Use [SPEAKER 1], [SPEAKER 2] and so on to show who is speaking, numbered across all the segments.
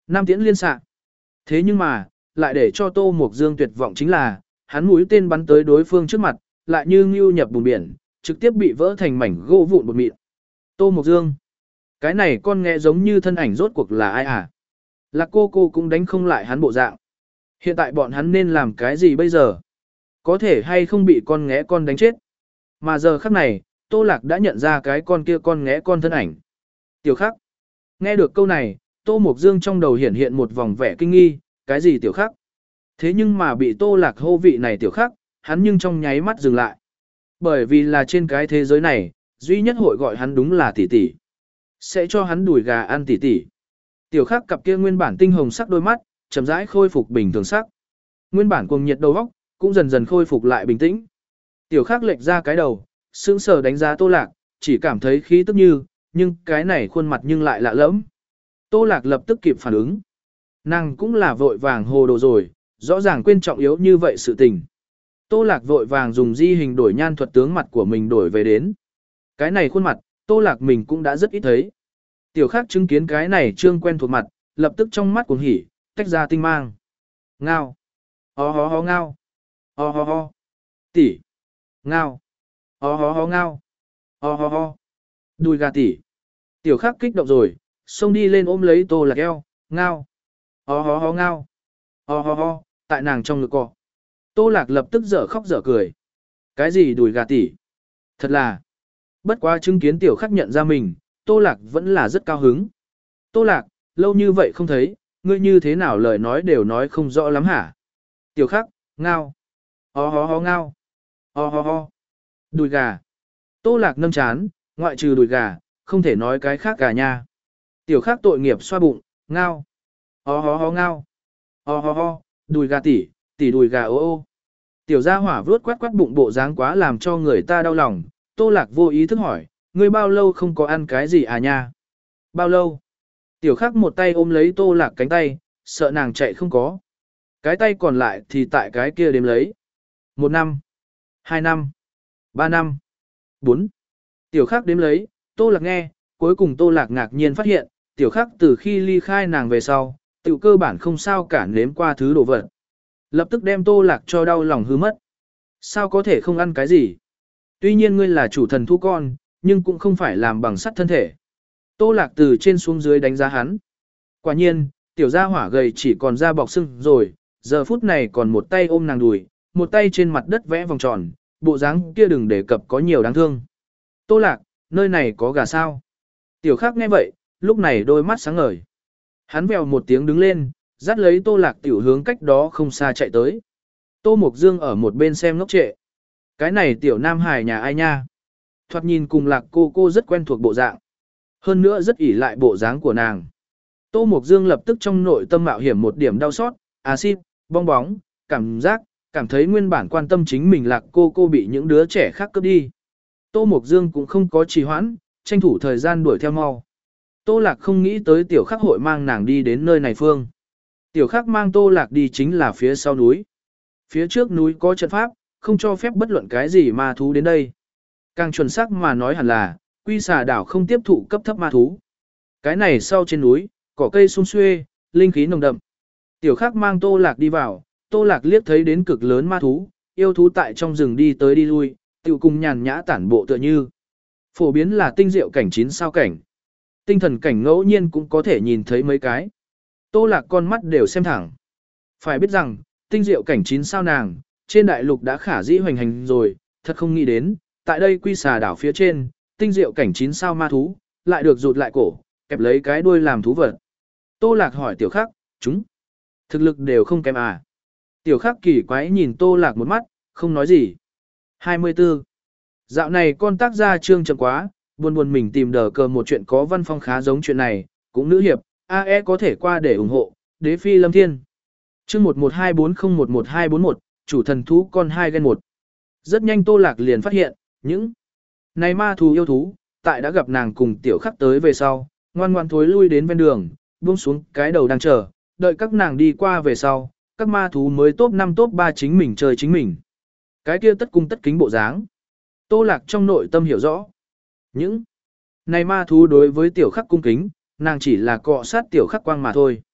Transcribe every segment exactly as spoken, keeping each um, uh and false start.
[SPEAKER 1] Nam tiễn liên xạ. Thế nhưng mà, lại để cho Tô Mục Dương tuyệt vọng chính là, hắn mũi tên bắn tới đối phương trước mặt, lại như ngưu nhập bùn biển, trực tiếp bị vỡ thành mảnh gỗ vụn bột mịn. Tô Mục Dương. Cái này con nghe giống như thân ảnh rốt cuộc là ai à? Lạc cô cô cũng đánh không lại hắn bộ dạng. Hiện tại bọn hắn nên làm cái gì bây giờ? Có thể hay không bị con nghé con đánh chết? Mà giờ khắc này, Tô Lạc đã nhận ra cái con kia con nghé con thân ảnh. Tiểu khắc. Nghe được câu này, Tô Mục Dương trong đầu hiện hiện một vòng vẻ kinh nghi, cái gì tiểu khắc? Thế nhưng mà bị Tô Lạc hô vị này tiểu khắc, hắn nhưng trong nháy mắt dừng lại. Bởi vì là trên cái thế giới này, duy nhất hội gọi hắn đúng là tỷ tỷ. Sẽ cho hắn đùi gà ăn tỷ tỷ. Tiểu khắc cặp kia nguyên bản tinh hồng sắc đôi mắt, chậm rãi khôi phục bình thường sắc. Nguyên bản cuồng nhiệt đầu óc cũng dần dần khôi phục lại bình tĩnh. Tiểu khắc lệch ra cái đầu, sững sờ đánh giá Tô Lạc, chỉ cảm thấy khí tức như, nhưng cái này khuôn mặt nhưng lại lạ lẫm. Tô Lạc lập tức kịp phản ứng. Nàng cũng là vội vàng hồ đồ rồi, rõ ràng quên trọng yếu như vậy sự tình. Tô Lạc vội vàng dùng di hình đổi nhan thuật tướng mặt của mình đổi về đến. Cái này khuôn mặt, Tô Lạc mình cũng đã rất ít thấy. Tiểu khắc chứng kiến cái này trương quen thuộc mặt, lập tức trong mắt cuồng hỉ, tách ra tinh mang. Ngao. Ho ho ho ngao. Ho ho ho. Tỷ. Ngao. Ho ho ho ngao. Ho ho ho. Đùi gà tỷ. Tiểu khắc kích động rồi, xông đi lên ôm lấy Tô Lạc eo, ngao. Ho ho ho ngao. Ho ho ho, tại nàng trong ngực cọ. Tô Lạc lập tức dở khóc dở cười. Cái gì đùi gà tỷ? Thật là. Bất quá chứng kiến tiểu khắc nhận ra mình, Tô Lạc vẫn là rất cao hứng. Tô Lạc, lâu như vậy không thấy, ngươi như thế nào lời nói đều nói không rõ lắm hả? Tiểu khắc, ngao. Ho ho ho ngao. Ho ho ho. Đùi gà. Tô Lạc nâng chán, ngoại trừ đùi gà, không thể nói cái khác cả nha. Tiểu khắc tội nghiệp xoa bụng, ngao. Ho ho ho ngao. Ho ho ho, đùi gà tỷ, tỷ đùi gà ô ô. Tiểu gia hỏa vướt quát quát bụng bộ dáng quá làm cho người ta đau lòng, Tô Lạc vô ý thức hỏi, ngươi bao lâu không có ăn cái gì à nha? Bao lâu? Tiểu khắc một tay ôm lấy Tô Lạc cánh tay, sợ nàng chạy không có. Cái tay còn lại thì tại cái kia đếm lấy. Một năm, hai năm, ba năm, bốn. Tiểu khắc đếm lấy, Tô Lạc nghe, cuối cùng Tô Lạc ngạc nhiên phát hiện, tiểu khắc từ khi ly khai nàng về sau, tự cơ bản không sao cả nếm qua thứ đồ vật. Lập tức đem Tô Lạc cho đau lòng hư mất. Sao có thể không ăn cái gì? Tuy nhiên ngươi là chủ thần thú con, nhưng cũng không phải làm bằng sắt thân thể. Tô Lạc từ trên xuống dưới đánh giá hắn. Quả nhiên, tiểu gia hỏa gầy chỉ còn da bọc xương rồi, giờ phút này còn một tay ôm nàng đùi, một tay trên mặt đất vẽ vòng tròn, bộ dáng kia đừng đề cập có nhiều đáng thương. Tô Lạc, nơi này có gà sao? Tiểu khắc nghe vậy, lúc này đôi mắt sáng ngời. Hắn vèo một tiếng đứng lên, dắt lấy Tô Lạc tiểu hướng cách đó không xa chạy tới. Tô Mục Dương ở một bên xem ngốc trệ. Cái này tiểu nam hải nhà ai nha? Thoạt nhìn cùng Lạc cô cô rất quen thuộc bộ dạng. Hơn nữa rất ỷ lại bộ dáng của nàng. Tô Mục Dương lập tức trong nội tâm mạo hiểm một điểm đau xót, axit, bong bóng, cảm giác, cảm thấy nguyên bản quan tâm chính mình Lạc cô cô bị những đứa trẻ khác cướp đi. Tô Mục Dương cũng không có trì hoãn, tranh thủ thời gian đuổi theo mau. Tô Lạc không nghĩ tới tiểu khắc hội mang nàng đi đến nơi này phương. Tiểu khắc mang Tô Lạc đi chính là phía sau núi. Phía trước núi có trận pháp, không cho phép bất luận cái gì ma thú đến đây. Càng chuẩn xác mà nói hẳn là, Quy Xà đảo không tiếp thụ cấp thấp ma thú. Cái này sau trên núi, cỏ cây sum xuê, linh khí nồng đậm. Tiểu khắc mang Tô Lạc đi vào, Tô Lạc liếc thấy đến cực lớn ma thú, yêu thú tại trong rừng đi tới đi lui, tiểu cùng nhàn nhã tản bộ tựa như. Phổ biến là tinh diệu cảnh chín sao cảnh. Tinh thần cảnh ngẫu nhiên cũng có thể nhìn thấy mấy cái. Tô Lạc con mắt đều xem thẳng. Phải biết rằng, tinh diệu cảnh chín sao nàng, trên đại lục đã khả dĩ hoành hành rồi, thật không nghĩ đến, tại đây Quy Xà đảo phía trên, tinh diệu cảnh chín sao ma thú, lại được rụt lại cổ, kẹp lấy cái đuôi làm thú vật. Tô Lạc hỏi tiểu khắc, chúng, thực lực đều không kém à. Tiểu khắc kỳ quái nhìn Tô Lạc một mắt, không nói gì. hai mươi tư. Dạo này con tác gia trương chậm quá, buồn buồn mình tìm đờ cờ một chuyện có văn phong khá giống chuyện này, cũng nữ hiệp, a e có thể qua để ủng hộ, đế phi lâm thiên. Chương một một hai bốn không một một hai bốn một, chủ thần thú con hai gen một. Rất nhanh Tô Lạc liền phát hiện, những này ma thú yêu thú, tại đã gặp nàng cùng tiểu khắc tới về sau, ngoan ngoan thối lui đến ven đường, buông xuống cái đầu đang chờ, đợi các nàng đi qua về sau, các ma thú mới top năm top ba chính mình chơi chính mình. Cái kia tất cung tất kính bộ dáng. Tô Lạc trong nội tâm hiểu rõ. Những này ma thú đối với tiểu khắc cung kính, nàng chỉ là cọ sát tiểu khắc quang mà thôi.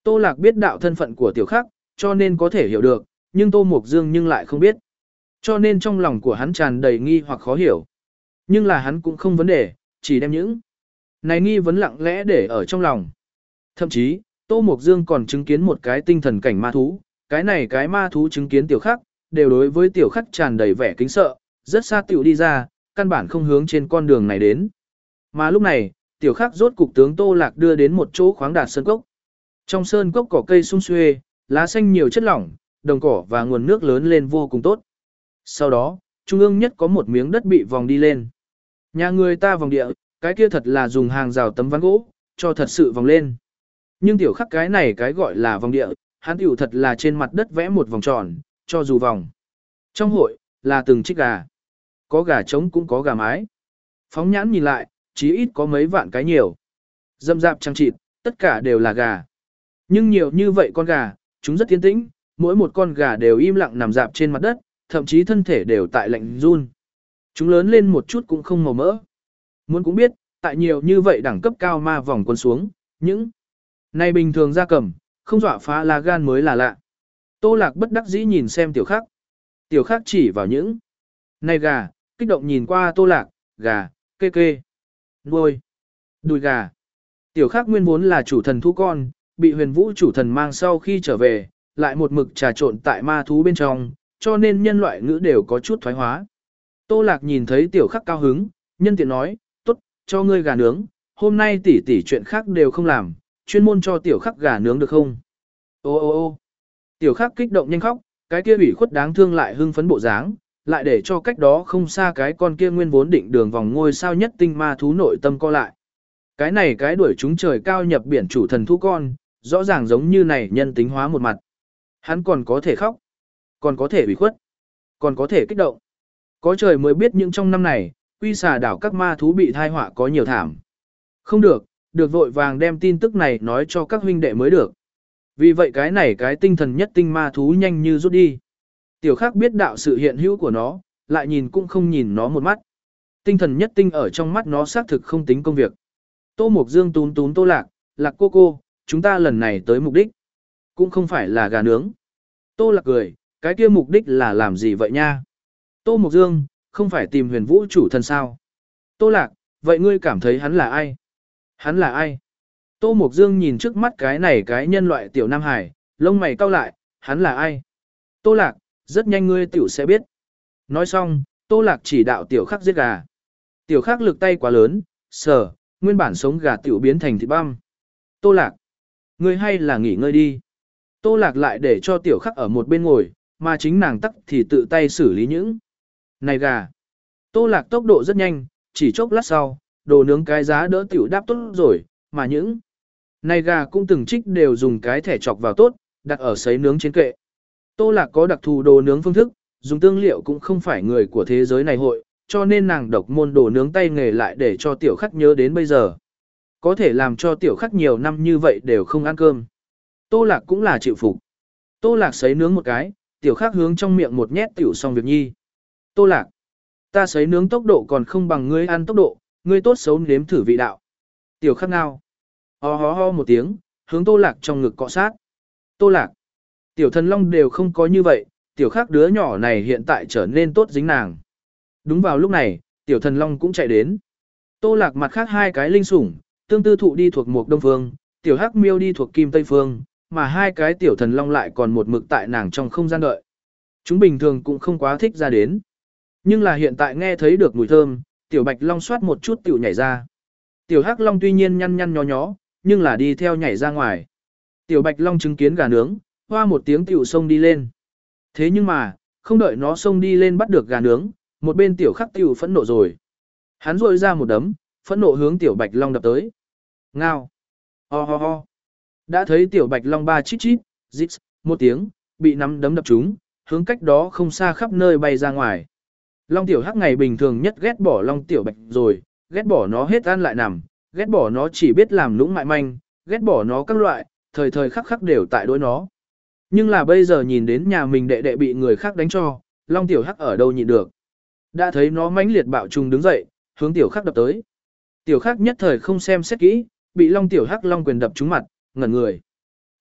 [SPEAKER 1] Tô Lạc biết đạo thân phận của tiểu khắc, cho nên có thể hiểu được, nhưng Tô Mộc Dương nhưng lại không biết. Cho nên trong lòng của hắn tràn đầy nghi hoặc khó hiểu. Nhưng là hắn cũng không vấn đề, chỉ đem những này nghi vấn lặng lẽ để ở trong lòng. Thậm chí, Tô Mộc Dương còn chứng kiến một cái tinh thần cảnh ma thú, cái này cái ma thú chứng kiến tiểu khắc, đều đối với tiểu khắc tràn đầy vẻ kính sợ, rất xa tiểu đi ra, căn bản không hướng trên con đường này đến. Mà lúc này, tiểu khắc rốt cục tướng Tô Lạc đưa đến một chỗ khoáng đạt sơn cốc. Trong sơn cốc cỏ cây sum xuê, lá xanh nhiều chất lỏng, đồng cỏ và nguồn nước lớn lên vô cùng tốt. Sau đó, trung ương nhất có một miếng đất bị vòng đi lên. Nhà người ta vòng địa, cái kia thật là dùng hàng rào tấm ván gỗ, cho thật sự vòng lên. Nhưng tiểu khắc cái này cái gọi là vòng địa, hắn tiểu thật là trên mặt đất vẽ một vòng tròn, cho dù vòng. Trong hội, là từng chiếc gà. Có gà trống cũng có gà mái. Phóng nhãn nhìn lại, chí ít có mấy vạn cái nhiều. Dâm dạp trang trịt, tất cả đều là gà. Nhưng nhiều như vậy con gà, chúng rất tiến tĩnh, mỗi một con gà đều im lặng nằm dạp trên mặt đất, thậm chí thân thể đều tại lạnh run. Chúng lớn lên một chút cũng không màu mỡ. Muốn cũng biết, tại nhiều như vậy đẳng cấp cao ma vòng quân xuống, những này bình thường ra cầm, không dọa phá là gan mới là lạ. Tô Lạc bất đắc dĩ nhìn xem tiểu khắc. Tiểu khắc chỉ vào những này gà, kích động nhìn qua Tô Lạc, gà, kê kê, nuôi, đùi gà. Tiểu khắc nguyên vốn là chủ thần thú con, bị huyền vũ chủ thần mang sau khi trở về, lại một mực trà trộn tại ma thú bên trong, cho nên nhân loại ngữ đều có chút thoái hóa. Tô Lạc nhìn thấy tiểu khắc cao hứng, nhân tiện nói, tốt, cho ngươi gà nướng, hôm nay tỷ tỷ chuyện khác đều không làm, chuyên môn cho tiểu khắc gà nướng được không? Ô ô ô tiểu khắc kích động nhanh khóc, cái kia ủy khuất đáng thương lại hưng phấn bộ dáng, lại để cho cách đó không xa cái con kia nguyên vốn định đường vòng ngôi sao nhất tinh ma thú nội tâm co lại. Cái này cái đuổi chúng trời cao nhập biển chủ thần thú con, rõ ràng giống như này nhân tính hóa một mặt. Hắn còn có thể khóc, còn có thể ủy khuất, còn có thể kích động. Có trời mới biết những trong năm này, quy xà đảo các ma thú bị thai họa có nhiều thảm. Không được, được vội vàng đem tin tức này nói cho các huynh đệ mới được. Vì vậy cái này cái tinh thần nhất tinh ma thú nhanh như rút đi. Tiểu khắc biết đạo sự hiện hữu của nó, lại nhìn cũng không nhìn nó một mắt. Tinh thần nhất tinh ở trong mắt nó xác thực không tính công việc. Tô Mộc Dương tún tún Tô Lạc, Lạc cô cô, chúng ta lần này tới mục đích. Cũng không phải là gà nướng. Tô Lạc cười, cái kia mục đích là làm gì vậy nha? Tô Mộc Dương, không phải tìm huyền vũ chủ thần sao? Tô Lạc, vậy ngươi cảm thấy hắn là ai? Hắn là ai? Tô Mộc Dương nhìn trước mắt cái này cái nhân loại tiểu Nam Hải, lông mày cau lại, hắn là ai? Tô Lạc, rất nhanh ngươi tiểu sẽ biết. Nói xong, Tô Lạc chỉ đạo tiểu khắc giết gà. Tiểu khắc lực tay quá lớn, sờ, nguyên bản sống gà tiểu biến thành thịt băm. Tô Lạc, ngươi hay là nghỉ ngơi đi. Tô Lạc lại để cho tiểu khắc ở một bên ngồi, mà chính nàng tắc thì tự tay xử lý những này gà. Tô Lạc tốc độ rất nhanh, chỉ chốc lát sau, đồ nướng cái giá đỡ tiểu đáp tốt rồi, mà những này gà cũng từng trích đều dùng cái thẻ chọc vào tốt, đặt ở sấy nướng trên kệ. Tô Lạc có đặc thù đồ nướng phương thức, dùng tương liệu cũng không phải người của thế giới này hội, cho nên nàng độc môn đồ nướng tay nghề lại để cho tiểu khắc nhớ đến bây giờ. Có thể làm cho tiểu khắc nhiều năm như vậy đều không ăn cơm. Tô Lạc cũng là chịu phục. Tô Lạc sấy nướng một cái, tiểu khắc hướng trong miệng một nhét tiểu xong việc nhi. Tô Lạc, ta sấy nướng tốc độ còn không bằng ngươi ăn tốc độ, ngươi tốt xấu nếm thử vị đạo. Tiểu khắc ngao. Ho ho ho một tiếng, hướng Tô Lạc trong ngực cọ sát. Tô Lạc, tiểu thần long đều không có như vậy, tiểu khắc đứa nhỏ này hiện tại trở nên tốt dính nàng. Đúng vào lúc này, tiểu thần long cũng chạy đến. Tô Lạc mặt khác hai cái linh sủng, tương tư thụ đi thuộc mục đông phương, tiểu hắc miêu đi thuộc kim tây phương, mà hai cái tiểu thần long lại còn một mực tại nàng trong không gian đợi. Chúng bình thường cũng không quá thích ra đến. Nhưng là hiện tại nghe thấy được mùi thơm, tiểu bạch long xoát một chút tiểu nhảy ra. Tiểu hắc long tuy nhiên nhăn nhăn nhó nhó, nhưng là đi theo nhảy ra ngoài. Tiểu bạch long chứng kiến gà nướng, hoa một tiếng tiểu xông đi lên. Thế nhưng mà, không đợi nó xông đi lên bắt được gà nướng, một bên tiểu khắc tiểu phẫn nộ rồi. Hắn rội ra một đấm, phẫn nộ hướng tiểu bạch long đập tới. Ngao. Ho ho ho. Đã thấy tiểu bạch long ba chít chít, rít, một tiếng, bị nắm đấm đập trúng, hướng cách đó không xa khắp nơi bay ra ngoài. Long tiểu hắc ngày bình thường nhất ghét bỏ long tiểu bạch rồi, ghét bỏ nó hết ăn lại nằm, ghét bỏ nó chỉ biết làm lũng mại manh, ghét bỏ nó các loại, thời thời khắc khắc đều tại đối nó. Nhưng là bây giờ nhìn đến nhà mình đệ đệ bị người khác đánh cho, long tiểu hắc ở đâu nhịn được. Đã thấy nó mãnh liệt bạo trùng đứng dậy, hướng tiểu khắc đập tới. Tiểu khắc nhất thời không xem xét kỹ, bị long tiểu hắc long quyền đập trúng mặt, ngẩn người.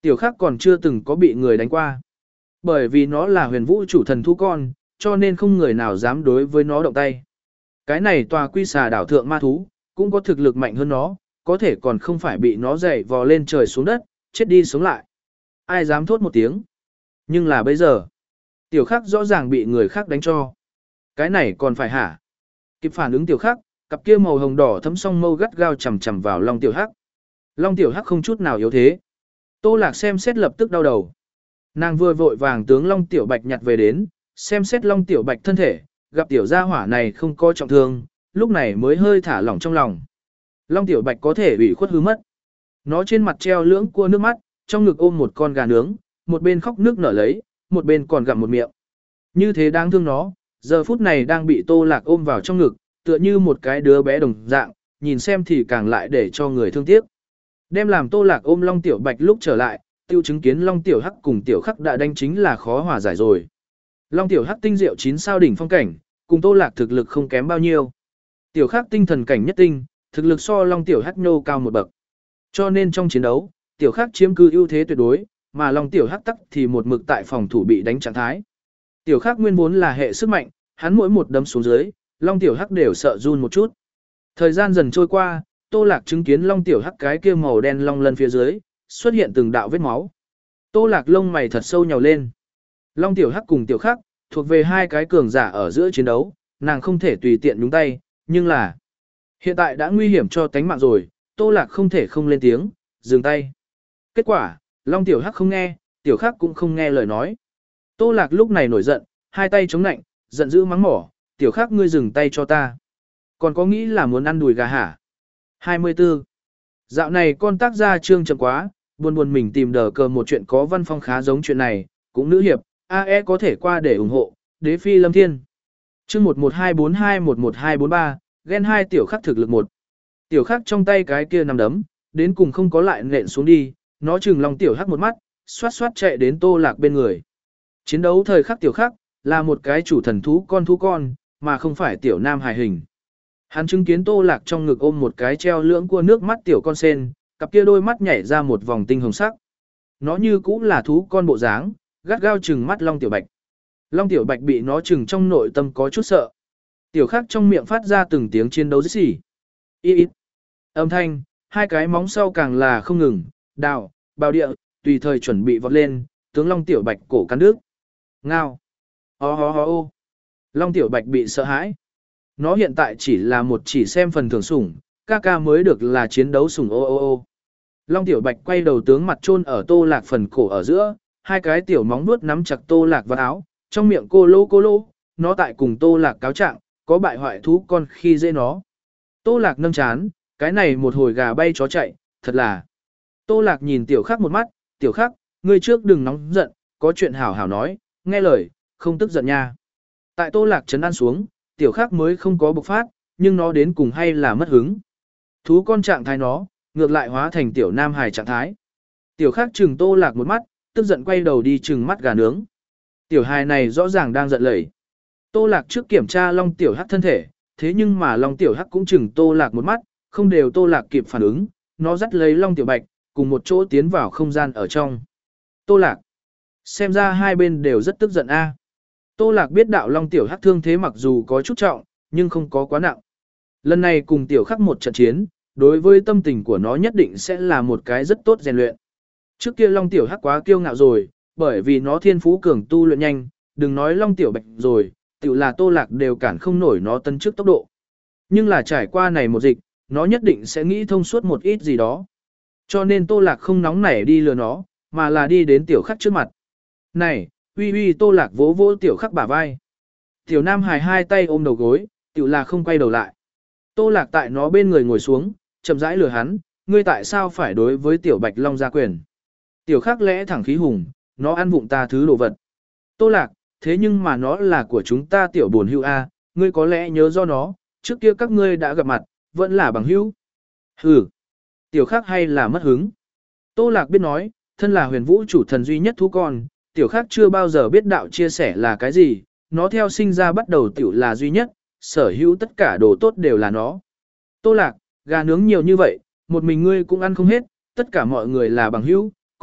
[SPEAKER 1] Tiểu Khắc còn chưa từng có bị người đánh qua. Bởi vì nó là huyền vũ chủ thần thú con, cho nên không người nào dám đối với nó động tay. Cái này tòa quy xà đảo thượng ma thú, cũng có thực lực mạnh hơn nó, có thể còn không phải bị nó dày vò lên trời xuống đất, chết đi sống lại. Ai dám thốt một tiếng. Nhưng là bây giờ, Tiểu Khắc rõ ràng bị người khác đánh cho. Cái này còn phải hả? Kịp phản ứng Tiểu Khắc, cặp kia màu hồng đỏ thấm song mâu gắt gao chầm chầm vào Long Tiểu Hắc. Long Tiểu Hắc không chút nào yếu thế. Tô Lạc xem xét lập tức đau đầu. Nàng vừa vội vàng tướng Long Tiểu Bạch nhặt về đến, xem xét Long Tiểu Bạch thân thể, gặp tiểu gia hỏa này không có trọng thương, lúc này mới hơi thả lỏng trong lòng. Long Tiểu Bạch có thể ủy khuất hư mất. Nó trên mặt treo lưỡng cua nước mắt, trong ngực ôm một con gà nướng, một bên khóc nước nở lấy, một bên còn gặm một miệng. Như thế đáng thương nó, giờ phút này đang bị Tô Lạc ôm vào trong ngực, tựa như một cái đứa bé đồng dạng, nhìn xem thì càng lại để cho người thương tiếc. Đem làm Tô Lạc ôm Long Tiểu Bạch lúc trở lại, tiêu chứng kiến Long Tiểu Hắc cùng Tiểu Khắc đã đánh chính là khó hòa giải rồi. Long Tiểu Hắc tinh diệu chín sao đỉnh phong cảnh, cùng Tô Lạc thực lực không kém bao nhiêu. Tiểu Khắc tinh thần cảnh nhất tinh, thực lực so Long Tiểu Hắc nô cao một bậc. Cho nên trong chiến đấu, Tiểu Khắc chiếm cứ ưu thế tuyệt đối, mà Long Tiểu Hắc tắc thì một mực tại phòng thủ bị đánh trạng thái. Tiểu Khắc nguyên vốn là hệ sức mạnh, hắn mỗi một đấm xuống dưới, Long Tiểu Hắc đều sợ run một chút. Thời gian dần trôi qua, Tô Lạc chứng kiến Long Tiểu Hắc cái kia màu đen long lân phía dưới, xuất hiện từng đạo vết máu. Tô Lạc lông mày thật sâu nhào lên. Long Tiểu Hắc cùng Tiểu Khắc, thuộc về hai cái cường giả ở giữa chiến đấu, nàng không thể tùy tiện nhúng tay, nhưng là hiện tại đã nguy hiểm cho tánh mạng rồi, Tô Lạc không thể không lên tiếng, dừng tay. Kết quả, Long Tiểu Hắc không nghe, Tiểu Khắc cũng không nghe lời nói. Tô Lạc lúc này nổi giận, hai tay chống nạnh, giận dữ mắng mỏ, Tiểu Khắc ngươi dừng tay cho ta. Còn có nghĩ là muốn ăn đùi gà hả? hai mươi tư. Dạo này con tác gia trương chậm quá, buồn buồn mình tìm đờ cờ một chuyện có văn phong khá giống chuyện này, cũng nữ hiệp, a e có thể qua để ủng hộ, đế phi lâm thiên. Chương một một hai bốn hai một một hai bốn ba, ghen hai Tiểu Khắc thực lực một. Tiểu Khắc trong tay cái kia nằm đấm, đến cùng không có lại nện xuống đi, nó chừng Long Tiểu Hắc một mắt, xoát xoát chạy đến Tô Lạc bên người. Chiến đấu thời khắc Tiểu Khắc, là một cái chủ thần thú con thú con, mà không phải tiểu nam hài hình. Hắn chứng kiến Tô Lạc trong ngực ôm một cái treo lưỡng cua nước mắt tiểu con sen, cặp kia đôi mắt nhảy ra một vòng tinh hồng sắc. Nó như cũng là thú con bộ dáng, gắt gao chừng mắt Long Tiểu Bạch. Long Tiểu Bạch bị nó chừng trong nội tâm có chút sợ. Tiểu Khắc trong miệng phát ra từng tiếng chiến đấu rít xỉ. Y ít. Âm thanh, hai cái móng sau càng là không ngừng, đào, bao địa, tùy thời chuẩn bị vọt lên, tướng Long Tiểu Bạch cổ cắn nước. Ngao. Ho ho ho ô. Long Tiểu Bạch bị sợ hãi. Nó hiện tại chỉ là một chỉ xem phần thưởng sủng, ca ca mới được là chiến đấu sủng ô ô ô. Long Tiểu Bạch quay đầu tướng mặt chôn ở Tô Lạc phần cổ ở giữa, hai cái tiểu móng vuốt nắm chặt Tô Lạc vào áo, trong miệng cô lô cô lô, nó tại cùng Tô Lạc cáo trạng, có bại hoại thú con khi dễ nó. Tô Lạc nâng chán, cái này một hồi gà bay chó chạy, thật là. Tô Lạc nhìn Tiểu Khắc một mắt, Tiểu Khắc, ngươi trước đừng nóng giận, có chuyện hảo hảo nói, nghe lời, không tức giận nha. Tại Tô Lạc trấn an xuống, Tiểu Khắc mới không có bộc phát, nhưng nó đến cùng hay là mất hứng. Thú con trạng thái nó, ngược lại hóa thành tiểu nam hài trạng thái. Tiểu Khắc chừng Tô Lạc một mắt, tức giận quay đầu đi chừng mắt gà nướng. Tiểu hài này rõ ràng đang giận lẩy. Tô Lạc trước kiểm tra Long Tiểu Hắc thân thể, thế nhưng mà Long Tiểu Hắc cũng chừng Tô Lạc một mắt, không đều Tô Lạc kịp phản ứng, nó dắt lấy Long Tiểu Bạch, cùng một chỗ tiến vào không gian ở trong. Tô Lạc. Xem ra hai bên đều rất tức giận a. Tô Lạc biết đạo Long Tiểu Hắc thương thế mặc dù có chút trọng, nhưng không có quá nặng. Lần này cùng Tiểu Khắc một trận chiến, đối với tâm tình của nó nhất định sẽ là một cái rất tốt rèn luyện. Trước kia Long Tiểu Hắc quá kiêu ngạo rồi, bởi vì nó thiên phú cường tu luyện nhanh, đừng nói Long Tiểu Bạch rồi, tiểu là Tô Lạc đều cản không nổi nó tấn trước tốc độ. Nhưng là trải qua này một dịch, nó nhất định sẽ nghĩ thông suốt một ít gì đó. Cho nên Tô Lạc không nóng nảy đi lừa nó, mà là đi đến Tiểu Khắc trước mặt. Này, uy uy Tô Lạc vỗ vỗ Tiểu Khắc bả vai. Tiểu Nam Hải hai tay ôm đầu gối, tiểu là không quay đầu lại. Tô Lạc tại nó bên người ngồi xuống, chậm rãi lừa hắn, ngươi tại sao phải đối với Tiểu Bạch Long ra quyền. Tiểu Khắc lẽ thẳng khí hùng, nó ăn vụng ta thứ đồ vật. Tô Lạc, thế nhưng mà nó là của chúng ta Tiểu buồn hữu A, ngươi có lẽ nhớ do nó, trước kia các ngươi đã gặp mặt, vẫn là bằng hữu. Hừ, Tiểu Khắc hay là mất hứng. Tô Lạc biết nói, thân là huyền vũ chủ thần duy nhất thú con, Tiểu Khắc chưa bao giờ biết đạo chia sẻ là cái gì, nó theo sinh ra bắt đầu tiểu là duy nhất, sở hữu tất cả đồ tốt đều là nó. Tô Lạc, gà nướng nhiều như vậy, một mình ngươi cũng ăn không hết, tất cả mọi người là bằng hữu,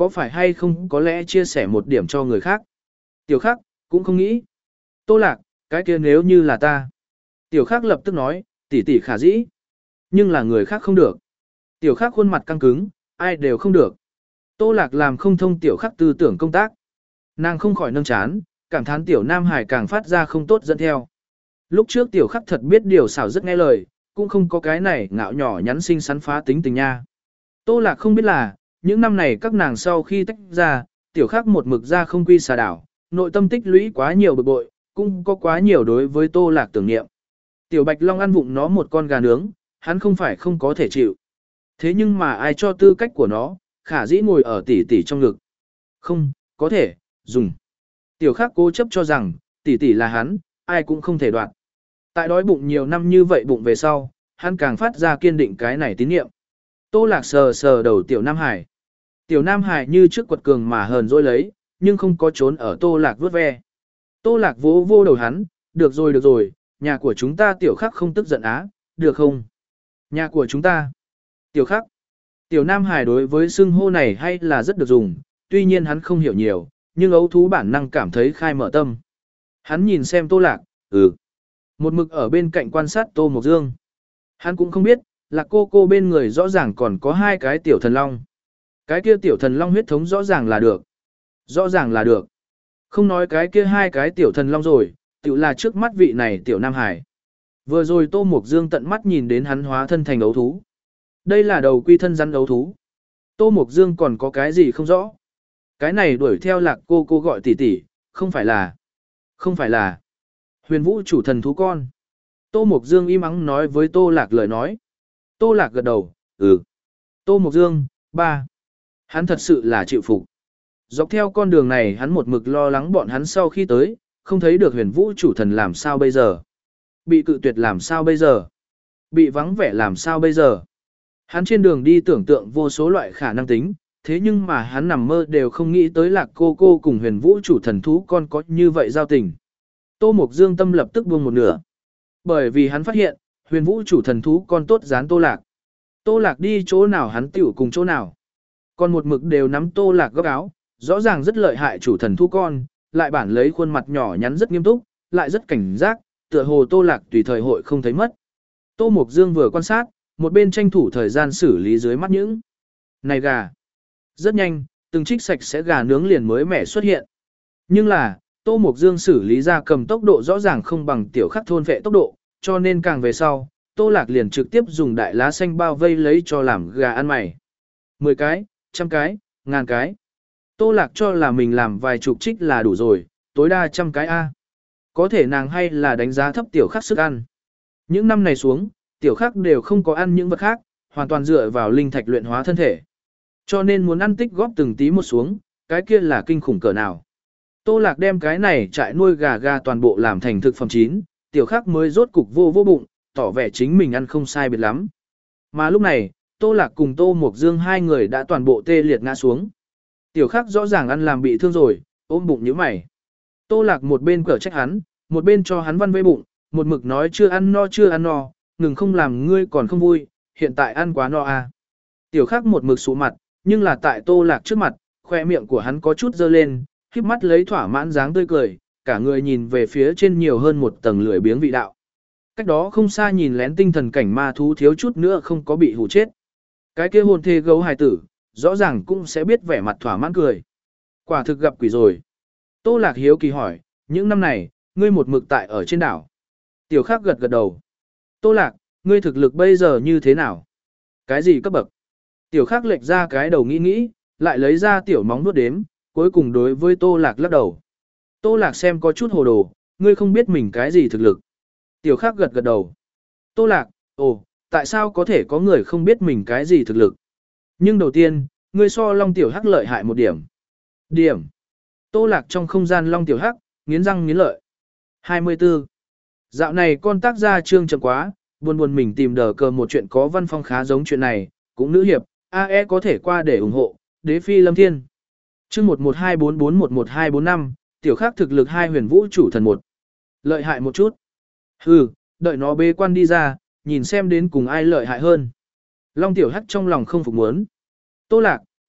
[SPEAKER 1] có phải hay không có lẽ chia sẻ một điểm cho người khác. Tiểu Khắc, cũng không nghĩ. Tô Lạc, cái kia nếu như là ta. Tiểu Khắc lập tức nói, tỷ tỷ khả dĩ. Nhưng là người khác không được. Tiểu Khắc khuôn mặt căng cứng, ai đều không được. Tô Lạc làm không thông Tiểu Khắc tư tưởng công tác. Nàng không khỏi nâng chán, cảm thán Tiểu Nam Hải càng phát ra không tốt dẫn theo. Lúc trước Tiểu Khắc thật biết điều xảo rất nghe lời, cũng không có cái này ngạo nhỏ nhắn xinh xắn phá tính tình nha. Tô Lạc không biết là, những năm này các nàng sau khi tách ra, Tiểu Khắc một mực ra không quy xà đảo, nội tâm tích lũy quá nhiều bực bội, cũng có quá nhiều đối với Tô Lạc tưởng niệm. Tiểu Bạch Long ăn vụng nó một con gà nướng, hắn không phải không có thể chịu. Thế nhưng mà ai cho tư cách của nó, khả dĩ ngồi ở tỷ tỷ trong ngực. Không, có thể, dùng. Tiểu Khắc cố chấp cho rằng, tỷ tỷ là hắn, ai cũng không thể đoạt. Tại đói bụng nhiều năm như vậy bụng về sau, hắn càng phát ra kiên định cái này tín niệm. Tô Lạc sờ sờ đầu Tiểu Nam Hải. Tiểu Nam Hải như trước quật cường mà hờn dỗi lấy, nhưng không có trốn ở Tô Lạc vớt ve. Tô Lạc vỗ vô đầu hắn, được rồi được rồi, nhà của chúng ta Tiểu Khắc không tức giận á, được không? Nhà của chúng ta. Tiểu Khắc. Tiểu Nam Hải đối với xưng hô này hay là rất được dùng, tuy nhiên hắn không hiểu nhiều, nhưng ấu thú bản năng cảm thấy khai mở tâm. Hắn nhìn xem Tô Lạc, ừ. Một mực ở bên cạnh quan sát Tô Mộc Dương. Hắn cũng không biết, là cô cô bên người rõ ràng còn có hai cái tiểu thần long. Cái kia tiểu thần long huyết thống rõ ràng là được. Rõ ràng là được. Không nói cái kia hai cái tiểu thần long rồi, tiểu là trước mắt vị này tiểu Nam Hải. Vừa rồi Tô Mộc Dương tận mắt nhìn đến hắn hóa thân thành ấu thú. Đây là đầu quy thân rắn ấu thú. Tô Mộc Dương còn có cái gì không rõ. Cái này đuổi theo Lạc cô cô gọi tỷ tỷ, không phải là. Không phải là. Huyền Vũ chủ thần thú con. Tô Mộc Dương im ắng nói với Tô Lạc lời nói. Tô Lạc gật đầu, ừ. Tô Mộc Dương, ba. Hắn thật sự là chịu phục. Dọc theo con đường này hắn một mực lo lắng bọn hắn sau khi tới, không thấy được Huyền Vũ chủ thần làm sao bây giờ. Bị cự tuyệt làm sao bây giờ. Bị vắng vẻ làm sao bây giờ. Hắn trên đường đi tưởng tượng vô số loại khả năng tính, thế nhưng mà hắn nằm mơ đều không nghĩ tới Lạc cô cô cùng Huyền Vũ chủ thần thú con có như vậy giao tình. Tô Mộc Dương tâm lập tức buông một nửa. Bởi vì hắn phát hiện, Huyền Vũ chủ thần thú con tốt dán Tô Lạc. Tô Lạc đi chỗ nào hắn tiểu cùng chỗ nào. Còn một mực đều nắm Tô Lạc góc áo, rõ ràng rất lợi hại chủ thần thú con, lại bản lấy khuôn mặt nhỏ nhắn rất nghiêm túc, lại rất cảnh giác, tựa hồ Tô Lạc tùy thời hội không thấy mất. Tô Mộc Dương vừa quan sát, một bên tranh thủ thời gian xử lý dưới mắt những này gà. Rất nhanh, từng trích sạch sẽ gà nướng liền mới mẻ xuất hiện. Nhưng là, Tô Mộc Dương xử lý ra cầm tốc độ rõ ràng không bằng Tiểu Khắc thôn vệ tốc độ, cho nên càng về sau, Tô Lạc liền trực tiếp dùng đại lá xanh bao vây lấy cho làm gà ăn mày. Mười cái, trăm cái, ngàn cái. Tô Lạc cho là mình làm vài chục trích là đủ rồi, tối đa trăm cái A. Có thể nàng hay là đánh giá thấp Tiểu Khắc sức ăn. Những năm này xuống, Tiểu Khắc đều không có ăn những vật khác, hoàn toàn dựa vào linh thạch luyện hóa thân thể. Cho nên muốn ăn tích góp từng tí một xuống, cái kia là kinh khủng cỡ nào. Tô Lạc đem cái này trại nuôi gà gà toàn bộ làm thành thực phẩm chín, Tiểu Khắc mới rốt cục vô vô bụng, tỏ vẻ chính mình ăn không sai biệt lắm. Mà lúc này, Tô Lạc cùng Tô Mộc Dương hai người đã toàn bộ tê liệt ngã xuống. Tiểu Khắc rõ ràng ăn làm bị thương rồi, ôm bụng như mày. Tô Lạc một bên cở trách hắn, một bên cho hắn văn vây bụng, một mực nói chưa ăn no chưa ăn no, ngừng không làm ngươi còn không vui, hiện tại ăn quá no à. Tiểu Khắc một mực sụ mặt, nhưng là tại Tô Lạc trước mặt, khoe miệng của hắn có chút dơ lên, khép mắt lấy thỏa mãn dáng tươi cười, cả người nhìn về phía trên nhiều hơn một tầng lưỡi biếng vị đạo. Cách đó không xa nhìn lén tinh thần cảnh ma thú thiếu chút nữa không có bị hù chết. Cái kia hồn thê gấu hài tử, rõ ràng cũng sẽ biết vẻ mặt thỏa mãn cười. Quả thực gặp quỷ rồi. Tô Lạc hiếu kỳ hỏi, những năm này, ngươi một mực tại ở trên đảo. Tiểu Khắc gật gật đầu. Tô Lạc, ngươi thực lực bây giờ như thế nào? Cái gì cấp bậc? Tiểu Khắc lệch ra cái đầu nghĩ nghĩ, lại lấy ra tiểu móng nuốt đếm, cuối cùng đối với Tô Lạc lắc đầu. Tô Lạc xem có chút hồ đồ, ngươi không biết mình cái gì thực lực. Tiểu Khắc gật gật đầu. Tô Lạc, ồ, tại sao có thể có người không biết mình cái gì thực lực? Nhưng đầu tiên, ngươi so Long Tiểu Hắc lợi hại một điểm. Điểm. Tô Lạc trong không gian Long Tiểu Hắc, nghiến răng nghiến lợi. hai mươi tư. Dạo này con tác gia trương chậm quá, buồn buồn mình tìm đờ cờ một chuyện có văn phong khá giống chuyện này, cũng nữ hiệp, a e có thể qua để ủng hộ, đế phi lâm thiên. Chương một một hai bốn bốn một một hai bốn năm, Tiểu Khắc thực lực hai huyền vũ chủ thần một. Lợi hại một chút. Hừ, đợi nó bế quan đi ra, nhìn xem đến cùng ai lợi hại hơn. Long Tiểu Hắc trong lòng không phục muốn. Tô Lạc,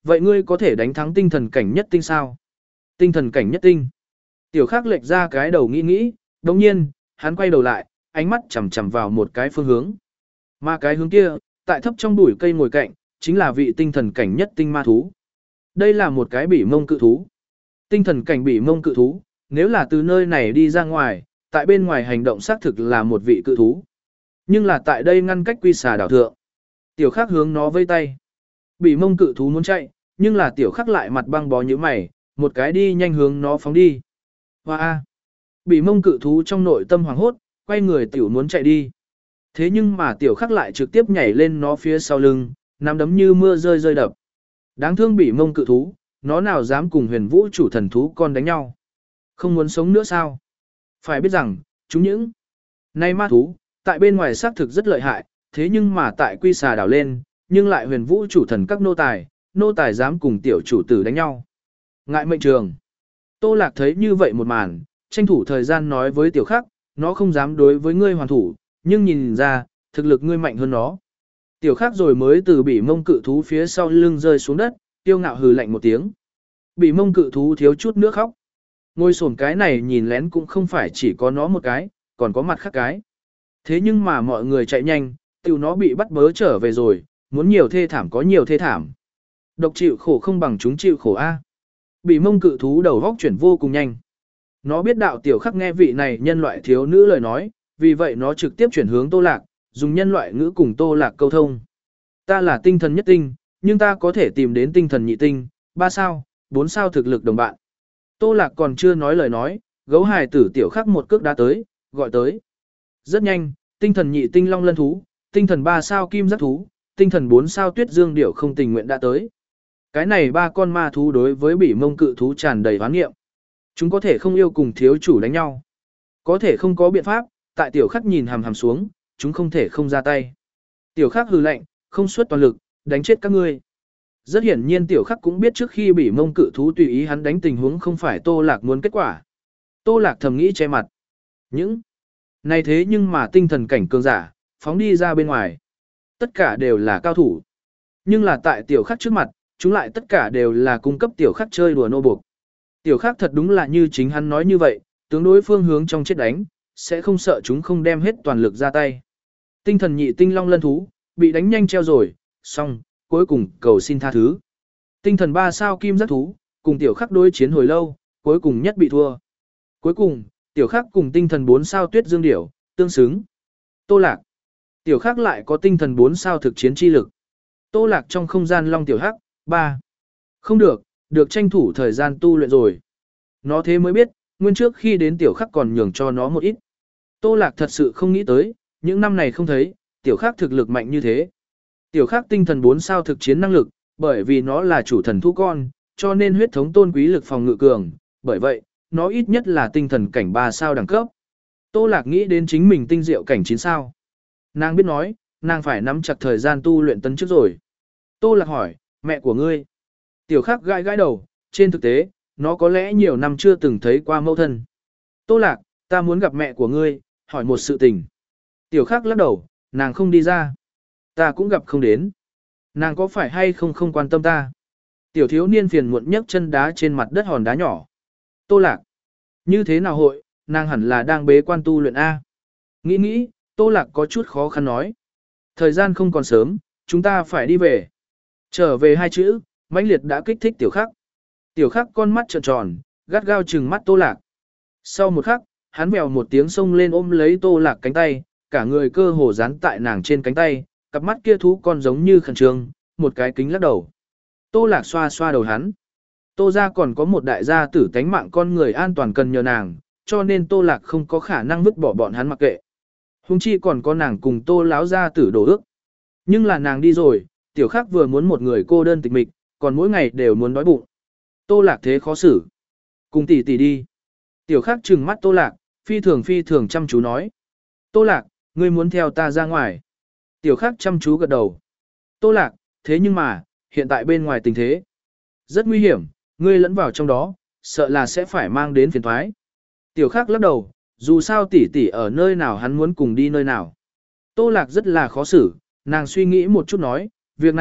[SPEAKER 1] vậy ngươi có thể đánh thắng tinh thần cảnh nhất tinh sao? Tinh thần cảnh nhất tinh. Tiểu Khắc lệch ra cái đầu nghĩ nghĩ, đồng nhiên, hắn quay đầu lại, ánh mắt chằm chằm vào một cái phương hướng. Mà cái hướng kia, tại thấp trong bụi cây ngồi cạnh, chính là vị tinh thần cảnh nhất tinh ma thú. Đây là một cái bỉ mông cự thú. Tinh thần cảnh bỉ mông cự thú, nếu là từ nơi này đi ra ngoài, tại bên ngoài hành động xác thực là một vị cự thú. Nhưng là tại đây ngăn cách quy xà đảo thượng. Tiểu Khắc hướng nó vây tay. Bỉ mông cự thú muốn chạy, nhưng là Tiểu Khắc lại mặt băng bó như mày, một cái đi nhanh hướng nó phóng đi. Hoa a! Bỉ mông cự thú trong nội tâm hoảng hốt, quay người Tiểu muốn chạy đi. Thế nhưng mà Tiểu Khắc lại trực tiếp nhảy lên nó phía sau lưng, nắm đấm như mưa rơi rơi đập. Đáng thương bỉ mông cự thú, nó nào dám cùng huyền vũ chủ thần thú con đánh nhau. Không muốn sống nữa sao? Phải biết rằng, chúng những nay ma thú, tại bên ngoài xác thực rất lợi hại, thế nhưng mà tại quy xà đảo lên, nhưng lại huyền vũ chủ thần các nô tài, nô tài dám cùng tiểu chủ tử đánh nhau. Ngại mệnh trường. Tô Lạc thấy như vậy một màn, tranh thủ thời gian nói với Tiểu Khắc, nó không dám đối với ngươi hoàn thủ, nhưng nhìn ra, thực lực ngươi mạnh hơn nó. Tiểu Khắc rồi mới từ bỉ mông cự thú phía sau lưng rơi xuống đất, tiêu ngạo hừ lạnh một tiếng. Bỉ mông cự thú thiếu chút nữa khóc. Ngôi sồn cái này nhìn lén cũng không phải chỉ có nó một cái, còn có mặt khác cái. Thế nhưng mà mọi người chạy nhanh, tiểu nó bị bắt bớ trở về rồi, muốn nhiều thê thảm có nhiều thê thảm. Độc chịu khổ không bằng chúng chịu khổ A. Bỉ mông cự thú đầu góc chuyển vô cùng nhanh. Nó biết đạo Tiểu Khắc nghe vị này nhân loại thiếu nữ lời nói, vì vậy nó trực tiếp chuyển hướng Tô Lạc, dùng nhân loại ngữ cùng Tô Lạc câu thông. Ta là tinh thần nhất tinh, nhưng ta có thể tìm đến tinh thần nhị tinh, ba sao, bốn sao thực lực đồng bạn. Tô Lạc còn chưa nói lời nói, gấu hài tử Tiểu Khắc một cước đá tới, gọi tới. Rất nhanh, tinh thần nhị tinh long lân thú, tinh thần ba sao kim giác thú, tinh thần bốn sao tuyết dương điểu không tình nguyện đã tới. Cái này ba con ma thú đối với bỉ mông cự thú tràn đầy hoán nghiệm. Chúng có thể không yêu cùng thiếu chủ đánh nhau. Có thể không có biện pháp, tại Tiểu Khắc nhìn hàm hàm xuống, chúng không thể không ra tay. Tiểu Khắc hừ lạnh, không xuất toàn lực, đánh chết các ngươi. Rất hiển nhiên Tiểu Khắc cũng biết trước khi bỉ mông cự thú tùy ý hắn đánh tình huống không phải Tô Lạc muốn kết quả. Tô Lạc thầm nghĩ che mặt. Những này thế nhưng mà tinh thần cảnh cường giả, phóng đi ra bên ngoài. Tất cả đều là cao thủ. Nhưng là tại Tiểu Khắc trước mặt, chúng lại tất cả đều là cung cấp Tiểu Khắc chơi đùa nô buộc. Tiểu Khắc thật đúng là như chính hắn nói như vậy, tướng đối phương hướng trong chết đánh, sẽ không sợ chúng không đem hết toàn lực ra tay. Tinh thần nhị tinh long lân thú, bị đánh nhanh treo rồi, xong, cuối cùng cầu xin tha thứ. Tinh thần ba sao kim giác thú, cùng Tiểu Khắc đối chiến hồi lâu, cuối cùng nhất bị thua. Cuối cùng, Tiểu Khắc cùng tinh thần bốn sao tuyết dương điểu, tương xứng. Tô Lạc. Tiểu Khắc lại có tinh thần bốn sao thực chiến chi lực. Tô Lạc trong không gian long Tiểu Hắc, ba. Không được, được tranh thủ thời gian tu luyện rồi. Nó thế mới biết, nguyên trước khi đến Tiểu Khắc còn nhường cho nó một ít. Tô Lạc thật sự không nghĩ tới, những năm này không thấy, Tiểu Khắc thực lực mạnh như thế. Tiểu Khắc tinh thần bốn sao thực chiến năng lực, bởi vì nó là chủ thần thú con, cho nên huyết thống tôn quý lực phòng ngự cường, bởi vậy, nó ít nhất là tinh thần cảnh ba sao đẳng cấp. Tô Lạc nghĩ đến chính mình tinh diệu cảnh chín sao. Nàng biết nói, nàng phải nắm chặt thời gian tu luyện tấn trước rồi. Tô Lạc hỏi, mẹ của ngươi. Tiểu Khắc gãi gãi đầu, trên thực tế, nó có lẽ nhiều năm chưa từng thấy qua mẫu thân. Tô Lạc, ta muốn gặp mẹ của ngươi, hỏi một sự tình. Tiểu Khắc lắc đầu, nàng không đi ra. Ta cũng gặp không đến. Nàng có phải hay không không quan tâm ta? Tiểu thiếu niên phiền muộn nhấc chân đá trên mặt đất hòn đá nhỏ. Tô Lạc, như thế nào hội, nàng hẳn là đang bế quan tu luyện A. Nghĩ nghĩ, Tô Lạc có chút khó khăn nói. Thời gian không còn sớm, chúng ta phải đi về. Trở về hai chữ, mãnh liệt đã kích thích Tiểu Khắc. Tiểu Khắc con mắt trợn tròn, gắt gao trừng mắt Tô Lạc. Sau một khắc, hắn vèo một tiếng xông lên ôm lấy Tô Lạc cánh tay, cả người cơ hồ dán tại nàng trên cánh tay, cặp mắt kia thú con giống như khẩn trương, một cái kính lắc đầu. Tô Lạc xoa xoa đầu hắn. Tô gia còn có một đại gia tử tánh mạng con người an toàn cần nhờ nàng, cho nên Tô Lạc không có khả năng vứt bỏ bọn hắn mặc kệ. Hùng chi còn có nàng cùng Tô láo gia tử đổ ước. Nhưng là nàng đi rồi, Tiểu Khắc vừa muốn một người cô đơn tịch mịch, còn mỗi ngày đều muốn đói bụng. Tô Lạc thế khó xử. Cùng tỷ tỷ đi. Tiểu Khắc trừng mắt Tô Lạc, phi thường phi thường chăm chú nói. Tô Lạc, ngươi muốn theo ta ra ngoài. Tiểu Khắc chăm chú gật đầu. Tô Lạc, thế nhưng mà, hiện tại bên ngoài tình thế rất nguy hiểm, ngươi lẫn vào trong đó, sợ là sẽ phải mang đến phiền toái. Tiểu Khắc lắc đầu, dù sao tỷ tỷ ở nơi nào hắn muốn cùng đi nơi nào. Tô Lạc rất là khó xử, nàng suy nghĩ một chút nói, việc này,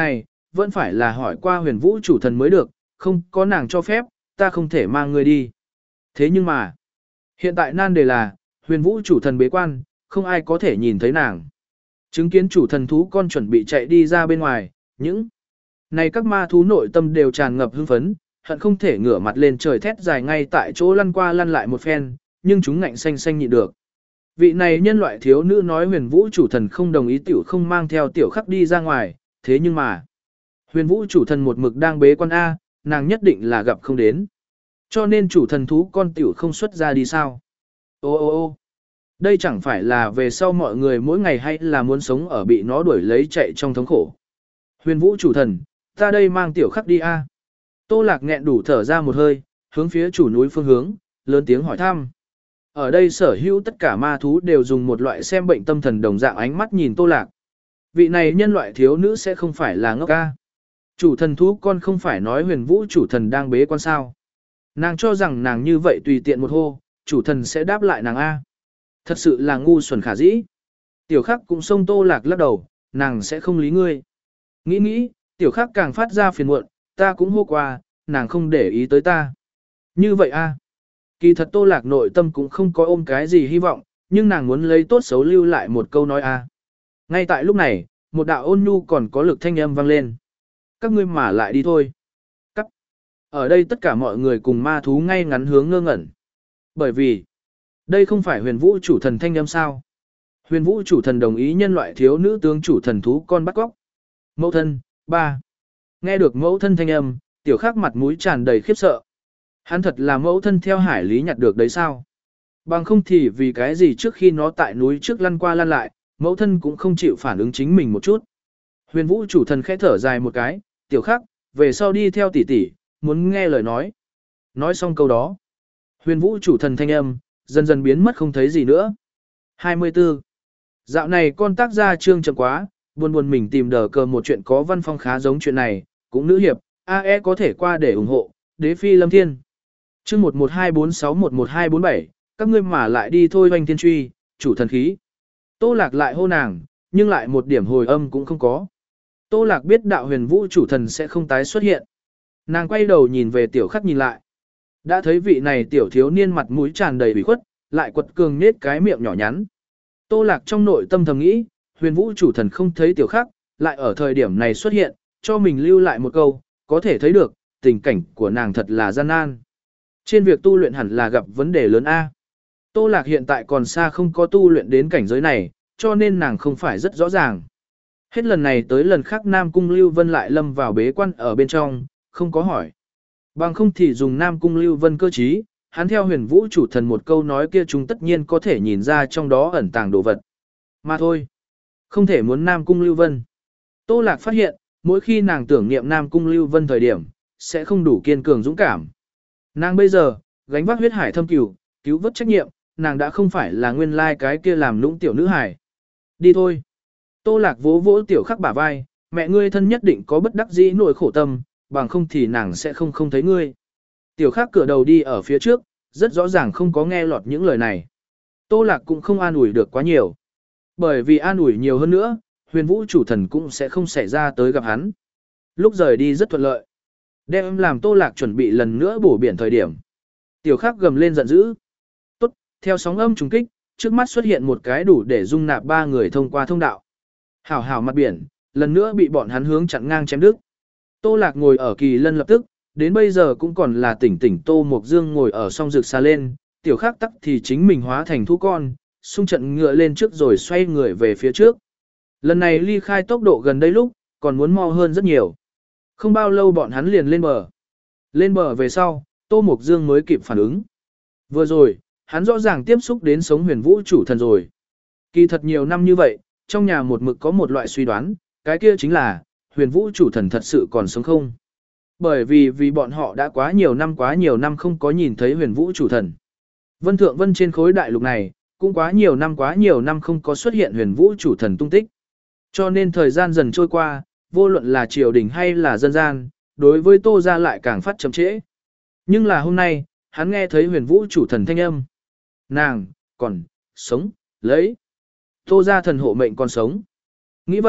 [SPEAKER 1] vẫn phải là hỏi qua huyền vũ chủ thần mới được, không có nàng cho phép, ta không thể mang ngươi đi. Thế nhưng mà, hiện tại nan đề là, huyền vũ chủ thần bế quan, không ai có thể nhìn thấy nàng. Chứng kiến chủ thần thú con chuẩn bị chạy đi ra bên ngoài, những này các ma thú nội tâm đều tràn ngập hưng phấn, hận không thể ngửa mặt lên trời thét dài ngay tại chỗ lăn qua lăn lại một phen, nhưng chúng ngạnh xanh xanh nhịn được. Vị này nhân loại thiếu nữ nói huyền vũ chủ thần không đồng ý tiểu không mang theo tiểu khắc đi ra ngoài, thế nhưng mà, huyền vũ chủ thần một mực đang bế quan A, nàng nhất định là gặp không đến. Cho nên chủ thần thú con tiểu không xuất ra đi sao. Ô ô ô đây chẳng phải là về sau mọi người mỗi ngày hay là muốn sống ở bị nó đuổi lấy chạy trong thống khổ. Huyền vũ chủ thần, ta đây mang tiểu khắc đi A. Tô Lạc nghẹn đủ thở ra một hơi, hướng phía chủ núi phương hướng, lớn tiếng hỏi thăm. Ở đây sở hữu tất cả ma thú đều dùng một loại xem bệnh tâm thần đồng dạng ánh mắt nhìn Tô Lạc. Vị này nhân loại thiếu nữ sẽ không phải là ngốc ca. Chủ thần thú con không phải nói huyền vũ chủ thần đang bế quan sao. Nàng cho rằng nàng như vậy tùy tiện một hô, chủ thần sẽ đáp lại nàng A. Thật sự là ngu xuẩn khả dĩ. Tiểu khắc cũng xông Tô Lạc lắc đầu, nàng sẽ không lý ngươi. Nghĩ nghĩ, tiểu khắc càng phát ra phiền muộn, ta cũng hô qua, nàng không để ý tới ta. Như vậy A. Kỳ thật Tô Lạc nội tâm cũng không có ôm cái gì hy vọng, nhưng nàng muốn lấy tốt xấu lưu lại một câu nói A. Ngay tại lúc này, một đạo ôn nhu còn có lực thanh âm vang lên. Các ngươi mà lại đi thôi. Cắt. Ở đây tất cả mọi người cùng ma thú ngay ngắn hướng ngơ ngẩn. Bởi vì, đây không phải huyền vũ chủ thần thanh âm sao. Huyền vũ chủ thần đồng ý nhân loại thiếu nữ tướng chủ thần thú con bắt cóc. Mẫu thân, ba. Nghe được mẫu thân thanh âm, tiểu khắc mặt mũi tràn đầy khiếp sợ. Hắn thật là mẫu thân theo hải lý nhặt được đấy sao? Bằng không thì vì cái gì trước khi nó tại núi trước lăn qua lăn lại, mẫu thân cũng không chịu phản ứng chính mình một chút. Huyền vũ chủ thần khẽ thở dài một cái, tiểu khắc, về sau đi theo tỷ tỷ, muốn nghe lời nói. Nói xong câu đó, huyền vũ chủ thần thanh âm, dần dần biến mất không thấy gì nữa. hai mươi tư. Dạo này con tác gia trương chậm quá, buồn buồn mình tìm đờ cờ một chuyện có văn phong khá giống chuyện này, cũng nữ hiệp, a e có thể qua để ủng hộ, đế phi lâm thiên. Chương một một hai bốn sáu một một hai bốn bảy, các ngươi mà lại đi thôi oanh thiên truy, chủ thần khí. Tô Lạc lại hô nàng, nhưng lại một điểm hồi âm cũng không có. Tô Lạc biết đạo huyền vũ chủ thần sẽ không tái xuất hiện. Nàng quay đầu nhìn về tiểu khắc nhìn lại. Đã thấy vị này tiểu thiếu niên mặt mũi tràn đầy ủy khuất, lại quật cường nết cái miệng nhỏ nhắn. Tô Lạc trong nội tâm thầm nghĩ, huyền vũ chủ thần không thấy tiểu khắc, lại ở thời điểm này xuất hiện, cho mình lưu lại một câu, có thể thấy được, tình cảnh của nàng thật là gian nan. Trên việc tu luyện hẳn là gặp vấn đề lớn A. Tô Lạc hiện tại còn xa không có tu luyện đến cảnh giới này, cho nên nàng không phải rất rõ ràng. Hết lần này tới lần khác Nam Cung Lưu Vân lại lâm vào bế quan ở bên trong, không có hỏi. Bằng không thì dùng Nam Cung Lưu Vân cơ trí, hắn theo huyền vũ chủ thần một câu nói kia chúng tất nhiên có thể nhìn ra trong đó ẩn tàng đồ vật. Mà thôi, không thể muốn Nam Cung Lưu Vân. Tô Lạc phát hiện, mỗi khi nàng tưởng niệm Nam Cung Lưu Vân thời điểm, sẽ không đủ kiên cường dũng cảm. Nàng bây giờ, gánh vác huyết hải thâm cửu, cứu vớt trách nhiệm, nàng đã không phải là nguyên lai cái kia làm lũng tiểu nữ hải. Đi thôi. Tô Lạc vỗ vỗ tiểu khắc bả vai, mẹ ngươi thân nhất định có bất đắc dĩ nỗi khổ tâm, bằng không thì nàng sẽ không không thấy ngươi. Tiểu khắc cửa đầu đi ở phía trước, rất rõ ràng không có nghe lọt những lời này. Tô Lạc cũng không an ủi được quá nhiều. Bởi vì an ủi nhiều hơn nữa, huyền vũ chủ thần cũng sẽ không xảy ra tới gặp hắn. Lúc rời đi rất thuận lợi. Đem làm Tô Lạc chuẩn bị lần nữa bổ biển thời điểm. Tiểu khắc gầm lên giận dữ. Tốt, theo sóng âm trùng kích, trước mắt xuất hiện một cái đủ để dung nạp ba người thông qua thông đạo. Hảo hảo mặt biển, lần nữa bị bọn hắn hướng chặn ngang chém đứt. Tô Lạc ngồi ở kỳ lân lập tức, đến bây giờ cũng còn là tỉnh tỉnh Tô Mộc Dương ngồi ở song rực xa lên, tiểu khắc tắc thì chính mình hóa thành thú con, xung trận ngựa lên trước rồi xoay người về phía trước. Lần này ly khai tốc độ gần đây lúc, còn muốn mau hơn rất nhiều. Không bao lâu bọn hắn liền lên bờ. Lên bờ về sau, Tô Mộc Dương mới kịp phản ứng. Vừa rồi, hắn rõ ràng tiếp xúc đến sống huyền vũ chủ thần rồi. Kỳ thật nhiều năm như vậy, trong nhà một mực có một loại suy đoán, cái kia chính là, huyền vũ chủ thần thật sự còn sống không? Bởi vì vì bọn họ đã quá nhiều năm quá nhiều năm không có nhìn thấy huyền vũ chủ thần. Vân Thượng Vân trên khối đại lục này, cũng quá nhiều năm quá nhiều năm không có xuất hiện huyền vũ chủ thần tung tích. Cho nên thời gian dần trôi qua, vô luận là triều đình hay là dân gian, đối với Tô gia lại càng phát chậm trễ. Nhưng là hôm nay, hắn nghe thấy huyền vũ chủ thần thanh âm. Nàng, còn, sống, lấy. Tô gia thần hộ mệnh còn sống. Nghĩ vậy,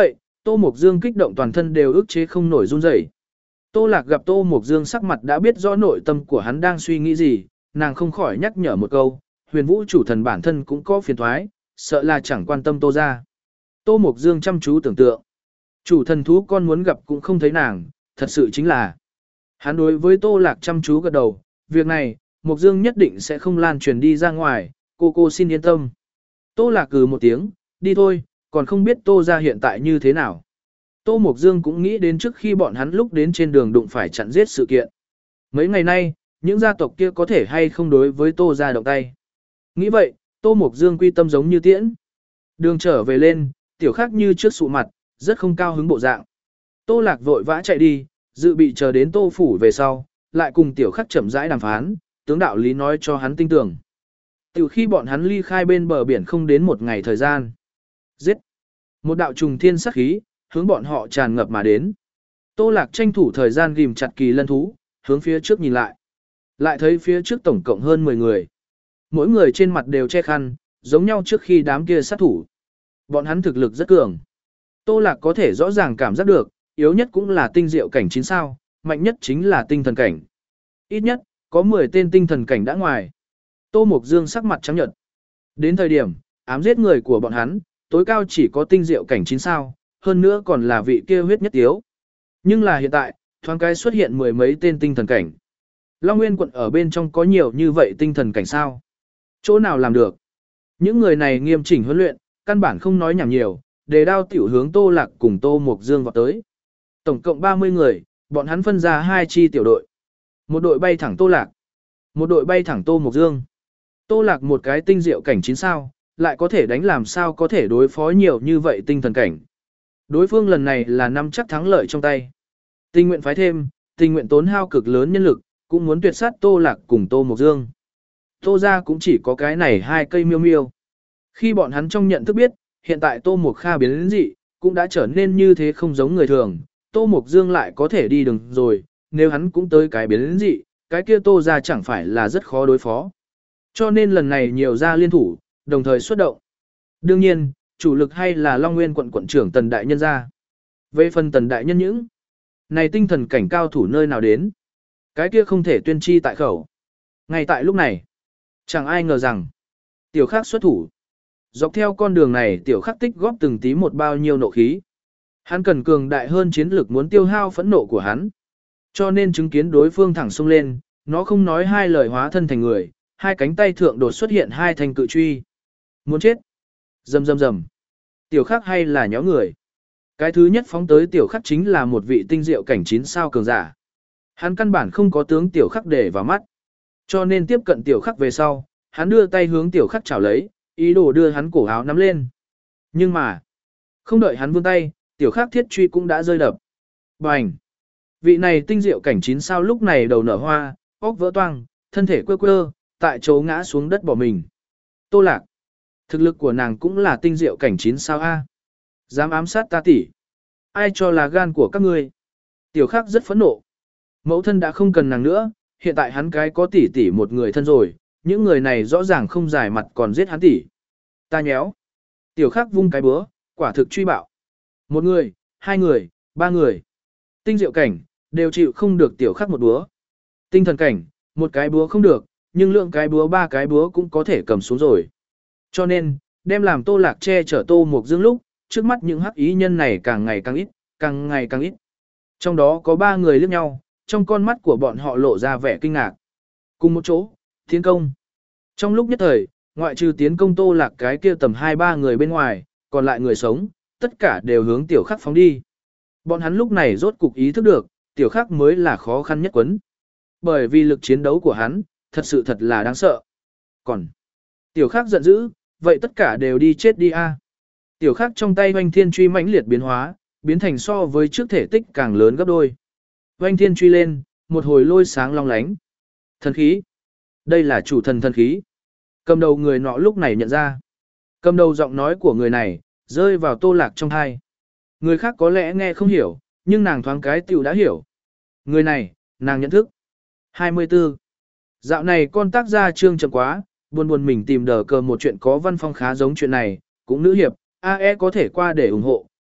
[SPEAKER 1] Tô Mộc Dương kích động toàn thân đều ức chế không nổi run rẩy. Tô Lạc gặp Tô Mộc Dương sắc mặt đã biết rõ nội tâm của hắn đang suy nghĩ gì, nàng không khỏi nhắc nhở một câu, huyền vũ chủ thần bản thân cũng có phiền thoái, sợ là chẳng quan tâm Tô ra. Tô Mộc Dương chăm chú tưởng tượng. Chủ thần thú con muốn gặp cũng không thấy nàng, thật sự chính là. Hắn đối với Tô Lạc chăm chú gật đầu, việc này, Mộc Dương nhất định sẽ không lan truyền đi ra ngoài, cô cô xin yên tâm. Tô Lạc cừ một tiếng, đi thôi, còn không biết Tô ra hiện tại như thế nào. Tô Mộc Dương cũng nghĩ đến trước khi bọn hắn lúc đến trên đường đụng phải chặn giết sự kiện. Mấy ngày nay, những gia tộc kia có thể hay không đối với Tô ra động tay. Nghĩ vậy, Tô Mộc Dương quy tâm giống như tiễn. Đường trở về lên, tiểu khác như trước sụ mặt, rất không cao hứng bộ dạng. Tô Lạc vội vã chạy đi, dự bị chờ đến Tô phủ về sau, lại cùng tiểu khắc chậm rãi đàm phán, tướng đạo lý nói cho hắn tin tưởng. Từ khi bọn hắn ly khai bên bờ biển không đến một ngày thời gian. Giết! Một đạo trùng thiên sát khí, hướng bọn họ tràn ngập mà đến. Tô Lạc tranh thủ thời gian ghim chặt kỳ lân thú, hướng phía trước nhìn lại. Lại thấy phía trước tổng cộng hơn mười người. Mỗi người trên mặt đều che khăn, giống nhau trước khi đám kia sát thủ. Bọn hắn thực lực rất cường. Tô Lạc có thể rõ ràng cảm giác được, yếu nhất cũng là tinh diệu cảnh chín sao, mạnh nhất chính là tinh thần cảnh. Ít nhất, có mười tên tinh thần cảnh đã ngoài. Tô Mộc Dương sắc mặt trắng nhợt. Đến thời điểm, ám giết người của bọn hắn, tối cao chỉ có tinh diệu cảnh chín sao, hơn nữa còn là vị kia huyết nhất tiếu. Nhưng là hiện tại, thoáng cái xuất hiện mười mấy tên tinh thần cảnh. Long Nguyên quận ở bên trong có nhiều như vậy tinh thần cảnh sao? Chỗ nào làm được? Những người này nghiêm chỉnh huấn luyện, căn bản không nói nhảm nhiều, đề đao tiểu hướng Tô Lạc cùng Tô Mộc Dương vào tới. Tổng cộng ba mươi người, bọn hắn phân ra hai chi tiểu đội. Một đội bay thẳng Tô Lạc, một đội bay thẳng Tô Mộc Dương. Tô Lạc một cái tinh diệu cảnh chín sao, lại có thể đánh làm sao có thể đối phó nhiều như vậy tinh thần cảnh. Đối phương lần này là năm chắc thắng lợi trong tay. Tình nguyện phái thêm, tình nguyện tốn hao cực lớn nhân lực, cũng muốn tuyệt sát Tô Lạc cùng Tô Mộc Dương. Tô ra cũng chỉ có cái này hai cây miêu miêu. Khi bọn hắn trong nhận thức biết, hiện tại Tô Mộc Kha biến đến dị, cũng đã trở nên như thế không giống người thường, Tô Mộc Dương lại có thể đi đường rồi, nếu hắn cũng tới cái biến đến dị, cái kia Tô ra chẳng phải là rất khó đối phó. Cho nên lần này nhiều gia liên thủ, đồng thời xuất động. Đương nhiên, chủ lực hay là Long Nguyên quận quận trưởng Tần Đại Nhân ra. Về phần Tần Đại Nhân những này tinh thần cảnh cao thủ nơi nào đến, cái kia không thể tuyên chi tại khẩu. Ngay tại lúc này, chẳng ai ngờ rằng, tiểu khắc xuất thủ. Dọc theo con đường này tiểu khắc tích góp từng tí một bao nhiêu nộ khí. Hắn cần cường đại hơn chiến lược muốn tiêu hao phẫn nộ của hắn. Cho nên chứng kiến đối phương thẳng xông lên, nó không nói hai lời hóa thân thành người, hai cánh tay thượng đột xuất hiện hai thanh cự truy. Muốn chết. Rầm rầm rầm. Tiểu khắc hay là nhó người. Cái thứ nhất phóng tới tiểu khắc chính là một vị tinh diệu cảnh chín sao cường giả. Hắn căn bản không có tướng tiểu khắc để vào mắt. Cho nên tiếp cận tiểu khắc về sau, hắn đưa tay hướng tiểu khắc chảo lấy, ý đồ đưa hắn cổ áo nắm lên. Nhưng mà, không đợi hắn vươn tay, tiểu khắc thiết truy cũng đã rơi đập. Bành! Vị này tinh diệu cảnh chín sao lúc này đầu nở hoa, óc vỡ toang, thân thể quơ quơ, tại chỗ ngã xuống đất bỏ mình. Tô Lạc! Thực lực của nàng cũng là tinh diệu cảnh chín sao A. Dám ám sát ta tỷ. Ai cho là gan của các ngươi? Tiểu khắc rất phẫn nộ. Mẫu thân đã không cần nàng nữa, hiện tại hắn cái có tỷ tỷ một người thân rồi, những người này rõ ràng không giải mặt còn giết hắn tỷ. Ta nhéo. Tiểu khắc vung cái búa, quả thực truy bạo. Một người, hai người, ba người. Tinh diệu cảnh, đều chịu không được tiểu khắc một búa. Tinh thần cảnh, một cái búa không được, nhưng lượng cái búa ba cái búa cũng có thể cầm xuống rồi. Cho nên, đem làm Tô Lạc che chở Tô Mộc Dương lúc, trước mắt những hắc ý nhân này càng ngày càng ít, càng ngày càng ít. Trong đó có ba người liếc nhau, trong con mắt của bọn họ lộ ra vẻ kinh ngạc. Cùng một chỗ, tiến công. Trong lúc nhất thời, ngoại trừ tiến công Tô Lạc cái kia tầm hai ba người bên ngoài, còn lại người sống, tất cả đều hướng tiểu khắc phóng đi. Bọn hắn lúc này rốt cục ý thức được, tiểu khắc mới là khó khăn nhất quấn. Bởi vì lực chiến đấu của hắn, thật sự thật là đáng sợ. Còn, tiểu khắc giận dữ, vậy tất cả đều đi chết đi a. Tiểu khắc trong tay Oanh Thiên Truy mãnh liệt biến hóa, biến thành so với trước thể tích càng lớn gấp đôi. Oanh Thiên Truy lên, một hồi lôi sáng long lánh. Thần khí. Đây là chủ thần thần khí. Cầm đầu người nọ lúc này nhận ra. Cầm đầu giọng nói của người này, rơi vào Tô Lạc trong tai. Người khác có lẽ nghe không hiểu, nhưng nàng thoáng cái tiểu đã hiểu. Người này, nàng nhận thức. hai mươi tư. Dạo này con tác gia trương chậm quá, buồn buồn mình tìm đờ cờ một chuyện có văn phong khá giống chuyện này, cũng nữ hiệp, a e có thể qua để ủng hộ,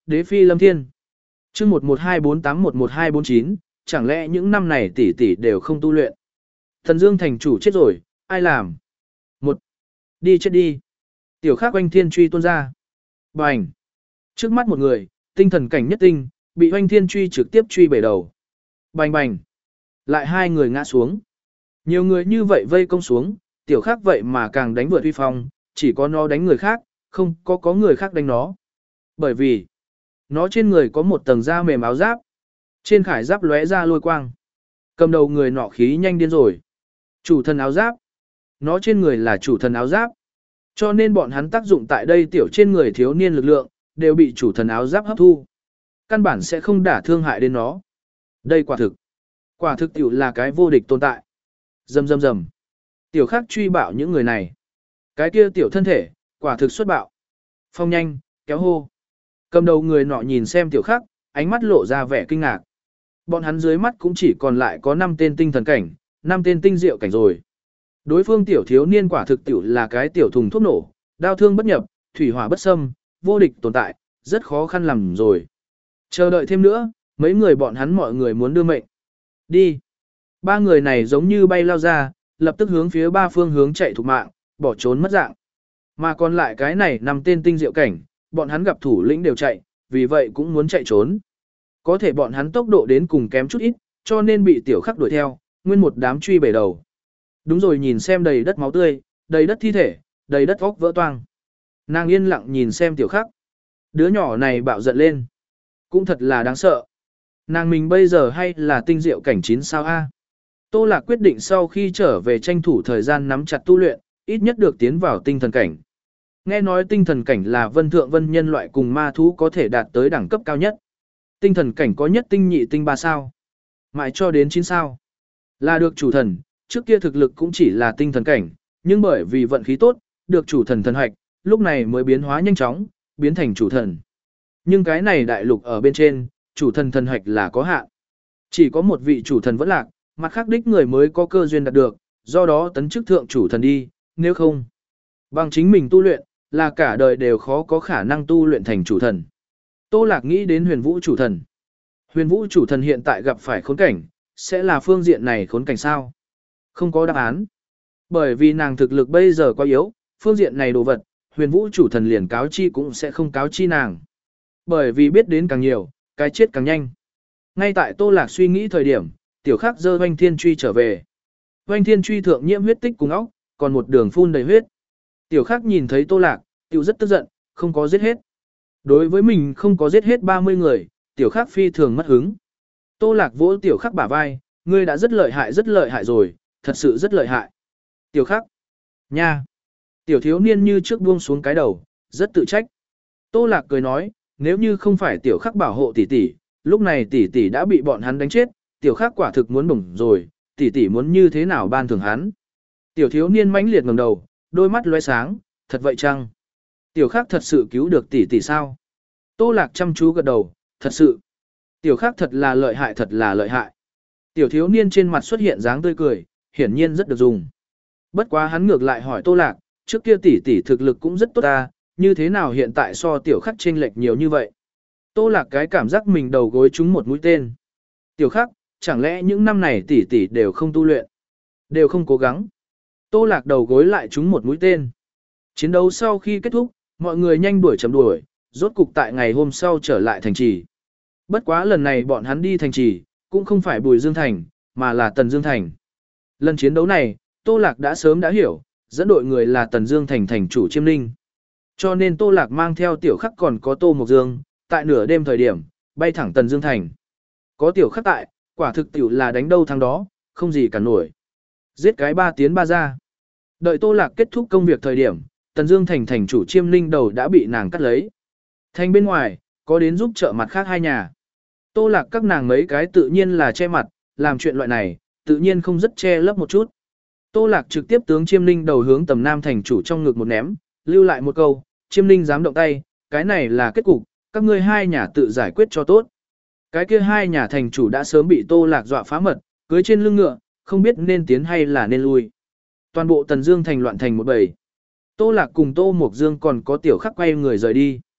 [SPEAKER 1] đế phi lâm thiên. Chương một một hai bốn tám một một hai bốn chín, chẳng lẽ những năm này tỷ tỷ đều không tu luyện? Thần Dương thành chủ chết rồi, ai làm? Một, đi chết đi. Tiểu Khắc Oanh Thiên truy tuôn ra. Bành! Trước mắt một người, tinh thần cảnh nhất tinh, bị Oanh Thiên truy trực tiếp truy bể đầu. Bành bành! Lại hai người ngã xuống. Nhiều người như vậy vây công xuống, Tiểu Khắc vậy mà càng đánh vượt uy phong, chỉ có nó đánh người khác, không có có người khác đánh nó. Bởi vì, nó trên người có một tầng da mềm áo giáp. Trên khải giáp lóe ra lôi quang. Cầm đầu người nọ khí nhanh điên rồi. Chủ thần áo giáp. Nó trên người là chủ thần áo giáp. Cho nên bọn hắn tác dụng tại đây tiểu trên người thiếu niên lực lượng, đều bị chủ thần áo giáp hấp thu. Căn bản sẽ không đả thương hại đến nó. Đây quả thực. Quả thực tiểu là cái vô địch tồn tại. Rầm rầm rầm. Tiểu Khắc truy bạo những người này. Cái kia tiểu thân thể, quả thực xuất bạo. Phong nhanh, kéo hô. Cầm đầu người nọ nhìn xem Tiểu Khắc, ánh mắt lộ ra vẻ kinh ngạc. Bọn hắn dưới mắt cũng chỉ còn lại có năm tên tinh thần cảnh, năm tên tinh diệu cảnh rồi. Đối phương tiểu thiếu niên quả thực tiểu là cái tiểu thùng thuốc nổ, đao thương bất nhập, thủy hỏa bất xâm, vô địch tồn tại, rất khó khăn làm rồi. Chờ đợi thêm nữa, mấy người bọn hắn mọi người muốn đưa mệnh. Đi. Ba người này giống như bay lao ra, lập tức hướng phía ba phương hướng chạy thục mạng, bỏ trốn mất dạng. Mà còn lại cái này năm tên tinh diệu cảnh, bọn hắn gặp thủ lĩnh đều chạy, vì vậy cũng muốn chạy trốn. Có thể bọn hắn tốc độ đến cùng kém chút ít, cho nên bị Tiểu Khắc đuổi theo, nguyên một đám truy bể đầu. Đúng rồi, nhìn xem đầy đất máu tươi, đầy đất thi thể, đầy đất óc vỡ toang. Nàng yên lặng nhìn xem Tiểu Khắc. Đứa nhỏ này bạo giận lên. Cũng thật là đáng sợ. Nàng mình bây giờ hay là tinh diệu cảnh chín sao A. Tô Lạc quyết định sau khi trở về tranh thủ thời gian nắm chặt tu luyện, ít nhất được tiến vào tinh thần cảnh. Nghe nói tinh thần cảnh là vân thượng vân nhân loại cùng ma thú có thể đạt tới đẳng cấp cao nhất. Tinh thần cảnh có nhất tinh nhị tinh ba sao. Mãi cho đến chín sao. Là được chủ thần, trước kia thực lực cũng chỉ là tinh thần cảnh, nhưng bởi vì vận khí tốt, được chủ thần thần hoạch, lúc này mới biến hóa nhanh chóng, biến thành chủ thần. Nhưng cái này đại lục ở bên trên, chủ thần thần hoạch là có hạn. Chỉ có một vị chủ thần vẫn lạc, mặt khác đích người mới có cơ duyên đạt được, do đó tấn chức thượng chủ thần đi, nếu không, bằng chính mình tu luyện, là cả đời đều khó có khả năng tu luyện thành chủ thần. Tô Lạc nghĩ đến huyền vũ chủ thần. Huyền vũ chủ thần hiện tại gặp phải khốn cảnh, sẽ là phương diện này khốn cảnh sao? Không có đáp án. Bởi vì nàng thực lực bây giờ quá yếu, phương diện này đồ vật, huyền vũ chủ thần liền cáo chi cũng sẽ không cáo chi nàng. Bởi vì biết đến càng nhiều, cái chết càng nhanh. Ngay tại Tô Lạc suy nghĩ thời điểm, Tiểu Khắc giơ Oanh Thiên truy trở về. Oanh Thiên truy thượng nhiễm huyết tích cùng óc, còn một đường phun đầy huyết. Tiểu Khắc nhìn thấy Tô Lạc, tiểu rất tức giận, không có giết hết. Đối với mình không có giết hết ba mươi người, Tiểu Khắc phi thường mất hứng. Tô Lạc vỗ Tiểu Khắc bả vai, ngươi đã rất lợi hại rất lợi hại rồi, thật sự rất lợi hại. Tiểu Khắc, nha. Tiểu thiếu niên như trước buông xuống cái đầu, rất tự trách. Tô Lạc cười nói, nếu như không phải Tiểu Khắc bảo hộ tỷ tỷ, lúc này tỷ tỷ đã bị bọn hắn đánh chết, Tiểu Khắc quả thực muốn bổng rồi, tỷ tỷ muốn như thế nào ban thưởng hắn. Tiểu thiếu niên mãnh liệt ngẩng đầu, đôi mắt lóe sáng, thật vậy chăng? Tiểu Khắc thật sự cứu được tỷ tỷ sao? Tô Lạc chăm chú gật đầu, thật sự. Tiểu Khắc thật là lợi hại thật là lợi hại. Tiểu thiếu niên trên mặt xuất hiện dáng tươi cười, hiển nhiên rất được dùng. Bất quá hắn ngược lại hỏi Tô Lạc, trước kia tỷ tỷ thực lực cũng rất tốt ta, như thế nào hiện tại so Tiểu Khắc chênh lệch nhiều như vậy? Tô Lạc cái cảm giác mình đầu gối trúng một mũi tên. Tiểu Khắc, chẳng lẽ những năm này tỷ tỷ đều không tu luyện, đều không cố gắng? Tô Lạc đầu gối lại trúng một mũi tên. Chiến đấu sau khi kết thúc, mọi người nhanh đuổi chậm đuổi, rốt cục tại ngày hôm sau trở lại thành trì. Bất quá lần này bọn hắn đi thành trì, cũng không phải Bùi Dương Thành, mà là Tần Dương Thành. Lần chiến đấu này, Tô Lạc đã sớm đã hiểu, dẫn đội người là Tần Dương Thành thành chủ Chiêm Linh. Cho nên Tô Lạc mang theo Tiểu Khắc còn có Tô Mộc Dương, tại nửa đêm thời điểm, bay thẳng Tần Dương Thành. Có Tiểu Khắc tại, quả thực tiểu là đánh đâu thắng đó, không gì cả nổi. Giết cái ba tiến ba ra. Đợi Tô Lạc kết thúc công việc thời điểm, Tần Dương Thành thành chủ Chiêm Linh đầu đã bị nàng cắt lấy. Thành bên ngoài, có đến giúp trợ mặt khác hai nhà. Tô Lạc các nàng mấy cái tự nhiên là che mặt, làm chuyện loại này, tự nhiên không rất che lấp một chút. Tô Lạc trực tiếp tướng Chiêm Linh đầu hướng Tầm Nam thành chủ trong ngực một ném, lưu lại một câu, Chiêm Linh dám động tay, cái này là kết cục, các ngươi hai nhà tự giải quyết cho tốt. Cái kia hai nhà thành chủ đã sớm bị Tô Lạc dọa phá mật, cưới trên lưng ngựa, không biết nên tiến hay là nên lui. Toàn bộ Tần Dương thành loạn thành một bầy. Tô Lạc cùng Tô Mộc Dương còn có Tiểu Khắc quay người rời đi.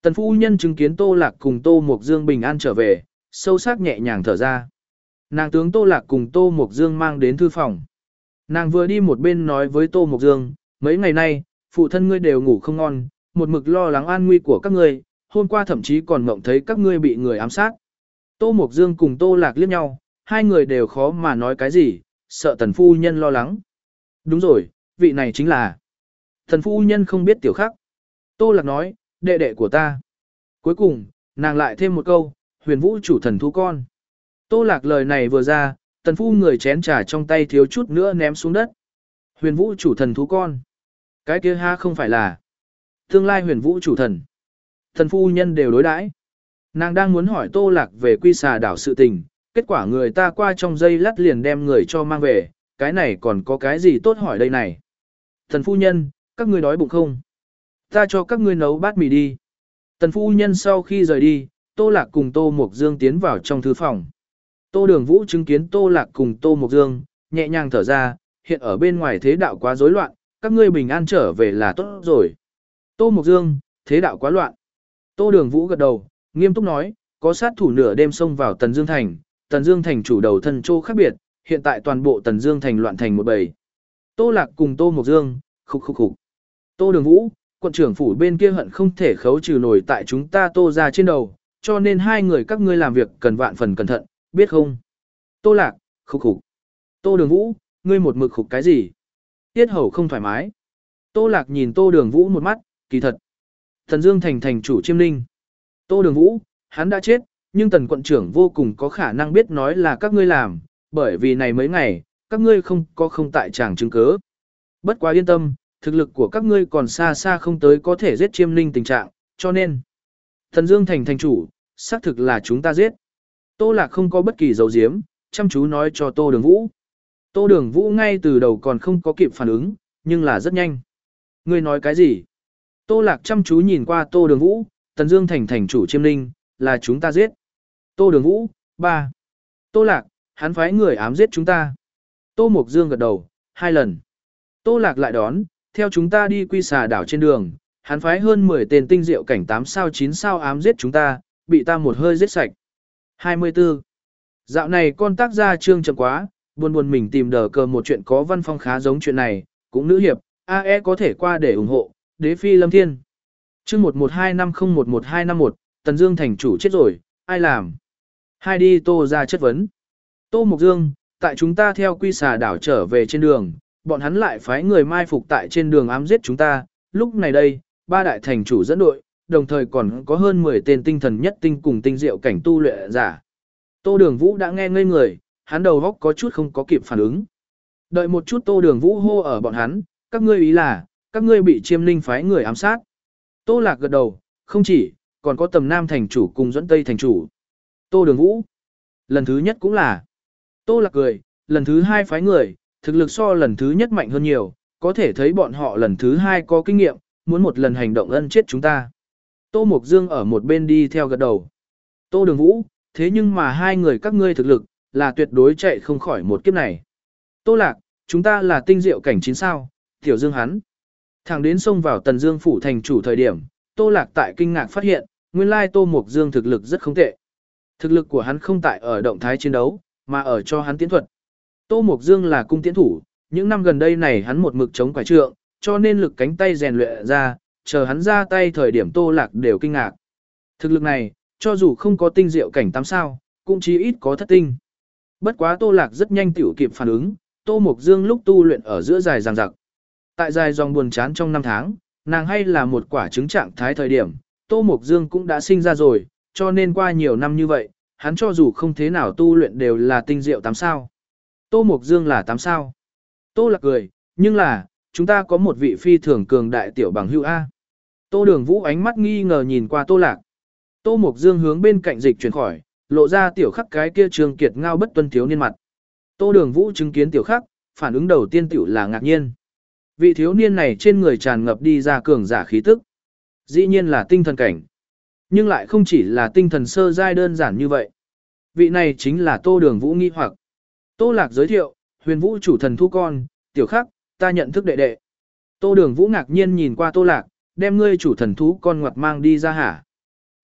[SPEAKER 1] Tần phu nhân chứng kiến Tô Lạc cùng Tô Mộc Dương bình an trở về, sâu sắc nhẹ nhàng thở ra. Nàng tướng Tô Lạc cùng Tô Mộc Dương mang đến thư phòng. Nàng vừa đi một bên nói với Tô Mộc Dương, mấy ngày nay, phụ thân ngươi đều ngủ không ngon, một mực lo lắng an nguy của các ngươi, hôm qua thậm chí còn mộng thấy các ngươi bị người ám sát. Tô Mộc Dương cùng Tô Lạc liếc nhau, hai người đều khó mà nói cái gì, sợ tần phu nhân lo lắng. Đúng rồi, vị này chính là... Tần phu nhân không biết tiểu khắc. Tô Lạc nói, đệ đệ của ta. Cuối cùng, nàng lại thêm một câu, huyền vũ chủ thần thú con. Tô Lạc lời này vừa ra, tần phu người chén trà trong tay thiếu chút nữa ném xuống đất. Huyền vũ chủ thần thú con. Cái kia ha không phải là tương lai huyền vũ chủ thần. Thần phu nhân đều đối đãi. Nàng đang muốn hỏi Tô Lạc về quy xà đảo sự tình, kết quả người ta qua trong giây lát liền đem người cho mang về, cái này còn có cái gì tốt hỏi đây này. Thần phu nhân, các ngươi đói bụng không? Ta cho các ngươi nấu bát mì đi. Tần phu nhân sau khi rời đi, Tô Lạc cùng Tô Mộc Dương tiến vào trong thư phòng. Tô Đường Vũ chứng kiến Tô Lạc cùng Tô Mộc Dương, nhẹ nhàng thở ra, hiện ở bên ngoài thế đạo quá rối loạn, các ngươi bình an trở về là tốt rồi. Tô Mộc Dương, thế đạo quá loạn. Tô Đường Vũ gật đầu, nghiêm túc nói, có sát thủ nửa đêm xông vào Tần Dương Thành, Tần Dương Thành chủ đầu thân châu khác biệt, hiện tại toàn bộ Tần Dương Thành loạn thành một bầy. Tô Lạc cùng Tô Mộc Dương, khục khục khục. Tô Đường Vũ, quận trưởng phủ bên kia hận không thể khấu trừ nổi tại chúng ta Tô ra trên đầu, cho nên hai người các ngươi làm việc cần vạn phần cẩn thận, biết không? Tô Lạc, khục khục. Tô Đường Vũ, ngươi một mực khục cái gì? Tiết hầu không thoải mái. Tô Lạc nhìn Tô Đường Vũ một mắt, kỳ thật. Tần Dương Thành thành chủ Chiêm Ninh. Tô Đường Vũ, hắn đã chết, nhưng tần quận trưởng vô cùng có khả năng biết nói là các ngươi làm, bởi vì này mấy ngày, các ngươi không có không tại tràng chứng cứ. Bất quá yên tâm, thực lực của các ngươi còn xa xa không tới có thể giết Chiêm Ninh tình trạng, cho nên Tần Dương Thành thành chủ, xác thực là chúng ta giết. Tô Lạc không có bất kỳ dấu diếm, chăm chú nói cho Tô Đường Vũ. Tô Đường Vũ ngay từ đầu còn không có kịp phản ứng, nhưng là rất nhanh. Ngươi nói cái gì? Tô Lạc chăm chú nhìn qua Tô Đường Vũ, Tần Dương Thành thành chủ Chiêm Ninh, là chúng ta giết. Tô Đường Vũ, ba. Tô Lạc, hắn phái người ám giết chúng ta. Tô Mộc Dương gật đầu, hai lần. Tô Lạc lại đón, theo chúng ta đi quy xà đảo trên đường, hắn phái hơn mười tên tinh diệu cảnh tám sao chín sao ám giết chúng ta, bị ta một hơi giết sạch. hai mươi tư. Dạo này con tác gia trương chậm quá, buồn buồn mình tìm đờ cờ một chuyện có văn phong khá giống chuyện này, cũng nữ hiệp, a e có thể qua để ủng hộ, đế phi lâm thiên. Chương một một hai năm không một một hai năm một, Tần Dương thành chủ chết rồi, ai làm? Hai đi Tô ra chất vấn. Tô Mộc Dương, tại chúng ta theo quy xà đảo trở về trên đường, bọn hắn lại phái người mai phục tại trên đường ám giết chúng ta, lúc này đây, ba đại thành chủ dẫn đội, đồng thời còn có hơn mười tên tinh thần nhất tinh cùng tinh diệu cảnh tu luyện giả. Tô Đường Vũ đã nghe ngây người, hắn đầu óc có chút không có kịp phản ứng. Đợi một chút Tô Đường Vũ hô ở bọn hắn, các ngươi ý là, các ngươi bị Chiêm Ninh phái người ám sát. Tô Lạc gật đầu, không chỉ, còn có Tầm Nam thành chủ cùng Duẫn Tây thành chủ. Tô Đường Vũ, lần thứ nhất cũng là. Tô Lạc cười, lần thứ hai phái người, thực lực so lần thứ nhất mạnh hơn nhiều, có thể thấy bọn họ lần thứ hai có kinh nghiệm, muốn một lần hành động ân chết chúng ta. Tô Mộc Dương ở một bên đi theo gật đầu. Tô Đường Vũ, thế nhưng mà hai người các ngươi thực lực, là tuyệt đối chạy không khỏi một kiếp này. Tô Lạc, chúng ta là tinh diệu cảnh chín sao, Tiểu Dương hắn. Thẳng đến xông vào Tần Dương phủ thành chủ thời điểm, Tô Lạc tại kinh ngạc phát hiện, nguyên lai Tô Mộc Dương thực lực rất không tệ. Thực lực của hắn không tại ở động thái chiến đấu, mà ở cho hắn tiến thuật. Tô Mộc Dương là cung tiễn thủ, những năm gần đây này hắn một mực chống quải trượng, cho nên lực cánh tay rèn luyện ra, chờ hắn ra tay thời điểm Tô Lạc đều kinh ngạc. Thực lực này, cho dù không có tinh diệu cảnh tám sao, cũng chí ít có thất tinh. Bất quá Tô Lạc rất nhanh tiểu kịp phản ứng, Tô Mộc Dương lúc tu luyện ở giữa dài dằng dặc. Tại dài dòng buồn chán trong năm tháng, nàng hay là một quả trứng trạng thái thời điểm, Tô Mộc Dương cũng đã sinh ra rồi, cho nên qua nhiều năm như vậy, hắn cho dù không thế nào tu luyện đều là tinh diệu tám sao. Tô Mộc Dương là tám sao. Tô Lạc cười, nhưng là, chúng ta có một vị phi thường cường đại tiểu bằng hữu A. Tô Đường Vũ ánh mắt nghi ngờ nhìn qua Tô Lạc. Tô Mộc Dương hướng bên cạnh dịch chuyển khỏi, lộ ra tiểu khắc cái kia trường kiệt ngao bất tuân thiếu niên mặt. Tô Đường Vũ chứng kiến tiểu khắc, phản ứng đầu tiên tiểu là ngạc nhiên. Vị thiếu niên này trên người tràn ngập đi ra cường giả khí tức. Dĩ nhiên là tinh thần cảnh. Nhưng lại không chỉ là tinh thần sơ giai đơn giản như vậy. Vị này chính là Tô Đường Vũ nghi hoặc. Tô Lạc giới thiệu, huyền vũ chủ thần thu con, tiểu khắc, ta nhận thức đệ đệ. Tô Đường Vũ ngạc nhiên nhìn qua Tô Lạc, đem ngươi chủ thần thú con ngoặt mang đi ra hả?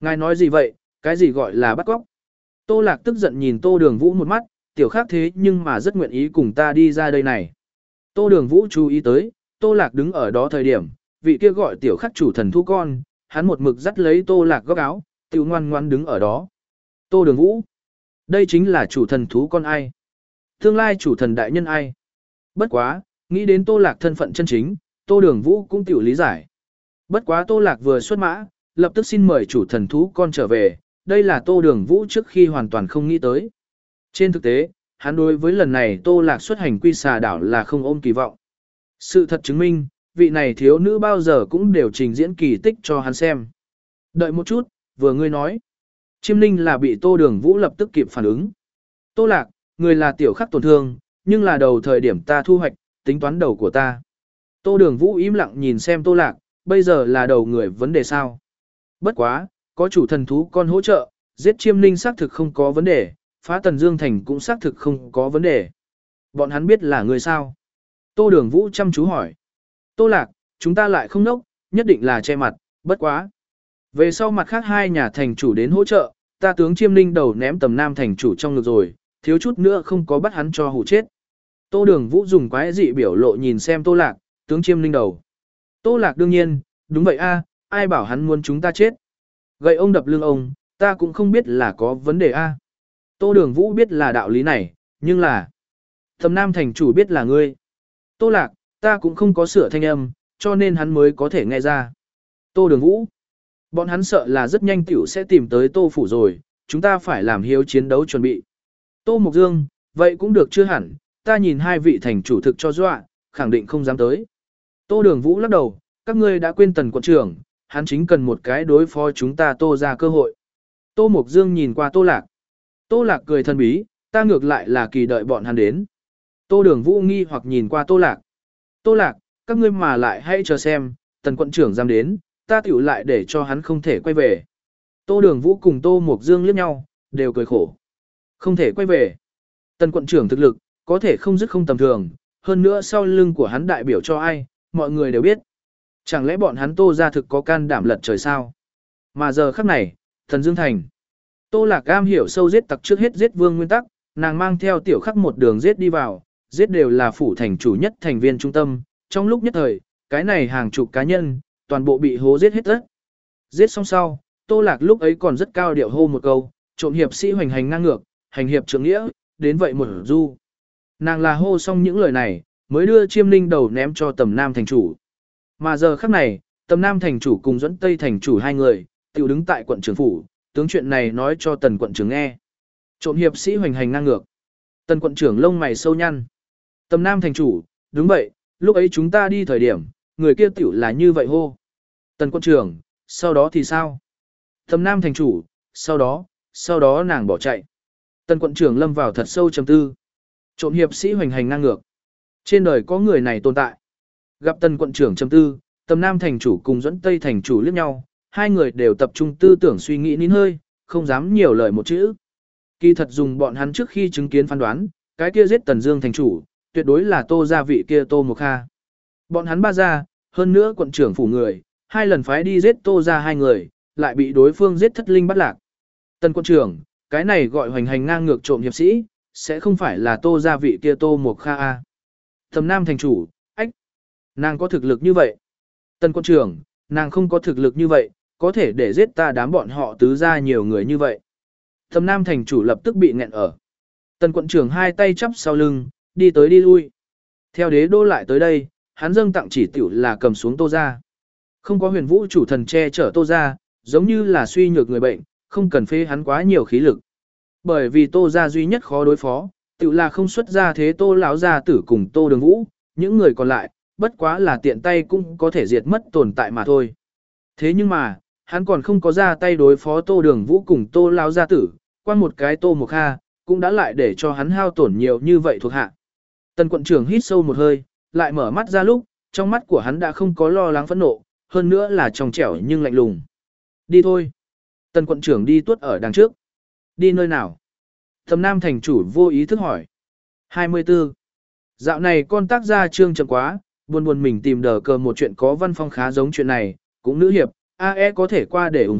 [SPEAKER 1] Ngài nói gì vậy, cái gì gọi là bắt cóc? Tô Lạc tức giận nhìn Tô Đường Vũ một mắt, tiểu khác thế nhưng mà rất nguyện ý cùng ta đi ra đây này. Tô Đường Vũ chú ý tới, Tô Lạc đứng ở đó thời điểm, vị kia gọi tiểu khắc chủ thần thú con, hắn một mực dắt lấy Tô Lạc góc áo, tiểu ngoan ngoan đứng ở đó. Tô Đường Vũ, đây chính là chủ thần thú con ai? Tương lai chủ thần đại nhân ai? Bất quá, nghĩ đến Tô Lạc thân phận chân chính, Tô Đường Vũ cũng tiểu lý giải. Bất quá Tô Lạc vừa xuất mã, lập tức xin mời chủ thần thú con trở về, đây là Tô Đường Vũ trước khi hoàn toàn không nghĩ tới. Trên thực tế, hắn đối với lần này Tô Lạc xuất hành quy xà đảo là không ôm kỳ vọng. Sự thật chứng minh, vị này thiếu nữ bao giờ cũng đều trình diễn kỳ tích cho hắn xem. Đợi một chút, vừa ngươi nói. Chiêm Ninh là bị Tô Đường Vũ lập tức kịp phản ứng. Tô Lạc, người là tiểu khắc tổn thương, nhưng là đầu thời điểm ta thu hoạch, tính toán đầu của ta. Tô Đường Vũ im lặng nhìn xem Tô Lạc, bây giờ là đầu người vấn đề sao? Bất quá, có chủ thần thú con hỗ trợ, giết Chiêm Ninh xác thực không có vấn đề, phá Tần Dương Thành cũng xác thực không có vấn đề. Bọn hắn biết là người sao? Tô Đường Vũ chăm chú hỏi. Tô Lạc, chúng ta lại không nốc, nhất định là che mặt, bất quá. Về sau mặt khác hai nhà thành chủ đến hỗ trợ, ta tướng Chiêm Ninh đầu ném tầm nam thành chủ trong ngực rồi, thiếu chút nữa không có bắt hắn cho hù chết. Tô Đường Vũ dùng quái dị biểu lộ nhìn xem Tô Lạc, tướng Chiêm Ninh đầu. Tô Lạc đương nhiên, đúng vậy a, ai bảo hắn muốn chúng ta chết. Gậy ông đập lưng ông, ta cũng không biết là có vấn đề a. Tô Đường Vũ biết là đạo lý này, nhưng là Tầm Nam thành chủ biết là ngươi. Tô Lạc, ta cũng không có sửa thanh âm, cho nên hắn mới có thể nghe ra. Tô Đường Vũ, bọn hắn sợ là rất nhanh tiểu sẽ tìm tới Tô phủ rồi, chúng ta phải làm hiếu chiến đấu chuẩn bị. Tô Mộc Dương, vậy cũng được chưa hẳn, ta nhìn hai vị thành chủ thực cho dọa, khẳng định không dám tới. Tô Đường Vũ lắc đầu, các ngươi đã quên Tần quận trưởng, hắn chính cần một cái đối phó chúng ta Tô ra cơ hội. Tô Mộc Dương nhìn qua Tô Lạc. Tô Lạc cười thân bí, ta ngược lại là kỳ đợi bọn hắn đến. Tô Đường Vũ nghi hoặc nhìn qua Tô Lạc. Tô Lạc, các ngươi mà lại hãy chờ xem, Tần quận trưởng dám đến, ta tiểu lại để cho hắn không thể quay về. Tô Đường Vũ cùng Tô Mộc Dương liếc nhau, đều cười khổ. Không thể quay về. Tần quận trưởng thực lực, có thể không dứt không tầm thường, hơn nữa sau lưng của hắn đại biểu cho ai, mọi người đều biết. Chẳng lẽ bọn hắn Tô ra thực có can đảm lật trời sao? Mà giờ khắc này, Thần Dương Thành. Tô Lạc am hiểu sâu giết tặc trước hết giết vương nguyên tắc, nàng mang theo tiểu khắc một đường giết đi vào, giết đều là phủ thành chủ nhất thành viên trung tâm, trong lúc nhất thời, cái này hàng chục cá nhân, toàn bộ bị hố giết hết tất. Giết xong sau, Tô Lạc lúc ấy còn rất cao điệu hô một câu, trộm hiệp sĩ hoành hành ngang ngược, hành hiệp trưởng nghĩa, đến vậy một du. Nàng là hô xong những lời này, mới đưa Chiêm Ninh đầu ném cho Tầm Nam thành chủ. Mà giờ khắc này, Tầm Nam thành chủ cùng Duẫn Tây thành chủ hai người, tiểu đứng tại quận trưởng phủ, tướng chuyện này nói cho Tần quận trưởng nghe. Trộm hiệp sĩ hoành hành ngang ngược. Tần quận trưởng lông mày sâu nhăn. Tầm Nam thành chủ, đúng vậy, lúc ấy chúng ta đi thời điểm, người kia tiểu là như vậy hô. Tần quận trưởng, sau đó thì sao? Tầm Nam thành chủ, sau đó, sau đó nàng bỏ chạy. Tần quận trưởng lâm vào thật sâu trầm tư. Trộm hiệp sĩ hoành hành ngang ngược. Trên đời có người này tồn tại. Gặp Tần quận trưởng trầm tư, Tầm Nam thành chủ cùng Duẫn Tây thành chủ liếc nhau, hai người đều tập trung tư tưởng suy nghĩ nín hơi, không dám nhiều lời một chữ. Kỳ thật dùng bọn hắn trước khi chứng kiến phán đoán, cái kia giết Tần Dương thành chủ, tuyệt đối là Tô gia vị kia Tô Mộc Kha. Bọn hắn ba gia, hơn nữa quận trưởng phủ người, hai lần phái đi giết Tô gia hai người, lại bị đối phương giết thất linh bắt lạc. Tần quận trưởng, cái này gọi hoành hành ngang ngược trộm hiệp sĩ, sẽ không phải là Tô gia vị kia Tô Mộc Kha a. Tầm Nam thành chủ, ách, nàng có thực lực như vậy. Tần quận trưởng, nàng không có thực lực như vậy, có thể để giết ta đám bọn họ tứ gia nhiều người như vậy. Tầm Nam thành chủ lập tức bị nghẹn ở. Tần quận trưởng hai tay chắp sau lưng, đi tới đi lui. Theo đế đô lại tới đây, hắn dâng tặng chỉ tiểu là cầm xuống Tô gia. Không có huyền vũ chủ thần che chở Tô gia, giống như là suy nhược người bệnh, không cần phê hắn quá nhiều khí lực. Bởi vì Tô gia duy nhất khó đối phó, tiểu là không xuất ra thế Tô lão gia tử cùng Tô Đường Vũ, những người còn lại, bất quá là tiện tay cũng có thể diệt mất tồn tại mà thôi. Thế nhưng mà, hắn còn không có ra tay đối phó Tô Đường Vũ cùng Tô lão gia tử, qua một cái Tô Mộc Kha, cũng đã lại để cho hắn hao tổn nhiều như vậy thuộc hạ. Tần quận trưởng hít sâu một hơi, lại mở mắt ra lúc, trong mắt của hắn đã không có lo lắng phẫn nộ, hơn nữa là trong trẻo nhưng lạnh lùng. Đi thôi. Tần quận trưởng đi tuốt ở đằng trước. Đi nơi nào? Tầm Nam thành chủ vô ý thức hỏi. hai mươi tư. Dạo này con tác gia trương chậm quá, buồn buồn mình tìm đờ cờ một chuyện có văn phong khá giống chuyện này, cũng nữ hiệp, a e có thể qua để ủng hộ,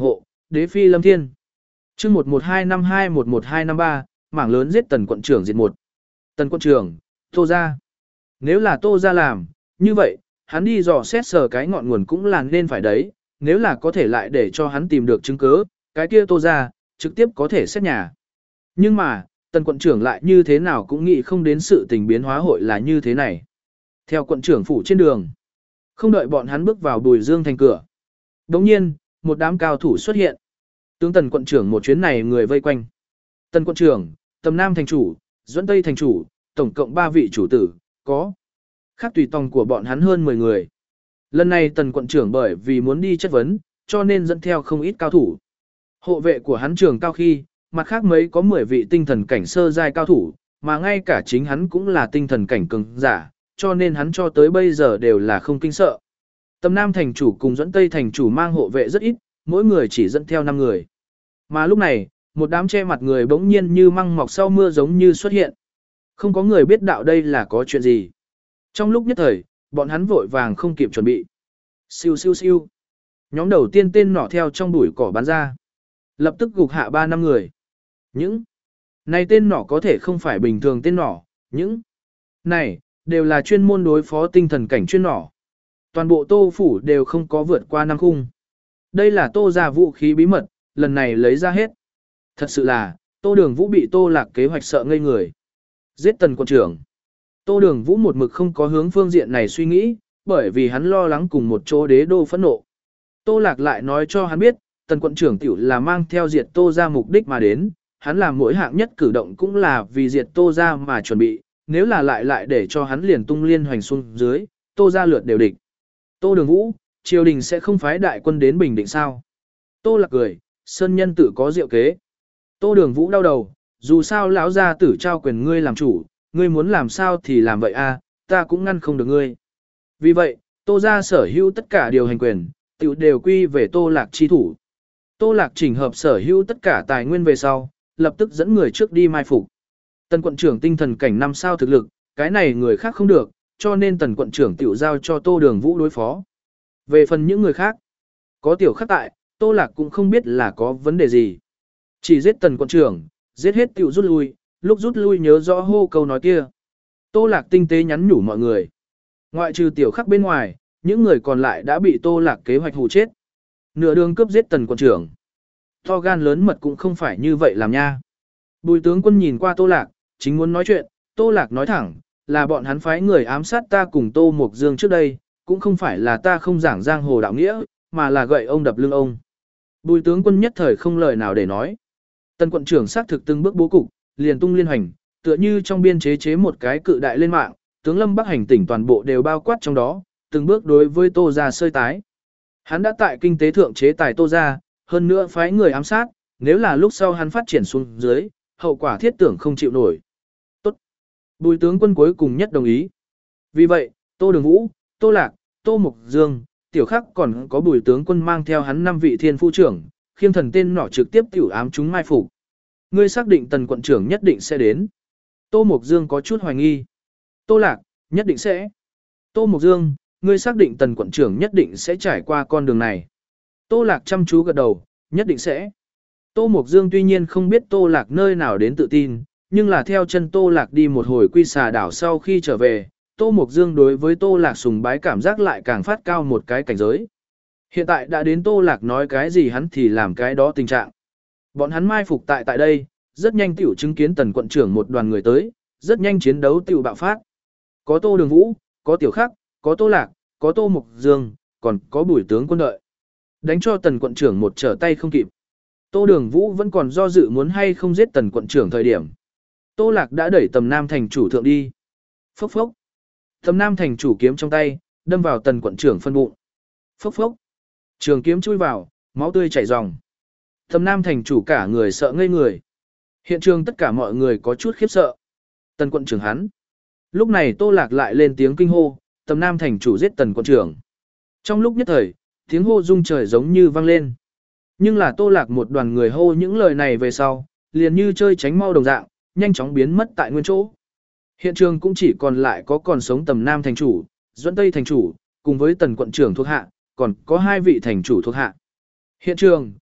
[SPEAKER 1] đế phi lâm thiên. Chương một một hai năm hai một một hai năm ba, mảng lớn giết tần quận trưởng diệt một. Tần quận trưởng, Tô gia. Nếu là Tô gia làm, như vậy, hắn đi dò xét sở cái ngọn nguồn cũng là nên phải đấy, nếu là có thể lại để cho hắn tìm được chứng cứ, cái kia Tô gia trực tiếp có thể xét nhà. Nhưng mà, tần quận trưởng lại như thế nào cũng nghĩ không đến sự tình biến hóa hội là như thế này. Theo quận trưởng phủ trên đường, không đợi bọn hắn bước vào Bùi Dương thành cửa. Đồng nhiên, một đám cao thủ xuất hiện. Tướng tần quận trưởng một chuyến này người vây quanh. Tần quận trưởng, Tầm Nam thành chủ, Duẫn Tây thành chủ, tổng cộng ba vị chủ tử, có khác tùy tòng của bọn hắn hơn mười người. Lần này tần quận trưởng bởi vì muốn đi chất vấn, cho nên dẫn theo không ít cao thủ. Hộ vệ của hắn trường cao khi, mặt khác mấy có mười vị tinh thần cảnh sơ giai cao thủ, mà ngay cả chính hắn cũng là tinh thần cảnh cường giả, cho nên hắn cho tới bây giờ đều là không kinh sợ. Tầm Nam thành chủ cùng Duẫn Tây thành chủ mang hộ vệ rất ít, mỗi người chỉ dẫn theo năm người. Mà lúc này, một đám che mặt người bỗng nhiên như măng mọc sau mưa giống như xuất hiện. Không có người biết đạo đây là có chuyện gì. Trong lúc nhất thời, bọn hắn vội vàng không kịp chuẩn bị. Siêu siêu siêu. Nhóm đầu tiên tên nỏ theo trong bụi cỏ bắn ra. Lập tức gục hạ ba năm người. Những này tên nỏ có thể không phải bình thường tên nỏ. Những này đều là chuyên môn đối phó tinh thần cảnh chuyên nỏ. Toàn bộ Tô phủ đều không có vượt qua năm khung. Đây là Tô gia vũ khí bí mật, lần này lấy ra hết. Thật sự là, Tô Đường Vũ bị Tô Lạc kế hoạch sợ ngây người. Giết tần quận trưởng. Tô Đường Vũ một mực không có hướng phương diện này suy nghĩ, bởi vì hắn lo lắng cùng một chỗ đế đô phẫn nộ. Tô Lạc lại nói cho hắn biết, tần quận trưởng tiểu là mang theo diệt Tô gia mục đích mà đến, hắn làm mỗi hạng nhất cử động cũng là vì diệt Tô gia mà chuẩn bị, nếu là lại lại để cho hắn liền tung liên hoành xuống dưới, Tô gia lượt đều địch. Tô Đường Vũ, triều đình sẽ không phái đại quân đến Bình Định sao? Tô Lạc cười, sơn nhân tự có diệu kế. Tô Đường Vũ đau đầu, dù sao lão gia tử trao quyền ngươi làm chủ, ngươi muốn làm sao thì làm vậy a, ta cũng ngăn không được ngươi. Vì vậy, Tô gia sở hữu tất cả điều hành quyền, tiểu đều quy về Tô Lạc chi thủ. Tô Lạc chỉnh hợp sở hữu tất cả tài nguyên về sau, lập tức dẫn người trước đi mai phục. Tần quận trưởng tinh thần cảnh năm sao thực lực, cái này người khác không được, cho nên tần quận trưởng tiểu giao cho Tô Đường Vũ đối phó. Về phần những người khác, có tiểu khắc tại, Tô Lạc cũng không biết là có vấn đề gì. Chỉ giết tần quận trưởng, giết hết tiểu rút lui, lúc rút lui nhớ rõ hô câu nói kia. Tô Lạc tinh tế nhắn nhủ mọi người. Ngoại trừ tiểu khắc bên ngoài, những người còn lại đã bị Tô Lạc kế hoạch hù chết. Nửa đường cướp giết tần quận trưởng. To gan lớn mật cũng không phải như vậy làm nha. Bùi tướng quân nhìn qua Tô Lạc, chính muốn nói chuyện, Tô Lạc nói thẳng, là bọn hắn phái người ám sát ta cùng Tô Mộc Dương trước đây, cũng không phải là ta không giảng giang hồ đạo nghĩa, mà là gậy ông đập lưng ông. Bùi tướng quân nhất thời không lời nào để nói. Tần quận trưởng xác thực từng bước bố cục, liền tung liên hành, tựa như trong biên chế chế một cái cự đại lên mạng, tướng Lâm Bắc hành tỉnh toàn bộ đều bao quát trong đó, từng bước đối với Tô gia sơi tái. Hắn đã tại kinh tế thượng chế tài Tô gia, hơn nữa phái người ám sát, nếu là lúc sau hắn phát triển xuống dưới, hậu quả thiết tưởng không chịu nổi. Tốt. Bùi tướng quân cuối cùng nhất đồng ý. Vì vậy, Tô Đường Vũ, Tô Lạc, Tô Mộc Dương, tiểu khắc còn có bùi tướng quân mang theo hắn năm vị thiên phu trưởng, khiêng thần tên nọ trực tiếp tiểu ám chúng mai phục. Ngươi xác định tần quận trưởng nhất định sẽ đến. Tô Mộc Dương có chút hoài nghi. Tô Lạc, nhất định sẽ. Tô Mộc Dương, ngươi xác định tần quận trưởng nhất định sẽ trải qua con đường này. Tô Lạc chăm chú gật đầu, nhất định sẽ. Tô Mộc Dương tuy nhiên không biết Tô Lạc nơi nào đến tự tin, nhưng là theo chân Tô Lạc đi một hồi quy xà đảo sau khi trở về, Tô Mộc Dương đối với Tô Lạc sùng bái cảm giác lại càng phát cao một cái cảnh giới. Hiện tại đã đến Tô Lạc nói cái gì hắn thì làm cái đó tình trạng. Bọn hắn mai phục tại tại đây, rất nhanh tiểu chứng kiến tần quận trưởng một đoàn người tới, rất nhanh chiến đấu tiểu bạo phát. Có Tô Đường Vũ, có Tiểu Khắc, có Tô Lạc, có Tô Mộc Dương, còn có bùi tướng quân đợi. Đánh cho tần quận trưởng một trở tay không kịp. Tô Đường Vũ vẫn còn do dự muốn hay không giết tần quận trưởng thời điểm. Tô Lạc đã đẩy Tầm Nam thành chủ thượng đi. Phốc phốc. Tầm Nam thành chủ kiếm trong tay, đâm vào tần quận trưởng phân bụng. Phốc phốc. Trường kiếm chui vào, máu tươi chảy ròng. Tầm Nam thành chủ cả người sợ ngây người. Hiện trường tất cả mọi người có chút khiếp sợ. Tần quận trưởng hắn. Lúc này Tô Lạc lại lên tiếng kinh hô, Tầm Nam thành chủ giết tần quận trưởng. Trong lúc nhất thời, tiếng hô rung trời giống như vang lên. Nhưng là Tô Lạc một đoàn người hô những lời này về sau, liền như chơi tránh mau đồng dạng, nhanh chóng biến mất tại nguyên chỗ. Hiện trường cũng chỉ còn lại có còn sống Tầm Nam thành chủ, Duẫn Tây thành chủ, cùng với tần quận trưởng thuộc hạ, còn có hai vị thành chủ thuộc hạ. Hiện trường,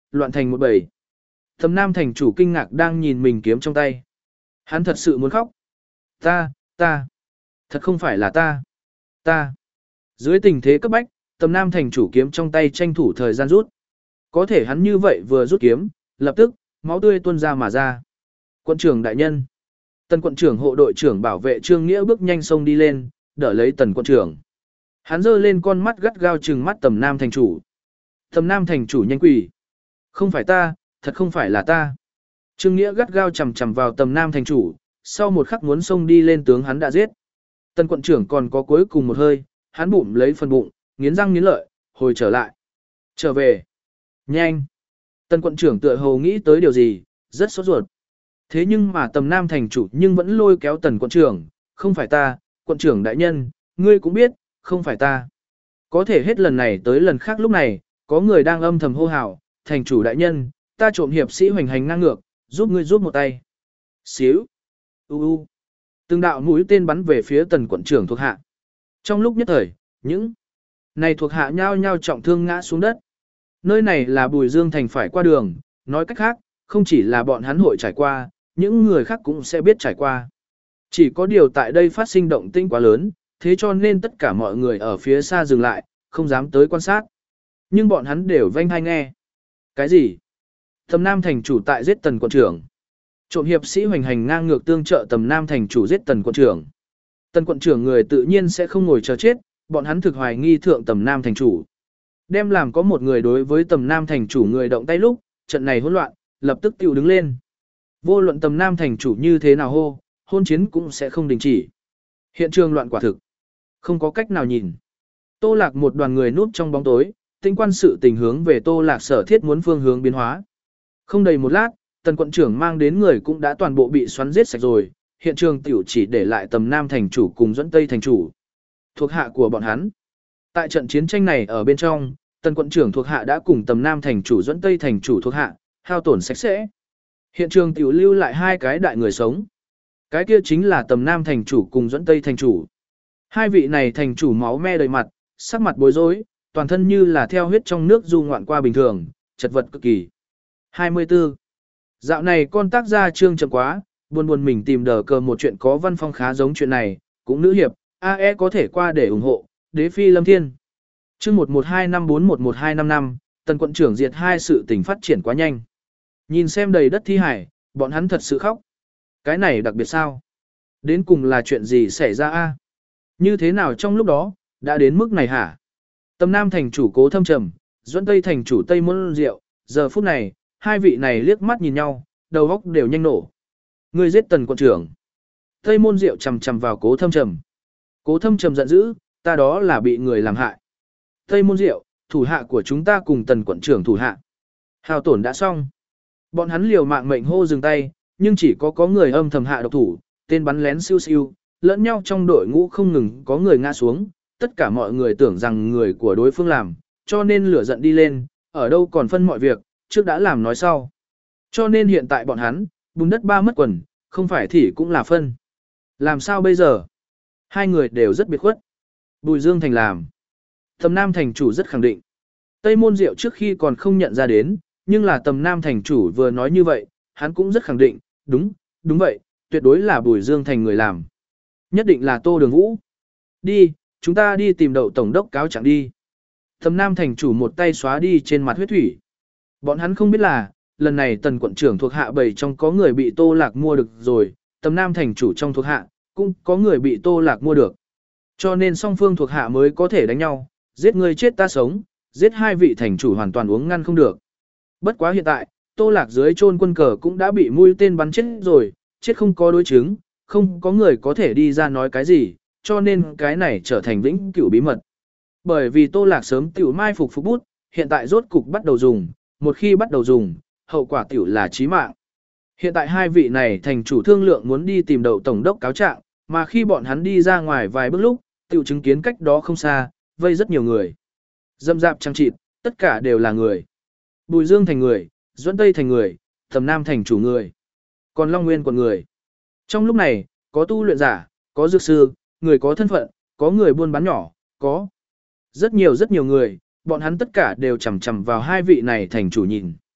[SPEAKER 1] loạn thành một bầy. Tầm Nam thành chủ kinh ngạc đang nhìn mình kiếm trong tay. Hắn thật sự muốn khóc. Ta, ta, thật không phải là ta, ta. Dưới tình thế cấp bách, Tầm Nam thành chủ kiếm trong tay tranh thủ thời gian rút. Có thể hắn như vậy vừa rút kiếm, lập tức, máu tươi tuôn ra mà ra. Quận trưởng đại nhân. Tần quận trưởng hộ đội trưởng bảo vệ Trương Nghĩa bước nhanh xông đi lên, đỡ lấy tần quận trưởng. Hắn giơ lên con mắt gắt gao trừng mắt Tầm Nam thành chủ. Tầm Nam thành chủ nhanh quỳ. Không phải ta, thật không phải là ta. Trương Nghĩa gắt gao chầm chầm vào Tầm Nam thành chủ, sau một khắc muốn xông đi lên tướng hắn đã giết. Tần quận trưởng còn có cuối cùng một hơi, hắn bụng lấy phần bụng, nghiến răng nghiến lợi, hồi trở lại. Trở về. Nhanh. Tần quận trưởng tựa hồ nghĩ tới điều gì, rất sốt ruột. Thế nhưng mà Tầm Nam thành chủ nhưng vẫn lôi kéo tần quận trưởng, không phải ta, quận trưởng đại nhân, ngươi cũng biết, không phải ta. Có thể hết lần này tới lần khác lúc này, có người đang âm thầm hô hào, thành chủ đại nhân, ta trộm hiệp sĩ hoành hành ngang ngược, giúp ngươi giúp một tay. Xíu. U u. Từng đạo mũi tên bắn về phía tần quận trưởng thuộc hạ. Trong lúc nhất thời, những này thuộc hạ nhao nhao trọng thương ngã xuống đất. Nơi này là Bùi Dương thành phải qua đường, nói cách khác, không chỉ là bọn hắn hội trải qua, những người khác cũng sẽ biết trải qua. Chỉ có điều tại đây phát sinh động tĩnh quá lớn, thế cho nên tất cả mọi người ở phía xa dừng lại, không dám tới quan sát. Nhưng bọn hắn đều vênh hai nghe. Cái gì? Tầm Nam thành chủ tại giết tần quận trưởng. Trộm hiệp sĩ hoành hành ngang ngược tương trợ Tầm Nam thành chủ giết tần quận trưởng. Tần quận trưởng người tự nhiên sẽ không ngồi chờ chết, bọn hắn thực hoài nghi thượng Tầm Nam thành chủ. Đem làm có một người đối với Tầm Nam thành chủ người động tay lúc, trận này hỗn loạn, lập tức tiêu đứng lên. Vô luận Tầm Nam thành chủ như thế nào hô, hôn chiến cũng sẽ không đình chỉ. Hiện trường loạn quả thực. Không có cách nào nhìn. Tô Lạc một đoàn người núp trong bóng tối, tinh quan sự tình hướng về Tô Lạc sở thiết muốn phương hướng biến hóa. Không đầy một lát, tần quận trưởng mang đến người cũng đã toàn bộ bị xoắn giết sạch rồi, hiện trường tiểu chỉ để lại Tầm Nam thành chủ cùng Duẫn Tây thành chủ. Thuộc hạ của bọn hắn. Tại trận chiến tranh này ở bên trong, tần quận trưởng thuộc hạ đã cùng Tầm Nam thành chủ Duẫn Tây thành chủ thuộc hạ, hao tổn sạch sẽ. Hiện trường tiểu lưu lại hai cái đại người sống. Cái kia chính là Tầm Nam thành chủ cùng Duẫn Tây thành chủ. Hai vị này thành chủ máu me đầy mặt, sắc mặt bối rối, toàn thân như là theo huyết trong nước du ngoạn qua bình thường, chật vật cực kỳ. hai mươi tư. Dạo này con tác gia trương chậm quá, buồn buồn mình tìm đờ cờ một chuyện có văn phong khá giống chuyện này, cũng nữ hiệp, a e có thể qua để ủng hộ, đế phi lâm thiên. Chương một một hai năm bốn một một hai năm năm, tần quận trưởng diệt hai sự tình phát triển quá nhanh. Nhìn xem đầy đất thi hải, bọn hắn thật sự khóc. Cái này đặc biệt sao? Đến cùng là chuyện gì xảy ra a? Như thế nào trong lúc đó, đã đến mức này hả? Tầm Nam thành chủ Cố Thâm Trầm, Duẫn Tây thành chủ Tây Môn Diệu, giờ phút này, hai vị này liếc mắt nhìn nhau, đầu óc đều nhanh nổ. Người giết tần quận trưởng. Tây Môn Diệu chầm chầm vào Cố Thâm Trầm. Cố Thâm Trầm giận dữ, ta đó là bị người làm hại. Tây Môn Diệu, thủ hạ của chúng ta cùng tần quận trưởng thủ hạ. Hào tổn đã xong. Bọn hắn liều mạng mệnh hô dừng tay, nhưng chỉ có có người âm thầm hạ độc thủ, tên bắn lén siêu siêu, lẫn nhau trong đội ngũ không ngừng có người ngã xuống, tất cả mọi người tưởng rằng người của đối phương làm, cho nên lửa giận đi lên, ở đâu còn phân mọi việc, trước đã làm nói sau. Cho nên hiện tại bọn hắn, bùn đất ba mất quần, không phải thì cũng là phân. Làm sao bây giờ? Hai người đều rất biệt khuất. Bùi Dương Thành làm. Tầm Nam thành chủ rất khẳng định. Tây Môn Diệu trước khi còn không nhận ra đến, nhưng là Tầm Nam thành chủ vừa nói như vậy, hắn cũng rất khẳng định, đúng, đúng vậy, tuyệt đối là Bùi Dương Thành người làm. Nhất định là Tô Đường Vũ. Đi, chúng ta đi tìm Đậu tổng đốc cáo trạng đi. Tầm Nam thành chủ một tay xóa đi trên mặt huyết thủy. Bọn hắn không biết là, lần này tần quận trưởng thuộc hạ bảy trong có người bị Tô Lạc mua được rồi, Tầm Nam thành chủ trong thuộc hạ, cũng có người bị Tô Lạc mua được. Cho nên song phương thuộc hạ mới có thể đánh nhau, giết người chết ta sống, giết hai vị thành chủ hoàn toàn uống ngăn không được. Bất quá hiện tại, Tô Lạc dưới chôn quân cờ cũng đã bị mũi tên bắn chết rồi, chết không có đối chứng, không có người có thể đi ra nói cái gì, cho nên cái này trở thành vĩnh cửu bí mật. Bởi vì Tô Lạc sớm tiểu mai phục phục bút, hiện tại rốt cục bắt đầu dùng, một khi bắt đầu dùng, hậu quả tiểu là chí mạng. Hiện tại hai vị này thành chủ thương lượng muốn đi tìm Đậu tổng đốc cáo trạng, mà khi bọn hắn đi ra ngoài vài bước lúc, tiểu chứng kiến cách đó không xa, vây rất nhiều người. Dâm dạp trang trịt, tất cả đều là người. Bùi Dương thành người, Duẫn Tây thành người, Tầm Nam thành chủ người, còn Long Nguyên quận người. Trong lúc này, có tu luyện giả, có dược sư, người có thân phận, có người buôn bán nhỏ, có rất nhiều rất nhiều người, bọn hắn tất cả đều chầm chầm vào hai vị này thành chủ nhìn.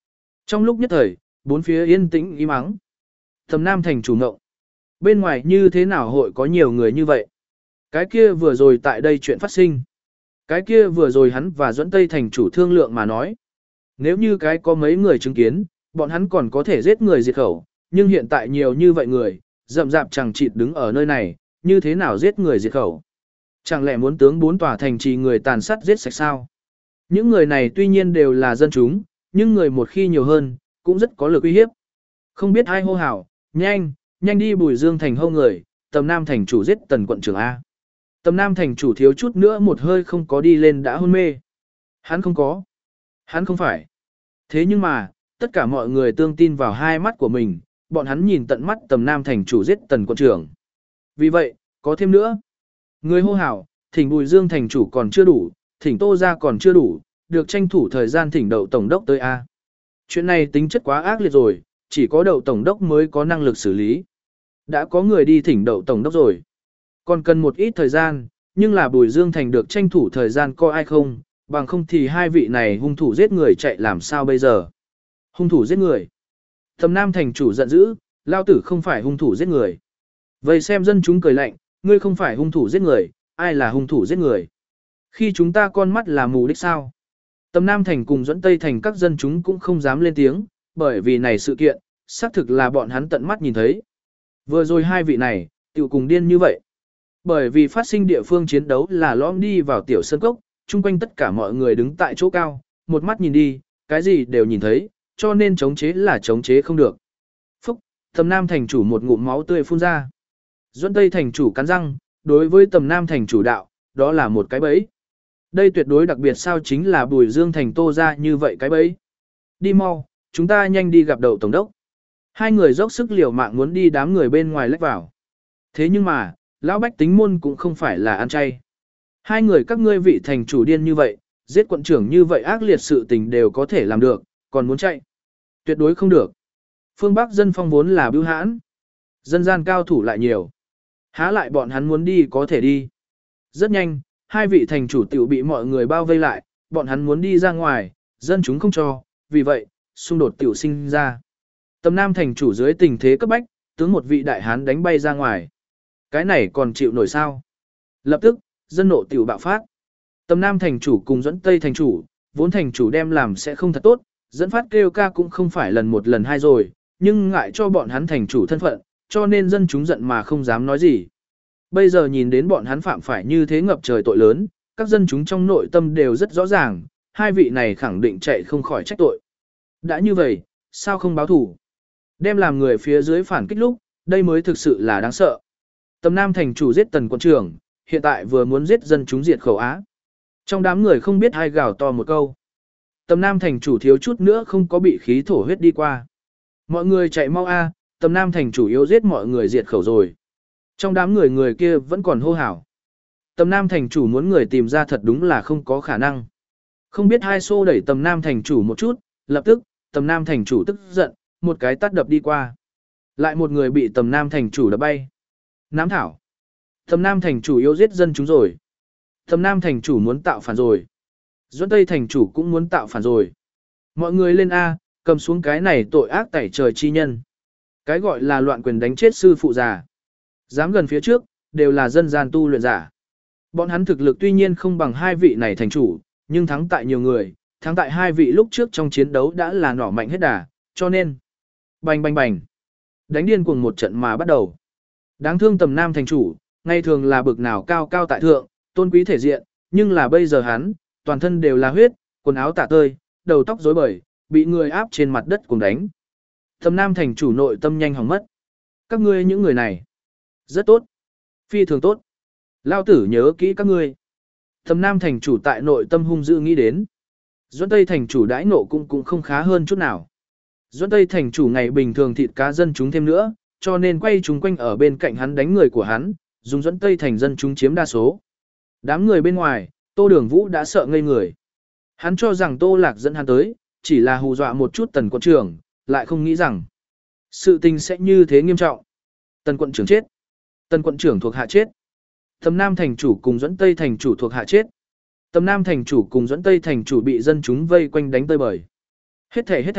[SPEAKER 1] Trong lúc nhất thời, bốn phía yên tĩnh im ắng. Tầm Nam thành chủ ngộng. Bên ngoài như thế nào hội có nhiều người như vậy? Cái kia vừa rồi tại đây chuyện phát sinh. Cái kia vừa rồi hắn và Duẫn Tây thành chủ thương lượng mà nói. Nếu như cái có mấy người chứng kiến, bọn hắn còn có thể giết người diệt khẩu, nhưng hiện tại nhiều như vậy người, rậm rạp chẳng chịt đứng ở nơi này, như thế nào giết người diệt khẩu? Chẳng lẽ muốn tướng bốn tòa thành trì người tàn sát giết sạch sao? Những người này tuy nhiên đều là dân chúng, nhưng người một khi nhiều hơn, cũng rất có lực uy hiếp. Không biết ai hô hào, nhanh, nhanh đi Bùi Dương thành hô người, Tầm Nam thành chủ giết Tần quận trưởng A. Tầm Nam thành chủ thiếu chút nữa một hơi không có đi lên đã hôn mê. Hắn không có. Hắn không phải. Thế nhưng mà, tất cả mọi người tương tin vào hai mắt của mình, bọn hắn nhìn tận mắt Tầm Nam thành chủ giết Tần quận trưởng. Vì vậy, có thêm nữa. Người hô hào, thỉnh Bùi Dương thành chủ còn chưa đủ, thỉnh Tô gia còn chưa đủ, được tranh thủ thời gian thỉnh Đậu tổng đốc tới A. Chuyện này tính chất quá ác liệt rồi, chỉ có Đậu tổng đốc mới có năng lực xử lý. Đã có người đi thỉnh Đậu tổng đốc rồi. Còn cần một ít thời gian, nhưng là Bùi Dương thành được tranh thủ thời gian coi ai không, bằng không thì hai vị này hung thủ giết người chạy làm sao bây giờ. Hung thủ giết người. Tầm Nam thành chủ giận dữ, lao tử không phải hung thủ giết người. Vậy xem dân chúng cười lạnh, ngươi không phải hung thủ giết người, ai là hung thủ giết người. Khi chúng ta con mắt là mù đích sao. Tầm Nam thành cùng Duẫn Tây thành các dân chúng cũng không dám lên tiếng, bởi vì này sự kiện, xác thực là bọn hắn tận mắt nhìn thấy. Vừa rồi hai vị này, tiểu cùng điên như vậy. Bởi vì phát sinh địa phương chiến đấu là lõm đi vào tiểu sơn cốc, chung quanh tất cả mọi người đứng tại chỗ cao, một mắt nhìn đi, cái gì đều nhìn thấy, cho nên chống chế là chống chế không được. Phúc, Tầm Nam thành chủ một ngụm máu tươi phun ra. Duẫn Tây thành chủ cắn răng, đối với Tầm Nam thành chủ đạo, đó là một cái bẫy. Đây tuyệt đối đặc biệt sao chính là Bùi Dương thành Tô ra như vậy cái bẫy. Đi mau, chúng ta nhanh đi gặp Đậu tổng đốc. Hai người dốc sức liều mạng muốn đi đám người bên ngoài lách vào. Thế nhưng mà, lão bách tính môn cũng không phải là ăn chay. Hai người các ngươi vị thành chủ điên như vậy, giết quận trưởng như vậy ác liệt sự tình đều có thể làm được, còn muốn chạy. Tuyệt đối không được. Phương Bắc dân phong vốn là bưu hãn. Dân gian cao thủ lại nhiều. Há lại bọn hắn muốn đi có thể đi. Rất nhanh, hai vị thành chủ tiểu bị mọi người bao vây lại, bọn hắn muốn đi ra ngoài, dân chúng không cho, vì vậy, xung đột tiểu sinh ra. Tầm Nam thành chủ dưới tình thế cấp bách, tướng một vị đại hán đánh bay ra ngoài. Cái này còn chịu nổi sao? Lập tức, dân nộ tiểu bạo phát. Tầm Nam thành chủ cùng Duẫn Tây thành chủ, vốn thành chủ đem làm sẽ không thật tốt, dẫn phát kêu ca cũng không phải lần một lần hai rồi, nhưng ngại cho bọn hắn thành chủ thân phận, cho nên dân chúng giận mà không dám nói gì. Bây giờ nhìn đến bọn hắn phạm phải như thế ngập trời tội lớn, các dân chúng trong nội tâm đều rất rõ ràng, hai vị này khẳng định chạy không khỏi trách tội. Đã như vậy, sao không báo thủ? Đem làm người phía dưới phản kích lúc, đây mới thực sự là đáng sợ. Tầm Nam thành chủ giết Tần quận trưởng, hiện tại vừa muốn giết dân chúng diệt khẩu Á. Trong đám người không biết ai gào to một câu. Tầm Nam thành chủ thiếu chút nữa không có bị khí thổ huyết đi qua. Mọi người chạy mau a, Tầm Nam thành chủ yếu giết mọi người diệt khẩu rồi. Trong đám người người kia vẫn còn hô hào. Tầm Nam thành chủ muốn người tìm ra thật đúng là không có khả năng. Không biết hai xô đẩy Tầm Nam thành chủ một chút, lập tức, Tầm Nam thành chủ tức giận, một cái tát đập đi qua. Lại một người bị Tầm Nam thành chủ đập bay. Nám thảo. Tầm Nam thành chủ yếu giết dân chúng rồi. Tầm Nam thành chủ muốn tạo phản rồi. Duẫn Tây thành chủ cũng muốn tạo phản rồi. Mọi người lên A, cầm xuống cái này tội ác tẩy trời chi nhân. Cái gọi là loạn quyền đánh chết sư phụ già. Dám gần phía trước, đều là dân gian tu luyện giả. Bọn hắn thực lực tuy nhiên không bằng hai vị này thành chủ, nhưng thắng tại nhiều người, thắng tại hai vị lúc trước trong chiến đấu đã là nỏ mạnh hết đà, cho nên bành bành bành. Đánh điên cuồng một trận mà bắt đầu. Đáng thương Tầm Nam thành chủ, ngày thường là bực nào cao cao tại thượng, tôn quý thể diện, nhưng là bây giờ hắn, toàn thân đều là huyết, quần áo tả tơi, đầu tóc rối bời, bị người áp trên mặt đất cùng đánh. Tầm Nam thành chủ nội tâm nhanh hỏng mất. Các ngươi những người này, rất tốt, phi thường tốt. Lao tử nhớ kỹ các ngươi. Tầm Nam thành chủ tại nội tâm hung dữ nghĩ đến. Duẫn Tây thành chủ đãi nộ cũng cũng không khá hơn chút nào. Duẫn Tây thành chủ ngày bình thường thịt cá dân chúng thêm nữa, cho nên quay chúng quanh ở bên cạnh hắn đánh người của hắn, dùng Duẫn Tây thành dân chúng chiếm đa số. Đám người bên ngoài, Tô Đường Vũ đã sợ ngây người. Hắn cho rằng Tô Lạc dẫn hắn tới, chỉ là hù dọa một chút Tần quận trưởng, lại không nghĩ rằng sự tình sẽ như thế nghiêm trọng. Tần quận trưởng chết. Tần quận trưởng thuộc hạ chết. Tầm Nam thành chủ cùng Duẫn Tây thành chủ thuộc hạ chết. Tầm Nam thành chủ cùng Duẫn Tây thành chủ bị dân chúng vây quanh đánh tơi bời. Hết thảy hết thảy,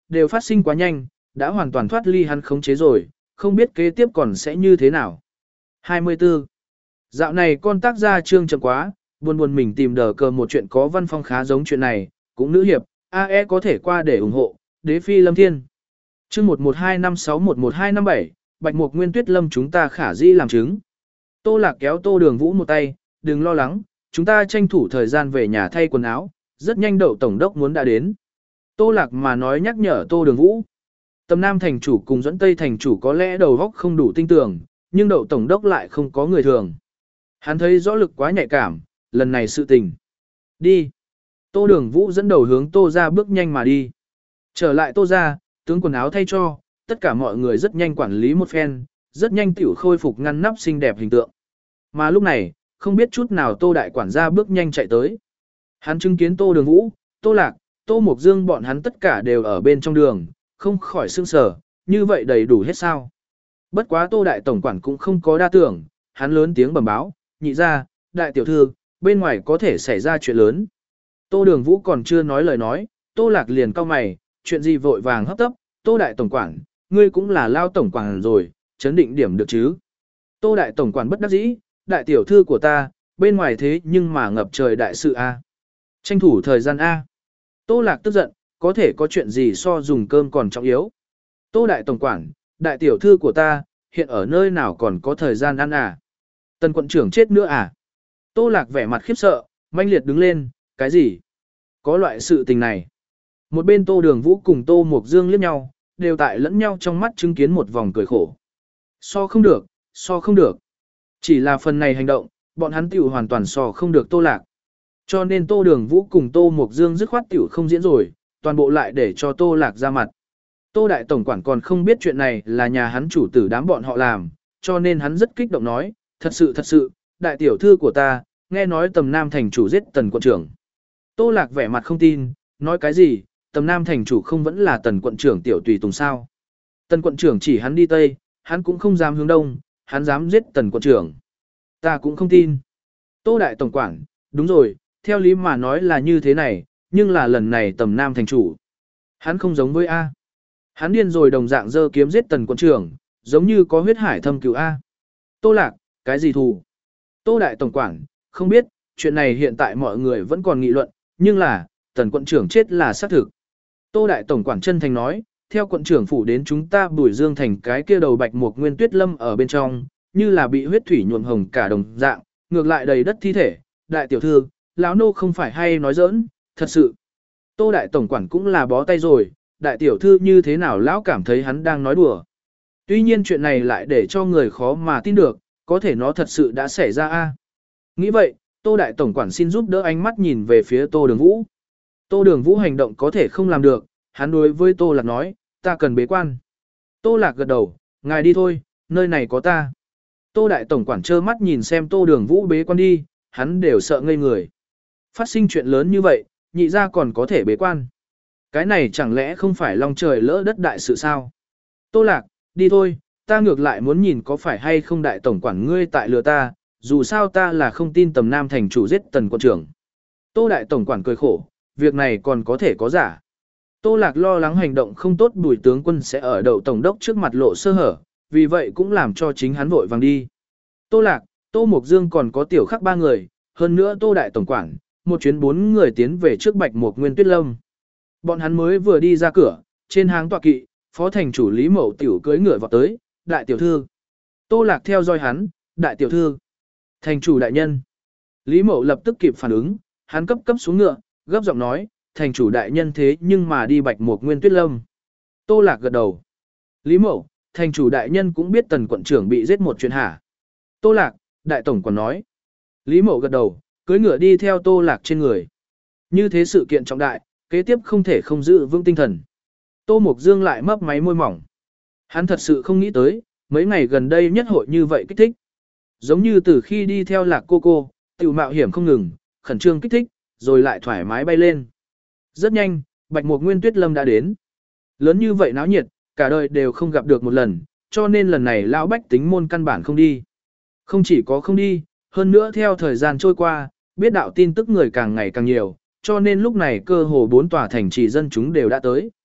[SPEAKER 1] đều phát sinh quá nhanh, đã hoàn toàn thoát ly hắn khống chế rồi, không biết kế tiếp còn sẽ như thế nào. hai mươi tư. Dạo này con tác gia trương chậm quá, buồn buồn mình tìm đờ cờ một chuyện có văn phong khá giống chuyện này, cũng nữ hiệp, a e có thể qua để ủng hộ, đế phi lâm thiên. Chương một một hai năm sáu một một hai năm bảy, Bạch Mục Nguyên Tuyết Lâm chúng ta khả dĩ làm chứng. Tô Lạc kéo Tô Đường Vũ một tay, đừng lo lắng, chúng ta tranh thủ thời gian về nhà thay quần áo, rất nhanh Đậu tổng đốc muốn đã đến. Tô Lạc mà nói nhắc nhở Tô Đường Vũ. Tầm Nam thành chủ cùng Duẫn Tây thành chủ có lẽ đầu óc không đủ tinh tường, nhưng Đậu tổng đốc lại không có người thường. Hắn thấy rõ lực quá nhạy cảm, lần này sự tình. Đi. Tô Đường Vũ dẫn đầu hướng Tô ra bước nhanh mà đi. Trở lại Tô ra, tướng quần áo thay cho, tất cả mọi người rất nhanh quản lý một phen, rất nhanh tiểu khôi phục ngăn nắp xinh đẹp hình tượng. Mà lúc này, không biết chút nào Tô đại quản gia bước nhanh chạy tới. Hắn chứng kiến Tô Đường Vũ, Tô Lạc, Tô Mộc Dương bọn hắn tất cả đều ở bên trong đường, không khỏi sương sở, như vậy đầy đủ hết sao. Bất quá Tô đại tổng quản cũng không có đa tưởng, hắn lớn tiếng bẩm báo, nhị ra, đại tiểu thư, bên ngoài có thể xảy ra chuyện lớn. Tô Đường Vũ còn chưa nói lời nói, Tô Lạc liền cau mày, chuyện gì vội vàng hấp tấp, Tô đại tổng quản, ngươi cũng là lao tổng quản rồi, chấn định điểm được chứ. Tô đại tổng quản bất đắc dĩ, đại tiểu thư của ta, bên ngoài thế nhưng mà ngập trời đại sự A. Tranh thủ thời gian A. Tô Lạc tức giận, có thể có chuyện gì so dùng cơm còn trọng yếu. Tô đại tổng quản, đại tiểu thư của ta, hiện ở nơi nào còn có thời gian ăn à? Tần quận trưởng chết nữa à? Tô Lạc vẻ mặt khiếp sợ, manh liệt đứng lên, cái gì? Có loại sự tình này. Một bên Tô Đường Vũ cùng Tô Mộc Dương liếc nhau, đều tại lẫn nhau trong mắt chứng kiến một vòng cười khổ. So không được, so không được. Chỉ là phần này hành động, bọn hắn tiểu hoàn toàn so không được Tô Lạc. Cho nên Tô Đường Vũ cùng Tô Mộc Dương dứt khoát tiểu không diễn rồi, toàn bộ lại để cho Tô Lạc ra mặt. Tô đại tổng quản còn không biết chuyện này là nhà hắn chủ tử đám bọn họ làm, cho nên hắn rất kích động nói, thật sự thật sự, đại tiểu thư của ta, nghe nói Tầm Nam thành chủ giết Tần quận trưởng. Tô Lạc vẻ mặt không tin, nói cái gì, Tầm Nam thành chủ không vẫn là Tần quận trưởng tiểu tùy tùng sao? Tần quận trưởng chỉ hắn đi tây, hắn cũng không dám hướng đông, hắn dám giết Tần quận trưởng. Ta cũng không tin. Tô đại tổng quản, đúng rồi, theo lý mà nói là như thế này, nhưng là lần này Tầm Nam thành chủ. Hắn không giống với A. Hắn điên rồi đồng dạng dơ kiếm giết Tần quận trưởng, giống như có huyết hải thâm cứu A. Tô Lạc, cái gì thù? Tô đại tổng quản, không biết, chuyện này hiện tại mọi người vẫn còn nghị luận, nhưng là, Tần quận trưởng chết là xác thực. Tô đại tổng quản chân thành nói, theo quận trưởng phủ đến chúng ta Bùi Dương thành cái kia đầu Bạch Mục Nguyên Tuyết Lâm ở bên trong, như là bị huyết thủy nhuộm hồng cả đồng dạng, ngược lại đầy đất thi thể, đại tiểu thư, lão nô không phải hay nói giỡn, thật sự. Tô đại tổng quản cũng là bó tay rồi, đại tiểu thư như thế nào lão cảm thấy hắn đang nói đùa. Tuy nhiên chuyện này lại để cho người khó mà tin được, có thể nó thật sự đã xảy ra a. Nghĩ vậy, Tô đại tổng quản xin giúp đỡ ánh mắt nhìn về phía Tô Đường Vũ. Tô Đường Vũ hành động có thể không làm được, hắn đối với Tô Lạc nói, ta cần bế quan. Tô Lạc gật đầu, ngài đi thôi, nơi này có ta. Tô đại tổng quản trơ mắt nhìn xem Tô Đường Vũ bế quan đi, hắn đều sợ ngây người. Phát sinh chuyện lớn như vậy, nhị ra còn có thể bế quan. Cái này chẳng lẽ không phải long trời lỡ đất đại sự sao? Tô Lạc, đi thôi, ta ngược lại muốn nhìn có phải hay không đại tổng quản ngươi tại lừa ta, dù sao ta là không tin Tầm Nam thành chủ giết Tần quận trưởng. Tô đại tổng quản cười khổ, việc này còn có thể có giả. Tô Lạc lo lắng hành động không tốt Bùi tướng quân sẽ ở Đậu tổng đốc trước mặt lộ sơ hở, vì vậy cũng làm cho chính hắn vội vàng đi. Tô Lạc, Tô Mộc Dương còn có tiểu khắc ba người, hơn nữa Tô đại tổng quản, một chuyến bốn người tiến về trước Bạch Mục Nguyên Tuyết Lâm. Bọn hắn mới vừa đi ra cửa, trên háng tọa kỵ, phó thành chủ Lý Mậu tiểu cưỡi ngựa vào tới, đại tiểu thư. Tô Lạc theo dõi hắn, đại tiểu thư. Thành chủ đại nhân. Lý Mậu lập tức kịp phản ứng, hắn cấp cấp xuống ngựa, gấp giọng nói, thành chủ đại nhân thế nhưng mà đi Bạch Mục Nguyên Tuyết Lâm. Tô Lạc gật đầu. Lý Mậu, thành chủ đại nhân cũng biết Tần quận trưởng bị giết một chuyện hả? Tô Lạc, đại tổng quản nói. Lý Mậu gật đầu, cưỡi ngựa đi theo Tô Lạc trên người. Như thế sự kiện trọng đại, kế tiếp không thể không giữ vững tinh thần. Tô Mộc Dương lại mấp máy môi mỏng. Hắn thật sự không nghĩ tới, mấy ngày gần đây nhất hội như vậy kích thích. Giống như từ khi đi theo Lạc cô cô, tiểu mạo hiểm không ngừng, khẩn trương kích thích, rồi lại thoải mái bay lên. Rất nhanh, Bạch Mục Nguyên Tuyết Lâm đã đến. Lớn như vậy náo nhiệt, cả đời đều không gặp được một lần, cho nên lần này lão bách tính môn căn bản không đi. Không chỉ có không đi, hơn nữa theo thời gian trôi qua, biết đạo tin tức người càng ngày càng nhiều, cho nên lúc này cơ hồ bốn tòa thành trì dân chúng đều đã tới.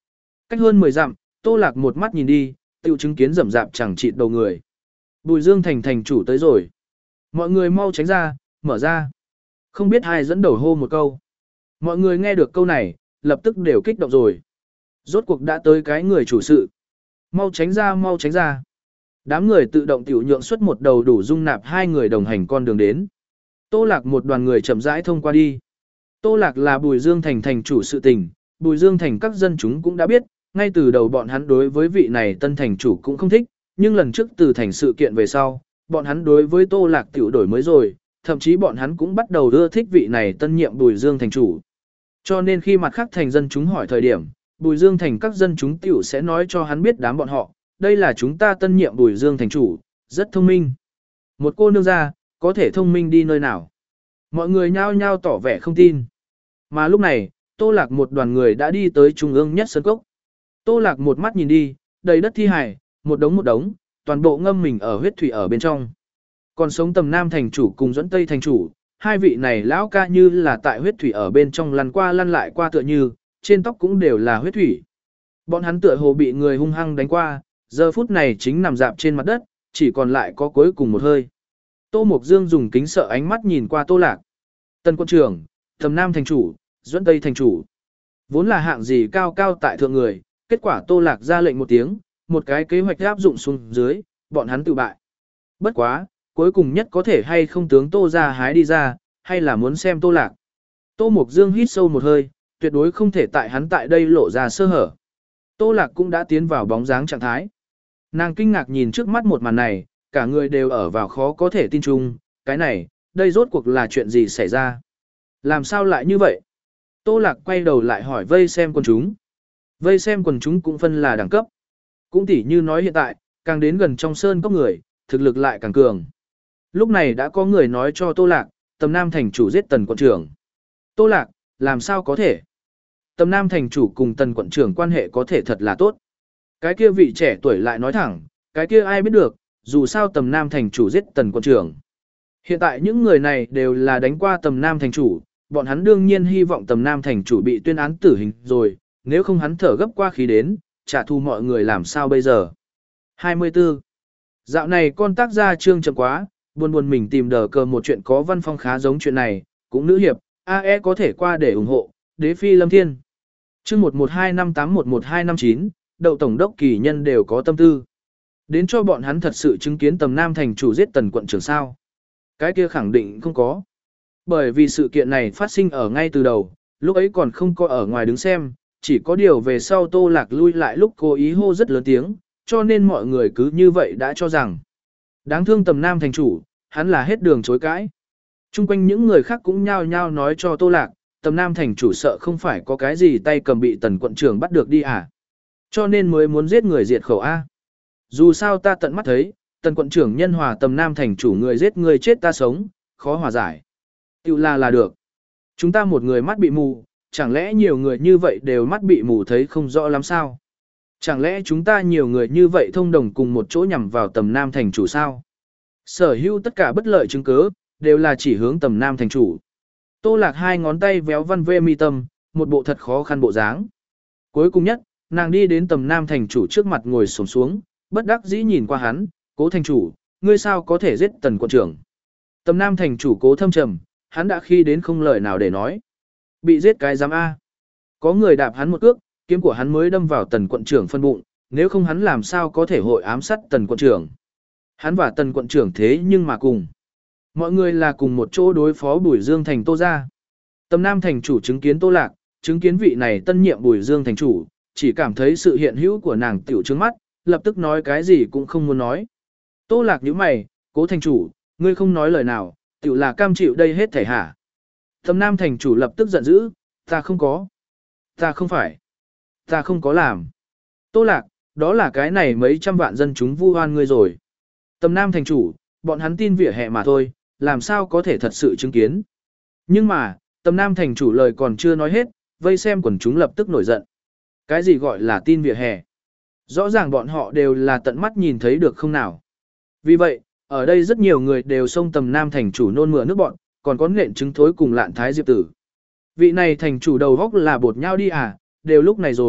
[SPEAKER 1] Cách hơn mười dặm, Tô Lạc một mắt nhìn đi, tự chứng kiến rậm rạp chẳng chịt đầu người. Bùi Dương Thành thành chủ tới rồi. Mọi người mau tránh ra, mở ra. Không biết ai dẫn đầu hô một câu. Mọi người nghe được câu này, lập tức đều kích động rồi. Rốt cuộc đã tới cái người chủ sự. Mau tránh ra, mau tránh ra. Đám người tự động tiểu nhượng xuất một đầu đủ dung nạp hai người đồng hành con đường đến. Tô Lạc một đoàn người chậm rãi thông qua đi. Tô Lạc là Bùi Dương Thành thành chủ sự tình, Bùi Dương Thành các dân chúng cũng đã biết, ngay từ đầu bọn hắn đối với vị này tân thành chủ cũng không thích, nhưng lần trước từ thành sự kiện về sau, bọn hắn đối với Tô Lạc tiểu đổi mới rồi, thậm chí bọn hắn cũng bắt đầu ưa thích vị này tân nhiệm Bùi Dương Thành chủ. Cho nên khi mặt khác thành dân chúng hỏi thời điểm, Bùi Dương Thành các dân chúng tiểu sẽ nói cho hắn biết đám bọn họ, đây là chúng ta tân nhiệm Bùi Dương Thành chủ, rất thông minh. Một cô nương ra, có thể thông minh đi nơi nào. Mọi người nhao nhao tỏ vẻ không tin. Mà lúc này, Tô Lạc một đoàn người đã đi tới trung ương nhất sân cốc. Tô Lạc một mắt nhìn đi, đầy đất thi hài, một đống một đống, toàn bộ ngâm mình ở huyết thủy ở bên trong. Còn sống Tầm Nam thành chủ cùng Duẫn Tây thành chủ, hai vị này lão ca như là tại huyết thủy ở bên trong lăn qua lăn lại qua tựa như, trên tóc cũng đều là huyết thủy. Bọn hắn tựa hồ bị người hung hăng đánh qua, giờ phút này chính nằm dạp trên mặt đất, chỉ còn lại có cuối cùng một hơi. Tô Mộc Dương dùng kính sợ ánh mắt nhìn qua Tô Lạc. Tân quân trưởng, Tầm Nam thành chủ, Duẫn Tây thành chủ. Vốn là hạng gì cao cao tại thượng người, kết quả Tô Lạc ra lệnh một tiếng, một cái kế hoạch áp dụng xuống dưới, bọn hắn tự bại. Bất quá, cuối cùng nhất có thể hay không tướng Tô ra hái đi ra, hay là muốn xem Tô Lạc. Tô Mộc Dương hít sâu một hơi, tuyệt đối không thể tại hắn tại đây lộ ra sơ hở. Tô Lạc cũng đã tiến vào bóng dáng trạng thái. Nàng kinh ngạc nhìn trước mắt một màn này, cả người đều ở vào khó có thể tin chung, cái này, đây rốt cuộc là chuyện gì xảy ra? Làm sao lại như vậy? Tô Lạc quay đầu lại hỏi vây xem quần chúng. Vây xem quần chúng cũng phân là đẳng cấp. Cũng tỉ như nói hiện tại, càng đến gần trong sơn cốc người, thực lực lại càng cường. Lúc này đã có người nói cho Tô Lạc, Tầm Nam thành chủ giết Tần quận trưởng. Tô Lạc, làm sao có thể? Tầm Nam thành chủ cùng Tần quận trưởng quan hệ có thể thật là tốt. Cái kia vị trẻ tuổi lại nói thẳng, cái kia ai biết được, dù sao Tầm Nam thành chủ giết Tần quận trưởng. Hiện tại những người này đều là đánh qua Tầm Nam thành chủ, bọn hắn đương nhiên hy vọng Tầm Nam thành chủ bị tuyên án tử hình rồi, nếu không hắn thở gấp qua khí đến, trả thù mọi người làm sao bây giờ. hai mươi tư. Dạo này con tác gia trương chậm quá, buồn buồn mình tìm đờ cờ một chuyện có văn phong khá giống chuyện này, cũng nữ hiệp, a e có thể qua để ủng hộ, đế phi lâm thiên. Chương một một hai năm tám một một hai năm chín, đậu tổng đốc kỳ nhân đều có tâm tư. Đến cho bọn hắn thật sự chứng kiến Tầm Nam thành chủ giết Tần quận trưởng sao. Cái kia khẳng định không có. Bởi vì sự kiện này phát sinh ở ngay từ đầu, lúc ấy còn không có ở ngoài đứng xem, chỉ có điều về sau Tô Lạc lui lại lúc cố ý hô rất lớn tiếng, cho nên mọi người cứ như vậy đã cho rằng. Đáng thương Tầm Nam thành chủ, hắn là hết đường chối cãi. Trung quanh những người khác cũng nhao nhao nói cho Tô Lạc, Tầm Nam thành chủ sợ không phải có cái gì tay cầm bị Tần quận trưởng bắt được đi à. Cho nên mới muốn giết người diệt khẩu A. Dù sao ta tận mắt thấy, Tần quận trưởng nhân hòa Tầm Nam thành chủ người giết người chết ta sống, khó hòa giải. Tiểu là là được. Chúng ta một người mắt bị mù, chẳng lẽ nhiều người như vậy đều mắt bị mù thấy không rõ lắm sao? Chẳng lẽ chúng ta nhiều người như vậy thông đồng cùng một chỗ nhằm vào Tầm Nam thành chủ sao? Sở hữu tất cả bất lợi chứng cứ, đều là chỉ hướng Tầm Nam thành chủ. Tô Lạc hai ngón tay véo văn vê mi tâm, một bộ thật khó khăn bộ dáng. Cuối cùng nhất, nàng đi đến Tầm Nam thành chủ trước mặt ngồi xổm xuống, bất đắc dĩ nhìn qua hắn, Cố thành chủ, ngươi sao có thể giết Tần quận trưởng? Tầm Nam thành chủ Cố thâm trầm, hắn đã khi đến không lời nào để nói. Bị giết cái giám A. Có người đạp hắn một cước, kiếm của hắn mới đâm vào Tần quận trưởng phân bụng, nếu không hắn làm sao có thể hội ám sát Tần quận trưởng. Hắn và Tần quận trưởng thế nhưng mà cùng. Mọi người là cùng một chỗ đối phó Bùi Dương thành Tô gia. Tầm Nam thành chủ chứng kiến Tô Lạc, chứng kiến vị này tân nhiệm Bùi Dương thành chủ, chỉ cảm thấy sự hiện hữu của nàng tiểu trướng mắt, lập tức nói cái gì cũng không muốn nói. Tô Lạc nhíu mày, Cố thành chủ, ngươi không nói lời nào, tiểu là cam chịu đây hết thảy hả? Tầm Nam thành chủ lập tức giận dữ, ta không có. Ta không phải. Ta không có làm. Tô Lạc, đó là cái này mấy trăm vạn dân chúng vu oan ngươi rồi. Tầm Nam thành chủ, bọn hắn tin vỉa hè mà thôi, làm sao có thể thật sự chứng kiến. Nhưng mà, Tầm Nam thành chủ lời còn chưa nói hết, vây xem quần chúng lập tức nổi giận. Cái gì gọi là tin vỉa hè? Rõ ràng bọn họ đều là tận mắt nhìn thấy được không nào. Vì vậy, ở đây rất nhiều người đều xông Tầm Nam thành chủ nôn mửa nước bọn, còn có nện trứng thối cùng Lạn Thái Diệp tử. Vị này thành chủ đầu góc là bột nhau đi à, đều lúc này rồi,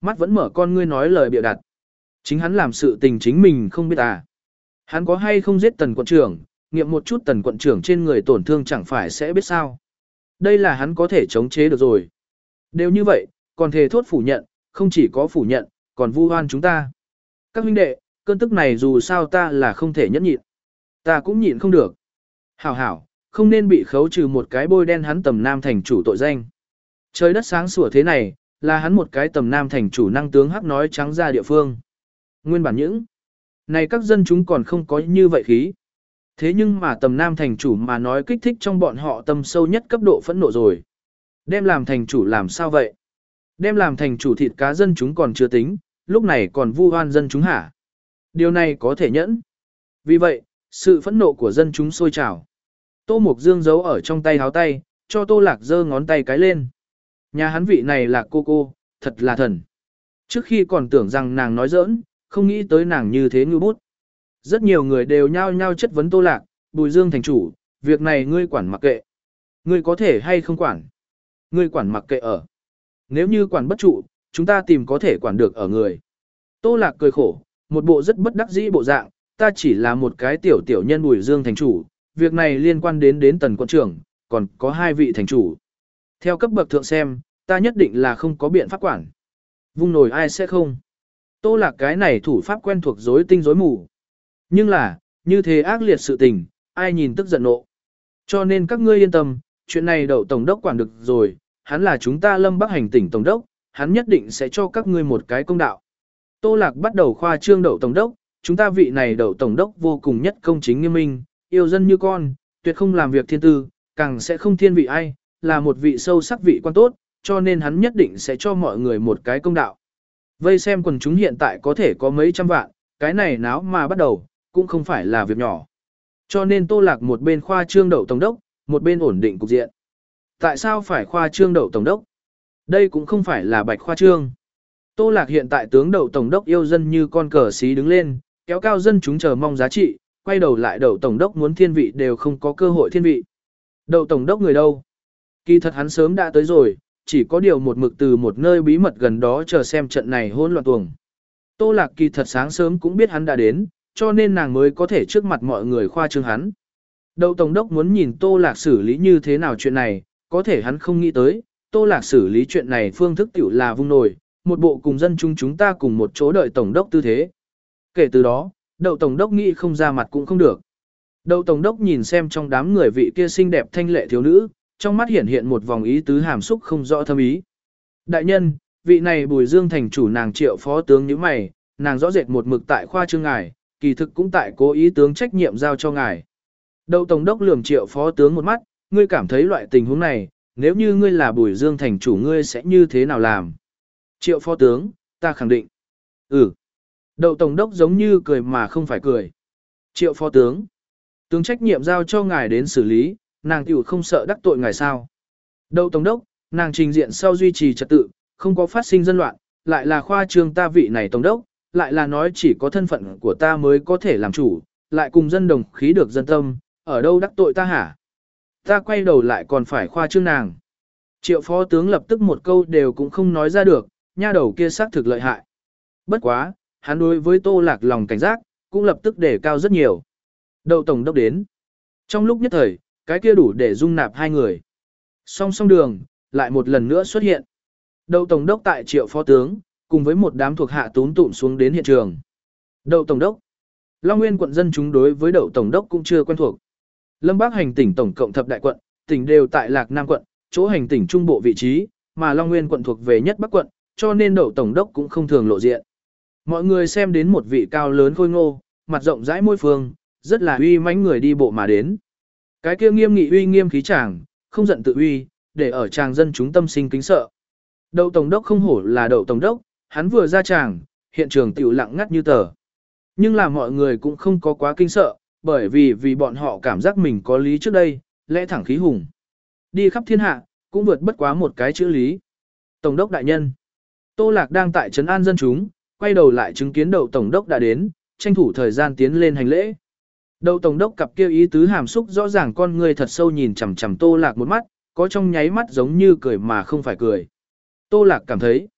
[SPEAKER 1] mắt vẫn mở con ngươi nói lời bịa đặt. Chính hắn làm sự tình chính mình không biết à. Hắn có hay không giết tần quận trưởng, nghiệm một chút tần quận trưởng trên người tổn thương chẳng phải sẽ biết sao. Đây là hắn có thể chống chế được rồi. Đều như vậy, còn thề thốt phủ nhận, không chỉ có phủ nhận, còn vu oan chúng ta. Các huynh đệ, cơn tức này dù sao ta là không thể nhẫn nhịn. Ta cũng nhịn không được. Hảo hảo, không nên bị khấu trừ một cái bôi đen hắn tầm nam thành chủ tội danh. Trời đất sáng sủa thế này, là hắn một cái tầm nam thành chủ năng tướng hắc nói trắng ra địa phương. Nguyên bản những này các dân chúng còn không có như vậy khí. Thế nhưng mà tầm nam thành chủ mà nói kích thích trong bọn họ tâm sâu nhất cấp độ phẫn nộ rồi. Đem làm thành chủ làm sao vậy? Đem làm thành chủ thịt cá dân chúng còn chưa tính, lúc này còn vu oan dân chúng hả? Điều này có thể nhẫn. Vì vậy, sự phẫn nộ của dân chúng sôi trào. Tô Mục Dương giấu ở trong tay háo tay, cho Tô Lạc giơ ngón tay cái lên. Nhà hắn vị này là cô cô, thật là thần. Trước khi còn tưởng rằng nàng nói giỡn, không nghĩ tới nàng như thế ngư bút. Rất nhiều người đều nhao nhao chất vấn Tô Lạc, Bùi Dương thành chủ, việc này ngươi quản mặc kệ. Ngươi có thể hay không quản? Ngươi quản mặc kệ ở. Nếu như quản bất trụ, chúng ta tìm có thể quản được ở người. Tô Lạc cười khổ, một bộ rất bất đắc dĩ bộ dạng, ta chỉ là một cái tiểu tiểu nhân Bùi Dương thành chủ, việc này liên quan đến đến tần quận trưởng, còn có hai vị thành chủ. Theo cấp bậc thượng xem, ta nhất định là không có biện pháp quản. Vung nổi ai sẽ không. Tô Lạc cái này thủ pháp quen thuộc rối tinh rối mù. Nhưng là, như thế ác liệt sự tình, ai nhìn tức giận nộ. Cho nên các ngươi yên tâm, chuyện này đậu tổng đốc quản được rồi, hắn là chúng ta Lâm Bắc hành tỉnh tổng đốc, hắn nhất định sẽ cho các ngươi một cái công đạo. Tô Lạc bắt đầu khoa trương đậu tổng đốc, chúng ta vị này đậu tổng đốc vô cùng nhất công chính nghiêm minh, yêu dân như con, tuyệt không làm việc thiên tư, càng sẽ không thiên vị ai, là một vị sâu sắc vị quan tốt, cho nên hắn nhất định sẽ cho mọi người một cái công đạo. Vây xem quần chúng hiện tại có thể có mấy trăm vạn, cái này náo mà bắt đầu, cũng không phải là việc nhỏ. Cho nên Tô Lạc một bên khoa trương đậu tổng đốc, một bên ổn định cục diện. Tại sao phải khoa trương đậu tổng đốc? Đây cũng không phải là bạch khoa trương. Tô Lạc hiện tại tướng đậu tổng đốc yêu dân như con cờ xí đứng lên, kéo cao dân chúng chờ mong giá trị, quay đầu lại đậu tổng đốc muốn thiên vị đều không có cơ hội thiên vị. Đậu tổng đốc người đâu? Kỳ thật hắn sớm đã tới rồi, chỉ có điều một mực từ một nơi bí mật gần đó chờ xem trận này hỗn loạn tuồng. Tô Lạc kỳ thật sáng sớm cũng biết hắn đã đến, cho nên nàng mới có thể trước mặt mọi người khoa trương hắn. Đậu tổng đốc muốn nhìn Tô Lạc xử lý như thế nào chuyện này, có thể hắn không nghĩ tới, Tô Lạc xử lý chuyện này phương thức tiểu là vung nổi, một bộ cùng dân chúng chúng ta cùng một chỗ đợi tổng đốc tư thế. Kể từ đó, đậu tổng đốc nghĩ không ra mặt cũng không được. Đậu tổng đốc nhìn xem trong đám người vị kia xinh đẹp thanh lệ thiếu nữ, trong mắt hiện hiện một vòng ý tứ hàm xúc không rõ thâm ý. Đại nhân, vị này Bùi Dương thành chủ nàng Triệu phó tướng như mày, nàng rõ rệt một mực tại khoa trương ngài, kỳ thực cũng tại cố ý tướng trách nhiệm giao cho ngài. Đậu tổng đốc lườm Triệu phó tướng một mắt, ngươi cảm thấy loại tình huống này, nếu như ngươi là Bùi Dương thành chủ ngươi sẽ như thế nào làm? Triệu phó tướng, ta khẳng định. Ừ. Đậu tổng đốc giống như cười mà không phải cười. Triệu phó tướng, tướng trách nhiệm giao cho ngài đến xử lý, nàng tiểu không sợ đắc tội ngài sao? Đậu tổng đốc, nàng trình diện sau duy trì trật tự, không có phát sinh dân loạn, lại là khoa trương ta vị này tổng đốc, lại là nói chỉ có thân phận của ta mới có thể làm chủ, lại cùng dân đồng khí được dân tâm, ở đâu đắc tội ta hả? Ta quay đầu lại còn phải khoa trương nàng. Triệu phó tướng lập tức một câu đều cũng không nói ra được, nha đầu kia xác thực lợi hại. Bất quá, hắn đối với Tô Lạc lòng cảnh giác, cũng lập tức đề cao rất nhiều. Đậu tổng đốc đến. Trong lúc nhất thời, cái kia đủ để dung nạp hai người. Song song đường, lại một lần nữa xuất hiện. Đậu tổng đốc tại Triệu phó tướng, cùng với một đám thuộc hạ túm tụm xuống đến hiện trường. Đậu tổng đốc. Long Nguyên quận dân chúng đối với đậu tổng đốc cũng chưa quen thuộc. Lâm Bắc hành tỉnh tổng cộng thập đại quận, tỉnh đều tại Lạc Nam quận, chỗ hành tỉnh trung bộ vị trí, mà Long Nguyên quận thuộc về nhất Bắc quận, cho nên đậu tổng đốc cũng không thường lộ diện. Mọi người xem đến một vị cao lớn khôi ngô, mặt rộng rãi môi phương, rất là uy mãnh người đi bộ mà đến. Cái kia nghiêm nghị uy nghiêm khí chàng, không giận tự uy, để ở chàng dân chúng tâm sinh kính sợ. Đậu tổng đốc không hổ là đậu tổng đốc, hắn vừa ra chàng, hiện trường tiểu lặng ngắt như tờ. Nhưng là mọi người cũng không có quá kinh sợ, bởi vì vì bọn họ cảm giác mình có lý trước đây, lẽ thẳng khí hùng. Đi khắp thiên hạ, cũng vượt bất quá một cái chữ lý. Tổng đốc đại nhân. Tô Lạc đang tại trấn an dân chúng, quay đầu lại chứng kiến đậu tổng đốc đã đến, tranh thủ thời gian tiến lên hành lễ. Đậu tổng đốc cặp kia ý tứ hàm xúc rõ ràng con người thật sâu nhìn chằm chằm Tô Lạc một mắt, có trong nháy mắt giống như cười mà không phải cười. Tô Lạc cảm thấy,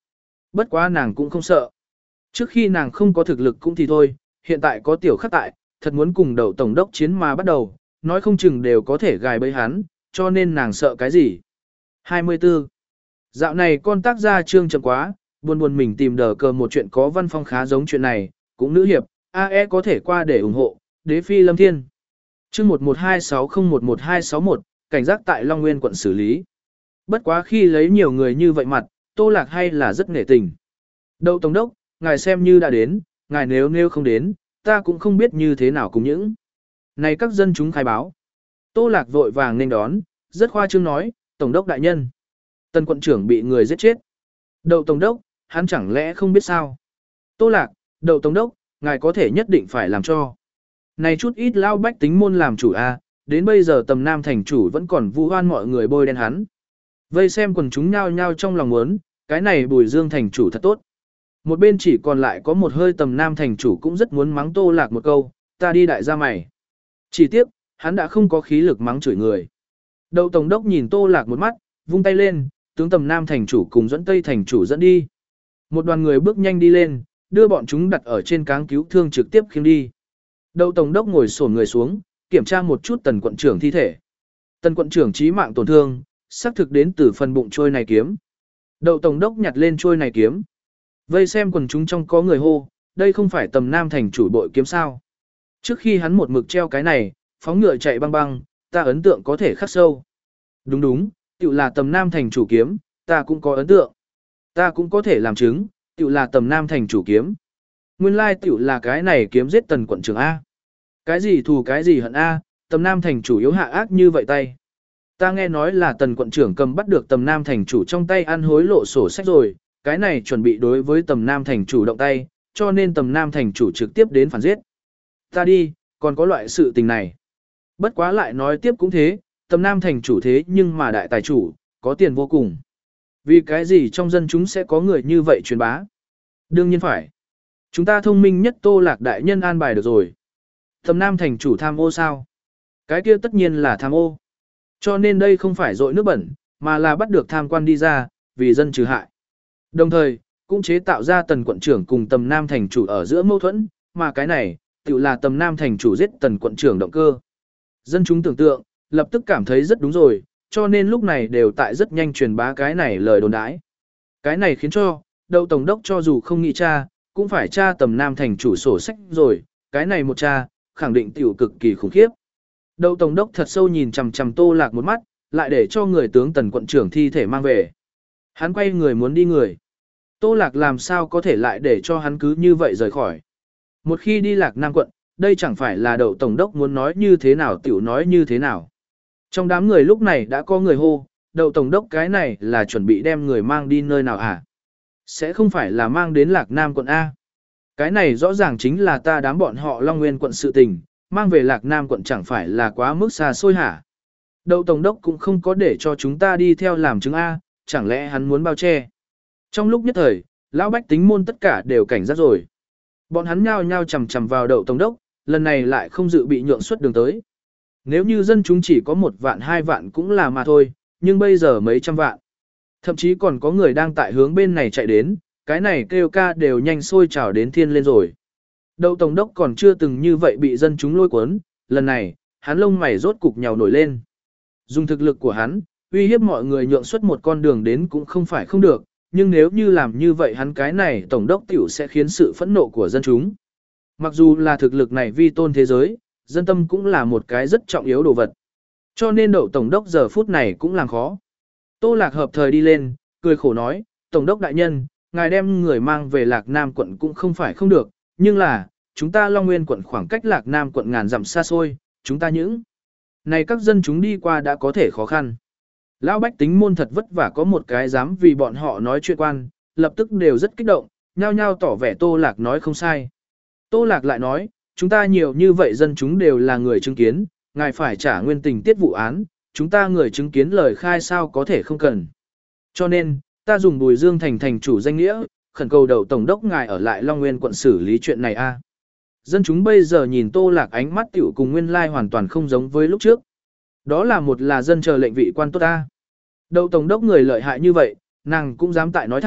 [SPEAKER 1] Bất quá nàng cũng không sợ. Trước khi nàng không có thực lực cũng thì thôi, hiện tại có tiểu khắc tại, thật muốn cùng đầu tổng đốc chiến mà bắt đầu, nói không chừng đều có thể gài bẫy hắn, cho nên nàng sợ cái gì. hai mươi tư. Dạo này con tác gia trương chậm quá, buồn buồn mình tìm đờ cờ một chuyện có văn phong khá giống chuyện này, cũng nữ hiệp, a e có thể qua để ủng hộ, đế phi lâm thiên. Chương một một hai sáu không một một hai sáu một, cảnh giác tại Long Nguyên quận xử lý. Bất quá khi lấy nhiều người như vậy mặt, Tô Lạc hay là rất nể tình. Đậu tổng đốc, ngài xem như đã đến, ngài nếu nếu không đến, ta cũng không biết như thế nào cùng những. Này các dân chúng khai báo. Tô Lạc vội vàng nên đón, rất khoa trương nói, tổng đốc đại nhân. Tần quận trưởng bị người giết chết. Đậu tổng đốc, hắn chẳng lẽ không biết sao? Tô Lạc, đậu tổng đốc, ngài có thể nhất định phải làm cho. Này chút ít lao bách tính môn làm chủ a, đến bây giờ tầm nam thành chủ vẫn còn vu oan mọi người bôi đen hắn. Vây xem quần chúng nhao nhao trong lòng muốn, cái này Bùi Dương thành chủ thật tốt. Một bên chỉ còn lại có một hơi tầm nam thành chủ cũng rất muốn mắng Tô Lạc một câu, ta đi đại gia mày. Chỉ tiếc, hắn đã không có khí lực mắng chửi người. Đậu tổng đốc nhìn Tô Lạc một mắt, vung tay lên, tướng tầm nam thành chủ cùng dẫn tây thành chủ dẫn đi. Một đoàn người bước nhanh đi lên, đưa bọn chúng đặt ở trên cáng cứu thương trực tiếp khiêng đi. Đậu tổng đốc ngồi xổm người xuống, kiểm tra một chút tần quận trưởng thi thể. Tần quận trưởng chí mạng tổn thương, xác thực đến từ phần bụng trôi này kiếm. Đậu tổng đốc nhặt lên trôi này kiếm. Vây xem quần chúng trong có người hô, đây không phải tầm nam thành chủ bội kiếm sao. Trước khi hắn một mực treo cái này, phóng ngựa chạy băng băng, ta ấn tượng có thể khắc sâu. Đúng đúng, tự là tầm nam thành chủ kiếm, ta cũng có ấn tượng. Ta cũng có thể làm chứng, tự là tầm nam thành chủ kiếm. Nguyên lai tự là cái này kiếm giết tần quận trưởng A. Cái gì thù cái gì hận A, tầm nam thành chủ yếu hạ ác như vậy tay. Ta nghe nói là tần quận trưởng cầm bắt được tầm nam thành chủ trong tay ăn hối lộ sổ sách rồi, cái này chuẩn bị đối với tầm nam thành chủ động tay, cho nên tầm nam thành chủ trực tiếp đến phản giết. Ta đi, còn có loại sự tình này. Bất quá lại nói tiếp cũng thế, tầm nam thành chủ thế nhưng mà đại tài chủ, có tiền vô cùng. Vì cái gì trong dân chúng sẽ có người như vậy truyền bá? Đương nhiên phải. Chúng ta thông minh nhất Tô Lạc đại nhân an bài được rồi. Tầm nam thành chủ tham ô sao? Cái kia tất nhiên là tham ô. Cho nên đây không phải dội nước bẩn, mà là bắt được tham quan đi ra, vì dân trừ hại. Đồng thời, cũng chế tạo ra tần quận trưởng cùng tầm nam thành chủ ở giữa mâu thuẫn, mà cái này, tự là tầm nam thành chủ giết tần quận trưởng động cơ. Dân chúng tưởng tượng, lập tức cảm thấy rất đúng rồi, cho nên lúc này đều tại rất nhanh truyền bá cái này lời đồn đãi. Cái này khiến cho, đậu tổng đốc cho dù không nghĩ tra, cũng phải tra tầm nam thành chủ sổ sách rồi, cái này một tra, khẳng định tiểu cực kỳ khủng khiếp. Đậu tổng đốc thật sâu nhìn chằm chằm Tô Lạc một mắt, lại để cho người tướng tần quận trưởng thi thể mang về. Hắn quay người muốn đi người. Tô Lạc làm sao có thể lại để cho hắn cứ như vậy rời khỏi. Một khi đi Lạc Nam quận, đây chẳng phải là đậu tổng đốc muốn nói như thế nào tiểu nói như thế nào. Trong đám người lúc này đã có người hô, đậu tổng đốc cái này là chuẩn bị đem người mang đi nơi nào hả? Sẽ không phải là mang đến Lạc Nam quận A. Cái này rõ ràng chính là ta đám bọn họ Long Nguyên quận sự tình, mang về Lạc Nam quận chẳng phải là quá mức xa xôi hả? Đậu tổng đốc cũng không có để cho chúng ta đi theo làm chứng A, chẳng lẽ hắn muốn bao che? Trong lúc nhất thời, lão bách tính môn tất cả đều cảnh giác rồi. Bọn hắn nhao nhao chầm chầm vào đậu tổng đốc, lần này lại không dự bị nhượng suất đường tới. Nếu như dân chúng chỉ có một vạn hai vạn cũng là mà thôi, nhưng bây giờ mấy trăm vạn. Thậm chí còn có người đang tại hướng bên này chạy đến, cái này kêu ca đều nhanh sôi trào đến thiên lên rồi. Đậu tổng đốc còn chưa từng như vậy bị dân chúng lôi cuốn, lần này, hắn lông mày rốt cục nhào nổi lên. Dùng thực lực của hắn, uy hiếp mọi người nhượng suất một con đường đến cũng không phải không được, nhưng nếu như làm như vậy hắn cái này tổng đốc tiểu sẽ khiến sự phẫn nộ của dân chúng. Mặc dù là thực lực này vi tôn thế giới, dân tâm cũng là một cái rất trọng yếu đồ vật. Cho nên đậu tổng đốc giờ phút này cũng làm khó. Tô Lạc hợp thời đi lên, cười khổ nói, tổng đốc đại nhân, ngài đem người mang về Lạc Nam quận cũng không phải không được, nhưng là, chúng ta Long Nguyên quận khoảng cách Lạc Nam quận ngàn dặm xa xôi, chúng ta những này các dân chúng đi qua đã có thể khó khăn. Lão bách tính môn thật vất vả có một cái dám vì bọn họ nói chuyện quan, lập tức đều rất kích động, nhao nhao tỏ vẻ Tô Lạc nói không sai. Tô Lạc lại nói, chúng ta nhiều như vậy dân chúng đều là người chứng kiến, ngài phải trả nguyên tình tiết vụ án, chúng ta người chứng kiến lời khai sao có thể không cần. Cho nên, ta dùng Bùi Dương thành thành chủ danh nghĩa, khẩn cầu đầu tổng đốc ngài ở lại Long Nguyên quận xử lý chuyện này a. Dân chúng bây giờ nhìn Tô Lạc ánh mắt tiểu cùng nguyên lai hoàn toàn không giống với lúc trước. Đó là một là dân chờ lệnh vị quan tốt ta. Đầu tổng đốc người lợi hại như vậy, nàng cũng dám tại nói thẳng,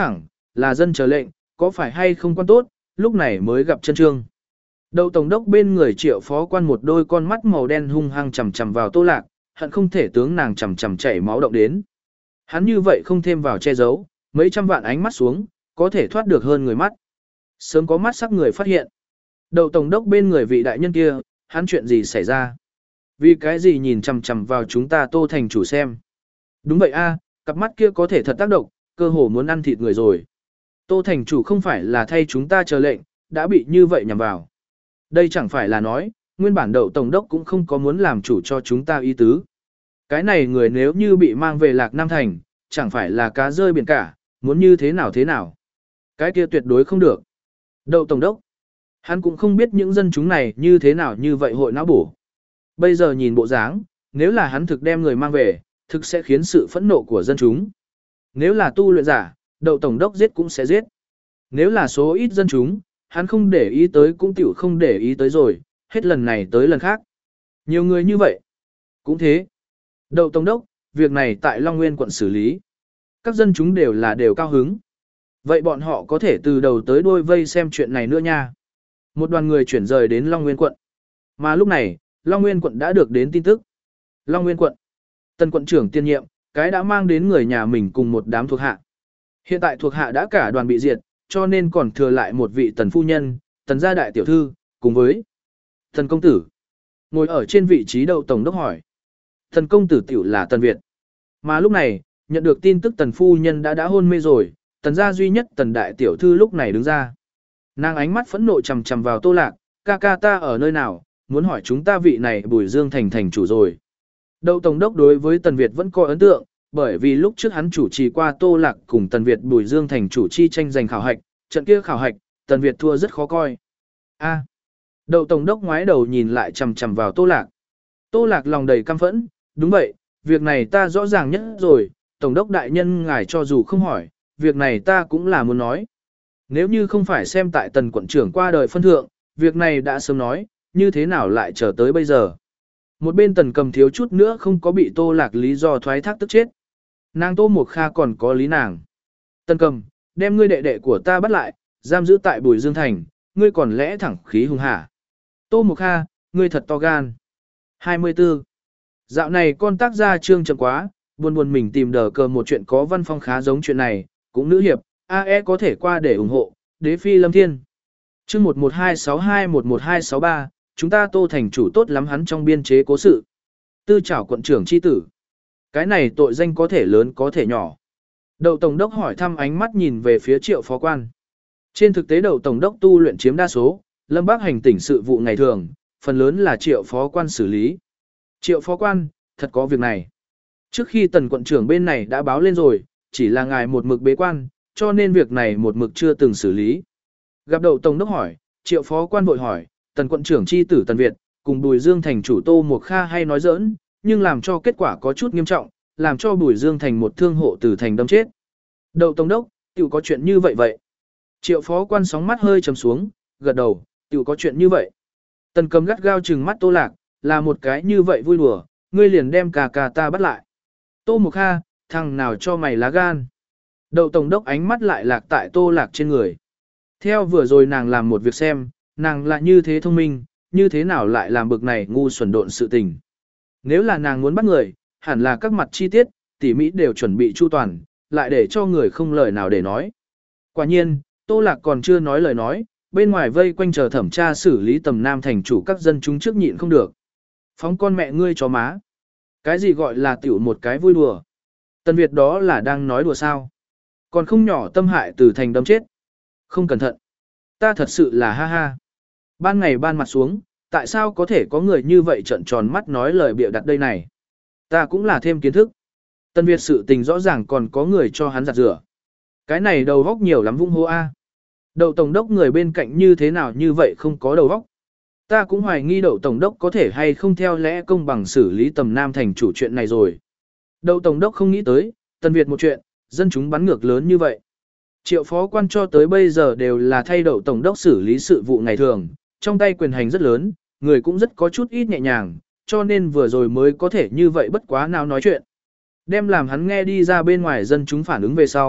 [SPEAKER 1] là dân chờ lệnh, có phải hay không quan tốt, lúc này mới gặp chân trương. Đậu tổng đốc bên người Triệu phó quan một đôi con mắt màu đen hung hăng chằm chằm vào Tô Lạc, hận không thể tướng nàng chằm chằm chảy máu động đến. Hắn như vậy không thêm vào che giấu, mấy trăm vạn ánh mắt xuống, có thể thoát được hơn người mắt. Sớm có mắt sắc người phát hiện. Đậu tổng đốc bên người vị đại nhân kia, hắn chuyện gì xảy ra? Vì cái gì nhìn chằm chằm vào chúng ta Tô thành chủ xem? Đúng vậy a, cặp mắt kia có thể thật tác động, cơ hồ muốn ăn thịt người rồi. Tô thành chủ không phải là thay chúng ta chờ lệnh, đã bị như vậy nhằm vào. Đây chẳng phải là nói, nguyên bản đậu tổng đốc cũng không có muốn làm chủ cho chúng ta ý tứ. Cái này người nếu như bị mang về Lạc Nam Thành, chẳng phải là cá rơi biển cả, muốn như thế nào thế nào. Cái kia tuyệt đối không được. Đậu tổng đốc, hắn cũng không biết những dân chúng này như thế nào như vậy hội não bổ. Bây giờ nhìn bộ dáng, nếu là hắn thực đem người mang về, thực sẽ khiến sự phẫn nộ của dân chúng. Nếu là tu luyện giả, đậu tổng đốc giết cũng sẽ giết. Nếu là số ít dân chúng, hắn không để ý tới cũng tiểu không để ý tới rồi, hết lần này tới lần khác. Nhiều người như vậy. Cũng thế. Đậu tổng đốc, việc này tại Long Nguyên quận xử lý. Các dân chúng đều là đều cao hứng. Vậy bọn họ có thể từ đầu tới đuôi vây xem chuyện này nữa nha. Một đoàn người chuyển rời đến Long Nguyên quận. Mà lúc này, Long Nguyên quận đã được đến tin tức. Long Nguyên quận. Tần quận trưởng tiên nhiệm, cái đã mang đến người nhà mình cùng một đám thuộc hạ. Hiện tại thuộc hạ đã cả đoàn bị diệt, cho nên còn thừa lại một vị tần phu nhân, tần gia đại tiểu thư, cùng với tần công tử. Ngồi ở trên vị trí đậu tổng đốc hỏi. Tần công tử tiểu là Tần Việt. Mà lúc này, nhận được tin tức tần phu nhân đã đã hôn mê rồi, tần gia duy nhất tần đại tiểu thư lúc này đứng ra. Nàng ánh mắt phẫn nộ chằm chằm vào Tô Lạc, ca ca ta ở nơi nào, muốn hỏi chúng ta vị này Bùi Dương thành thành chủ rồi. Đậu tổng đốc đối với Tần Việt vẫn có ấn tượng, bởi vì lúc trước hắn chủ trì qua Tô Lạc cùng Tần Việt Bùi Dương thành chủ chi tranh giành khảo hạch, trận kia khảo hạch, Tần Việt thua rất khó coi. A. Đậu tổng đốc ngoái đầu nhìn lại chằm chằm vào Tô Lạc. Tô Lạc lòng đầy căm phẫn, đúng vậy, việc này ta rõ ràng nhất rồi, tổng đốc đại nhân ngài cho dù không hỏi, việc này ta cũng là muốn nói. Nếu như không phải xem tại Tần quận trưởng qua đời phân thượng, việc này đã sớm nói, như thế nào lại chờ tới bây giờ. Một bên Tần Cầm thiếu chút nữa không có bị Tô Lạc lý do thoái thác tức chết. Nàng Tô Mộc Kha còn có lý nàng. Tần Cầm, đem ngươi đệ đệ của ta bắt lại, giam giữ tại Bùi Dương thành, ngươi còn lẽ thẳng khí hùng hả. Tô Mộc Kha, ngươi thật to gan. hai mươi tư. Dạo này con tác gia trương chậm quá, buồn buồn mình tìm đờ cờ một chuyện có văn phong khá giống chuyện này, cũng nữ hiệp, a e có thể qua để ủng hộ, đế phi lâm thiên. Chương một một hai sáu hai một một hai sáu ba, chúng ta Tô thành chủ tốt lắm hắn trong biên chế cố sự. Tư trảo quận trưởng chi tử. Cái này tội danh có thể lớn có thể nhỏ. Đậu tổng đốc hỏi thăm ánh mắt nhìn về phía Triệu phó quan. Trên thực tế đậu tổng đốc tu luyện chiếm đa số, Lâm Bắc hành tỉnh sự vụ ngày thường, phần lớn là Triệu phó quan xử lý. Triệu phó quan, thật có việc này. Trước khi Tần quận trưởng bên này đã báo lên rồi, chỉ là ngài một mực bế quan, cho nên việc này một mực chưa từng xử lý. Gặp đậu tổng đốc hỏi, Triệu phó quan vội hỏi, Tần quận trưởng chi tử Tần Việt, cùng Bùi Dương thành chủ Tô Mộc Kha hay nói giỡn, nhưng làm cho kết quả có chút nghiêm trọng, làm cho Bùi Dương thành một thương hộ từ thành đâm chết. Đậu tổng đốc, tiểu có chuyện như vậy vậy. Triệu phó quan sóng mắt hơi trầm xuống, gật đầu, tiểu có chuyện như vậy. Tần Cầm gắt gao trừng mắt Tô Lạc, là một cái như vậy vui đùa, ngươi liền đem cà cà ta bắt lại. Tô Mộc Kha, thằng nào cho mày lá gan. Đậu tổng đốc ánh mắt lại lạc tại Tô Lạc trên người. Theo vừa rồi nàng làm một việc xem, nàng lại như thế thông minh, như thế nào lại làm bực này ngu xuẩn độn sự tình. Nếu là nàng muốn bắt người, hẳn là các mặt chi tiết, tỉ mỹ đều chuẩn bị chu toàn, lại để cho người không lời nào để nói. Quả nhiên, Tô Lạc còn chưa nói lời nói, bên ngoài vây quanh chờ thẩm tra xử lý tầm nam thành chủ các dân chúng trước nhịn không được. Phóng con mẹ ngươi chó má. Cái gì gọi là tiểu một cái vui đùa. Tần Việt đó là đang nói đùa sao. Còn không nhỏ tâm hại từ thành đâm chết. Không cẩn thận. Ta thật sự là ha ha. Ban ngày ban mặt xuống, tại sao có thể có người như vậy trợn tròn mắt nói lời bịa đặt đây này. Ta cũng là thêm kiến thức. Tần Việt sự tình rõ ràng còn có người cho hắn giặt rửa. Cái này đầu góc nhiều lắm vung hô a. Đậu tổng đốc người bên cạnh như thế nào như vậy không có đầu góc. Ta cũng hoài nghi đậu tổng đốc có thể hay không theo lẽ công bằng xử lý tầm nam thành chủ chuyện này rồi. Đậu tổng đốc không nghĩ tới, Tần Việt một chuyện, dân chúng bắn ngược lớn như vậy. Triệu phó quan cho tới bây giờ đều là thay đậu tổng đốc xử lý sự vụ ngày thường, trong tay quyền hành rất lớn, người cũng rất có chút ít nhẹ nhàng, cho nên vừa rồi mới có thể như vậy bất quá nào nói chuyện. Đem làm hắn nghe đi ra bên ngoài dân chúng phản ứng về sau,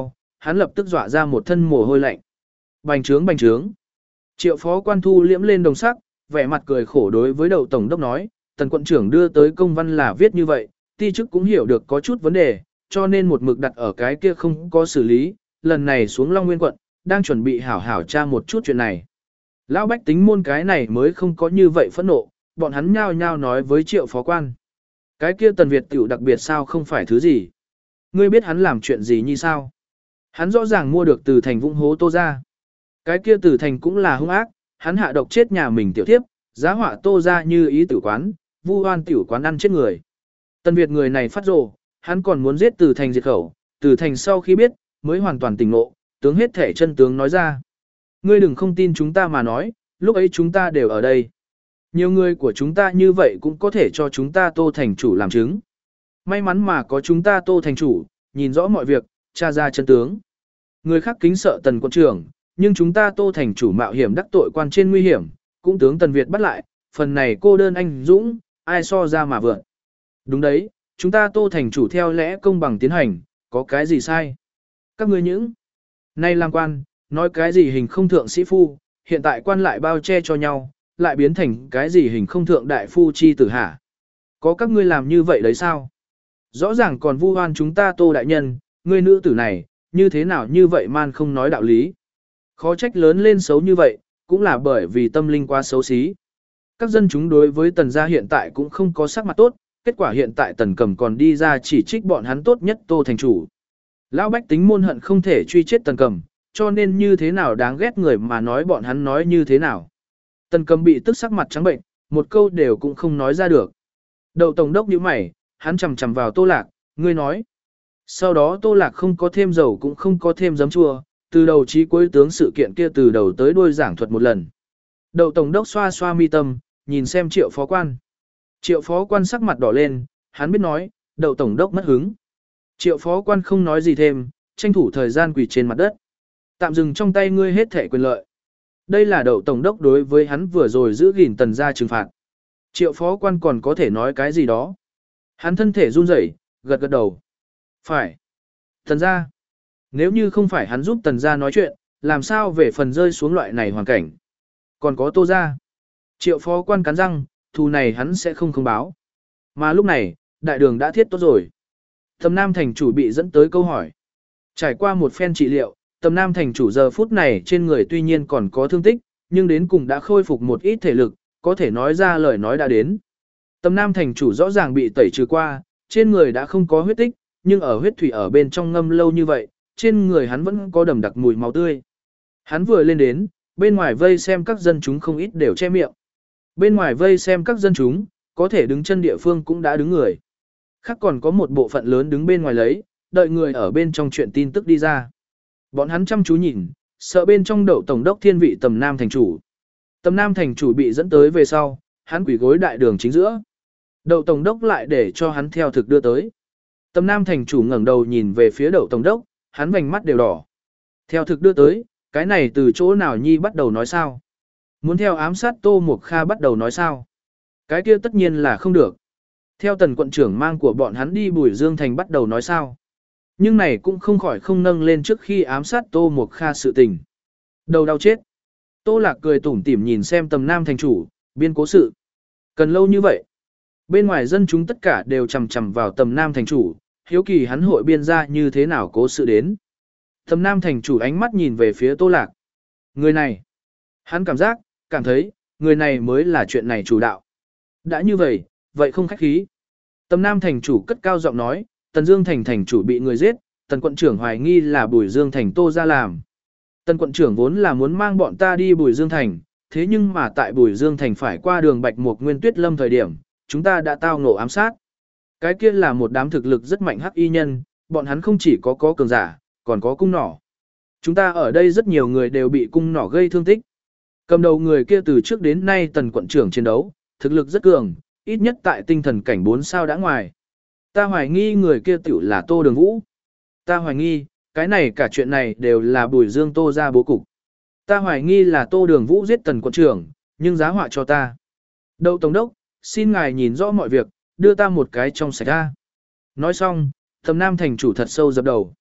[SPEAKER 1] hắn lập tức dọa ra một thân mồ hôi lạnh. Bành trướng bành trướng. Triệu phó quan thu liễm lên đồng sắc, vẻ mặt cười khổ đối với đậu tổng đốc nói, tần quận trưởng đưa tới công văn là viết như vậy, ti chức cũng hiểu được có chút vấn đề, cho nên một mực đặt ở cái kia không có xử lý, lần này xuống Long Nguyên quận, đang chuẩn bị hảo hảo tra một chút chuyện này. Lão bách tính môn cái này mới không có như vậy phẫn nộ, bọn hắn nhao nhao nói với triệu phó quan. Cái kia tần Việt tiểu đặc biệt sao không phải thứ gì. Ngươi biết hắn làm chuyện gì như sao? Hắn rõ ràng mua được từ thành vũng hố Tô ra. Cái kia từ thành cũng là hung ác, hắn hạ độc chết nhà mình tiểu thiếp, giá họa Tô ra như ý tử quán, vu oan tiểu quán ăn chết người. Tần Việt người này phát rồ, hắn còn muốn giết từ thành diệt khẩu, từ thành sau khi biết, mới hoàn toàn tỉnh ngộ, tướng hết thể chân tướng nói ra. Ngươi đừng không tin chúng ta mà nói, lúc ấy chúng ta đều ở đây. Nhiều người của chúng ta như vậy cũng có thể cho chúng ta Tô thành chủ làm chứng. May mắn mà có chúng ta Tô thành chủ, nhìn rõ mọi việc, tra ra chân tướng. Người khác kính sợ tần quận trưởng, nhưng chúng ta Tô thành chủ mạo hiểm đắc tội quan trên nguy hiểm, cũng tướng tần Việt bắt lại, phần này cô đơn anh dũng, ai so ra mà vượt. Đúng đấy, chúng ta Tô thành chủ theo lẽ công bằng tiến hành, có cái gì sai? Các ngươi những nay làm quan, nói cái gì hình không thượng sĩ phu, hiện tại quan lại bao che cho nhau, lại biến thành cái gì hình không thượng đại phu chi tử hả? Có các ngươi làm như vậy đấy sao? Rõ ràng còn vu oan chúng ta Tô đại nhân, ngươi nữ tử này, như thế nào như vậy man không nói đạo lý. Khó trách lớn lên xấu như vậy, cũng là bởi vì tâm linh quá xấu xí. Các dân chúng đối với tần gia hiện tại cũng không có sắc mặt tốt, kết quả hiện tại tần cầm còn đi ra chỉ trích bọn hắn tốt nhất Tô thành chủ. Lão bách tính môn hận không thể truy chết tần cầm, cho nên như thế nào đáng ghét người mà nói bọn hắn nói như thế nào. Tần cầm bị tức sắc mặt trắng bệnh, một câu đều cũng không nói ra được. Đậu tổng đốc nhíu mày, hắn chầm chầm vào Tô Lạc, ngươi nói. Sau đó Tô Lạc không có thêm dầu cũng không có thêm giấm chua, từ đầu chí cuối tướng sự kiện kia từ đầu tới đuôi giảng thuật một lần. Đậu tổng đốc xoa xoa mi tâm, nhìn xem triệu phó quan. Triệu phó quan sắc mặt đỏ lên, hắn biết nói, đậu tổng đốc mất hứng. Triệu phó quan không nói gì thêm, tranh thủ thời gian quỳ trên mặt đất. Tạm dừng trong tay ngươi hết thể quyền lợi. Đây là đậu tổng đốc đối với hắn vừa rồi giữ gìn tần gia trừng phạt. Triệu phó quan còn có thể nói cái gì đó. Hắn thân thể run rẩy, gật gật đầu. Phải. Tần gia. Nếu như không phải hắn giúp tần gia nói chuyện, làm sao về phần rơi xuống loại này hoàn cảnh. Còn có Tô gia. Triệu phó quan cắn răng, thù này hắn sẽ không không báo. Mà lúc này, đại đường đã thiết tốt rồi. Tầm Nam thành chủ bị dẫn tới câu hỏi. Trải qua một phen trị liệu, Tầm Nam thành chủ giờ phút này trên người tuy nhiên còn có thương tích, nhưng đến cùng đã khôi phục một ít thể lực, có thể nói ra lời nói đã đến. Tầm Nam thành chủ rõ ràng bị tẩy trừ qua, trên người đã không có huyết tích, nhưng ở huyết thủy ở bên trong ngâm lâu như vậy, trên người hắn vẫn có đầm đặc mùi máu tươi. Hắn vừa lên đến, bên ngoài vây xem các dân chúng không ít đều che miệng. Bên ngoài vây xem các dân chúng, có thể đứng chân địa phương cũng đã đứng người. Khác còn có một bộ phận lớn đứng bên ngoài lấy, đợi người ở bên trong chuyện tin tức đi ra. Bọn hắn chăm chú nhìn, sợ bên trong đậu tổng đốc thiên vị Tầm Nam thành chủ. Tầm Nam thành chủ bị dẫn tới về sau, hắn quỳ gối đại đường chính giữa. Đậu tổng đốc lại để cho hắn theo thực đưa tới. Tầm Nam thành chủ ngẩng đầu nhìn về phía đậu tổng đốc, hắn vành mắt đều đỏ. Theo thực đưa tới, cái này từ chỗ nào nhi bắt đầu nói sao? Muốn theo ám sát Tô Mộc Kha bắt đầu nói sao? Cái kia tất nhiên là không được. Theo tần quận trưởng mang của bọn hắn đi Bùi Dương Thành bắt đầu nói sao? Nhưng này cũng không khỏi không nâng lên trước khi ám sát Tô Mộc Kha sự tình. Đầu đau chết. Tô Lạc cười tủm tỉm nhìn xem Tầm Nam thành chủ, biên cố sự. Cần lâu như vậy. Bên ngoài dân chúng tất cả đều chầm chầm vào Tầm Nam thành chủ, hiếu kỳ hắn hội biên ra như thế nào cố sự đến. Tầm Nam thành chủ ánh mắt nhìn về phía Tô Lạc. Người này. Hắn cảm giác, cảm thấy, người này mới là chuyện này chủ đạo. Đã như vậy, vậy không khách khí. Tầm Nam thành chủ cất cao giọng nói, Tần Dương thành thành chủ bị người giết, Tần quận trưởng hoài nghi là Bùi Dương thành Tô gia làm. Tần quận trưởng vốn là muốn mang bọn ta đi Bùi Dương thành, thế nhưng mà tại Bùi Dương thành phải qua đường Bạch Mục Nguyên Tuyết Lâm thời điểm, chúng ta đã tao ngộ ám sát. Cái kia là một đám thực lực rất mạnh hắc y nhân, bọn hắn không chỉ có có cường giả, còn có cung nỏ. Chúng ta ở đây rất nhiều người đều bị cung nỏ gây thương tích. Cầm đầu người kia từ trước đến nay Tần quận trưởng chiến đấu, thực lực rất cường, ít nhất tại tinh thần cảnh bốn sao đã ngoài. Ta hoài nghi người kia tiểu là Tô Đường Vũ. Ta hoài nghi, cái này cả chuyện này đều là Bùi Dương Tô ra bố cục. Ta hoài nghi là Tô Đường Vũ giết Tần quận trưởng, nhưng giá họa cho ta. Đậu tổng đốc, xin ngài nhìn rõ mọi việc, đưa ta một cái trong sạch ra. Nói xong, Tầm Nam thành chủ thật sâu dập đầu.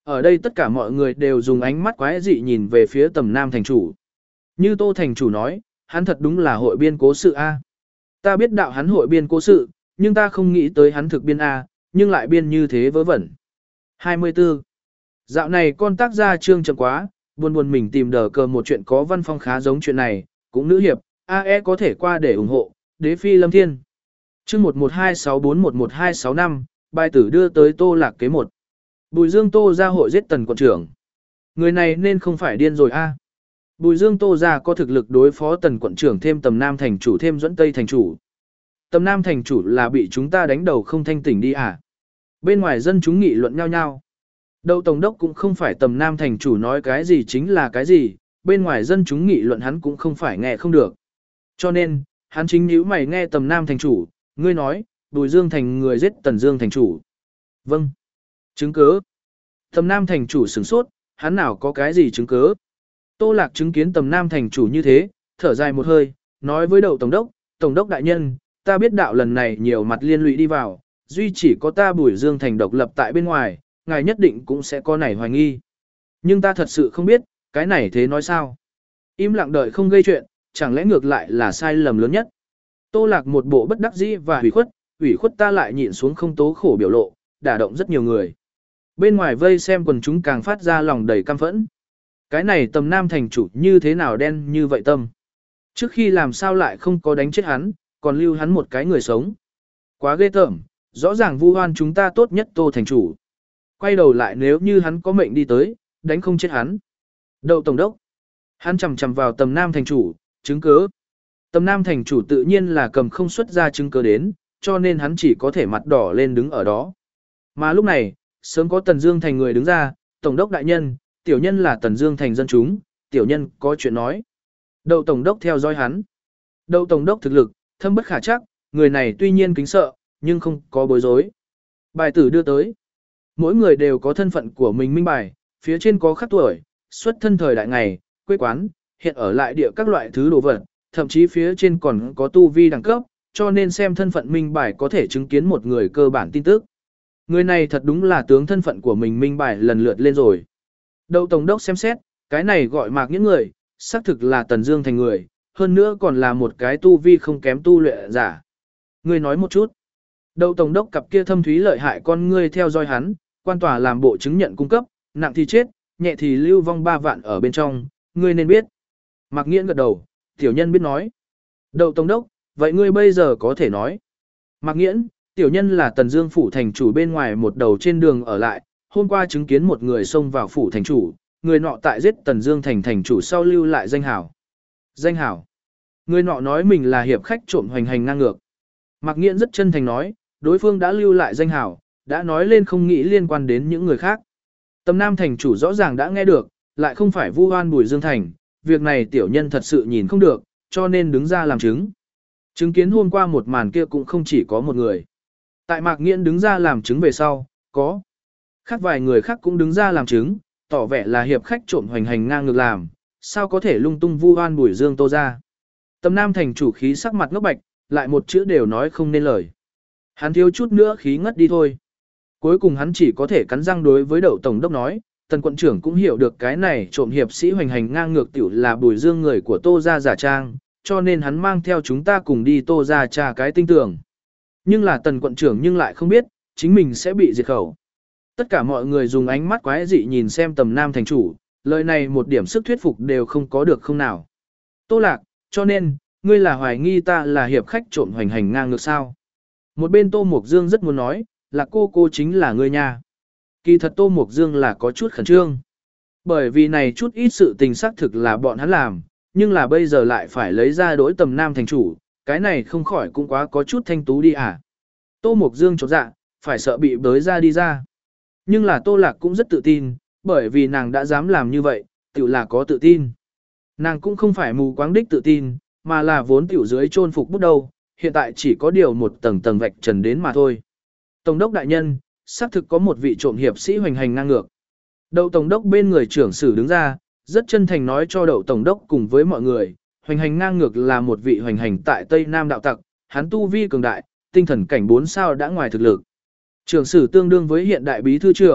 [SPEAKER 1] Ở đây tất cả mọi người đều dùng ánh mắt quái dị nhìn về phía tầm nam thành chủ. Như Tô thành chủ nói, hắn thật đúng là hội biên cố sự A. Ta biết đạo hắn hội biên cố sự, nhưng ta không nghĩ tới hắn thực biên A, nhưng lại biên như thế vớ vẩn. hai mươi tư. Dạo này con tác gia trương chậm quá, buồn buồn mình tìm đờ cờ một chuyện có văn phong khá giống chuyện này, cũng nữ hiệp, a e có thể qua để ủng hộ, đế phi lâm thiên. Chương một một hai sáu bốn một một hai sáu năm, bài tử đưa tới Tô Lạc kế một. Bùi Dương Tô ra hội giết tần quận trưởng. Người này nên không phải điên rồi a. Bùi Dương Tô ra có thực lực đối phó tần quận trưởng thêm tầm nam thành chủ thêm dẫn tây thành chủ. Tầm nam thành chủ là bị chúng ta đánh đầu không thanh tỉnh đi à. Bên ngoài dân chúng nghị luận nhau nhau. Đậu tổng đốc cũng không phải tầm nam thành chủ nói cái gì chính là cái gì, bên ngoài dân chúng nghị luận hắn cũng không phải nghe không được. Cho nên, hắn chính nhíu mày nghe tầm nam thành chủ, ngươi nói, Bùi Dương thành người giết tần Dương thành chủ. Vâng. Chứng cứ. Tầm nam thành chủ sửng sốt, hắn nào có cái gì chứng cứ. Tô Lạc chứng kiến tầm nam thành chủ như thế, thở dài một hơi, nói với đậu tổng đốc, tổng đốc đại nhân, ta biết đạo lần này nhiều mặt liên lụy đi vào, duy chỉ có ta Bùi Dương thành độc lập tại bên ngoài, ngài nhất định cũng sẽ có nảy hoài nghi. Nhưng ta thật sự không biết, cái này thế nói sao? Im lặng đợi không gây chuyện, chẳng lẽ ngược lại là sai lầm lớn nhất? Tô Lạc một bộ bất đắc dĩ và hủy khuất, hủy khuất ta lại nhịn xuống không tố khổ biểu lộ, đả động rất nhiều người. Bên ngoài vây xem quần chúng càng phát ra lòng đầy căm phẫn. Cái này tầm nam thành chủ như thế nào đen như vậy tâm? Trước khi làm sao lại không có đánh chết hắn, còn lưu hắn một cái người sống? Quá ghê tởm, rõ ràng vu oan chúng ta tốt nhất Tô thành chủ. Quay đầu lại nếu như hắn có mệnh đi tới, đánh không chết hắn. Đậu tổng đốc. Hắn chầm chầm vào tầm nam thành chủ, chứng cứ. Tầm nam thành chủ tự nhiên là cầm không xuất ra chứng cứ đến, cho nên hắn chỉ có thể mặt đỏ lên đứng ở đó. Mà lúc này, sớm có Tần Dương thành người đứng ra, tổng đốc đại nhân, tiểu nhân là Tần Dương thành dân chúng, tiểu nhân có chuyện nói. Đậu tổng đốc theo dõi hắn. Đậu tổng đốc thực lực, thâm bất khả trắc, người này tuy nhiên kính sợ, nhưng không có bối rối. Bài tử đưa tới. Mỗi người đều có thân phận của mình minh bài, phía trên có khắc tuổi, xuất thân thời đại ngày, quê quán, hiện ở lại địa các loại thứ đồ vật, thậm chí phía trên còn có tu vi đẳng cấp, cho nên xem thân phận minh bài có thể chứng kiến một người cơ bản tin tức. Người này thật đúng là tướng thân phận của mình minh bài lần lượt lên rồi. Đậu tổng đốc xem xét, cái này gọi mạc những người, xác thực là Tần Dương thành người, hơn nữa còn là một cái tu vi không kém tu luyện giả. Ngươi nói một chút. Đậu tổng đốc cặp kia thâm thúy lợi hại con ngươi theo dõi hắn, quan tòa làm bộ chứng nhận cung cấp, nặng thì chết, nhẹ thì lưu vong ba vạn ở bên trong, ngươi nên biết. Mạc Nghiễn gật đầu, tiểu nhân biết nói. Đậu tổng đốc, vậy ngươi bây giờ có thể nói. Mạc Nghiễn, tiểu nhân là Tần Dương phủ thành chủ bên ngoài một đầu trên đường ở lại, hôm qua chứng kiến một người xông vào phủ thành chủ, người nọ tại giết Tần Dương thành thành chủ sau lưu lại danh hảo. Danh hảo. Người nọ nói mình là hiệp khách trộm hoành hành ngang ngược. Mạc Nghiễn rất chân thành nói, đối phương đã lưu lại danh hảo, đã nói lên không nghĩ liên quan đến những người khác. Tầm Nam thành chủ rõ ràng đã nghe được, lại không phải vu oan Bùi Dương thành, việc này tiểu nhân thật sự nhìn không được, cho nên đứng ra làm chứng. Chứng kiến hôm qua một màn kia cũng không chỉ có một người. Tại Mạc Nghiễn đứng ra làm chứng về sau, có khác vài người khác cũng đứng ra làm chứng, tỏ vẻ là hiệp khách trộm hoành hành ngang ngược làm, sao có thể lung tung vu oan Bùi Dương Tô ra. Tầm Nam thành chủ khí sắc mặt ngốc bạch, lại một chữ đều nói không nên lời. Hắn thiếu chút nữa khí ngất đi thôi. Cuối cùng hắn chỉ có thể cắn răng đối với đậu tổng đốc nói, Tần quận trưởng cũng hiểu được cái này trộm hiệp sĩ hoành hành ngang ngược tiểu là Bùi Dương người của Tô gia giả trang, cho nên hắn mang theo chúng ta cùng đi Tô gia tra cái tinh tường. Nhưng là Tần quận trưởng nhưng lại không biết, chính mình sẽ bị diệt khẩu. Tất cả mọi người dùng ánh mắt quái dị nhìn xem Tầm Nam thành chủ, lời này một điểm sức thuyết phục đều không có được không nào. Tô Lạc, cho nên, ngươi là hoài nghi ta là hiệp khách trộm hoành hành ngang ngược sao? Một bên Tô Mục Dương rất muốn nói, là cô cô chính là ngươi nha. Kỳ thật Tô Mục Dương là có chút khẩn trương. Bởi vì này chút ít sự tình xác thực là bọn hắn làm, nhưng là bây giờ lại phải lấy ra đối Tầm Nam thành chủ, cái này không khỏi cũng quá có chút thanh tú đi à. Tô Mục Dương chột dạ, phải sợ bị bới ra đi ra. Nhưng là Tô Lạc cũng rất tự tin, bởi vì nàng đã dám làm như vậy, tự là có tự tin. Nàng cũng không phải mù quáng đích tự tin, mà là vốn tiểu dưới chôn phục bút đầu, hiện tại chỉ có điều một tầng tầng vạch trần đến mà thôi. Tổng đốc đại nhân, xác thực có một vị trộm hiệp sĩ hoành hành ngang ngược. Đậu tổng đốc bên người trưởng sử đứng ra, rất chân thành nói cho đậu tổng đốc cùng với mọi người, hoành hành ngang ngược là một vị hoành hành tại Tây Nam đạo tặc, hắn tu vi cường đại, tinh thần cảnh bốn sao đã ngoài thực lực. Trưởng sử tương đương với hiện đại bí thư trưởng,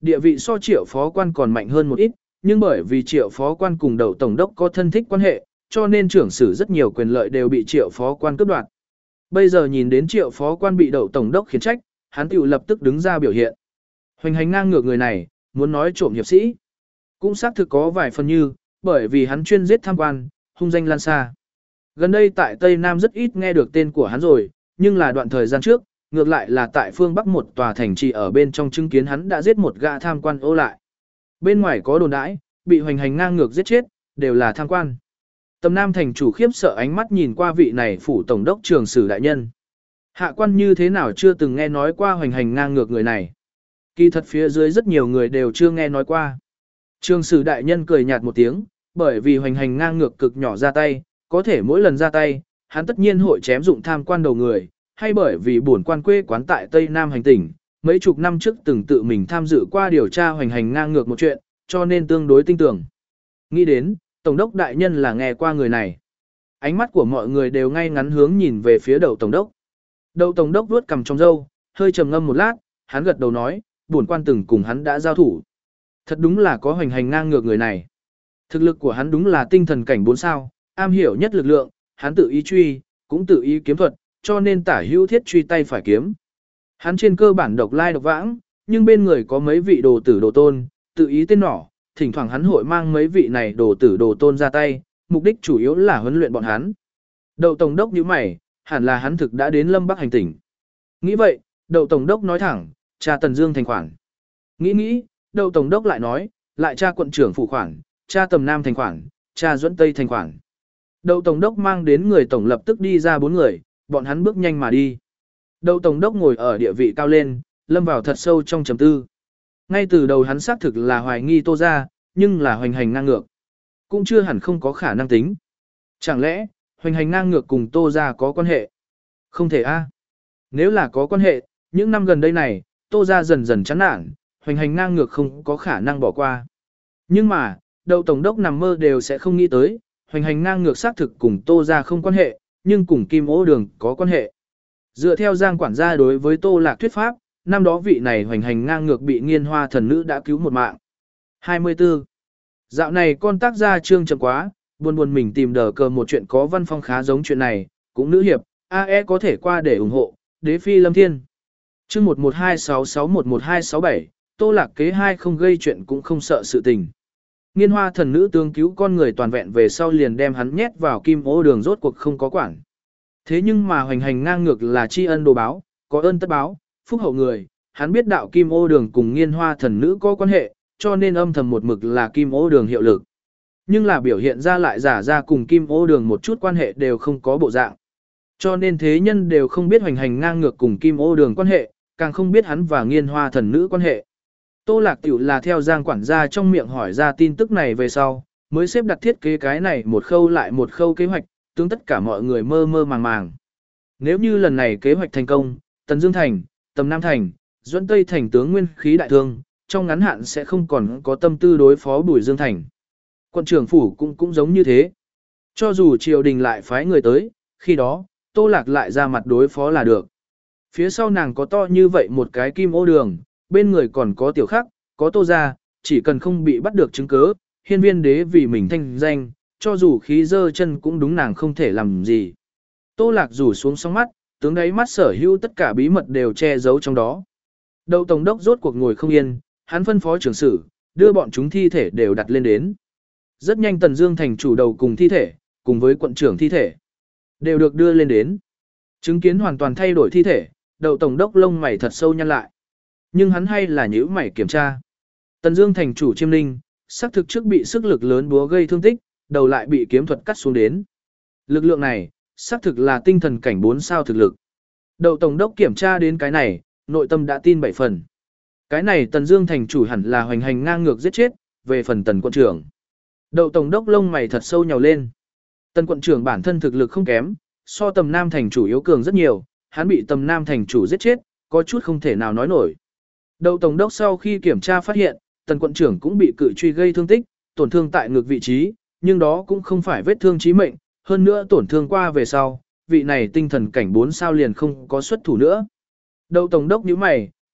[SPEAKER 1] địa vị so Triệu phó quan còn mạnh hơn một ít, nhưng bởi vì Triệu phó quan cùng Đậu tổng đốc có thân thích quan hệ, cho nên trưởng sử rất nhiều quyền lợi đều bị Triệu phó quan cướp đoạt. Bây giờ nhìn đến Triệu phó quan bị Đậu tổng đốc khiển trách, hắn tiểu lập tức đứng ra biểu hiện. Hoành hành ngang ngược người này, muốn nói trộm hiệp sĩ, cũng xác thực có vài phần như, bởi vì hắn chuyên giết tham quan, hung danh lan xa. Gần đây tại Tây Nam rất ít nghe được tên của hắn rồi, nhưng là đoạn thời gian trước, ngược lại là tại phương Bắc một tòa thành trì ở bên trong chứng kiến hắn đã giết một gã tham quan ô lại. Bên ngoài có đồn đãi, bị hoành hành ngang ngược giết chết, đều là tham quan. Tầm Nam thành chủ khiếp sợ ánh mắt nhìn qua vị này phủ tổng đốc trường sử đại nhân. Hạ quan như thế nào chưa từng nghe nói qua hoành hành ngang ngược người này. Kỳ thật phía dưới rất nhiều người đều chưa nghe nói qua. Trường sử đại nhân cười nhạt một tiếng, bởi vì hoành hành ngang ngược cực nhỏ ra tay, có thể mỗi lần ra tay, hắn tất nhiên hội chém dụng tham quan đầu người, hay bởi vì bổn quan quê quán tại Tây Nam hành tỉnh, mấy chục năm trước từng tự mình tham dự qua điều tra hoành hành ngang ngược một chuyện, cho nên tương đối tin tưởng. Nghĩ đến, tổng đốc đại nhân là nghe qua người này. Ánh mắt của mọi người đều ngay ngắn hướng nhìn về phía Đậu tổng đốc. Đậu tổng đốc vuốt cằm trong râu, hơi trầm ngâm một lát, hắn gật đầu nói, bổn quan từng cùng hắn đã giao thủ. Thật đúng là có hoành hành ngang ngược người này. Thực lực của hắn đúng là tinh thần cảnh bốn sao, am hiểu nhất lực lượng, hắn tự ý truy, cũng tự ý kiếm thuật, cho nên tả hữu thiết truy tay phải kiếm. Hắn trên cơ bản độc lai độc vãng, nhưng bên người có mấy vị đồ tử đồ tôn, tự ý tên nỏ, thỉnh thoảng hắn hội mang mấy vị này đồ tử đồ tôn ra tay, mục đích chủ yếu là huấn luyện bọn hắn. Đậu tổng đốc nhíu mày, hẳn là hắn thực đã đến Lâm Bắc hành tỉnh. Nghĩ vậy, Đậu tổng đốc nói thẳng, tra Tần Dương thành khoản. Nghĩ nghĩ, Đậu tổng đốc lại nói, lại tra quận trưởng phụ khoản, tra Tầm Nam thành khoản, tra Duẫn Tây thành khoản. Đậu tổng đốc mang đến người tổng lập tức đi ra bốn người, bọn hắn bước nhanh mà đi. Đậu tổng đốc ngồi ở địa vị cao lên, lâm vào thật sâu trong trầm tư. Ngay từ đầu hắn xác thực là hoài nghi Tô gia, nhưng là hoành hành ngang ngược, cũng chưa hẳn không có khả năng tính. Chẳng lẽ, hoành hành ngang ngược cùng Tô gia có quan hệ? Không thể a. Nếu là có quan hệ, những năm gần đây này, Tô gia dần dần chán nản, hoành hành ngang ngược không có khả năng bỏ qua. Nhưng mà, Đậu tổng đốc nằm mơ đều sẽ không nghĩ tới, hoành hành ngang ngược xác thực cùng Tô gia không quan hệ, nhưng cùng Kim Ô Đường có quan hệ. Dựa theo Giang quản gia đối với Tô Lạc thuyết pháp, năm đó vị này hoành hành ngang ngược bị Nghiên Hoa thần nữ đã cứu một mạng. hai mươi tư. Dạo này con tác gia trương chậm quá, buồn buồn mình tìm đờ cờ một chuyện có văn phong khá giống chuyện này, cũng nữ hiệp, a e có thể qua để ủng hộ, đế phi lâm thiên. Chương một một hai sáu sáu một một hai sáu bảy, Tô Lạc kế hai không gây chuyện cũng không sợ sự tình. Nghiên Hoa thần nữ tương cứu con người toàn vẹn về sau liền đem hắn nhét vào Kim Ô Đường rốt cuộc không có quản. Thế nhưng mà hoành hành ngang ngược là tri ân đồ báo, có ơn tất báo, phúc hậu người, hắn biết đạo Kim Ô Đường cùng Nghiên Hoa thần nữ có quan hệ, cho nên âm thầm một mực là Kim Ô Đường hiệu lực. Nhưng là biểu hiện ra lại giả ra cùng Kim Ô Đường một chút quan hệ đều không có bộ dạng. Cho nên thế nhân đều không biết hoành hành ngang ngược cùng Kim Ô Đường quan hệ, càng không biết hắn và Nghiên Hoa thần nữ quan hệ. Tô Lạc tiểu là theo Giang quản gia trong miệng hỏi ra tin tức này về sau, mới xếp đặt thiết kế cái này một khâu lại một khâu kế hoạch, tướng tất cả mọi người mơ mơ màng màng. Nếu như lần này kế hoạch thành công, Tần Dương thành, Tầm Nam thành, Duẫn Tây thành tướng nguyên khí đại thương, trong ngắn hạn sẽ không còn có tâm tư đối phó Bùi Dương thành. Quận trưởng phủ cũng cũng giống như thế. Cho dù triều đình lại phái người tới, khi đó, Tô Lạc lại ra mặt đối phó là được. Phía sau nàng có to như vậy một cái Kim Ô Đường, bên người còn có Tiểu Khắc, có Tô gia, chỉ cần không bị bắt được chứng cứ, hiên viên đế vì mình thanh danh, cho dù khí dơ chân cũng đúng nàng không thể làm gì. Tô Lạc rủ xuống sóng mắt, tướng đáy mắt sở hữu tất cả bí mật đều che giấu trong đó. Đậu tổng đốc rốt cuộc ngồi không yên, hắn phân phó trưởng sử, đưa bọn chúng thi thể đều đặt lên đến. Rất nhanh Tần Dương thành chủ đầu cùng thi thể, cùng với quận trưởng thi thể, đều được đưa lên đến. Chứng kiến hoàn toàn thay đổi thi thể, Đậu tổng đốc lông mày thật sâu nhăn lại. Nhưng hắn hay là nhíu mày kiểm tra. Tần Dương thành chủ Chiêm Linh, xác thực trước bị sức lực lớn búa gây thương tích, đầu lại bị kiếm thuật cắt xuống đến. Lực lượng này, xác thực là tinh thần cảnh bốn sao thực lực. Đậu tổng đốc kiểm tra đến cái này, nội tâm đã tin bảy phần. Cái này Tần Dương thành chủ hẳn là hoành hành ngang ngược giết chết, về phần Tần quận trưởng. Đậu tổng đốc lông mày thật sâu nhào lên. Tần quận trưởng bản thân thực lực không kém, so Tầm Nam thành chủ yếu cường rất nhiều, hắn bị Tầm Nam thành chủ giết chết, có chút không thể nào nói nổi. Đậu tổng đốc sau khi kiểm tra phát hiện, Tần quận trưởng cũng bị cự truy gây thương tích, tổn thương tại ngực vị trí, nhưng đó cũng không phải vết thương chí mệnh, hơn nữa tổn thương qua về sau, vị này tinh thần cảnh bốn sao liền không có xuất thủ nữa. Đậu tổng đốc nhíu mày,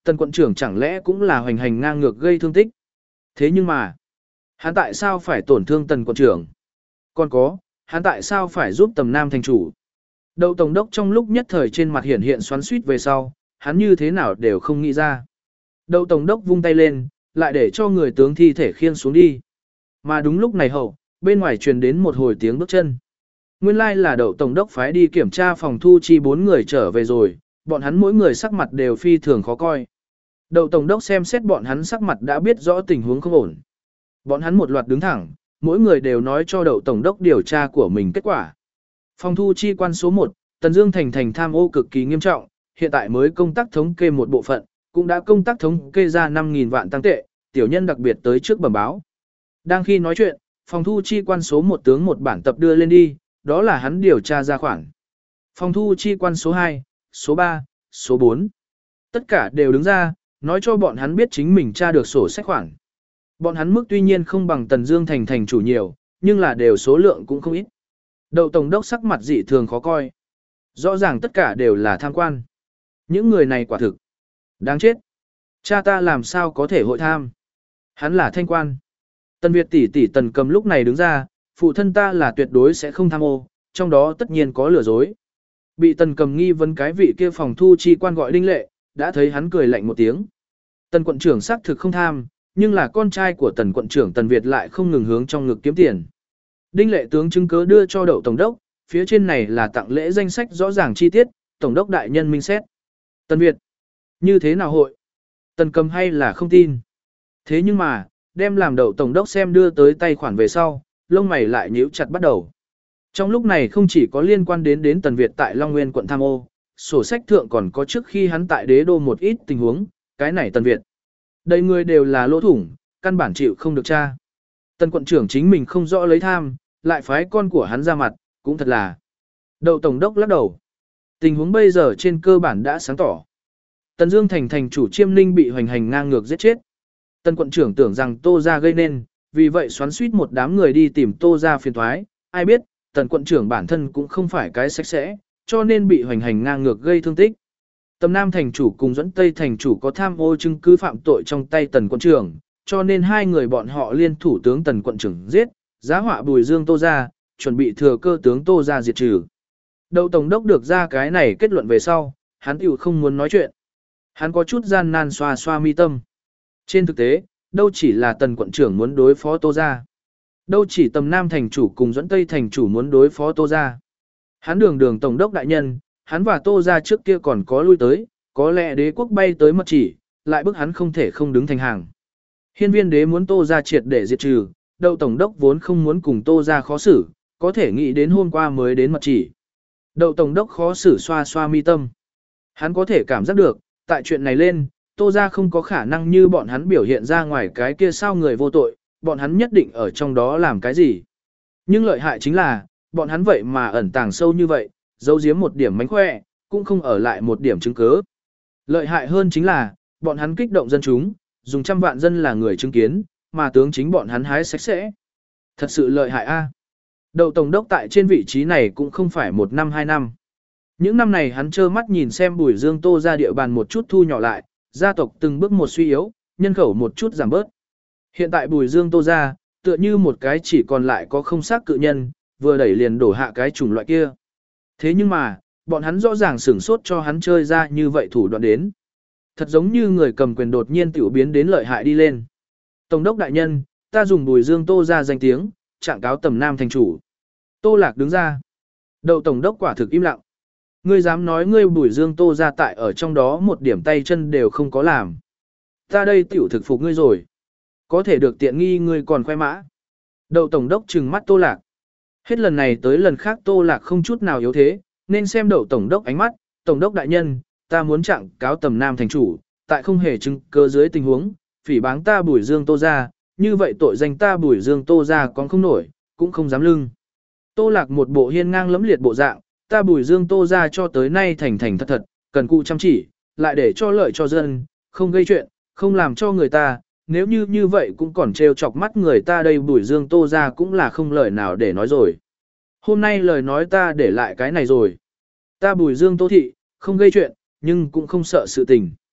[SPEAKER 1] Tần quận trưởng chẳng lẽ cũng là hoành hành ngang ngược gây thương tích. Thế nhưng mà, hắn tại sao phải tổn thương tần quận trưởng? Còn có, hắn tại sao phải giúp tầm nam thành chủ? Đậu tổng đốc trong lúc nhất thời trên mặt hiện hiện xoắn xuýt về sau, hắn như thế nào đều không nghĩ ra. Đậu tổng đốc vung tay lên, lại để cho người tướng thi thể khiêng xuống đi. Mà đúng lúc này hậu, bên ngoài truyền đến một hồi tiếng bước chân. Nguyên lai là đậu tổng đốc phái đi kiểm tra phòng thu chi bốn người trở về rồi, bọn hắn mỗi người sắc mặt đều phi thường khó coi. Đậu tổng đốc xem xét bọn hắn sắc mặt đã biết rõ tình huống không ổn. Bọn hắn một loạt đứng thẳng, mỗi người đều nói cho đậu tổng đốc điều tra của mình kết quả. Phòng thu chi quan số một, Tần Dương Thành thành tham ô cực kỳ nghiêm trọng, hiện tại mới công tác thống kê một bộ phận, cũng đã công tác thống kê ra năm nghìn vạn tăng tệ, tiểu nhân đặc biệt tới trước bẩm báo. Đang khi nói chuyện, phòng thu chi quan số một tướng một bản tập đưa lên đi, đó là hắn điều tra ra khoản. Phòng thu chi quan số hai, số ba, số bốn. Tất cả đều đứng ra, nói cho bọn hắn biết chính mình tra được sổ sách khoản. Bọn hắn mức tuy nhiên không bằng Tần Dương Thành thành chủ nhiều, nhưng là đều số lượng cũng không ít. Đậu tổng đốc sắc mặt dị thường khó coi. Rõ ràng tất cả đều là tham quan. Những người này quả thực đáng chết. Cha ta làm sao có thể hội tham? Hắn là thanh quan. Tần Việt tỷ tỷ Tần Cầm lúc này đứng ra, phụ thân ta là tuyệt đối sẽ không tham ô, trong đó tất nhiên có lừa dối. Bị Tần Cầm nghi vấn cái vị kia phòng thu chi quan gọi Đinh Lệ, đã thấy hắn cười lạnh một tiếng. Tần quận trưởng xác thực không tham, nhưng là con trai của Tần quận trưởng Tần Việt lại không ngừng hướng trong ngực kiếm tiền. Đinh Lệ tướng chứng cớ đưa cho đậu tổng đốc, phía trên này là tặng lễ danh sách rõ ràng chi tiết, tổng đốc đại nhân minh xét. Tần Việt, như thế nào hội? Tần Cầm hay là không tin? Thế nhưng mà, đem làm đậu tổng đốc xem đưa tới tay khoản về sau, lông mày lại nhíu chặt bắt đầu. Trong lúc này không chỉ có liên quan đến đến Tần Việt tại Long Nguyên quận tham ô, sổ sách thượng còn có trước khi hắn tại đế đô một ít tình huống, cái này Tần Việt. Đây người đều là lỗ thủng, căn bản chịu không được tra. Tần quận trưởng chính mình không rõ lấy tham, lại phái con của hắn ra mặt, cũng thật là. Đậu tổng đốc lắc đầu. Tình huống bây giờ trên cơ bản đã sáng tỏ. Tần Dương Thành thành chủ Chiêm Ninh bị hoành hành ngang ngược giết chết. Tần quận trưởng tưởng rằng Tô gia gây nên, vì vậy xoắn xuýt một đám người đi tìm Tô gia phiền toái, ai biết, Tần quận trưởng bản thân cũng không phải cái sạch sẽ, cho nên bị hoành hành ngang ngược gây thương tích. Tầm Nam thành chủ cùng Duẫn Tây thành chủ có tham ô chứng cứ phạm tội trong tay Tần quận trưởng, cho nên hai người bọn họ liên thủ tướng Tần quận trưởng giết, giá họa Bùi Dương Tô gia, chuẩn bị thừa cơ tướng Tô gia diệt trừ. Đậu tổng đốc được ra cái này kết luận về sau, hắn tiểu không muốn nói chuyện. Hắn có chút gian nan xoa xoa mi tâm. Trên thực tế, đâu chỉ là Tần quận trưởng muốn đối phó Tô gia, đâu chỉ Tầm Nam thành chủ cùng Duẫn Tây thành chủ muốn đối phó Tô gia. Hắn đường đường tổng đốc đại nhân, hắn và Tô gia trước kia còn có lui tới, có lẽ đế quốc bay tới mật chỉ, lại bức hắn không thể không đứng thành hàng. Hiên Viên đế muốn Tô gia triệt để diệt trừ, đậu tổng đốc vốn không muốn cùng Tô gia khó xử, có thể nghĩ đến hôm qua mới đến mật chỉ. Đậu tổng đốc khó xử xoa xoa mi tâm. Hắn có thể cảm giác được, tại chuyện này lên, Tô gia không có khả năng như bọn hắn biểu hiện ra ngoài cái kia sao người vô tội, bọn hắn nhất định ở trong đó làm cái gì. Nhưng lợi hại chính là, bọn hắn vậy mà ẩn tàng sâu như vậy, giấu giếm một điểm mánh khỏe, cũng không ở lại một điểm chứng cứ. Lợi hại hơn chính là, bọn hắn kích động dân chúng, dùng trăm vạn dân là người chứng kiến, mà tướng chính bọn hắn hái sạch sẽ. Thật sự lợi hại a. Đậu tổng đốc tại trên vị trí này cũng không phải một năm hai năm. Những năm này hắn trơ mắt nhìn xem Bùi Dương Tô ra địa bàn một chút thu nhỏ lại, gia tộc từng bước một suy yếu, nhân khẩu một chút giảm bớt. Hiện tại Bùi Dương Tô ra, tựa như một cái chỉ còn lại có không xác cự nhân, vừa đẩy liền đổ hạ cái chủng loại kia. Thế nhưng mà, bọn hắn rõ ràng sửng sốt cho hắn chơi ra như vậy thủ đoạn đến. Thật giống như người cầm quyền đột nhiên tiểu biến đến lợi hại đi lên. Tổng đốc đại nhân, ta dùng Bùi Dương Tô ra danh tiếng, trạng cáo Tầm Nam thành chủ. Tô Lạc đứng ra. Đậu tổng đốc quả thực im lặng. Ngươi dám nói ngươi Bùi Dương Tô ra tại ở trong đó một điểm tay chân đều không có làm. Ta đây tiểu thực phục ngươi rồi. Có thể được tiện nghi ngươi còn khoe mã. Đậu tổng đốc trừng mắt Tô Lạc. Hết lần này tới lần khác Tô Lạc không chút nào yếu thế, nên xem đậu tổng đốc ánh mắt. Tổng đốc đại nhân, ta muốn trạng cáo Tầm Nam thành chủ, tại không hề chứng cơ dưới tình huống, phỉ báng ta Bùi Dương Tô ra, như vậy tội danh ta Bùi Dương Tô ra còn không nổi, cũng không dám lưng. Tô Lạc một bộ hiên ngang lẫm liệt bộ dạng, ta Bùi Dương Tô ra cho tới nay thành thành thật thật, cần cù chăm chỉ, lại để cho lợi cho dân, không gây chuyện, không làm cho người ta, nếu như như vậy cũng còn trêu chọc mắt người ta đây Bùi Dương Tô ra cũng là không lời nào để nói rồi. Hôm nay lời nói ta để lại cái này rồi. Ta Bùi Dương Tô thị, không gây chuyện, nhưng cũng không sợ sự tình.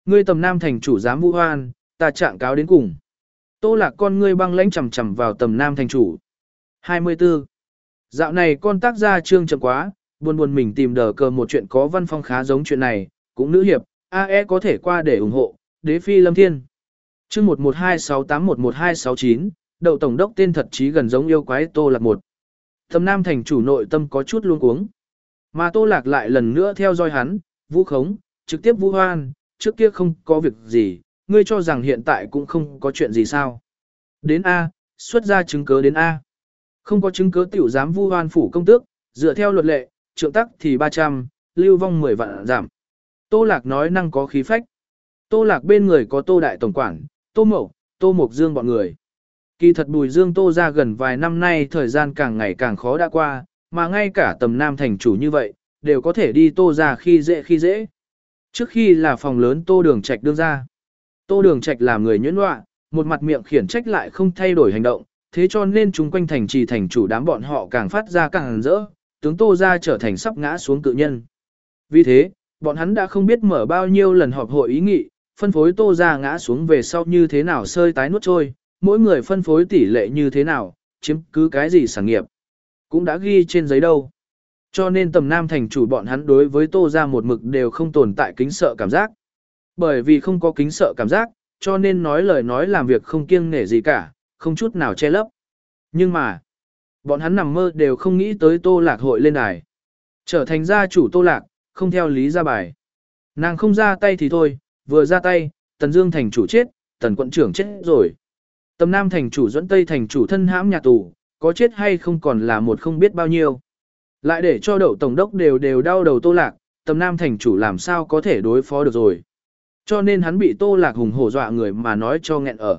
[SPEAKER 1] Ngươi tầm nam thành chủ dám vu oan, ta trạng cáo đến cùng. Tô Lạc con ngươi băng lãnh chằm chằm vào tầm nam thành chủ. hai mươi tư. Dạo này con tác gia trương chậm quá, buồn buồn mình tìm đờ cờ một chuyện có văn phong khá giống chuyện này, cũng nữ hiệp, a e có thể qua để ủng hộ, đế phi lâm thiên. Chương một một hai sáu tám một một hai sáu chín, đậu tổng đốc tên thật chí gần giống yêu quái Tô Lạc một. Tầm nam thành chủ nội tâm có chút luống cuống. Mà Tô Lạc lại lần nữa theo dõi hắn, vu khống, trực tiếp vu hoan, trước kia không có việc gì, ngươi cho rằng hiện tại cũng không có chuyện gì sao. Đến A, xuất ra chứng cứ đến A. Không có chứng cứ tiểu dám vu hoan phủ công tước, dựa theo luật lệ, trượng tắc thì ba trăm, lưu vong mười vạn giảm. Tô Lạc nói năng có khí phách. Tô Lạc bên người có Tô Đại Tổng Quản, Tô Mậu, Tô Mộc Dương bọn người. Kỳ thật Bùi Dương Tô ra gần vài năm nay thời gian càng ngày càng khó đã qua, mà ngay cả tầm nam thành chủ như vậy, đều có thể đi Tô ra khi dễ khi dễ. Trước khi là phòng lớn Tô Đường Trạch đương ra. Tô Đường Trạch làm người nhuyễn loạn, một mặt miệng khiển trách lại không thay đổi hành động, thế cho nên chúng quanh thành trì thành chủ đám bọn họ càng phát ra càng rỡ, tướng Tô ra trở thành sắp ngã xuống cự nhân. Vì thế, bọn hắn đã không biết mở bao nhiêu lần họp hội ý nghị, phân phối Tô ra ngã xuống về sau như thế nào sơi tái nuốt trôi, mỗi người phân phối tỷ lệ như thế nào, chiếm cứ cái gì sản nghiệp, cũng đã ghi trên giấy đâu. Cho nên tầm nam thành chủ bọn hắn đối với Tô ra một mực đều không tồn tại kính sợ cảm giác. Bởi vì không có kính sợ cảm giác, cho nên nói lời nói làm việc không kiêng nể gì cả, không chút nào che lấp. Nhưng mà, bọn hắn nằm mơ đều không nghĩ tới Tô Lạc hội lên đài. Trở thành gia chủ Tô Lạc, không theo lý ra bài. Nàng không ra tay thì thôi, vừa ra tay, Tần Dương thành chủ chết, Tần quận trưởng chết rồi. Tầm Nam thành chủ dẫn Tây thành chủ thân hãm nhà tù, có chết hay không còn là một không biết bao nhiêu. Lại để cho đậu tổng đốc đều đều đau đầu Tô Lạc, Tầm Nam thành chủ làm sao có thể đối phó được rồi. Cho nên hắn bị Tô Lạc hùng hổ dọa người mà nói cho nghẹn ở.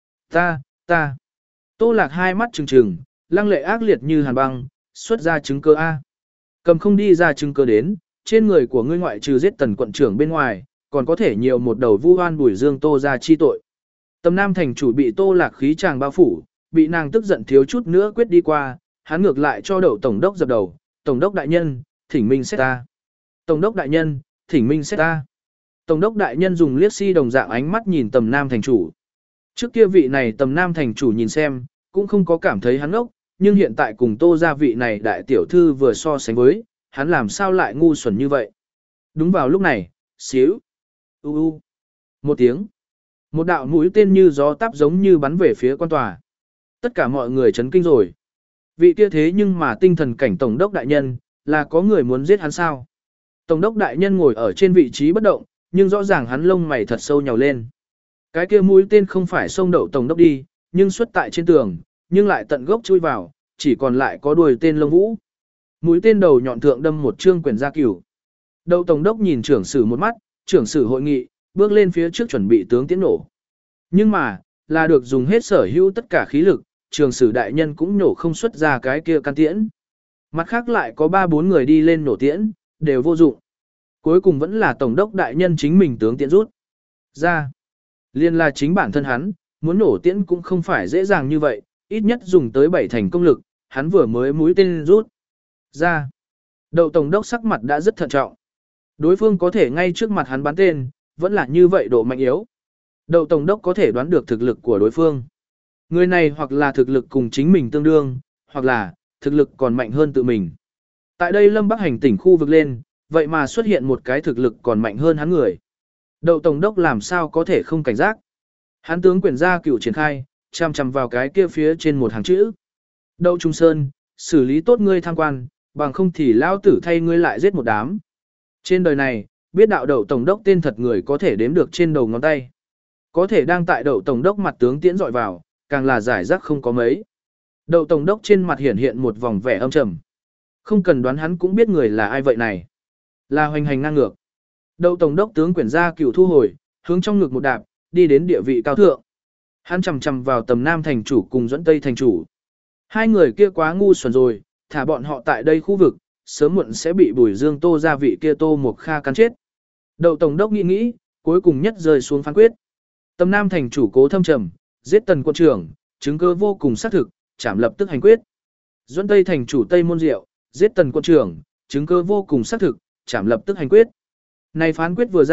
[SPEAKER 1] Ta, ta. Tô Lạc hai mắt trừng trừng, lăng lệ ác liệt như hàn băng, xuất ra chứng cơ A. Cầm không đi ra chứng cơ đến, trên người của ngươi ngoại trừ giết Tần quận trưởng bên ngoài, còn có thể nhiều một đầu vu oan Bùi Dương Tô ra chi tội. Tầm Nam thành chủ bị Tô Lạc khí tràng bao phủ, bị nàng tức giận thiếu chút nữa quyết đi qua, hắn ngược lại cho đậu tổng đốc dập đầu, tổng đốc đại nhân, thỉnh minh xét ta. Tổng đốc đại nhân, thỉnh minh xét ta. Tổng đốc đại nhân dùng liếc si đồng dạng ánh mắt nhìn tầm Nam thành chủ. Trước kia vị này tầm Nam thành chủ nhìn xem, cũng không có cảm thấy hắn ốc, nhưng hiện tại cùng Tô gia vị này đại tiểu thư vừa so sánh với, hắn làm sao lại ngu xuẩn như vậy. Đúng vào lúc này, xíu, u u, một tiếng. Một đạo mũi tên như gió táp giống như bắn về phía quan tòa. Tất cả mọi người chấn kinh rồi. Vị kia thế nhưng mà tinh thần cảnh tổng đốc đại nhân, là có người muốn giết hắn sao? Tổng đốc đại nhân ngồi ở trên vị trí bất động, nhưng rõ ràng hắn lông mày thật sâu nhào lên. Cái kia mũi tên không phải xông đậu tổng đốc đi, nhưng xuất tại trên tường, nhưng lại tận gốc chui vào, chỉ còn lại có đuôi tên lông vũ. Mũi tên đầu nhọn thượng đâm một chương quyển gia cửu. Đậu tổng đốc nhìn trưởng sử một mắt, trưởng sử hội nghị, bước lên phía trước chuẩn bị tướng tiến nổ. Nhưng mà, là được dùng hết sở hữu tất cả khí lực, trường sử đại nhân cũng nổ không xuất ra cái kia căn tiễn. Mặt khác lại có ba bốn người đi lên nổ tiễn, đều vô dụng. Cuối cùng vẫn là tổng đốc đại nhân chính mình tướng tiễn rút ra. Liên là chính bản thân hắn, muốn nổ tiễn cũng không phải dễ dàng như vậy, ít nhất dùng tới bảy thành công lực, hắn vừa mới mũi tên rút ra. Đậu tổng đốc sắc mặt đã rất thận trọng. Đối phương có thể ngay trước mặt hắn bắn tên, vẫn là như vậy độ mạnh yếu. Đậu tổng đốc có thể đoán được thực lực của đối phương. Người này hoặc là thực lực cùng chính mình tương đương, hoặc là thực lực còn mạnh hơn tự mình. Tại đây Lâm Bắc hành tỉnh khu vực lên, vậy mà xuất hiện một cái thực lực còn mạnh hơn hắn người. Đậu tổng đốc làm sao có thể không cảnh giác. Hắn tướng quyển gia cửu triển khai, chằm chằm vào cái kia phía trên một hàng chữ. Đậu Trung Sơn, xử lý tốt ngươi tham quan, bằng không thì lao tử thay ngươi lại giết một đám. Trên đời này, biết đạo đậu tổng đốc tên thật người có thể đếm được trên đầu ngón tay. Có thể đang tại đậu tổng đốc mặt tướng tiễn dọi vào, càng là giải rác không có mấy. Đậu tổng đốc trên mặt hiện hiện một vòng vẻ âm trầm. Không cần đoán hắn cũng biết người là ai vậy này. Là hoành hành ngang ngược. Đậu tổng đốc tướng quyển gia cửu thu hồi, hướng trong ngực một đạp, đi đến địa vị cao thượng. Hắn chầm chầm vào tầm Nam thành chủ cùng dẫn Tây thành chủ. Hai người kia quá ngu xuẩn rồi, thả bọn họ tại đây khu vực, sớm muộn sẽ bị Bùi Dương Tô gia vị kia Tô Mộc Kha cắn chết. Đậu tổng đốc nghĩ nghĩ, cuối cùng nhất rơi xuống phán quyết. Tầm Nam thành chủ cố thâm trầm, giết Tần quận trưởng, chứng cứ vô cùng xác thực, trảm lập tức hành quyết. Dẫn Tây thành chủ Tây Môn Diệu, giết Tần quận trưởng, chứng cứ vô cùng xác thực, trảm lập tức hành quyết. Này phán quyết vừa ra,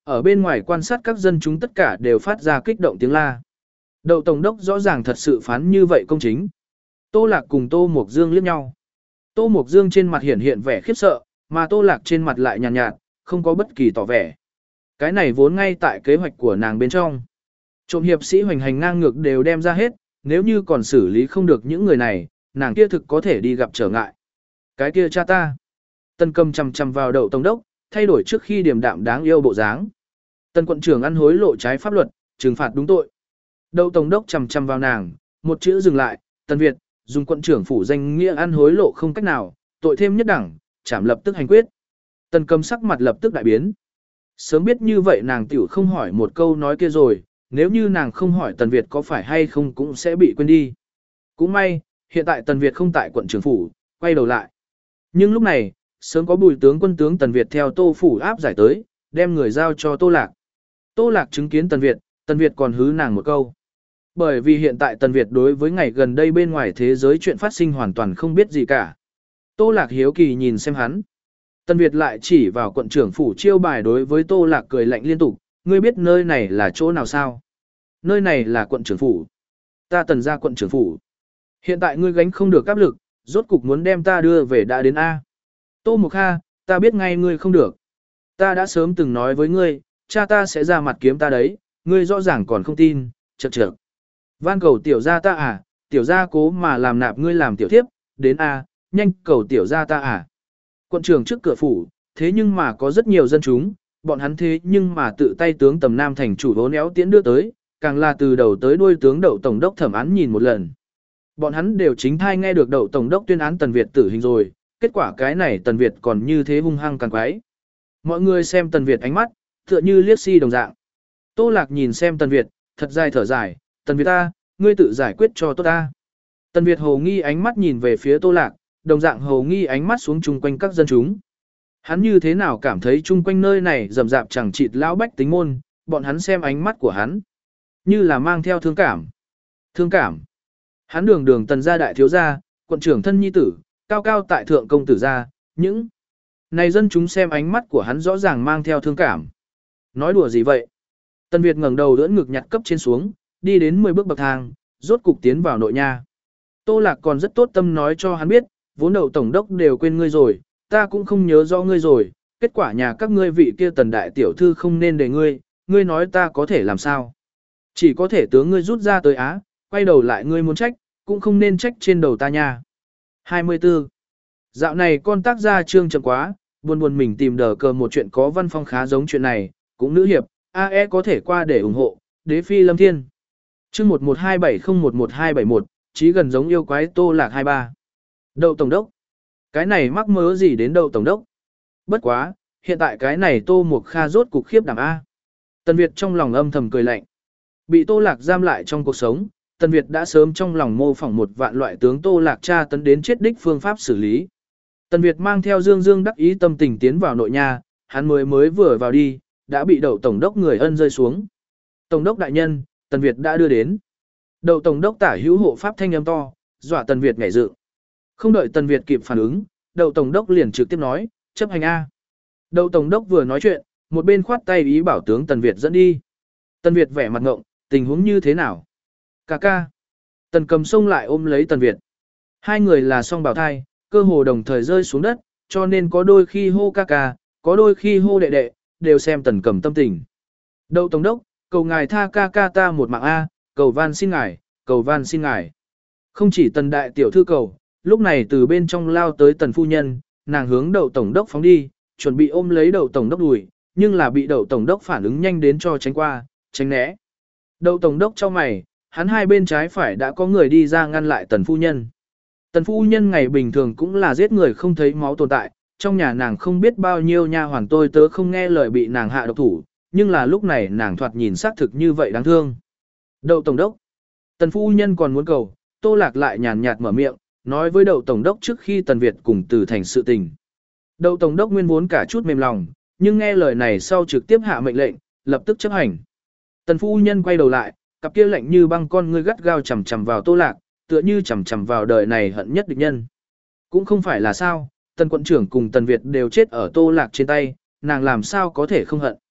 [SPEAKER 1] ở bên ngoài quan sát các dân chúng tất cả đều phát ra kích động tiếng la. Đậu Tổng đốc rõ ràng thật sự phán như vậy công chính. Tô Lạc cùng Tô Mộc Dương liếc nhau. Tô Mộc Dương trên mặt hiện hiện vẻ khiếp sợ, mà Tô Lạc trên mặt lại nhàn nhạt, nhạt, không có bất kỳ tỏ vẻ. Cái này vốn ngay tại kế hoạch của nàng bên trong. Trộm hiệp sĩ hoành hành ngang ngược đều đem ra hết, nếu như còn xử lý không được những người này, nàng kia thực có thể đi gặp trở ngại. Cái kia cha ta. Tần Cầm chằm chằm vào Đậu Tổng đốc, thay đổi trước khi điềm đạm đáng yêu bộ dáng. Tần quận trưởng ăn hối lộ trái pháp luật, trừng phạt đúng tội. Đậu Tổng đốc chằm chằm vào nàng, một chữ dừng lại, Tần Việt, dùng quận trưởng phủ danh nghĩa ăn hối lộ không cách nào, tội thêm nhất đẳng, trảm lập tức hành quyết. Tần Cầm sắc mặt lập tức đại biến. Sớm biết như vậy nàng tiểu không hỏi một câu nói kia rồi, nếu như nàng không hỏi Tần Việt có phải hay không cũng sẽ bị quên đi. Cũng may, hiện tại Tần Việt không tại quận trưởng phủ, quay đầu lại. Nhưng lúc này, sớm có Bùi tướng quân tướng Tần Việt theo Tô phủ áp giải tới, đem người giao cho Tô Lạc. Tô Lạc chứng kiến Tần Việt, Tần Việt còn hứ nàng một câu. Bởi vì hiện tại Tần Việt đối với ngày gần đây bên ngoài thế giới chuyện phát sinh hoàn toàn không biết gì cả. Tô Lạc hiếu kỳ nhìn xem hắn. Tần Việt lại chỉ vào quận trưởng phủ chiêu bài đối với Tô Lạc cười lạnh liên tục, ngươi biết nơi này là chỗ nào sao? Nơi này là quận trưởng phủ. Ta Tần ra quận trưởng phủ. Hiện tại ngươi gánh không được áp lực, rốt cục muốn đem ta đưa về đã đến A. Tô Mộc Kha, ta biết ngay ngươi không được. Ta đã sớm từng nói với ngươi, cha ta sẽ ra mặt kiếm ta đấy, ngươi rõ ràng còn không tin, chậc chậc. Van cầu tiểu gia ta à, tiểu gia cố mà làm nạp ngươi làm tiểu thiếp, đến A, nhanh cầu tiểu gia ta à. Quận trưởng trước cửa phủ, thế nhưng mà có rất nhiều dân chúng, bọn hắn thế nhưng mà tự tay tướng tầm nam thành chủ hố néo tiễn đưa tới, càng là từ đầu tới đuôi tướng Đậu Tổng đốc thẩm án nhìn một lần. Bọn hắn đều chính thai nghe được Đậu Tổng đốc tuyên án Tần Việt tử hình rồi, kết quả cái này Tần Việt còn như thế hung hăng càng quái. Mọi người xem Tần Việt ánh mắt, tựa như liếc si đồng dạng. Tô Lạc nhìn xem Tần Việt, thật dài thở dài, Tần Việt ta, ngươi tự giải quyết cho tốt ta. Tần Việt hồ nghi ánh mắt nhìn về phía Tô Lạc, đồng dạng hồ nghi ánh mắt xuống chung quanh các dân chúng. Hắn như thế nào cảm thấy chung quanh nơi này rầm rạp chẳng chịt lão bách tính môn, bọn hắn xem ánh mắt của hắn, như là mang theo thương cảm. Thương cảm. Hắn đường đường Tần gia đại thiếu gia, quận trưởng thân nhi tử, cao cao tại thượng công tử gia, những này dân chúng xem ánh mắt của hắn rõ ràng mang theo thương cảm. Nói đùa gì vậy? Tần Việt ngẩng đầu đỡ ngực nhặt cấp trên xuống, đi đến mười bước bậc thang, rốt cục tiến vào nội nha. Tô Lạc còn rất tốt tâm nói cho hắn biết, vốn Đậu Tổng đốc đều quên ngươi rồi, ta cũng không nhớ rõ ngươi rồi, kết quả nhà các ngươi vị kia Tần đại tiểu thư không nên để ngươi, ngươi nói ta có thể làm sao? Chỉ có thể tướng ngươi rút ra tới Á, quay đầu lại ngươi muốn trách, cũng không nên trách trên đầu ta nha. hai mươi tư. Dạo này con tác gia trương chậm quá, buồn buồn mình tìm đờ cờ một chuyện có văn phong khá giống chuyện này, cũng nữ hiệp, a e có thể qua để ủng hộ, đế phi lâm thiên. Chương một một hai bảy không một một hai bảy một, chí gần giống yêu quái Tô Lạc hai ba. Đậu Tổng đốc. Cái này mắc mớ gì đến Đậu Tổng đốc? Bất quá, hiện tại cái này Tô Mộc Kha rốt cục khiếp đảm A. Tần Việt trong lòng âm thầm cười lạnh. Bị Tô Lạc giam lại trong cuộc sống, Tần Việt đã sớm trong lòng mô phỏng một vạn loại tướng Tô Lạc tra tấn đến chết đích phương pháp xử lý. Tần Việt mang theo dương dương đắc ý tâm tình tiến vào nội nha, hắn mới mới vừa vào đi, đã bị Đậu Tổng đốc người ân rơi xuống. Tổng đốc đại nhân, Tần Việt đã đưa đến. Đậu Tổng đốc tả hữu hộ pháp thanh âm to, dọa Tần Việt nhảy dựng. Không đợi Tần Việt kịp phản ứng, Đậu Tổng đốc liền trực tiếp nói, chấp hành A. Đậu Tổng đốc vừa nói chuyện, một bên khoát tay ý bảo tướng Tần Việt dẫn đi. Tần Việt vẻ mặt ngộng, tình huống như thế nào? Cà ca. Tần Cầm xông lại ôm lấy Tần Việt. Hai người là song bào thai, cơ hồ đồng thời rơi xuống đất, cho nên có đôi khi hô ca ca, có đôi khi hô đệ đệ, đều xem Tần Cầm tâm tình. Đậu Tổng đốc, cầu ngài tha ca ca ta một mạng A, cầu van xin ngài, cầu van xin ngài. Không chỉ Tần đại tiểu thư cầu, lúc này từ bên trong lao tới Tần phu nhân, nàng hướng Đậu Tổng đốc phóng đi, chuẩn bị ôm lấy Đậu Tổng đốc đùi, nhưng là bị Đậu Tổng đốc phản ứng nhanh đến cho tránh qua, tránh né. Đậu Tổng đốc cho mày, hắn hai bên trái phải đã có người đi ra ngăn lại Tần phu nhân. Tần phu nhân ngày bình thường cũng là giết người không thấy máu tồn tại, trong nhà nàng không biết bao nhiêu nha hoàn tôi tớ không nghe lời bị nàng hạ độc thủ, nhưng là lúc này nàng thoạt nhìn xác thực như vậy đáng thương. Đậu Tổng đốc. Tần phu nhân còn muốn cầu, Tô Lạc lại nhàn nhạt mở miệng, nói với Đậu Tổng đốc trước khi Tần Việt cùng từ thành sự tình. Đậu Tổng đốc nguyên vốn cả chút mềm lòng, nhưng nghe lời này sau trực tiếp hạ mệnh lệnh, lập tức chấp hành. Tần phu nhân quay đầu lại, cặp kia lạnh như băng con ngươi gắt gao chằm chằm vào Tô Lạc, tựa như chằm chằm vào đời này hận nhất địch nhân. Cũng không phải là sao, Tần quận trưởng cùng Tần Việt đều chết ở Tô Lạc trên tay, nàng làm sao có thể không hận.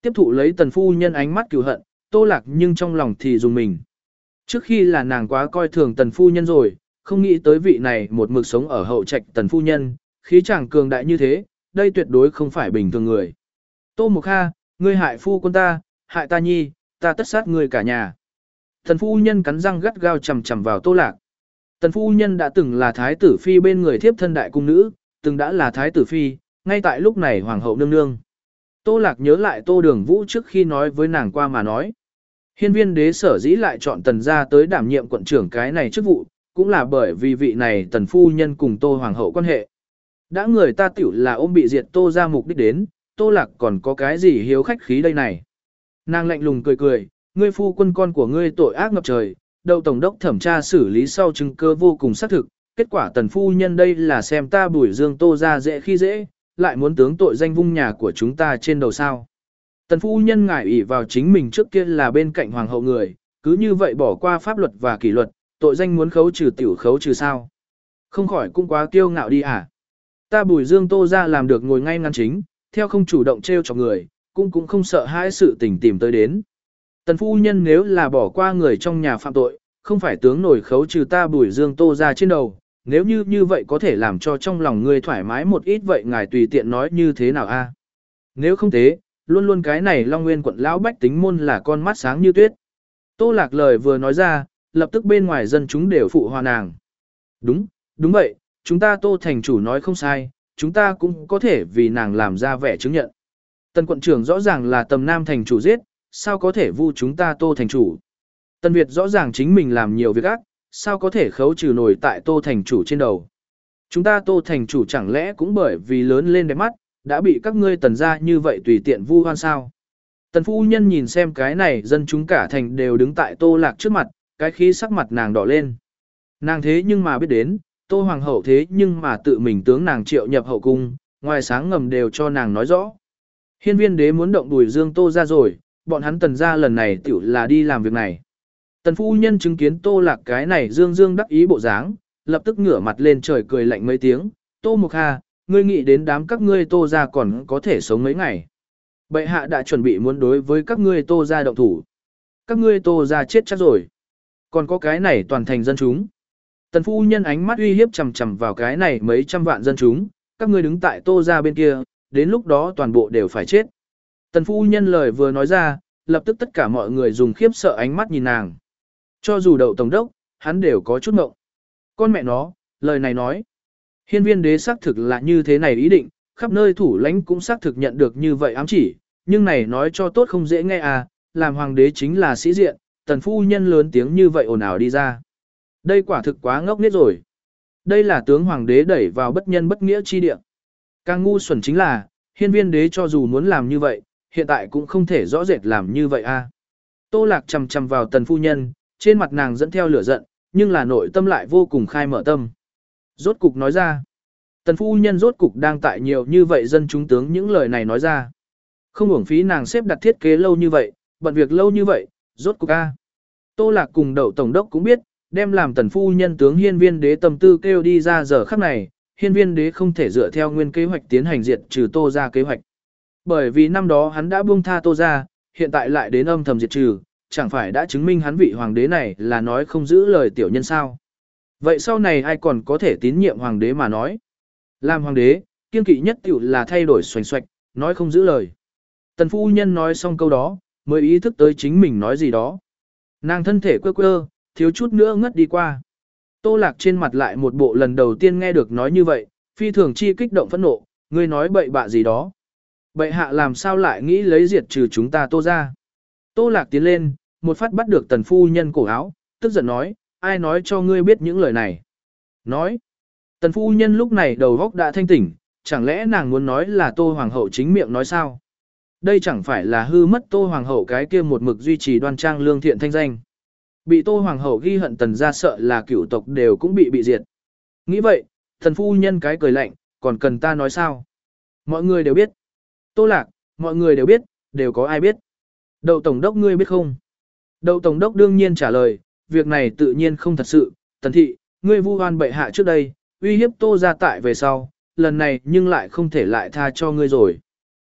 [SPEAKER 1] Tiếp thụ lấy tần phu nhân ánh mắt cừu hận, Tô Lạc nhưng trong lòng thì dùng mình. Trước khi là nàng quá coi thường tần phu nhân rồi, không nghĩ tới vị này một mực sống ở hậu trạch tần phu nhân, khí chàng cường đại như thế, đây tuyệt đối không phải bình thường người. Tô Mộc Kha, ngươi hại phu quân ta, hại ta nhi, ta tất sát ngươi cả nhà. Tần phu nhân cắn răng gắt gao chầm chầm vào Tô Lạc. Tần phu nhân đã từng là thái tử phi bên người thiếp thân đại cung nữ, từng đã là thái tử phi, ngay tại lúc này hoàng hậu nương nương. Tô Lạc nhớ lại Tô Đường Vũ trước khi nói với nàng qua mà nói. Hiên viên đế sở dĩ lại chọn tần gia tới đảm nhiệm quận trưởng cái này chức vụ, cũng là bởi vì vị này tần phu nhân cùng Tô Hoàng hậu quan hệ. Đã người ta tiểu là ôm bị diệt Tô ra mục đích đến, Tô Lạc còn có cái gì hiếu khách khí đây này. Nàng lạnh lùng cười cười, ngươi phu quân con của ngươi tội ác ngập trời, đậu tổng đốc thẩm tra xử lý sau chứng cơ vô cùng xác thực, kết quả tần phu nhân đây là xem ta bùi dương Tô ra dễ khi dễ, lại muốn tướng tội danh vung nhà của chúng ta trên đầu sao. Tần phu nhân ngại ủy vào chính mình trước kia là bên cạnh hoàng hậu người, cứ như vậy bỏ qua pháp luật và kỷ luật, tội danh muốn khấu trừ tiểu khấu trừ sao. Không khỏi cũng quá kiêu ngạo đi à. Ta bùi dương Tô ra làm được ngồi ngay ngắn chính, theo không chủ động treo chọc người, cũng cũng không sợ hãi sự tình tìm tới đến. Tần phu nhân nếu là bỏ qua người trong nhà phạm tội, không phải tướng nổi khấu trừ ta bùi dương Tô ra trên đầu, nếu như như vậy có thể làm cho trong lòng ngươi thoải mái một ít vậy ngài tùy tiện nói như thế nào a? Nếu không thế, luôn luôn cái này Long Nguyên quận lão bách tính môn là con mắt sáng như tuyết. Tô Lạc lời vừa nói ra, lập tức bên ngoài dân chúng đều phụ hòa nàng. Đúng, đúng vậy, chúng ta Tô thành chủ nói không sai, chúng ta cũng có thể vì nàng làm ra vẻ chứng nhận. Tần quận trưởng rõ ràng là tầm nam thành chủ giết, sao có thể vu chúng ta Tô thành chủ. Tần Việt rõ ràng chính mình làm nhiều việc ác, sao có thể khấu trừ nổi tại Tô thành chủ trên đầu. Chúng ta Tô thành chủ chẳng lẽ cũng bởi vì lớn lên đẹp mắt, đã bị các ngươi tần ra như vậy tùy tiện vu hoan sao. Tần phu nhân nhìn xem cái này dân chúng cả thành đều đứng tại Tô Lạc trước mặt, cái khí sắc mặt nàng đỏ lên. Nàng thế nhưng mà biết đến, Tô Hoàng hậu thế nhưng mà tự mình tướng nàng triệu nhập hậu cung, ngoài sáng ngầm đều cho nàng nói rõ. Hiên viên đế muốn động đùi dương Tô ra rồi, bọn hắn tần ra lần này tiểu là đi làm việc này. Tần phu nhân chứng kiến Tô Lạc cái này dương dương đắc ý bộ dáng, lập tức ngửa mặt lên trời cười lạnh mấy tiếng, Tô Mộc Kha, ngươi nghĩ đến đám các ngươi Tô ra còn có thể sống mấy ngày. Bệ hạ đã chuẩn bị muốn đối với các ngươi Tô ra động thủ. Các ngươi Tô ra chết chắc rồi. Còn có cái này toàn thành dân chúng. Tần phu nhân ánh mắt uy hiếp chằm chằm vào cái này mấy trăm vạn dân chúng, các ngươi đứng tại Tô ra bên kia, đến lúc đó toàn bộ đều phải chết. Tần phu nhân lời vừa nói ra, lập tức tất cả mọi người dùng khiếp sợ ánh mắt nhìn nàng. Cho dù đậu tổng đốc, hắn đều có chút mộng. Con mẹ nó, lời này nói. Hiên viên đế xác thực là như thế này ý định, khắp nơi thủ lãnh cũng xác thực nhận được như vậy ám chỉ, nhưng này nói cho tốt không dễ nghe à, làm hoàng đế chính là sĩ diện, tần phu nhân lớn tiếng như vậy ồn ào đi ra. Đây quả thực quá ngốc nghếch rồi. Đây là tướng hoàng đế đẩy vào bất nhân bất nghĩa chi địa. Càng ngu xuẩn chính là, hiên viên đế cho dù muốn làm như vậy, hiện tại cũng không thể rõ rệt làm như vậy à. Tô Lạc chầm chầm vào tần phu nhân, trên mặt nàng dẫn theo lửa giận, nhưng là nội tâm lại vô cùng khai mở tâm. Rốt cục nói ra. Tần phu nhân rốt cục đang tại nhiều như vậy dân chúng tướng những lời này nói ra. Không uổng phí nàng xếp đặt thiết kế lâu như vậy, bận việc lâu như vậy, rốt cục a. Tô Lạc cùng đậu tổng đốc cũng biết, đem làm tần phu nhân tướng hiên viên đế tâm tư kêu đi ra giờ khắc này, hiên viên đế không thể dựa theo nguyên kế hoạch tiến hành diệt trừ Tô ra kế hoạch. Bởi vì năm đó hắn đã buông tha Tô ra, hiện tại lại đến âm thầm diệt trừ, chẳng phải đã chứng minh hắn vị hoàng đế này là nói không giữ lời tiểu nhân sao. Vậy sau này ai còn có thể tín nhiệm hoàng đế mà nói. Làm hoàng đế, kiên kỵ nhất tiểu là thay đổi xoành xoạch, nói không giữ lời. Tần phu nhân nói xong câu đó, mới ý thức tới chính mình nói gì đó. Nàng thân thể quơ quơ, thiếu chút nữa ngất đi qua. Tô Lạc trên mặt lại một bộ lần đầu tiên nghe được nói như vậy, phi thường chi kích động phẫn nộ, ngươi nói bậy bạ gì đó. Bậy hạ làm sao lại nghĩ lấy diệt trừ chúng ta Tô ra. Tô Lạc tiến lên, một phát bắt được tần phu nhân cổ áo, tức giận nói, ai nói cho ngươi biết những lời này. Nói, tần phu nhân lúc này đầu góc đã thanh tỉnh, chẳng lẽ nàng muốn nói là Tô Hoàng hậu chính miệng nói sao? Đây chẳng phải là hư mất Tô Hoàng hậu cái kia một mực duy trì đoan trang lương thiện thanh danh. Bị Tô Hoàng hậu ghi hận tần ra sợ là cửu tộc đều cũng bị bị diệt. Nghĩ vậy, tần phu nhân cái cười lạnh, còn cần ta nói sao? Mọi người đều biết. Tô Lạc, mọi người đều biết, đều có ai biết. Đậu tổng đốc ngươi biết không? Đậu tổng đốc đương nhiên trả lời, việc này tự nhiên không thật sự, tần thị, ngươi vu oan bệ hạ trước đây, uy hiếp Tô ra tại về sau, lần này nhưng lại không thể lại tha cho ngươi rồi.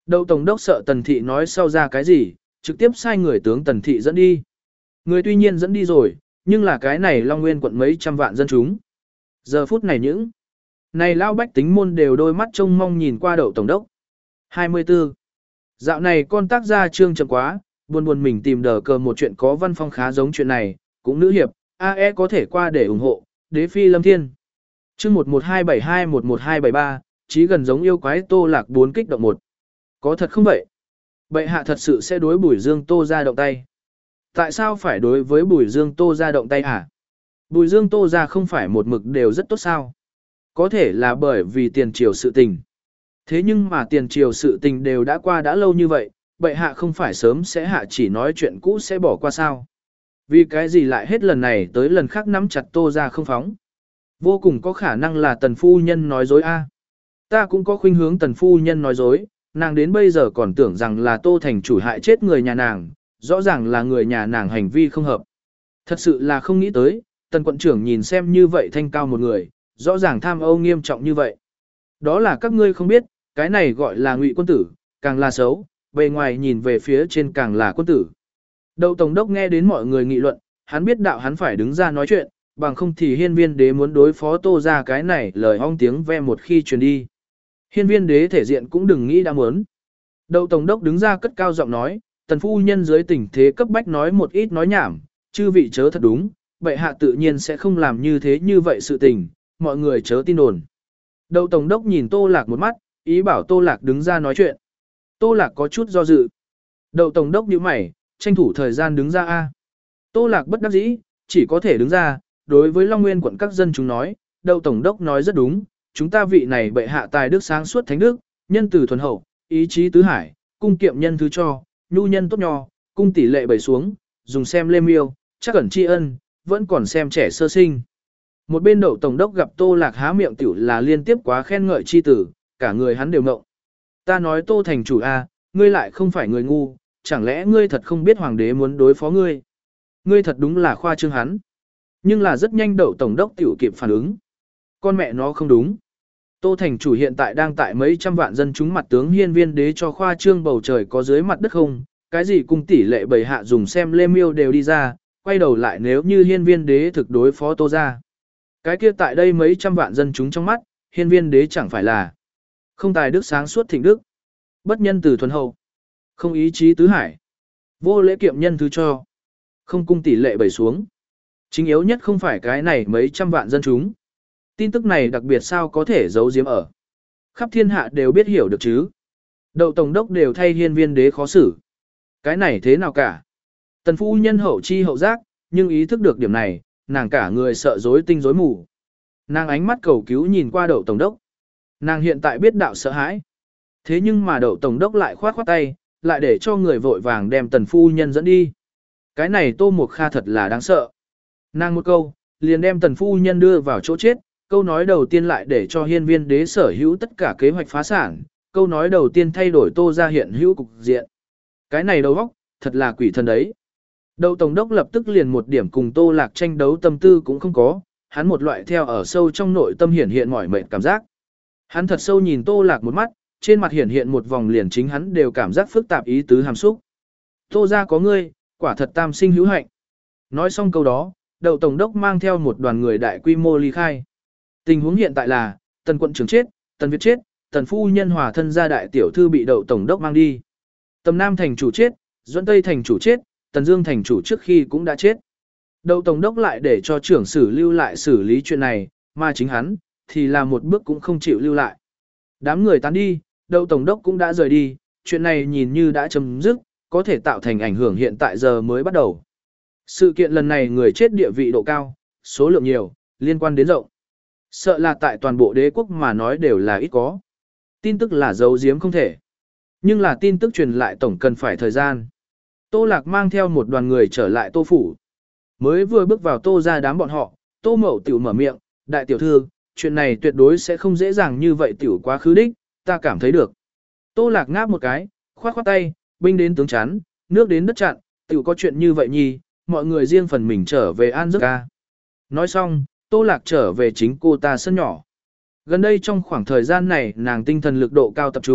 [SPEAKER 1] Đậu tổng đốc sợ Tần Thị nói sau ra cái gì, trực tiếp sai người tướng Tần Thị dẫn đi. Người tuy nhiên dẫn đi rồi, nhưng là cái này Long Nguyên quận mấy trăm vạn dân chúng. Giờ phút này những này lao bách tính môn đều đôi mắt trông mong nhìn qua đậu tổng đốc. hai mươi tư. Dạo này con tác gia trương chậm quá, buồn buồn mình tìm đờ cờ một chuyện có văn phong khá giống chuyện này, cũng nữ hiệp, a e có thể qua để ủng hộ, đế phi lâm thiên. Chương một một hai bảy hai một một hai bảy ba, chí gần giống yêu quái Tô Lạc bốn kích động một. Có thật không vậy? Bệ hạ thật sự sẽ đối Bùi Dương Tô ra động tay. Tại sao phải đối với Bùi Dương Tô ra động tay hả? Bùi Dương Tô ra không phải một mực đều rất tốt sao? Có thể là bởi vì tiền triều sự tình. Thế nhưng mà tiền triều sự tình đều đã qua đã lâu như vậy, bệ hạ không phải sớm sẽ hạ chỉ nói chuyện cũ sẽ bỏ qua sao? Vì cái gì lại hết lần này tới lần khác nắm chặt Tô ra không phóng? Vô cùng có khả năng là tần phu nhân nói dối a. Ta cũng có khuynh hướng tần phu nhân nói dối, nàng đến bây giờ còn tưởng rằng là Tô thành chủ hại chết người nhà nàng, rõ ràng là người nhà nàng hành vi không hợp. Thật sự là không nghĩ tới, tần quận trưởng nhìn xem như vậy thanh cao một người, rõ ràng tham ô nghiêm trọng như vậy. Đó là các ngươi không biết, cái này gọi là ngụy quân tử, càng là xấu, bề ngoài nhìn về phía trên càng là quân tử. Đậu tổng đốc nghe đến mọi người nghị luận, hắn biết đạo hắn phải đứng ra nói chuyện, bằng không thì hiên viên đế muốn đối phó Tô ra cái này lời ong tiếng ve một khi truyền đi. Hiên viên đế thể diện cũng đừng nghĩ đã muốn. Đậu tổng đốc đứng ra cất cao giọng nói, tần phu nhân dưới tình thế cấp bách nói một ít nói nhảm, chư vị chớ thật đúng, bệ hạ tự nhiên sẽ không làm như thế như vậy sự tình, mọi người chớ tin đồn. Đậu tổng đốc nhìn Tô Lạc một mắt, ý bảo Tô Lạc đứng ra nói chuyện. Tô Lạc có chút do dự. Đậu tổng đốc nhíu mày, tranh thủ thời gian đứng ra a. Tô Lạc bất đắc dĩ, chỉ có thể đứng ra, đối với Long Nguyên quận các dân chúng nói, Đậu tổng đốc nói rất đúng, chúng ta vị này bệ hạ tài đức sáng suốt thánh đức, nhân từ thuần hậu, ý chí tứ hải, cung kiệm nhân thứ cho, nhu nhân tốt nho, cung tỷ lệ bày xuống, dùng xem lê miêu, chắc ẩn tri ân, vẫn còn xem trẻ sơ sinh. Một bên Đậu tổng đốc gặp Tô Lạc há miệng tiểu là liên tiếp quá khen ngợi chi tử, cả người hắn đều ngộng. Ta nói Tô thành chủ a, ngươi lại không phải người ngu, chẳng lẽ ngươi thật không biết hoàng đế muốn đối phó ngươi? Ngươi thật đúng là khoa trương hắn. Nhưng là rất nhanh Đậu tổng đốc tiểu kịp phản ứng. Con mẹ nó không đúng. Tô thành chủ hiện tại đang tại mấy trăm vạn dân chúng mặt tướng hiên viên đế cho khoa trương bầu trời có dưới mặt đất không, cái gì cung tỷ lệ bầy hạ dùng xem lê miêu đều đi ra, quay đầu lại nếu như hiên viên đế thực đối phó Tô ra. Cái kia tại đây mấy trăm vạn dân chúng trong mắt, hiên viên đế chẳng phải là không tài đức sáng suốt thịnh đức, bất nhân từ thuần hậu, không ý chí tứ hải, vô lễ kiệm nhân thứ cho, không cung tỷ lệ bày xuống. Chính yếu nhất không phải cái này mấy trăm vạn dân chúng. Tin tức này đặc biệt sao có thể giấu giếm ở. Khắp thiên hạ đều biết hiểu được chứ. Đậu tổng đốc đều thay hiên viên đế khó xử. Cái này thế nào cả. Tần phu nhân hậu chi hậu giác, nhưng ý thức được điểm này, nàng cả người sợ rối tinh rối mù. Nàng ánh mắt cầu cứu nhìn qua đậu tổng đốc. Nàng hiện tại biết đạo sợ hãi. Thế nhưng mà đậu tổng đốc lại khoát khoát tay, lại để cho người vội vàng đem tần phu nhân dẫn đi. Cái này Tô Mục Kha thật là đáng sợ. Nàng một câu, liền đem tần phu nhân đưa vào chỗ chết. Câu nói đầu tiên lại để cho hiên viên đế sở hữu tất cả kế hoạch phá sản. Câu nói đầu tiên thay đổi Tô ra hiện hữu cục diện. Cái này đầu óc, thật là quỷ thần đấy. Đậu tổng đốc lập tức liền một điểm cùng Tô Lạc tranh đấu tâm tư cũng không có, hắn một loại theo ở sâu trong nội tâm hiển hiện mỏi mệt cảm giác. Hắn thật sâu nhìn Tô Lạc một mắt, trên mặt hiển hiện một vòng liền chính hắn đều cảm giác phức tạp ý tứ hàm xúc. Tô ra có ngươi, quả thật tam sinh hữu hạnh. Nói xong câu đó, đậu tổng đốc mang theo một đoàn người đại quy mô ly khai. Tình huống hiện tại là, tần quận trưởng chết, tần Việt chết, tần phu nhân hòa thân gia đại tiểu thư bị đậu tổng đốc mang đi. Tầm Nam thành chủ chết, Duẫn Tây thành chủ chết, tần Dương thành chủ trước khi cũng đã chết. Đậu tổng đốc lại để cho trưởng sử lưu lại xử lý chuyện này, mà chính hắn, thì là một bước cũng không chịu lưu lại. Đám người tán đi, đậu tổng đốc cũng đã rời đi, chuyện này nhìn như đã chấm dứt, có thể tạo thành ảnh hưởng hiện tại giờ mới bắt đầu. Sự kiện lần này người chết địa vị độ cao, số lượng nhiều, liên quan đến rộng. Sợ là tại toàn bộ đế quốc mà nói đều là ít có. Tin tức là giấu giếm không thể. Nhưng là tin tức truyền lại tổng cần phải thời gian. Tô Lạc mang theo một đoàn người trở lại Tô phủ. Mới vừa bước vào Tô ra đám bọn họ, Tô Mậu tiểu mở miệng, đại tiểu thư, chuyện này tuyệt đối sẽ không dễ dàng như vậy tiểu quá khứ đích, ta cảm thấy được. Tô Lạc ngáp một cái, khoát khoát tay, binh đến tướng chắn, nước đến đất chặn, tiểu có chuyện như vậy nhi, mọi người riêng phần mình trở về an giấc ca. Nói xong, Tô Lạc trở về chính cô ta sân nhỏ. Gần đây trong khoảng thời gian này nàng tinh thần lực độ cao tập trung,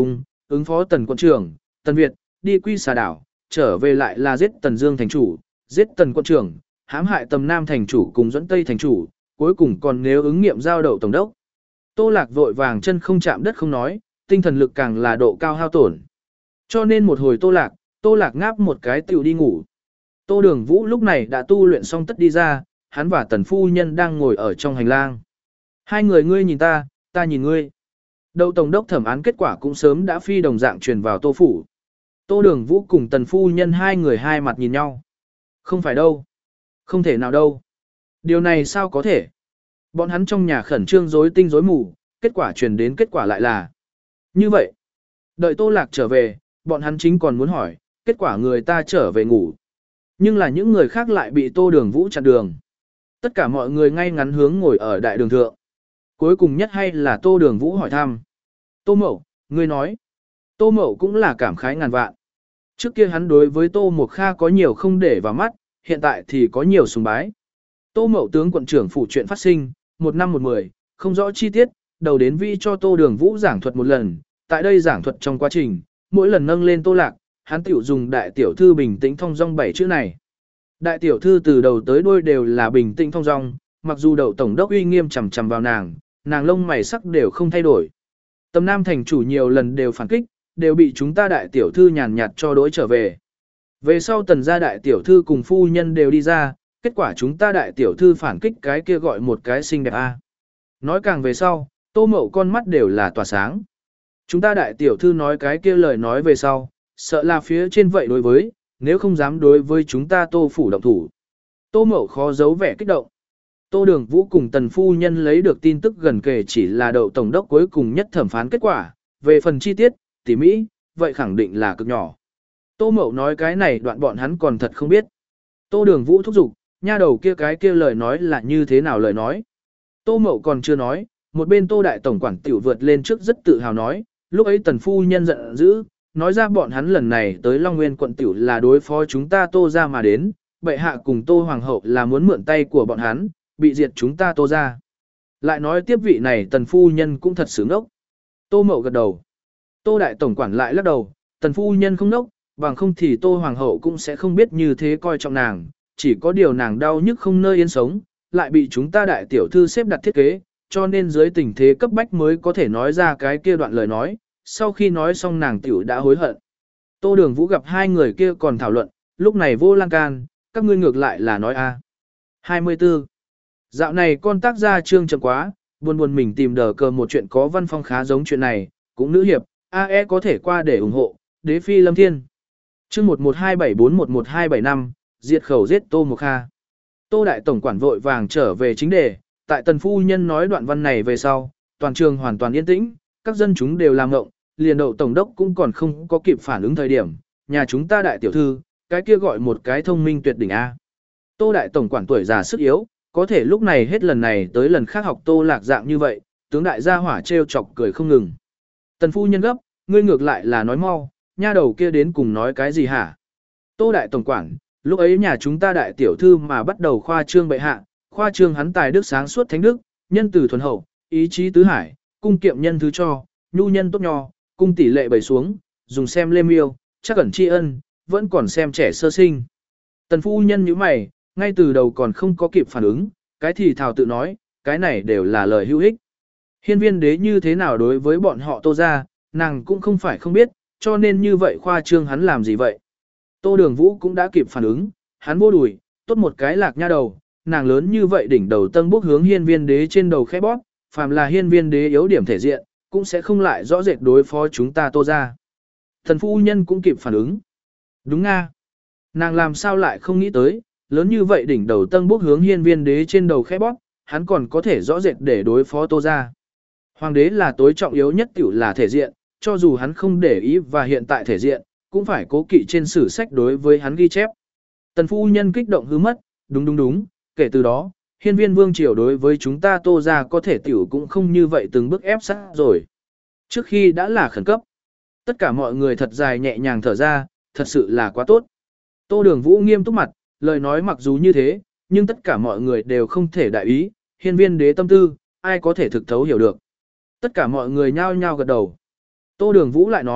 [SPEAKER 1] ứng phó Tần quận trưởng, Tần Việt, đi Quy Xà đảo, trở về lại là giết Tần Dương thành chủ, giết Tần quận trưởng, hãm hại Tầm Nam thành chủ cùng dẫn Tây thành chủ, cuối cùng còn nếu ứng nghiệm giao đậu tổng đốc. Tô Lạc vội vàng chân không chạm đất không nói, tinh thần lực càng là độ cao hao tổn. Cho nên một hồi Tô Lạc, Tô Lạc ngáp một cái tiểu đi ngủ. Tô Đường Vũ lúc này đã tu luyện xong tất đi ra, hắn và Tần phu nhân đang ngồi ở trong hành lang. Hai người ngươi nhìn ta, ta nhìn ngươi. Đậu tổng đốc thẩm án kết quả cũng sớm đã phi đồng dạng truyền vào Tô phủ. Tô Đường Vũ cùng Tần phu nhân hai người hai mặt nhìn nhau. Không phải đâu. Không thể nào đâu. Điều này sao có thể? Bọn hắn trong nhà khẩn trương rối tinh rối mù, kết quả truyền đến kết quả lại là như vậy. Đợi Tô Lạc trở về, bọn hắn chính còn muốn hỏi, kết quả người ta trở về ngủ. Nhưng là những người khác lại bị Tô Đường Vũ chặn đường. Tất cả mọi người ngay ngắn hướng ngồi ở đại đường thượng. Cuối cùng nhất hay là Tô Đường Vũ hỏi thăm. Tô Mậu, ngươi nói. Tô Mậu cũng là cảm khái ngàn vạn. Trước kia hắn đối với Tô Mộc Kha có nhiều không để vào mắt, hiện tại thì có nhiều sùng bái. Tô Mậu tướng quận trưởng phủ chuyện phát sinh, một năm một mười, không rõ chi tiết, đầu đến vi cho Tô Đường Vũ giảng thuật một lần. Tại đây giảng thuật trong quá trình, mỗi lần nâng lên Tô Lạc, hắn tiểu dùng đại tiểu thư bình tĩnh thong dong bảy chữ này. Đại tiểu thư từ đầu tới đuôi đều là bình tĩnh thong dong, mặc dù đậu tổng đốc uy nghiêm chằm chằm vào nàng, nàng lông mày sắc đều không thay đổi. Tầm Nam thành chủ nhiều lần đều phản kích, đều bị chúng ta đại tiểu thư nhàn nhạt cho đối trở về. Về sau Tần gia đại tiểu thư cùng phu nhân đều đi ra, kết quả chúng ta đại tiểu thư phản kích cái kia gọi một cái xinh đẹp a. Nói càng về sau, Tô Mậu con mắt đều là tỏa sáng. Chúng ta đại tiểu thư nói cái kia lời nói về sau, sợ là phía trên vậy đối với, nếu không dám đối với chúng ta Tô phủ động thủ. Tô Mậu khó giấu vẻ kích động. Tô Đường Vũ cùng Tần phu nhân lấy được tin tức gần kề chỉ là đậu tổng đốc cuối cùng nhất thẩm phán kết quả, về phần chi tiết, tỉ mỹ, vậy khẳng định là cực nhỏ. Tô Mậu nói cái này đoạn bọn hắn còn thật không biết. Tô Đường Vũ thúc giục, nha đầu kia cái kia lời nói là như thế nào lời nói. Tô Mậu còn chưa nói, một bên Tô Đại Tổng quản tiểu vượt lên trước rất tự hào nói, lúc ấy Tần phu nhân giận dữ, nói ra bọn hắn lần này tới Long Nguyên quận tiểu là đối phó chúng ta Tô ra mà đến, bệ hạ cùng Tô Hoàng hậu là muốn mượn tay của bọn hắn, bị diệt chúng ta Tô ra. Lại nói tiếp vị này Tần phu nhân cũng thật sướng ốc. Tô Mậu gật đầu. Tô Đại Tổng quản lại lắc đầu, Tần phu nhân không nốc, bằng không thì Tô Hoàng hậu cũng sẽ không biết như thế coi trọng nàng, chỉ có điều nàng đau nhức không nơi yên sống, lại bị chúng ta đại tiểu thư xếp đặt thiết kế, cho nên dưới tình thế cấp bách mới có thể nói ra cái kia đoạn lời nói, sau khi nói xong nàng tiểu đã hối hận. Tô Đường Vũ gặp hai người kia còn thảo luận, lúc này vô lan can, các ngươi ngược lại là nói a. hai mươi tư. Dạo này con tác gia trương chậm quá, buồn buồn mình tìm đờ cờ một chuyện có văn phong khá giống chuyện này, cũng nữ hiệp, a e có thể qua để ủng hộ, đế phi lâm thiên. Chương một một hai bảy bốn một một hai bảy năm, diệt khẩu giết Tô Mộc Kha. Tô Đại Tổng quản vội vàng trở về chính đề, tại Tần phu nhân nói đoạn văn này về sau, toàn trường hoàn toàn yên tĩnh, các dân chúng đều làm ngộng, liền đậu tổng đốc cũng còn không có kịp phản ứng thời điểm, nhà chúng ta đại tiểu thư, cái kia gọi một cái thông minh tuyệt đỉnh a. Tô Đại Tổng quản tuổi già sức yếu, có thể lúc này hết lần này tới lần khác học Tô Lạc dạng như vậy, tướng đại gia hỏa trêu chọc cười không ngừng. Tần phu nhân gấp, ngươi ngược lại là nói mau, nha đầu kia đến cùng nói cái gì hả? Tô Đại Tổng quản, lúc ấy nhà chúng ta đại tiểu thư mà bắt đầu khoa trương bệ hạ, khoa trương hắn tài đức sáng suốt thánh đức, nhân từ thuần hậu, ý chí tứ hải, cung kiệm nhân thứ cho, nhu nhân tốt nho, cung tỷ lệ bày xuống, dùng xem lê miêu, chắc ẩn tri ân, vẫn còn xem trẻ sơ sinh. Tần phu nhân như mày, ngay từ đầu còn không có kịp phản ứng, cái thì thào tự nói, cái này đều là lời hữu ích. Hiên viên đế như thế nào đối với bọn họ Tô ra, nàng cũng không phải không biết, cho nên như vậy khoa trương hắn làm gì vậy. Tô Đường Vũ cũng đã kịp phản ứng, hắn vô đùi, tốt một cái lạc nha đầu, nàng lớn như vậy đỉnh đầu tân bốc hướng hiên viên đế trên đầu khẽ bóp, phàm là hiên viên đế yếu điểm thể diện, cũng sẽ không lại rõ rệt đối phó chúng ta Tô ra. Thần phu nhân cũng kịp phản ứng. Đúng nga. Nàng làm sao lại không nghĩ tới, lớn như vậy đỉnh đầu tân bốc hướng hiên viên đế trên đầu khẽ bóp, hắn còn có thể rõ rệt để đối phó Tô ra. Hoàng đế là tối trọng yếu nhất tiểu là thể diện, cho dù hắn không để ý và hiện tại thể diện, cũng phải cố kỵ trên sử sách đối với hắn ghi chép. Tần phu nhân kích động hứ mất, đúng đúng đúng, kể từ đó, hiên viên vương triều đối với chúng ta Tô ra có thể tiểu cũng không như vậy từng bước ép sát rồi. Trước khi đã là khẩn cấp, tất cả mọi người thật dài nhẹ nhàng thở ra, thật sự là quá tốt. Tô Đường Vũ nghiêm túc mặt, lời nói mặc dù như thế, nhưng tất cả mọi người đều không thể đại ý, hiên viên đế tâm tư, ai có thể thực thấu hiểu được. Tất cả mọi người nhao nhao gật đầu. Tô Đường Vũ lại nói,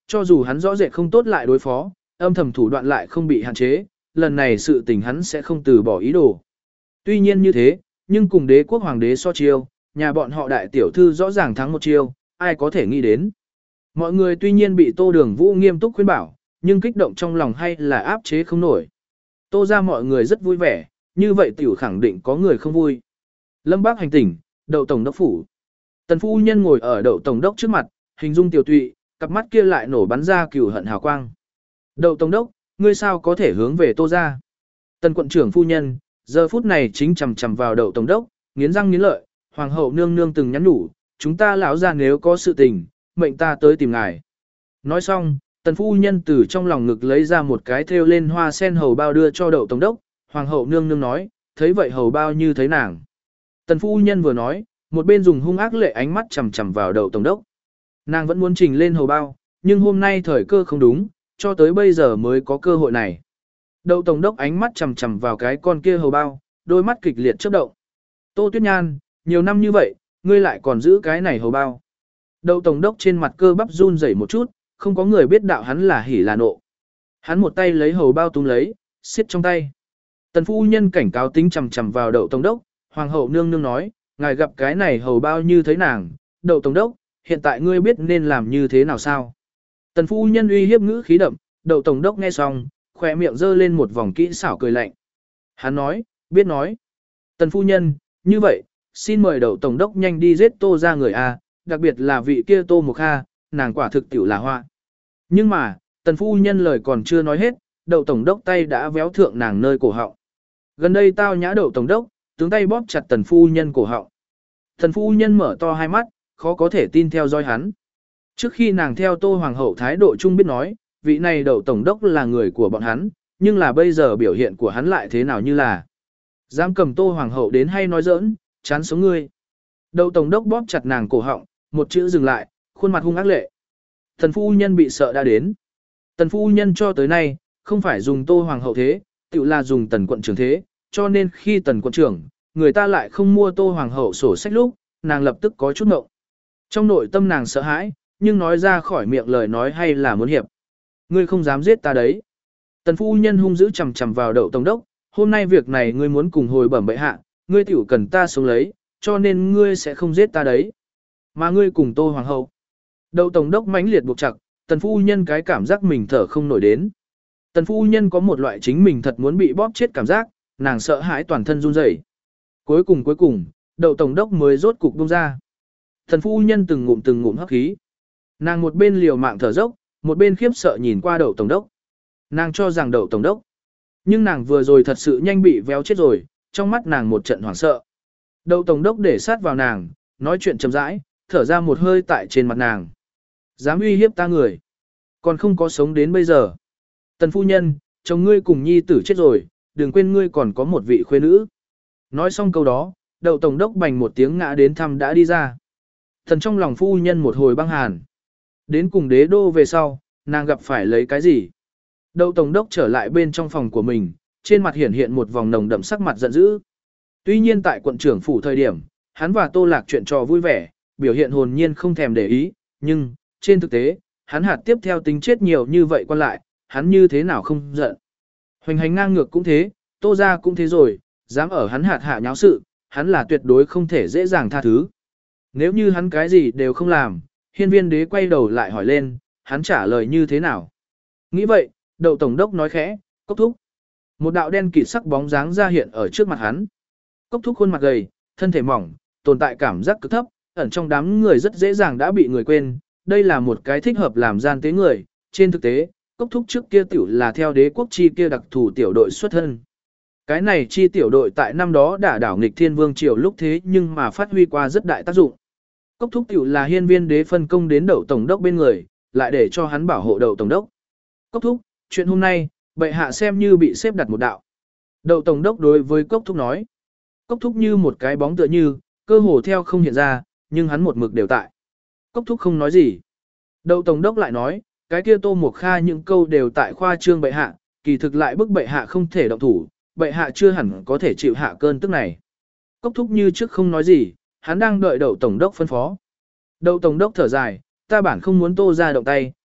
[SPEAKER 1] cho dù hắn rõ rệt không tốt lại đối phó, âm thầm thủ đoạn lại không bị hạn chế, lần này sự tình hắn sẽ không từ bỏ ý đồ. Tuy nhiên như thế, nhưng cùng đế quốc hoàng đế so chiêu, nhà bọn họ đại tiểu thư rõ ràng thắng một chiêu, ai có thể nghĩ đến. Mọi người tuy nhiên bị Tô Đường Vũ nghiêm túc khuyên bảo, nhưng kích động trong lòng hay là áp chế không nổi. Tô ra mọi người rất vui vẻ, như vậy tiểu khẳng định có người không vui. Lâm Bác hành tỉnh, Đậu tổng đốc phủ. Tần phu nhân ngồi ở Đậu tổng đốc trước mặt, hình dung tiểu tụy, cặp mắt kia lại nổ bắn ra cừu hận hào quang. Đậu tổng đốc, ngươi sao có thể hướng về Tô ra? Tần quận trưởng phu nhân, giờ phút này chính chằm chằm vào Đậu tổng đốc, nghiến răng nghiến lợi, hoàng hậu nương nương từng nhắn nhủ, chúng ta lão ra nếu có sự tình, mệnh ta tới tìm ngài. Nói xong, tần phu nhân từ trong lòng ngực lấy ra một cái thêu lên hoa sen hầu bao đưa cho Đậu tổng đốc, hoàng hậu nương nương nói, thấy vậy hầu bao như thấy nàng. Tần phu nhân vừa nói, một bên dùng hung ác lệ ánh mắt chằm chằm vào Đậu tổng đốc. Nàng vẫn muốn trình lên hầu bao, nhưng hôm nay thời cơ không đúng, cho tới bây giờ mới có cơ hội này. Đậu tổng đốc ánh mắt chằm chằm vào cái con kia hầu bao, đôi mắt kịch liệt chớp động. Tô Tuyết Nhan, nhiều năm như vậy, ngươi lại còn giữ cái này hầu bao. Đậu tổng đốc trên mặt cơ bắp run rẩy một chút, không có người biết đạo hắn là hỉ là nộ. Hắn một tay lấy hầu bao túm lấy, xiết trong tay. Tần phu nhân cảnh cáo tính chằm chằm vào Đậu tổng đốc, hoàng hậu nương nương nói, ngài gặp cái này hầu bao như thấy nàng, Đậu tổng đốc, hiện tại ngươi biết nên làm như thế nào sao? Tần phu nhân uy hiếp ngữ khí đậm, Đậu tổng đốc nghe xong, khỏe miệng giơ lên một vòng kỹ xảo cười lạnh. Hắn nói, biết nói. Tần phu nhân, như vậy, xin mời Đậu tổng đốc nhanh đi giết Tô ra người a, đặc biệt là vị kia Tô Mộc Kha, nàng quả thực tiểu là hoa. Nhưng mà, tần phu nhân lời còn chưa nói hết, Đậu tổng đốc tay đã véo thượng nàng nơi cổ họng. Gần đây tao nhã Đậu tổng đốc, tướng tay bóp chặt tần phu nhân cổ họng. Tần phu nhân mở to hai mắt, khó có thể tin theo dõi hắn. Trước khi nàng theo Tô hoàng hậu thái độ chung biết nói, vị này Đậu tổng đốc là người của bọn hắn, nhưng là bây giờ biểu hiện của hắn lại thế nào như là dám cầm Tô hoàng hậu đến hay nói giỡn, chán sống ngươi. Đậu tổng đốc bóp chặt nàng cổ họng, một chữ dừng lại, khuôn mặt hung ác lệ. Tần phu nhân bị sợ đã đến. Tần phu nhân cho tới nay, không phải dùng Tô hoàng hậu thế, tự là dùng tần quận trưởng thế, cho nên khi tần quận trưởng, người ta lại không mua Tô hoàng hậu sổ sách lúc, nàng lập tức có chút ngộng. Trong nội tâm nàng sợ hãi, nhưng nói ra khỏi miệng lời nói hay là muốn hiệp. Ngươi không dám giết ta đấy. Tần phu nhân hung dữ chằm chằm vào Đậu tổng đốc, hôm nay việc này ngươi muốn cùng hồi bẩm bệ hạ, ngươi tiểu cần ta sống lấy, cho nên ngươi sẽ không giết ta đấy. Mà ngươi cùng Tô hoàng hậu. Đậu tổng đốc mãnh liệt buộc chặt, tần phu nhân cái cảm giác mình thở không nổi đến. Tần phu nhân có một loại chính mình thật muốn bị bóp chết cảm giác, nàng sợ hãi toàn thân run rẩy. Cuối cùng cuối cùng, Đậu tổng đốc mới rốt cục buông ra. Tần phu nhân từng ngụm từng ngụm hấp khí. Nàng một bên liều mạng thở dốc, một bên khiếp sợ nhìn qua Đậu tổng đốc. Nàng cho rằng Đậu tổng đốc. Nhưng nàng vừa rồi thật sự nhanh bị véo chết rồi, trong mắt nàng một trận hoảng sợ. Đậu tổng đốc để sát vào nàng, nói chuyện chậm rãi, thở ra một hơi tại trên mặt nàng. Dám uy hiếp ta người. Còn không có sống đến bây giờ. Tần phu nhân, chồng ngươi cùng nhi tử chết rồi, đừng quên ngươi còn có một vị khuê nữ. Nói xong câu đó, Đậu tổng đốc bành một tiếng ngã đến thăm đã đi ra. Thần trong lòng phu nhân một hồi băng hàn. Đến cùng đế đô về sau, nàng gặp phải lấy cái gì? Đậu tổng đốc trở lại bên trong phòng của mình, trên mặt hiển hiện một vòng nồng đậm sắc mặt giận dữ. Tuy nhiên tại quận trưởng phủ thời điểm, hắn và Tô Lạc chuyện trò vui vẻ, biểu hiện hồn nhiên không thèm để ý, nhưng, trên thực tế, hắn hạt tiếp theo tính chết nhiều như vậy quan lại, hắn như thế nào không giận. Hoành hành ngang ngược cũng thế, Tô ra cũng thế rồi, dám ở hắn hạt hạ nháo sự, hắn là tuyệt đối không thể dễ dàng tha thứ. Nếu như hắn cái gì đều không làm, hiên viên đế quay đầu lại hỏi lên, hắn trả lời như thế nào. Nghĩ vậy, Đậu tổng đốc nói khẽ, Cốc thúc. Một đạo đen kịt sắc bóng dáng ra hiện ở trước mặt hắn. Cốc thúc khuôn mặt gầy, thân thể mỏng, tồn tại cảm giác cực thấp, ẩn trong đám người rất dễ dàng đã bị người quên. Đây là một cái thích hợp làm gian tế người. Trên thực tế, Cốc thúc trước kia tiểu là theo đế quốc chi kia đặc thù tiểu đội xuất thân. Cái này chi tiểu đội tại năm đó đả đảo nghịch thiên vương triều lúc thế nhưng mà phát huy qua rất đại tác dụng. Cốc thúc tiểu là hiên viên đế phân công đến Đậu tổng đốc bên người, lại để cho hắn bảo hộ Đậu tổng đốc. Cốc thúc, chuyện hôm nay, bệ hạ xem như bị xếp đặt một đạo. Đậu tổng đốc đối với Cốc thúc nói. Cốc thúc như một cái bóng tựa như, cơ hồ theo không hiện ra, nhưng hắn một mực đều tại. Cốc thúc không nói gì. Đậu tổng đốc lại nói, cái kia Tô Mộc Kha những câu đều tại khoa trương bệ hạ, kỳ thực lại bức bệ hạ không thể động thủ, bệ hạ chưa hẳn có thể chịu hạ cơn tức này. Cốc thúc như trước không nói gì, hắn đang đợi Đậu tổng đốc phân phó. Đậu tổng đốc thở dài, ta bản không muốn Tô ra động tay,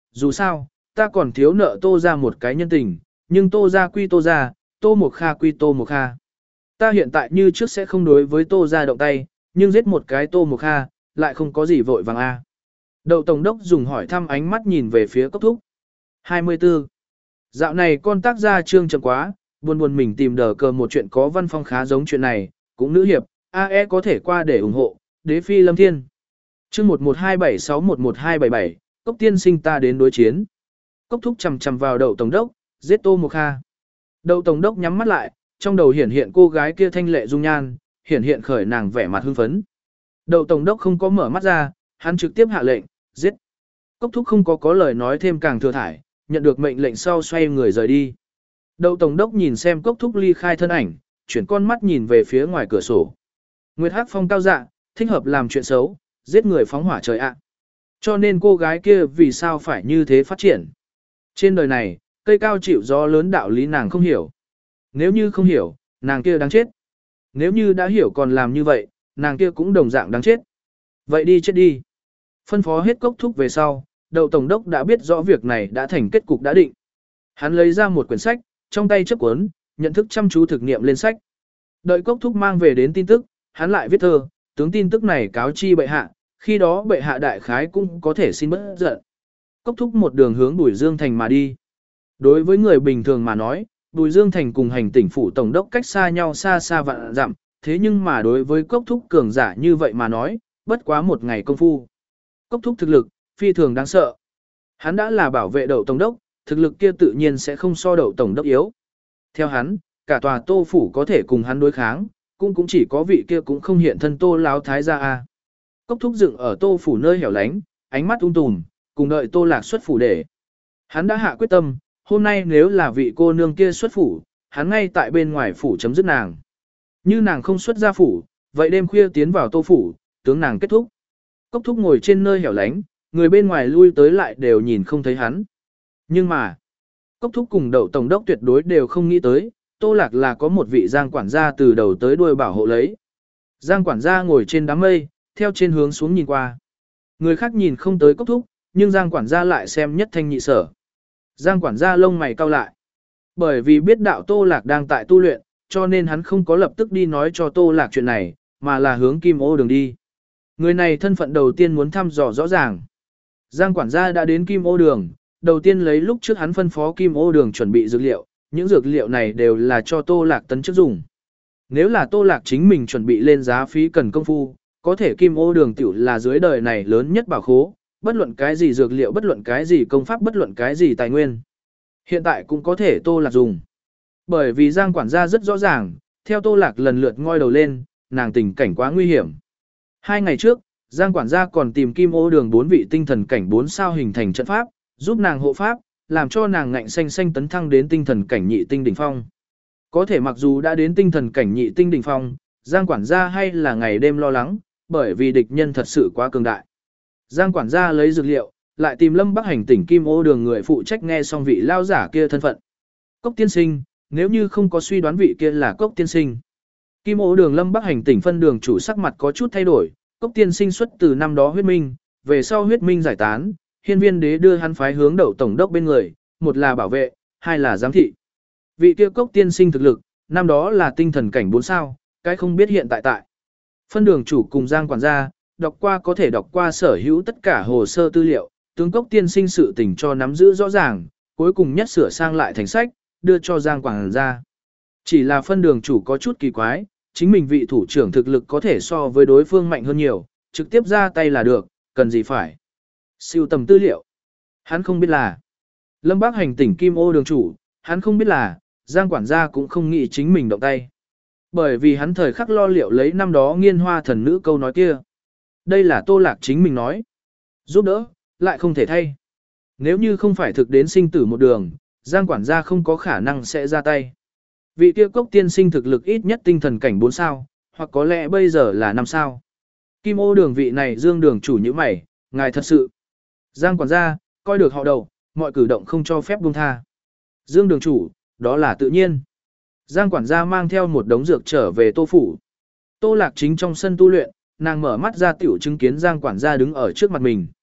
[SPEAKER 1] dù sao, ta còn thiếu nợ Tô ra một cái nhân tình, nhưng Tô ra quy Tô ra, Tô Mộc Kha quy Tô Mộc Kha. Ta hiện tại như trước sẽ không đối với Tô ra động tay, nhưng giết một cái Tô Mộc Kha, lại không có gì vội vàng a. Đậu Tổng đốc dùng hỏi thăm ánh mắt nhìn về phía Cốc Thúc. hai mươi tư. Dạo này con tác gia trương chậm quá, buồn buồn mình tìm đờ cờ một chuyện có văn phong khá giống chuyện này, cũng nữ hiệp, a e có thể qua để ủng hộ, đế phi lâm thiên. Chương một một hai bảy sáu một một hai bảy bảy, Cốc tiên sinh ta đến đối chiến. Cốc Thúc chầm chầm vào Đậu Tổng đốc, giết Tô Mộc Kha. Đậu Tổng đốc nhắm mắt lại, trong đầu hiển hiện cô gái kia thanh lệ dung nhan, hiển hiện khởi nàng vẻ mặt hưng phấn. Đậu Tổng đốc không có mở mắt ra, hắn trực tiếp hạ lệnh, giết. Cốc Thúc không có có lời nói thêm càng thừa thải, nhận được mệnh lệnh sau xoay người rời đi. Đậu Tổng đốc nhìn xem Cốc Thúc ly khai thân ảnh, chuyển con mắt nhìn về phía ngoài cửa sổ. Nguyệt Hắc phong cao dạ, thích hợp làm chuyện xấu, giết người phóng hỏa trời ạ. Cho nên cô gái kia vì sao phải như thế phát triển. Trên đời này, cây cao chịu gió lớn đạo lý nàng không hiểu. Nếu như không hiểu, nàng kia đáng chết. Nếu như đã hiểu còn làm như vậy, nàng kia cũng đồng dạng đáng chết. Vậy đi chết đi. Phân phó hết Cốc Thúc về sau, Đậu Tổng đốc đã biết rõ việc này đã thành kết cục đã định. Hắn lấy ra một quyển sách, trong tay chấp cuốn, nhận thức chăm chú thực nghiệm lên sách. Đợi Cốc Thúc mang về đến tin tức, hắn lại viết thơ, tướng tin tức này cáo chi bệ hạ, khi đó bệ hạ đại khái cũng có thể xin bớt giận. Cốc Thúc một đường hướng Bùi Dương Thành mà đi. Đối với người bình thường mà nói, Bùi Dương Thành cùng hành tỉnh phủ tổng đốc cách xa nhau xa xa vạn dặm, thế nhưng mà đối với Cốc Thúc cường giả như vậy mà nói, bất quá một ngày công phu. Cốc Thúc thực lực, phi thường đáng sợ. Hắn đã là bảo vệ Đậu Tổng đốc, thực lực kia tự nhiên sẽ không so Đậu Tổng đốc yếu. Theo hắn, cả tòa Tô phủ có thể cùng hắn đối kháng, cũng cũng chỉ có vị kia cũng không hiện thân Tô láo thái gia a. Cốc Thúc dựng ở Tô phủ nơi hẻo lánh, ánh mắt ung tùm, cùng đợi Tô Lạc xuất phủ để. Hắn đã hạ quyết tâm, hôm nay nếu là vị cô nương kia xuất phủ, hắn ngay tại bên ngoài phủ chấm dứt nàng. Như nàng không xuất ra phủ, vậy đêm khuya tiến vào Tô phủ, tướng nàng kết thúc. Cốc Thúc ngồi trên nơi hẻo lánh, người bên ngoài lui tới lại đều nhìn không thấy hắn. Nhưng mà, Cốc Thúc cùng Đậu Tổng đốc tuyệt đối đều không nghĩ tới, Tô Lạc là có một vị Giang quản gia từ đầu tới đuôi bảo hộ lấy. Giang quản gia ngồi trên đám mây, theo trên hướng xuống nhìn qua. Người khác nhìn không tới Cốc Thúc, nhưng Giang quản gia lại xem nhất thanh nhị sở. Giang quản gia lông mày cau lại. Bởi vì biết đạo Tô Lạc đang tại tu luyện, cho nên hắn không có lập tức đi nói cho Tô Lạc chuyện này, mà là hướng Kim Ô đường đi. Người này thân phận đầu tiên muốn thăm dò rõ ràng. Giang quản gia đã đến Kim Ô đường, đầu tiên lấy lúc trước hắn phân phó Kim Ô đường chuẩn bị dược liệu, những dược liệu này đều là cho Tô Lạc tấn chức dùng. Nếu là Tô Lạc chính mình chuẩn bị lên giá phí cần công phu, có thể Kim Ô đường tiểu là dưới đời này lớn nhất bảo khố, bất luận cái gì dược liệu, bất luận cái gì công pháp, bất luận cái gì tài nguyên. Hiện tại cũng có thể Tô Lạc dùng. Bởi vì Giang quản gia rất rõ ràng, theo Tô Lạc lần lượt ngoi đầu lên, nàng tình cảnh quá nguy hiểm. Hai ngày trước, Giang quản gia còn tìm Kim Ô đường bốn vị tinh thần cảnh bốn sao hình thành trận pháp, giúp nàng hộ pháp, làm cho nàng ngạnh xanh xanh tấn thăng đến tinh thần cảnh nhị tinh đỉnh phong. Có thể mặc dù đã đến tinh thần cảnh nhị tinh đỉnh phong, Giang quản gia hay là ngày đêm lo lắng, bởi vì địch nhân thật sự quá cường đại. Giang quản gia lấy dược liệu, lại tìm Lâm Bắc hành tỉnh Kim Ô đường người phụ trách nghe xong vị lao giả kia thân phận. Cốc tiên sinh, nếu như không có suy đoán vị kia là Cốc tiên sinh. Kim Ô đường Lâm Bắc hành tỉnh phân đường chủ sắc mặt có chút thay đổi, Cốc tiên sinh xuất từ năm đó huyết minh, về sau huyết minh giải tán, hiên viên đế đưa hắn phái hướng Đậu tổng đốc bên người, một là bảo vệ, hai là giám thị. Vị kia Cốc tiên sinh thực lực, năm đó là tinh thần cảnh bốn sao, cái không biết hiện tại tại. Phân đường chủ cùng Giang quản gia, đọc qua có thể đọc qua sở hữu tất cả hồ sơ tư liệu, tướng Cốc tiên sinh sự tình cho nắm giữ rõ ràng, cuối cùng nhất sửa sang lại thành sách, đưa cho Giang quản gia. Chỉ là phân đường chủ có chút kỳ quái, chính mình vị thủ trưởng thực lực có thể so với đối phương mạnh hơn nhiều, trực tiếp ra tay là được, cần gì phải. Siêu tầm tư liệu. Hắn không biết là Lâm Bắc hành tỉnh Kim Ô đường chủ, hắn không biết là Giang quản gia cũng không nghĩ chính mình động tay. Bởi vì hắn thời khắc lo liệu lấy năm đó nghiên hoa thần nữ câu nói kia. Đây là Tô Lạc chính mình nói. Giúp đỡ, lại không thể thay. Nếu như không phải thực đến sinh tử một đường, Giang quản gia không có khả năng sẽ ra tay. Vị kia Cốc tiên sinh thực lực ít nhất tinh thần cảnh bốn sao, hoặc có lẽ bây giờ là năm sao. Kim Ô đường vị này Dương đường chủ như mày, ngài thật sự. Giang quản gia, coi được họ đầu, mọi cử động không cho phép buông tha. Dương đường chủ, đó là tự nhiên. Giang quản gia mang theo một đống dược trở về Tô phủ. Tô Lạc chính trong sân tu luyện, nàng mở mắt ra tiểu chứng kiến Giang quản gia đứng ở trước mặt mình.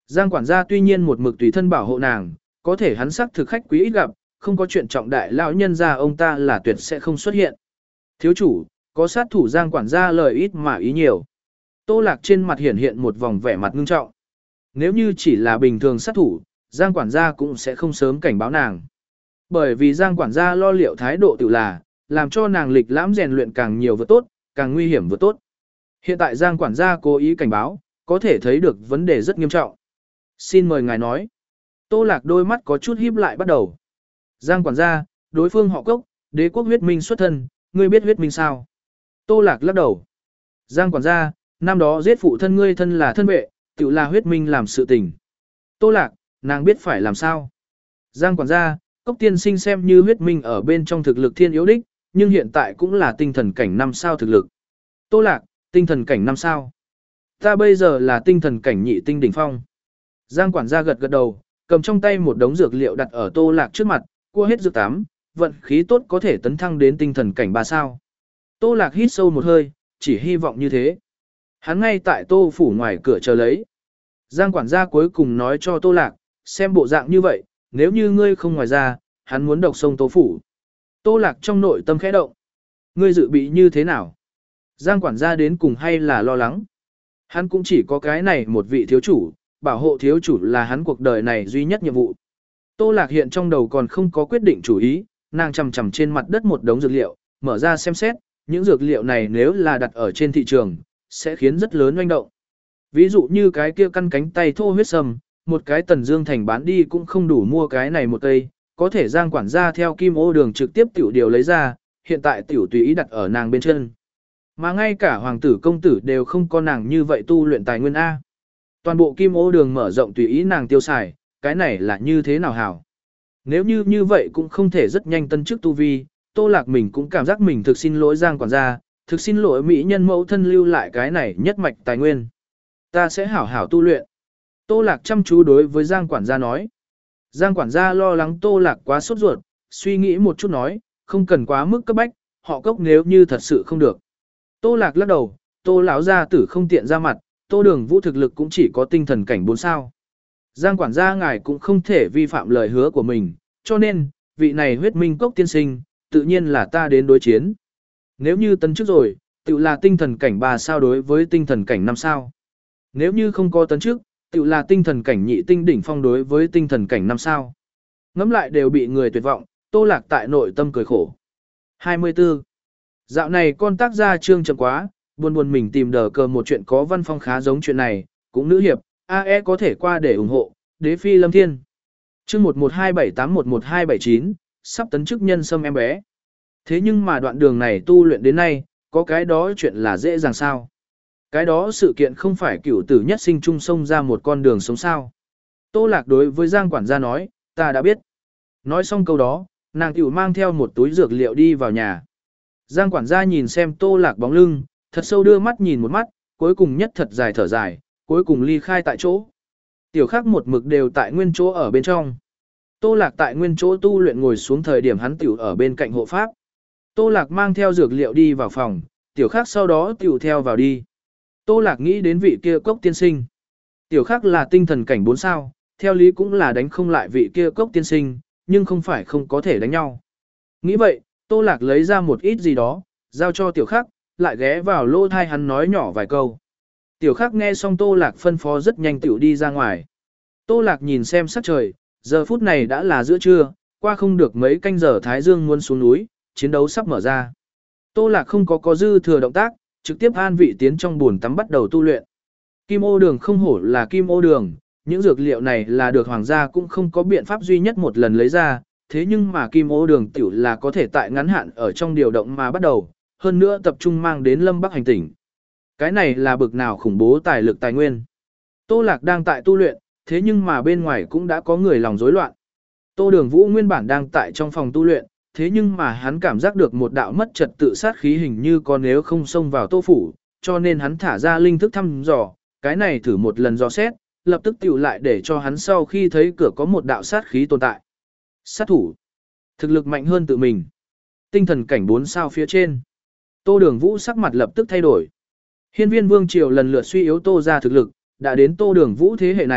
[SPEAKER 1] Giang quản gia tuy nhiên một mực tùy thân bảo hộ nàng, có thể hắn sắc thực khách quý ít gặp, không có chuyện trọng đại lão nhân gia ông ta là tuyệt sẽ không xuất hiện. Thiếu chủ, có sát thủ Giang quản gia lời ít mà ý nhiều. Tô Lạc trên mặt hiện hiện một vòng vẻ mặt ngưng trọng. Nếu như chỉ là bình thường sát thủ, Giang quản gia cũng sẽ không sớm cảnh báo nàng. Bởi vì Giang quản gia lo liệu thái độ tự là, làm cho nàng lịch lãm rèn luyện càng nhiều vừa tốt, càng nguy hiểm vừa tốt. Hiện tại Giang quản gia cố ý cảnh báo, có thể thấy được vấn đề rất nghiêm trọng. Xin mời ngài nói. Tô Lạc đôi mắt có chút híp lại bắt đầu. Giang quản gia, đối phương họ Cốc, đế quốc huyết minh xuất thân, ngươi biết huyết minh sao? Tô Lạc lắc đầu. Giang quản gia, năm đó giết phụ thân ngươi thân là thân vệ, tự là huyết minh làm sự tình. Tô Lạc, nàng biết phải làm sao? Giang quản gia, Cốc tiên sinh xem như huyết minh ở bên trong thực lực thiên yếu đích, nhưng hiện tại cũng là tinh thần cảnh năm sao thực lực. Tô Lạc, tinh thần cảnh năm sao. Ta bây giờ là tinh thần cảnh nhị tinh đỉnh phong. Giang quản gia gật gật đầu, cầm trong tay một đống dược liệu đặt ở Tô Lạc trước mặt, cua hết dược tám, vận khí tốt có thể tấn thăng đến tinh thần cảnh ba sao. Tô Lạc hít sâu một hơi, chỉ hy vọng như thế. Hắn ngay tại Tô phủ ngoài cửa chờ lấy. Giang quản gia cuối cùng nói cho Tô Lạc, xem bộ dạng như vậy, nếu như ngươi không ngoài ra, hắn muốn độc sông Tô phủ. Tô Lạc trong nội tâm khẽ động. Ngươi dự bị như thế nào? Giang quản gia đến cùng hay là lo lắng? Hắn cũng chỉ có cái này một vị thiếu chủ, bảo hộ thiếu chủ là hắn cuộc đời này duy nhất nhiệm vụ. Tô Lạc hiện trong đầu còn không có quyết định chủ ý, nàng chầm chầm trên mặt đất một đống dược liệu, mở ra xem xét, những dược liệu này nếu là đặt ở trên thị trường, sẽ khiến rất lớn oanh động. Ví dụ như cái kia căn cánh tay thô huyết sâm, một cái tần dương thành bán đi cũng không đủ mua cái này một cây, có thể Giang quản gia theo kim ô đường trực tiếp tiểu điều lấy ra, hiện tại tiểu tùy ý đặt ở nàng bên chân. Mà ngay cả hoàng tử công tử đều không có nàng như vậy tu luyện tài nguyên A. Toàn bộ kim ô đường mở rộng tùy ý nàng tiêu xài, cái này là như thế nào hảo? Nếu như như vậy cũng không thể rất nhanh tân chức tu vi, Tô Lạc mình cũng cảm giác mình thực xin lỗi Giang quản gia, thực xin lỗi mỹ nhân mẫu thân lưu lại cái này nhất mạch tài nguyên. Ta sẽ hảo hảo tu luyện. Tô Lạc chăm chú đối với Giang quản gia nói. Giang quản gia lo lắng Tô Lạc quá sốt ruột, suy nghĩ một chút nói, không cần quá mức cấp bách, họ Cốc nếu như thật sự không được. Tô Lạc lắc đầu, Tô lão gia tử không tiện ra mặt, Tô Đường Vũ thực lực cũng chỉ có tinh thần cảnh bốn sao. Giang quản gia ngài cũng không thể vi phạm lời hứa của mình, cho nên, vị này huyết minh Cốc tiên sinh, tự nhiên là ta đến đối chiến. Nếu như tấn chức rồi, tự là tinh thần cảnh ba sao đối với tinh thần cảnh năm sao. Nếu như không có tấn chức, tự là tinh thần cảnh nhị tinh đỉnh phong đối với tinh thần cảnh năm sao. Ngắm lại đều bị người tuyệt vọng, Tô Lạc tại nội tâm cười khổ. hai mươi tư. Dạo này con tác gia trương chậm quá, buồn buồn mình tìm đờ cờ một chuyện có văn phong khá giống chuyện này, cũng nữ hiệp, a e có thể qua để ủng hộ, đế phi lâm thiên. Chương một một hai bảy tám một một hai bảy chín, sắp tấn chức nhân sâm em bé. Thế nhưng mà đoạn đường này tu luyện đến nay, có cái đó chuyện là dễ dàng sao? Cái đó sự kiện không phải cửu tử nhất sinh chung sông ra một con đường sống sao? Tô Lạc đối với Giang quản gia nói, ta đã biết. Nói xong câu đó, nàng tiểu mang theo một túi dược liệu đi vào nhà. Giang quản gia nhìn xem Tô Lạc bóng lưng, thật sâu đưa mắt nhìn một mắt, cuối cùng nhất thật dài thở dài, cuối cùng ly khai tại chỗ. Tiểu Khắc một mực đều tại nguyên chỗ ở bên trong. Tô Lạc tại nguyên chỗ tu luyện ngồi xuống thời điểm hắn tiểu ở bên cạnh hộ pháp. Tô Lạc mang theo dược liệu đi vào phòng, Tiểu Khắc sau đó tiểu theo vào đi. Tô Lạc nghĩ đến vị kia Cốc tiên sinh. Tiểu Khắc là tinh thần cảnh bốn sao, theo lý cũng là đánh không lại vị kia Cốc tiên sinh, nhưng không phải không có thể đánh nhau. Nghĩ vậy, Tô Lạc lấy ra một ít gì đó, giao cho Tiểu Khắc, lại ghé vào lỗ thai hắn nói nhỏ vài câu. Tiểu Khắc nghe xong Tô Lạc phân phó rất nhanh tiểu đi ra ngoài. Tô Lạc nhìn xem sắc trời, giờ phút này đã là giữa trưa, qua không được mấy canh giờ Thái Dương muốn xuống núi, chiến đấu sắp mở ra. Tô Lạc không có có dư thừa động tác, trực tiếp an vị tiến trong buồn tắm bắt đầu tu luyện. Kim ô đường không hổ là kim ô đường, những dược liệu này là được hoàng gia cũng không có biện pháp duy nhất một lần lấy ra, thế nhưng mà kim ô đường tiểu là có thể tại ngắn hạn ở trong điều động mà bắt đầu, hơn nữa tập trung mang đến Lâm Bắc hành tỉnh. Cái này là bực nào khủng bố tài lực tài nguyên. Tô Lạc đang tại tu luyện, thế nhưng mà bên ngoài cũng đã có người lòng rối loạn. Tô Đường Vũ nguyên bản đang tại trong phòng tu luyện, thế nhưng mà hắn cảm giác được một đạo mất trật tự sát khí hình như có nếu không xông vào Tô phủ, cho nên hắn thả ra linh thức thăm dò, cái này thử một lần dò xét, lập tức tiểu lại để cho hắn sau khi thấy cửa có một đạo sát khí tồn tại. Sát thủ, thực lực mạnh hơn tự mình. Tinh thần cảnh bốn sao phía trên. Tô Đường Vũ sắc mặt lập tức thay đổi. Hiên viên vương triều lần lượt suy yếu Tô ra thực lực, đã đến Tô Đường Vũ thế hệ này,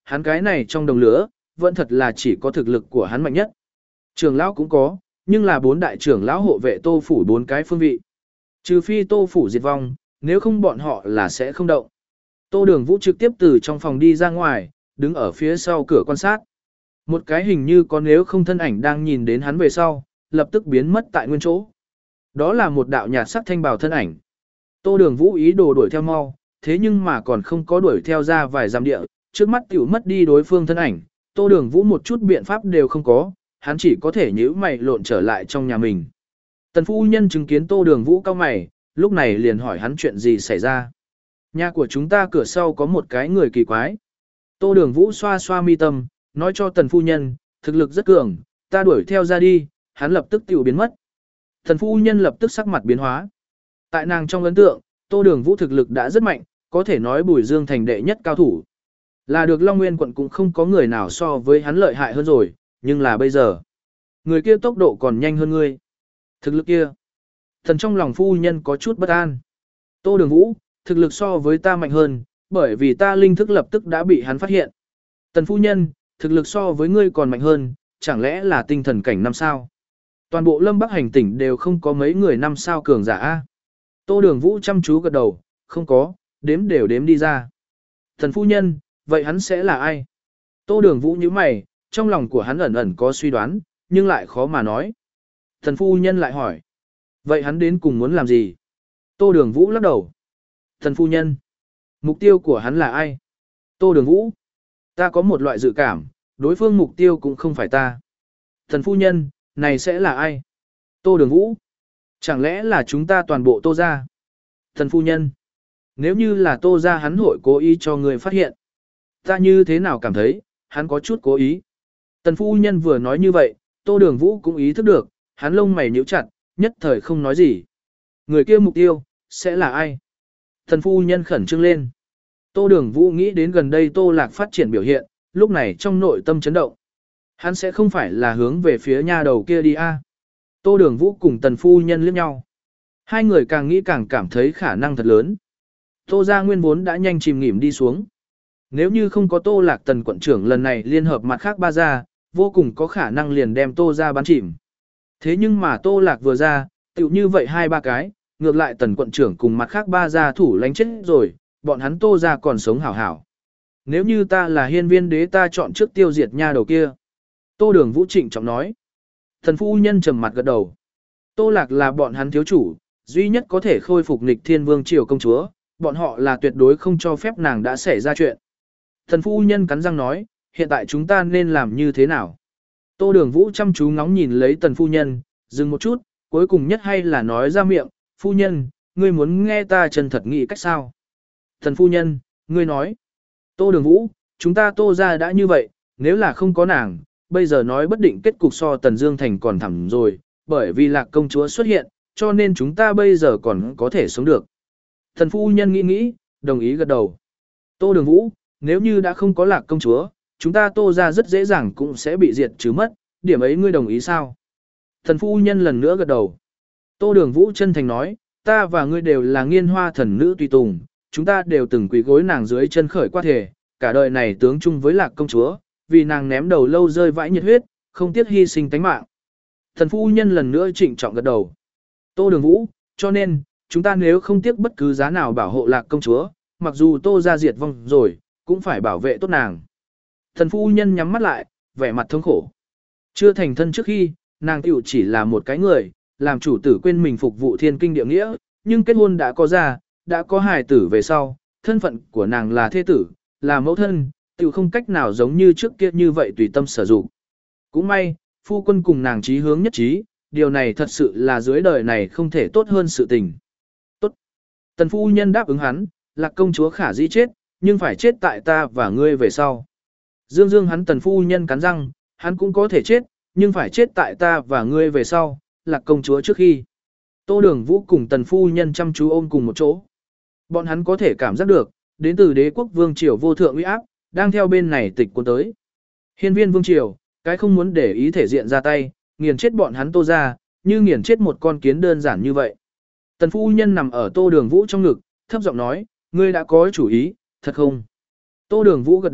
[SPEAKER 1] hắn cái này trong đồng lửa, vẫn thật là chỉ có thực lực của hắn mạnh nhất. Trưởng lão cũng có, nhưng là bốn đại trưởng lão hộ vệ Tô phủ bốn cái phương vị. Trừ phi Tô phủ diệt vong, nếu không bọn họ là sẽ không động. Tô Đường Vũ trực tiếp từ trong phòng đi ra ngoài, đứng ở phía sau cửa quan sát. Một cái hình như có nếu không thân ảnh đang nhìn đến hắn về sau, lập tức biến mất tại nguyên chỗ. Đó là một đạo nhạt sắc thanh bào thân ảnh. Tô Đường Vũ ý đồ đuổi theo mau, thế nhưng mà còn không có đuổi theo ra vài dặm địa, trước mắt tiểu mất đi đối phương thân ảnh, Tô Đường Vũ một chút biện pháp đều không có, hắn chỉ có thể nhíu mày lộn trở lại trong nhà mình. Tần phu nhân chứng kiến Tô Đường Vũ cau mày, lúc này liền hỏi hắn chuyện gì xảy ra. Nhà của chúng ta cửa sau có một cái người kỳ quái. Tô Đường Vũ xoa xoa mi tâm, nói cho tần phu nhân, thực lực rất cường, ta đuổi theo ra đi, hắn lập tức tiểu biến mất. Tần phu nhân lập tức sắc mặt biến hóa. Tại nàng trong ấn tượng, Tô Đường Vũ thực lực đã rất mạnh, có thể nói Bùi Dương thành đệ nhất cao thủ. Là được Long Nguyên quận cũng không có người nào so với hắn lợi hại hơn rồi, nhưng là bây giờ, người kia tốc độ còn nhanh hơn ngươi. Thực lực kia. Thần trong lòng phu nhân có chút bất an. Tô Đường Vũ, thực lực so với ta mạnh hơn, bởi vì ta linh thức lập tức đã bị hắn phát hiện. Tần phu nhân, thực lực so với ngươi còn mạnh hơn, chẳng lẽ là tinh thần cảnh năm sao? Toàn bộ Lâm Bắc hành tỉnh đều không có mấy người năm sao cường giả a. Tô Đường Vũ chăm chú gật đầu, không có, đếm đều đếm đi ra. Tần phu nhân, vậy hắn sẽ là ai? Tô Đường Vũ nhíu mày, trong lòng của hắn ẩn ẩn có suy đoán, nhưng lại khó mà nói. Tần phu nhân lại hỏi, vậy hắn đến cùng muốn làm gì? Tô Đường Vũ lắc đầu. Tần phu nhân, mục tiêu của hắn là ai? Tô Đường Vũ, ta có một loại dự cảm, đối phương mục tiêu cũng không phải ta. Tần phu nhân, này sẽ là ai? Tô Đường Vũ, chẳng lẽ là chúng ta toàn bộ Tô gia? Tần phu nhân, nếu như là Tô gia hắn hội cố ý cho người phát hiện. Ta như thế nào cảm thấy, hắn có chút cố ý. Tần phu nhân vừa nói như vậy, Tô Đường Vũ cũng ý thức được, hắn lông mày nhíu chặt, nhất thời không nói gì. Người kia mục tiêu, sẽ là ai? Tần phu nhân khẩn trương lên. Tô Đường Vũ nghĩ đến gần đây Tô Lạc phát triển biểu hiện, lúc này trong nội tâm chấn động. Hắn sẽ không phải là hướng về phía nha đầu kia đi a? Tô Đường Vũ cùng Tần phu nhân liếc nhau. Hai người càng nghĩ càng cảm thấy khả năng thật lớn. Tô gia nguyên vốn đã nhanh chìm nghỉm đi xuống. Nếu như không có Tô Lạc Tần quận trưởng lần này liên hợp mặt khác ba gia, vô cùng có khả năng liền đem Tô gia bắn chìm. Thế nhưng mà Tô Lạc vừa ra, tựu như vậy hai ba cái, ngược lại Tần quận trưởng cùng mặt khác ba gia thủ lánh chết rồi, bọn hắn Tô gia còn sống hảo hảo. Nếu như ta là hiên viên đế ta chọn trước tiêu diệt nha đầu kia. Tô Đường Vũ trịnh trọng nói. Thần phu nhân trầm mặt gật đầu. Tô Lạc là bọn hắn thiếu chủ, duy nhất có thể khôi phục nghịch thiên vương triều công chúa, bọn họ là tuyệt đối không cho phép nàng đã xảy ra chuyện. Thần phu nhân cắn răng nói, hiện tại chúng ta nên làm như thế nào? Tô Đường Vũ chăm chú ngóng nhìn lấy tần phu nhân, dừng một chút, cuối cùng nhất hay là nói ra miệng, phu nhân, ngươi muốn nghe ta chân thật nghĩ cách sao? Thần phu nhân, ngươi nói, Tô Đường Vũ, chúng ta Tô gia đã như vậy, nếu là không có nàng, bây giờ nói bất định kết cục so Tần Dương Thành còn thẳm rồi, bởi vì Lạc công chúa xuất hiện, cho nên chúng ta bây giờ còn có thể sống được. Thần phu nhân nghĩ nghĩ, đồng ý gật đầu. Tô Đường Vũ, nếu như đã không có Lạc công chúa, chúng ta Tô gia rất dễ dàng cũng sẽ bị diệt trừ mất, điểm ấy ngươi đồng ý sao? Thần phu nhân lần nữa gật đầu. Tô Đường Vũ chân thành nói, ta và ngươi đều là Nghiên Hoa thần nữ tùy tùng, chúng ta đều từng quỳ gối nàng dưới chân khởi qua thể, cả đời này tướng chung với Lạc công chúa, vì nàng ném đầu lâu rơi vãi nhiệt huyết, không tiếc hy sinh tánh mạng. Thần phu nhân lần nữa trịnh trọng gật đầu. Tô Đường Vũ, cho nên, chúng ta nếu không tiếc bất cứ giá nào bảo hộ Lạc công chúa, mặc dù Tô gia diệt vong rồi, cũng phải bảo vệ tốt nàng. Thần phu nhân nhắm mắt lại, vẻ mặt thống khổ. Chưa thành thân trước khi, nàng tiểu chỉ là một cái người, làm chủ tử quên mình phục vụ thiên kinh địa nghĩa, nhưng kết hôn đã có ra, đã có hài tử về sau, thân phận của nàng là thê tử, là mẫu thân, tiểu không cách nào giống như trước kia như vậy tùy tâm sử dụng. Cũng may, phu quân cùng nàng chí hướng nhất trí, điều này thật sự là dưới đời này không thể tốt hơn sự tình. Tốt. Tần phu nhân đáp ứng hắn, Lạc công chúa khả dĩ chết, nhưng phải chết tại ta và ngươi về sau. Dương Dương hắn tần phu nhân cắn răng, hắn cũng có thể chết, nhưng phải chết tại ta và ngươi về sau, Lạc công chúa trước khi. Tô Đường Vũ cùng tần phu nhân chăm chú ôm cùng một chỗ. Bọn hắn có thể cảm giác được, đến từ đế quốc vương triều vô thượng uy áp, đang theo bên này tịch cuốn tới. Hiên viên vương triều, cái không muốn để ý thể diện ra tay, nghiền chết bọn hắn Tô gia, như nghiền chết một con kiến đơn giản như vậy. Tần phu nhân nằm ở Tô Đường Vũ trong ngực, thấp giọng nói, ngươi đã có chủ ý, thật không? Tô Đường Vũ gật đầu,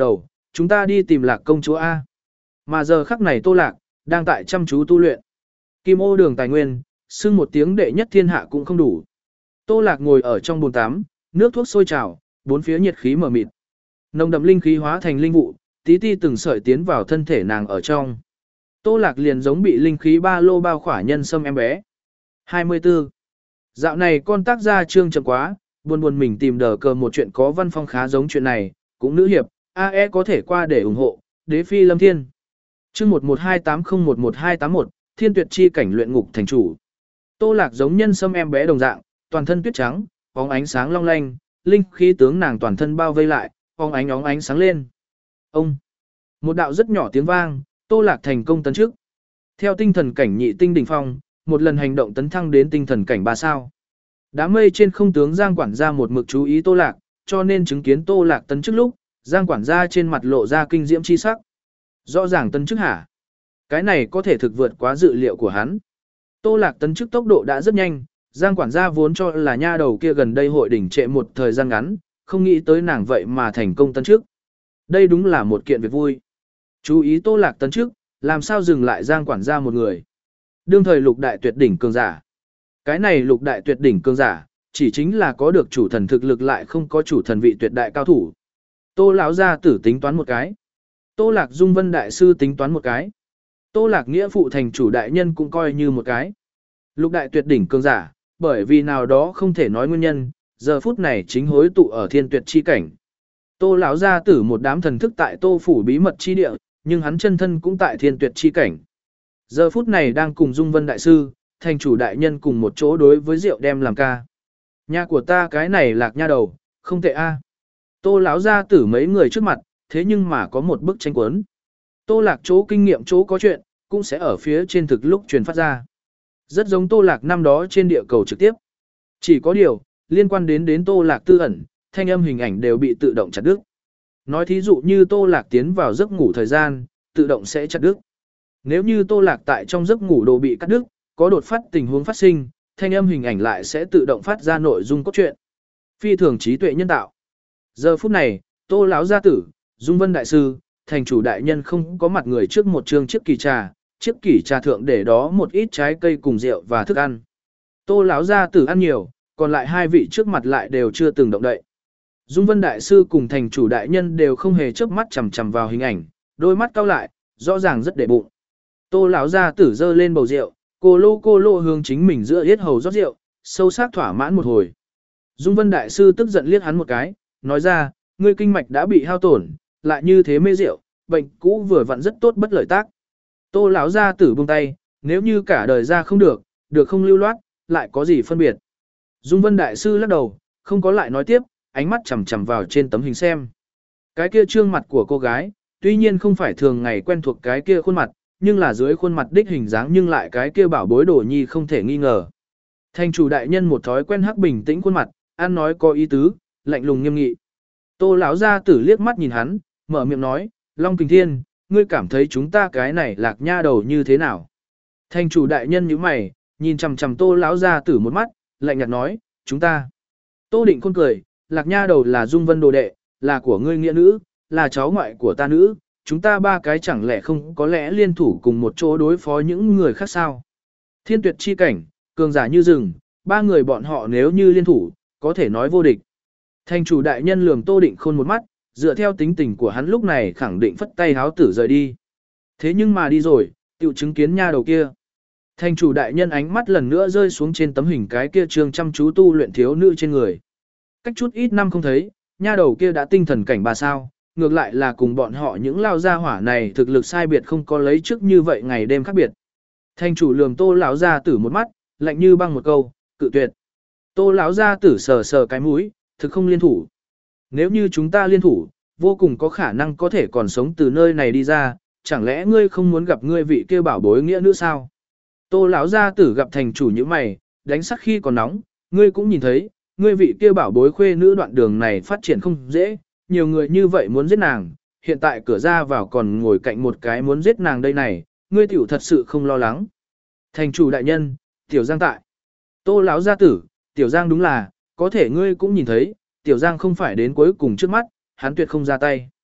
[SPEAKER 1] chúng ta đi tìm Lạc công chúa A. Mà giờ khắc này Tô Lạc, đang tại chăm chú tu luyện. Kim ô đường tài nguyên, xưng một tiếng đệ nhất thiên hạ cũng không đủ. Tô Lạc ngồi ở trong bồn tắm, nước thuốc sôi trào, bốn phía nhiệt khí mở mịt. Nồng đậm linh khí hóa thành linh vụ, tí ti từng sợi tiến vào thân thể nàng ở trong. Tô Lạc liền giống bị linh khí ba lô bao khỏa nhân sâm em bé. hai mươi tư. Dạo này con tác gia trương chậm quá, buồn buồn mình tìm đờ cờ một chuyện có văn phong khá giống chuyện này, cũng nữ hiệp, a e có thể qua để ủng hộ, đế phi lâm thiên. Chương một một hai tám không một một hai tám một, thiên tuyệt chi cảnh luyện ngục thành chủ. Tô Lạc giống nhân sâm em bé đồng dạng, toàn thân tuyết trắng, bóng ánh sáng long lanh, linh khí tướng nàng toàn thân bao vây lại, bóng ánh óng ánh sáng lên. Ông, một đạo rất nhỏ tiếng vang, Tô Lạc thành công tấn trước. Theo tinh thần cảnh nhị tinh đỉnh phong, một lần hành động tấn thăng đến tinh thần cảnh ba sao. Đám mây trên không tướng Giang quản gia một mực chú ý Tô Lạc, cho nên chứng kiến Tô Lạc tấn trước lúc, Giang quản gia trên mặt lộ ra kinh diễm chi sắc. Rõ ràng tấn chức hả? Cái này có thể thực vượt quá dự liệu của hắn. Tô Lạc tấn chức tốc độ đã rất nhanh, Giang quản gia vốn cho là nha đầu kia gần đây hội đỉnh trệ một thời gian ngắn, không nghĩ tới nàng vậy mà thành công tấn chức. Đây đúng là một kiện việc vui. Chú ý Tô Lạc tấn chức, làm sao dừng lại Giang quản gia một người. Đương thời lục đại tuyệt đỉnh cường giả. Cái này lục đại tuyệt đỉnh cường giả, chỉ chính là có được chủ thần thực lực lại không có chủ thần vị tuyệt đại cao thủ. Tô lão gia tử tính toán một cái. Tô Lạc Dung Vân đại sư tính toán một cái. Tô Lạc nghĩa phụ thành chủ đại nhân cũng coi như một cái. Lục đại tuyệt đỉnh cường giả, bởi vì nào đó không thể nói nguyên nhân, giờ phút này chính hối tụ ở thiên tuyệt chi cảnh. Tô lão gia tử một đám thần thức tại Tô phủ bí mật chi địa, nhưng hắn chân thân cũng tại thiên tuyệt chi cảnh. Giờ phút này đang cùng Dung Vân đại sư, thành chủ đại nhân cùng một chỗ đối với rượu đem làm ca. Nhà của ta cái này Lạc nha đầu, không tệ a. Tô lão gia tử mấy người trước mặt, thế nhưng mà có một bức tranh cuốn. Tô Lạc chỗ kinh nghiệm chỗ có chuyện, cũng sẽ ở phía trên thực lúc truyền phát ra. Rất giống Tô Lạc năm đó trên địa cầu trực tiếp. Chỉ có điều, liên quan đến đến Tô Lạc tư ẩn, thanh âm hình ảnh đều bị tự động chặt đứt. Nói thí dụ như Tô Lạc tiến vào giấc ngủ thời gian, tự động sẽ chặt đứt. Nếu như Tô Lạc tại trong giấc ngủ đồ bị cắt đứt, có đột phát tình huống phát sinh, thanh âm hình ảnh lại sẽ tự động phát ra nội dung cốt truyện. Phi thường trí tuệ nhân tạo. Giờ phút này, Tô lão gia tử, Dung Vân đại sư, thành chủ đại nhân không có mặt người trước một chương chiếc kỳ trà, chiếc kỳ trà thượng để đó một ít trái cây cùng rượu và thức ăn. Tô lão gia tử ăn nhiều, còn lại hai vị trước mặt lại đều chưa từng động đậy. Dung Vân đại sư cùng thành chủ đại nhân đều không hề chớp mắt chằm chằm vào hình ảnh, đôi mắt cau lại, rõ ràng rất để bụng. Tô lão gia tử giơ lên bầu rượu, cô lô cô lô hướng chính mình giữa yết hầu rót rượu, sâu sắc thỏa mãn một hồi. Dung Vân đại sư tức giận liếc hắn một cái, nói ra, ngươi kinh mạch đã bị hao tổn, lại như thế mê rượu, bệnh cũ vừa vặn rất tốt bất lợi tác. Tô lão gia tử buông tay, nếu như cả đời ra không được, được không lưu loát, lại có gì phân biệt. Dung Vân đại sư lắc đầu, không có lại nói tiếp, ánh mắt chằm chằm vào trên tấm hình xem. Cái kia trương mặt của cô gái, tuy nhiên không phải thường ngày quen thuộc cái kia khuôn mặt, nhưng là dưới khuôn mặt đích hình dáng nhưng lại cái kia bảo bối đồ nhi không thể nghi ngờ. Thành chủ đại nhân một thói quen hắc bình tĩnh khuôn mặt, ăn nói có ý tứ, lạnh lùng nghiêm nghị. Tô lão gia tử liếc mắt nhìn hắn, mở miệng nói, Long Kình Thiên, ngươi cảm thấy chúng ta cái này Lạc nha đầu như thế nào? Thành chủ đại nhân nhíu mày, nhìn chằm chằm Tô lão gia tử một mắt, lạnh nhạt nói, chúng ta. Tô Định Khôn cười, Lạc nha đầu là Dung Vân đồ đệ, là của ngươi nghĩa nữ, là cháu ngoại của ta nữ, chúng ta ba cái chẳng lẽ không có lẽ liên thủ cùng một chỗ đối phó những người khác sao? Thiên tuyệt chi cảnh, cường giả như rừng, ba người bọn họ nếu như liên thủ, có thể nói vô địch. Thành chủ đại nhân lườm Tô Định Khôn một mắt, dựa theo tính tình của hắn lúc này khẳng định phất tay háo tử rời đi. Thế nhưng mà đi rồi, tiểu chứng kiến nha đầu kia. Thành chủ đại nhân ánh mắt lần nữa rơi xuống trên tấm hình cái kia trương chăm chú tu luyện thiếu nữ trên người. Cách chút ít năm không thấy, nha đầu kia đã tinh thần cảnh ba sao, ngược lại là cùng bọn họ những lao gia hỏa này thực lực sai biệt không có lấy trước như vậy ngày đêm khác biệt. Thành chủ lườm Tô lão gia tử một mắt, lạnh như băng một câu, cự tuyệt. Tô lão gia tử sờ sờ cái mũi, thực không liên thủ. Nếu như chúng ta liên thủ, vô cùng có khả năng có thể còn sống từ nơi này đi ra, chẳng lẽ ngươi không muốn gặp ngươi vị kia bảo bối nghĩa nữa sao? Tô lão gia tử gặp thành chủ như mày, đánh sắc khi còn nóng, ngươi cũng nhìn thấy, ngươi vị kia bảo bối khuê nữ đoạn đường này phát triển không dễ, nhiều người như vậy muốn giết nàng, hiện tại cửa ra vào còn ngồi cạnh một cái muốn giết nàng đây này, ngươi tiểu thật sự không lo lắng. Thành chủ đại nhân, tiểu giang tại. Tô lão gia tử, tiểu giang đúng là, có thể ngươi cũng nhìn thấy, tiểu giang không phải đến cuối cùng trước mắt, hắn tuyệt không ra tay.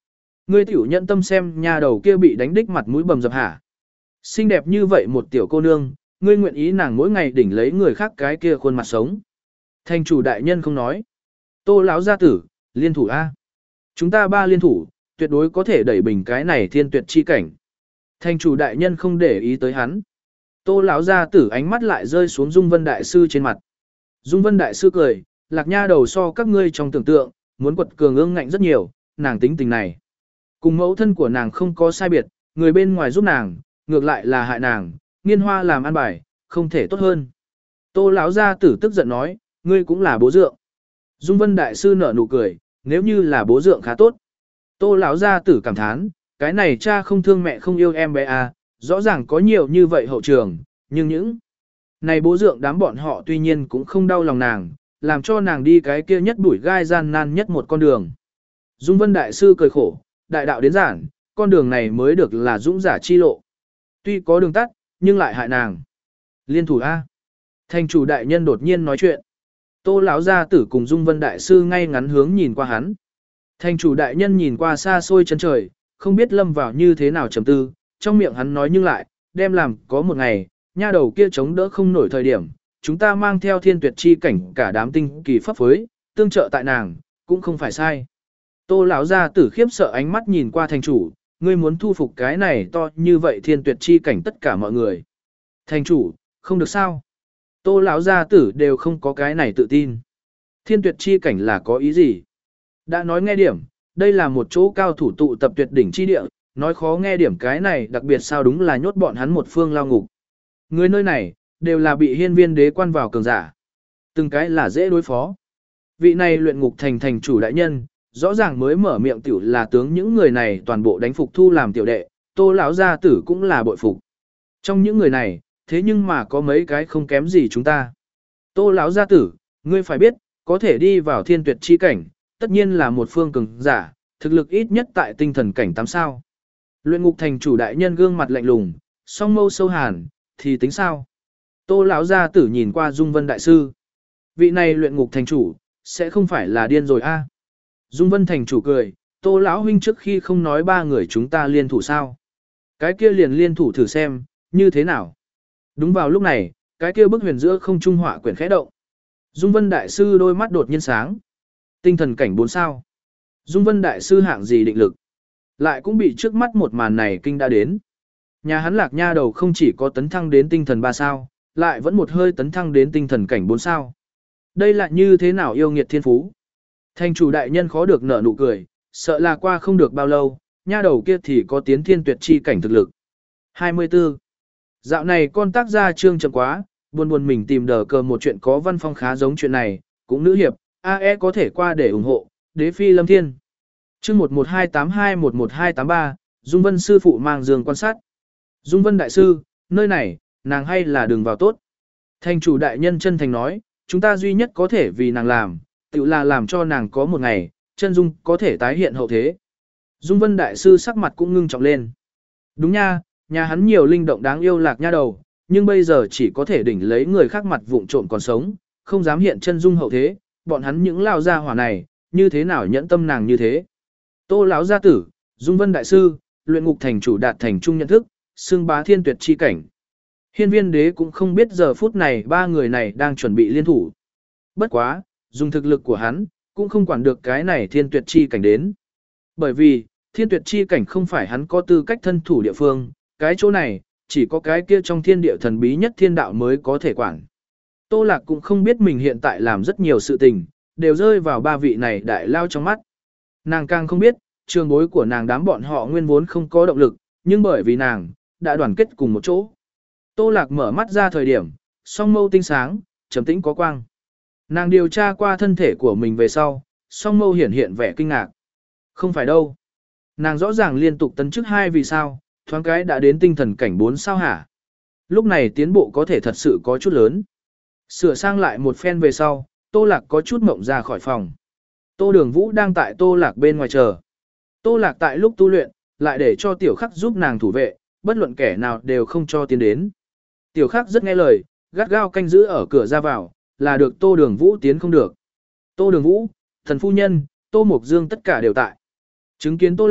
[SPEAKER 1] Ngươi tiểu nhận tâm xem nha đầu kia bị đánh đích mặt mũi bầm dập hả? Xinh đẹp như vậy một tiểu cô nương, ngươi nguyện ý nàng mỗi ngày đỉnh lấy người khác cái kia khuôn mặt sống. Thành chủ đại nhân không nói. Tô lão gia tử, liên thủ A. Chúng ta ba liên thủ, tuyệt đối có thể đẩy bình cái này thiên tuyệt chi cảnh. Thành chủ đại nhân không để ý tới hắn. Tô lão gia tử ánh mắt lại rơi xuống Dung Vân đại sư trên mặt. Dung Vân đại sư cười, Lạc nha đầu so các ngươi trong tưởng tượng, muốn quật cường ương ngạnh rất nhiều, nàng tính tình này. Cùng mẫu thân của nàng không có sai biệt, người bên ngoài giúp nàng, ngược lại là hại nàng, nghiên hoa làm ăn bài, không thể tốt hơn. Tô lão gia tử tức giận nói, ngươi cũng là bố dượng. Dung Vân đại sư nở nụ cười, nếu như là bố dượng khá tốt. Tô lão gia tử cảm thán, cái này cha không thương mẹ không yêu em bé à, rõ ràng có nhiều như vậy hậu trường, nhưng những này bố dượng đám bọn họ tuy nhiên cũng không đau lòng nàng, làm cho nàng đi cái kia nhất đuổi gai gian nan nhất một con đường. Dung Vân đại sư cười khổ, đại đạo đến giản, con đường này mới được là dũng giả chi lộ. Tuy có đường tắt, nhưng lại hại nàng. Liên thủ A. Thành chủ đại nhân đột nhiên nói chuyện. Tô lão gia tử cùng Dung Vân đại sư ngay ngắn hướng nhìn qua hắn. Thành chủ đại nhân nhìn qua xa xôi chân trời, không biết lâm vào như thế nào trầm tư, trong miệng hắn nói nhưng lại, đem làm có một ngày, nha đầu kia chống đỡ không nổi thời điểm, chúng ta mang theo thiên tuyệt chi cảnh cả đám tinh kỳ pháp phối, tương trợ tại nàng, cũng không phải sai. Tô lão gia tử khiếp sợ ánh mắt nhìn qua thành chủ, ngươi muốn thu phục cái này to như vậy thiên tuyệt chi cảnh tất cả mọi người. Thành chủ, không được sao? Tô lão gia tử đều không có cái này tự tin. Thiên tuyệt chi cảnh là có ý gì? Đã nói nghe điểm, đây là một chỗ cao thủ tụ tập tuyệt đỉnh chi địa, nói khó nghe điểm cái này đặc biệt sao đúng là nhốt bọn hắn một phương lao ngục. Người nơi này, đều là bị hiên viên đế quan vào cường giả. Từng cái là dễ đối phó. Vị này luyện ngục thành thành chủ đại nhân, rõ ràng mới mở miệng tiểu là tướng những người này toàn bộ đánh phục thu làm tiểu đệ, Tô lão gia tử cũng là bội phục. Trong những người này, thế nhưng mà có mấy cái không kém gì chúng ta. Tô lão gia tử, ngươi phải biết, có thể đi vào thiên tuyệt chi cảnh, tất nhiên là một phương cường giả, thực lực ít nhất tại tinh thần cảnh tám sao. Luyện ngục thành chủ đại nhân gương mặt lạnh lùng, song mâu sâu hàn, thì tính sao? Tô lão gia tử nhìn qua Dung Vân đại sư. Vị này luyện ngục thành chủ, sẽ không phải là điên rồi a? Dung Vân thành chủ cười, Tô lão huynh trước khi không nói ba người chúng ta liên thủ sao? Cái kia liền liên thủ thử xem, như thế nào? Đúng vào lúc này, cái kia bức huyền giữa không trung họa quyển khẽ động. Dung Vân đại sư đôi mắt đột nhiên sáng. Tinh thần cảnh bốn sao. Dung Vân đại sư hạng gì định lực? Lại cũng bị trước mắt một màn này kinh đã đến. Nhà hắn Lạc nha đầu không chỉ có tấn thăng đến tinh thần ba sao, lại vẫn một hơi tấn thăng đến tinh thần cảnh bốn sao. Đây là như thế nào yêu nghiệt thiên phú? Thành chủ đại nhân khó được nở nụ cười, sợ là qua không được bao lâu, nha đầu kia thì có tiến thiên tuyệt chi cảnh thực lực. hai mươi tư. Dạo này con tác gia trương chậm quá, buồn buồn mình tìm đờ cờ một chuyện có văn phong khá giống chuyện này, cũng nữ hiệp, a e có thể qua để ủng hộ, đế phi lâm thiên. Chương một một hai tám hai một một hai tám ba, Dung Vân sư phụ mang giường quan sát. Dung Vân đại sư, nơi này, nàng hay là đừng vào tốt. Thành chủ đại nhân chân thành nói, chúng ta duy nhất có thể vì nàng làm, tự là làm cho nàng có một ngày, chân dung có thể tái hiện hậu thế. Dung Vân đại sư sắc mặt cũng ngưng trọng lên. Đúng nha, nhà hắn nhiều linh động đáng yêu Lạc nha đầu, nhưng bây giờ chỉ có thể đỉnh lấy người khác mặt vụng trộm còn sống, không dám hiện chân dung hậu thế, bọn hắn những lao gia hỏa này, như thế nào nhẫn tâm nàng như thế. Tô lão gia tử, Dung Vân đại sư, luyện ngục thành chủ đạt thành trung nhận thức, xưng bá thiên tuyệt chi cảnh. Hiên viên đế cũng không biết giờ phút này ba người này đang chuẩn bị liên thủ. Bất quá, dùng thực lực của hắn, cũng không quản được cái này thiên tuyệt chi cảnh đến. Bởi vì, thiên tuyệt chi cảnh không phải hắn có tư cách thân thủ địa phương, cái chỗ này, chỉ có cái kia trong thiên địa thần bí nhất thiên đạo mới có thể quản. Tô Lạc cũng không biết mình hiện tại làm rất nhiều sự tình, đều rơi vào ba vị này đại lao trong mắt. Nàng càng không biết, trường bối của nàng đám bọn họ nguyên vốn không có động lực, nhưng bởi vì nàng, đã đoàn kết cùng một chỗ. Tô Lạc mở mắt ra thời điểm, song mâu tinh sáng, trầm tĩnh có quang. Nàng điều tra qua thân thể của mình về sau, song mâu hiển hiện vẻ kinh ngạc. Không phải đâu. Nàng rõ ràng liên tục tấn chức hai vì sao, thoáng cái đã đến tinh thần cảnh bốn sao hả. Lúc này tiến bộ có thể thật sự có chút lớn. Sửa sang lại một phen về sau, Tô Lạc có chút mộng ra khỏi phòng. Tô Đường Vũ đang tại Tô Lạc bên ngoài chờ. Tô Lạc tại lúc tu luyện, lại để cho Tiểu Khắc giúp nàng thủ vệ, bất luận kẻ nào đều không cho tiến đến. Tiểu Khắc rất nghe lời, gắt gao canh giữ ở cửa ra vào, là được Tô Đường Vũ tiến không được. Tô Đường Vũ, thần phu nhân, Tô Mộc Dương tất cả đều tại. Chứng kiến Tô Lạc,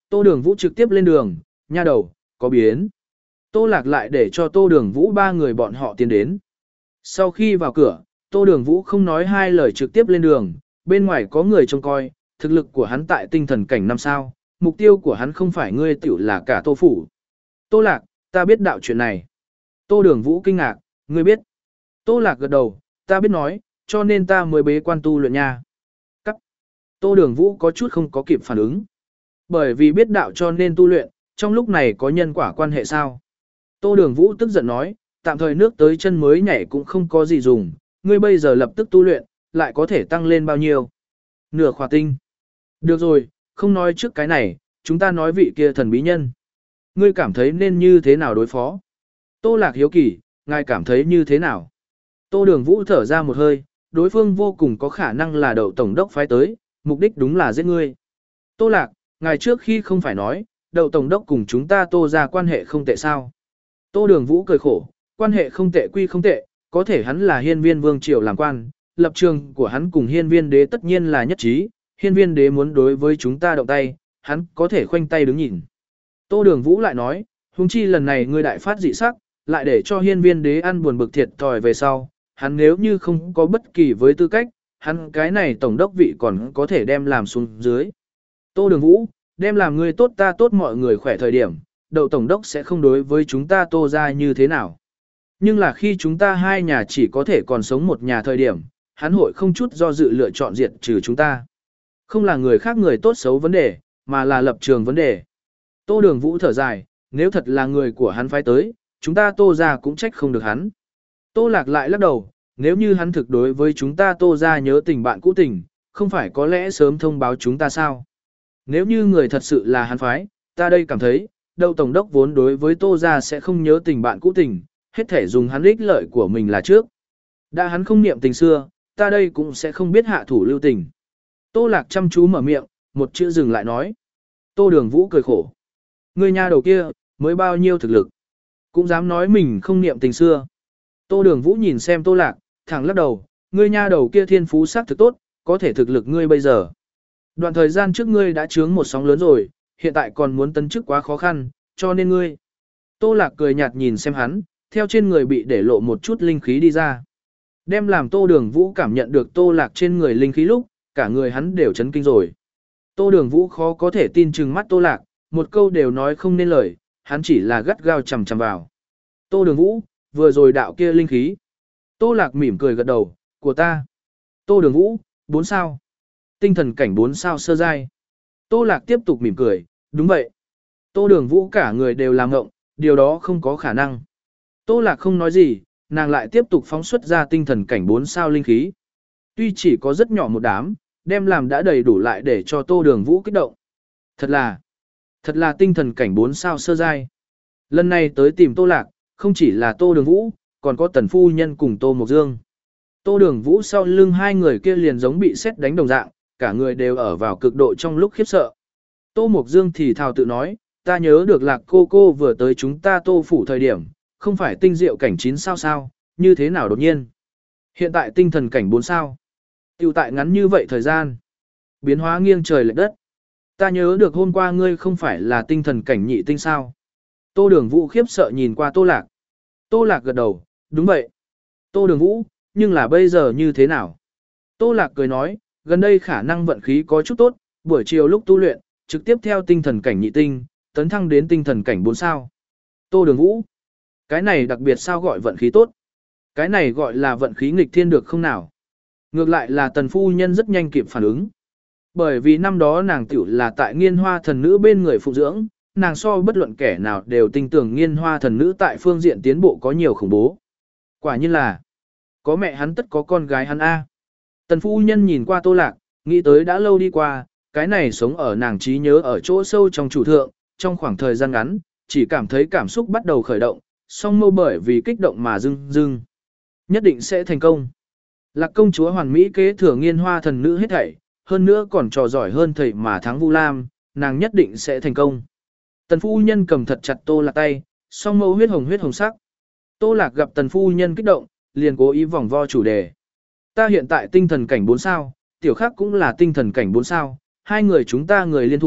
[SPEAKER 1] Tô Đường Vũ trực tiếp lên đường, nha đầu, có biến. Tô Lạc lại để cho Tô Đường Vũ ba người bọn họ tiến đến. Sau khi vào cửa, Tô Đường Vũ không nói hai lời trực tiếp lên đường, bên ngoài có người trông coi, thực lực của hắn tại tinh thần cảnh năm sao, mục tiêu của hắn không phải ngươi tiểu là cả Tô Phủ. Tô Lạc, ta biết đạo chuyện này. Tô Đường Vũ kinh ngạc, ngươi biết. Tô Lạc gật đầu, ta biết nói, cho nên ta mới bế quan tu luyện nha. Cắt. Tô Đường Vũ có chút không có kịp phản ứng. Bởi vì biết đạo cho nên tu luyện, trong lúc này có nhân quả quan hệ sao? Tô Đường Vũ tức giận nói, tạm thời nước tới chân mới nhảy cũng không có gì dùng, ngươi bây giờ lập tức tu luyện, lại có thể tăng lên bao nhiêu? Nửa khỏa tinh. Được rồi, không nói trước cái này, chúng ta nói vị kia thần bí nhân. Ngươi cảm thấy nên như thế nào đối phó? Tô Lạc hiếu kỳ, ngài cảm thấy như thế nào? Tô Đường Vũ thở ra một hơi, đối phương vô cùng có khả năng là đậu tổng đốc phái tới, mục đích đúng là giết ngươi. Tô Lạc, ngài trước khi không phải nói, đậu tổng đốc cùng chúng ta Tô ra quan hệ không tệ sao? Tô Đường Vũ cười khổ, quan hệ không tệ quy không tệ, có thể hắn là hiên viên vương triều làm quan, lập trường của hắn cùng hiên viên đế tất nhiên là nhất trí, hiên viên đế muốn đối với chúng ta động tay, hắn có thể khoanh tay đứng nhìn. Tô Đường Vũ lại nói, huống chi lần này ngươi đại phát dị sắc, lại để cho hiên viên đế ăn buồn bực thiệt thòi về sau, hắn nếu như không có bất kỳ với tư cách, hắn cái này tổng đốc vị còn có thể đem làm xuống dưới. Tô Đường Vũ, đem làm ngươi tốt ta tốt mọi người khỏe thời điểm, đậu tổng đốc sẽ không đối với chúng ta Tô ra như thế nào. Nhưng là khi chúng ta hai nhà chỉ có thể còn sống một nhà thời điểm, hắn hội không chút do dự lựa chọn diệt trừ chúng ta. Không là người khác người tốt xấu vấn đề, mà là lập trường vấn đề. Tô Đường Vũ thở dài, nếu thật là người của hắn phái tới, chúng ta Tô ra cũng trách không được hắn. Tô Lạc lại lắc đầu, nếu như hắn thực đối với chúng ta Tô ra nhớ tình bạn cũ tình, không phải có lẽ sớm thông báo chúng ta sao? Nếu như người thật sự là hắn phái, ta đây cảm thấy, đậu tổng đốc vốn đối với Tô ra sẽ không nhớ tình bạn cũ tình, hết thể dùng hắn ích lợi của mình là trước. Đã hắn không niệm tình xưa, ta đây cũng sẽ không biết hạ thủ lưu tình. Tô Lạc chăm chú mở miệng, một chữ dừng lại nói. Tô Đường Vũ cười khổ. Người nha đầu kia, mới bao nhiêu thực lực. Cũng dám nói mình không niệm tình xưa. Tô Đường Vũ nhìn xem Tô Lạc, thẳng lắc đầu. Ngươi nha đầu kia thiên phú sắc thực tốt, có thể thực lực ngươi bây giờ. Đoạn thời gian trước ngươi đã chướng một sóng lớn rồi, hiện tại còn muốn tấn chức quá khó khăn, cho nên ngươi. Tô Lạc cười nhạt nhìn xem hắn, theo trên người bị để lộ một chút linh khí đi ra. Đem làm Tô Đường Vũ cảm nhận được Tô Lạc trên người linh khí lúc, cả người hắn đều chấn kinh rồi. Tô Đường Vũ khó có thể tin chừng mắt Tô Lạc, một câu đều nói không nên lời, hắn chỉ là gắt gao chầm chầm vào. Tô Đường Vũ, vừa rồi đạo kia linh khí. Tô Lạc mỉm cười gật đầu, của ta. Tô Đường Vũ, bốn sao. Tinh thần cảnh bốn sao sơ giai. Tô Lạc tiếp tục mỉm cười, đúng vậy. Tô Đường Vũ cả người đều làm ngộng, điều đó không có khả năng. Tô Lạc không nói gì, nàng lại tiếp tục phóng xuất ra tinh thần cảnh bốn sao linh khí. Tuy chỉ có rất nhỏ một đám, đem làm đã đầy đủ lại để cho Tô Đường Vũ kích động. Thật là, thật là tinh thần cảnh bốn sao sơ giai. Lần này tới tìm Tô Lạc, không chỉ là Tô Đường Vũ, còn có Tần Phu Nhân cùng Tô Mộc Dương. Tô Đường Vũ sau lưng hai người kia liền giống bị sét đánh đồng dạng, cả người đều ở vào cực độ trong lúc khiếp sợ. Tô Mộc Dương thì thào tự nói, ta nhớ được Lạc cô cô vừa tới chúng ta Tô phủ thời điểm, không phải tinh diệu cảnh chín sao sao, như thế nào đột nhiên. Hiện tại tinh thần cảnh bốn sao. Tiểu tại ngắn như vậy thời gian. Biến hóa nghiêng trời lệch đất. Ta nhớ được hôm qua ngươi không phải là tinh thần cảnh nhị tinh sao. Tô Đường Vũ khiếp sợ nhìn qua Tô Lạc. Tô Lạc gật đầu, đúng vậy. Tô Đường Vũ, nhưng là bây giờ như thế nào? Tô Lạc cười nói, gần đây khả năng vận khí có chút tốt, buổi chiều lúc tu luyện, trực tiếp theo tinh thần cảnh nhị tinh, tấn thăng đến tinh thần cảnh bốn sao. Tô Đường Vũ, cái này đặc biệt sao gọi vận khí tốt? Cái này gọi là vận khí nghịch thiên được không nào? Ngược lại là Tần Phu Nhân rất nhanh kịp phản ứng. Bởi vì năm đó nàng tiểu là tại Nghiên Hoa thần nữ bên người phụ dưỡng, nàng so bất luận kẻ nào đều tin tưởng Nghiên Hoa thần nữ tại phương diện tiến bộ có nhiều khủng bố. Quả nhiên là, có mẹ hắn tất có con gái hắn A. Tần Phu Nhân nhìn qua Tô Lạc, nghĩ tới đã lâu đi qua, cái này sống ở nàng trí nhớ ở chỗ sâu trong chủ thượng, trong khoảng thời gian ngắn, chỉ cảm thấy cảm xúc bắt đầu khởi động, song mâu bởi vì kích động mà dưng dưng. Nhất định sẽ thành công. Lạc công chúa hoàn mỹ kế thừa Nghiên Hoa thần nữ hết thảy, hơn nữa còn trò giỏi hơn thầy mà thắng Vu Lam, nàng nhất định sẽ thành công. Tần Phu Nhân cầm thật chặt Tô Lạc tay, song mâu huyết hồng huyết hồng sắc. Tô Lạc gặp Tần Phu Nhân kích động, liền cố ý vòng vo chủ đề. Ta hiện tại tinh thần cảnh bốn sao, tiểu khắc cũng là tinh thần cảnh bốn sao, hai người chúng ta người liên thủ,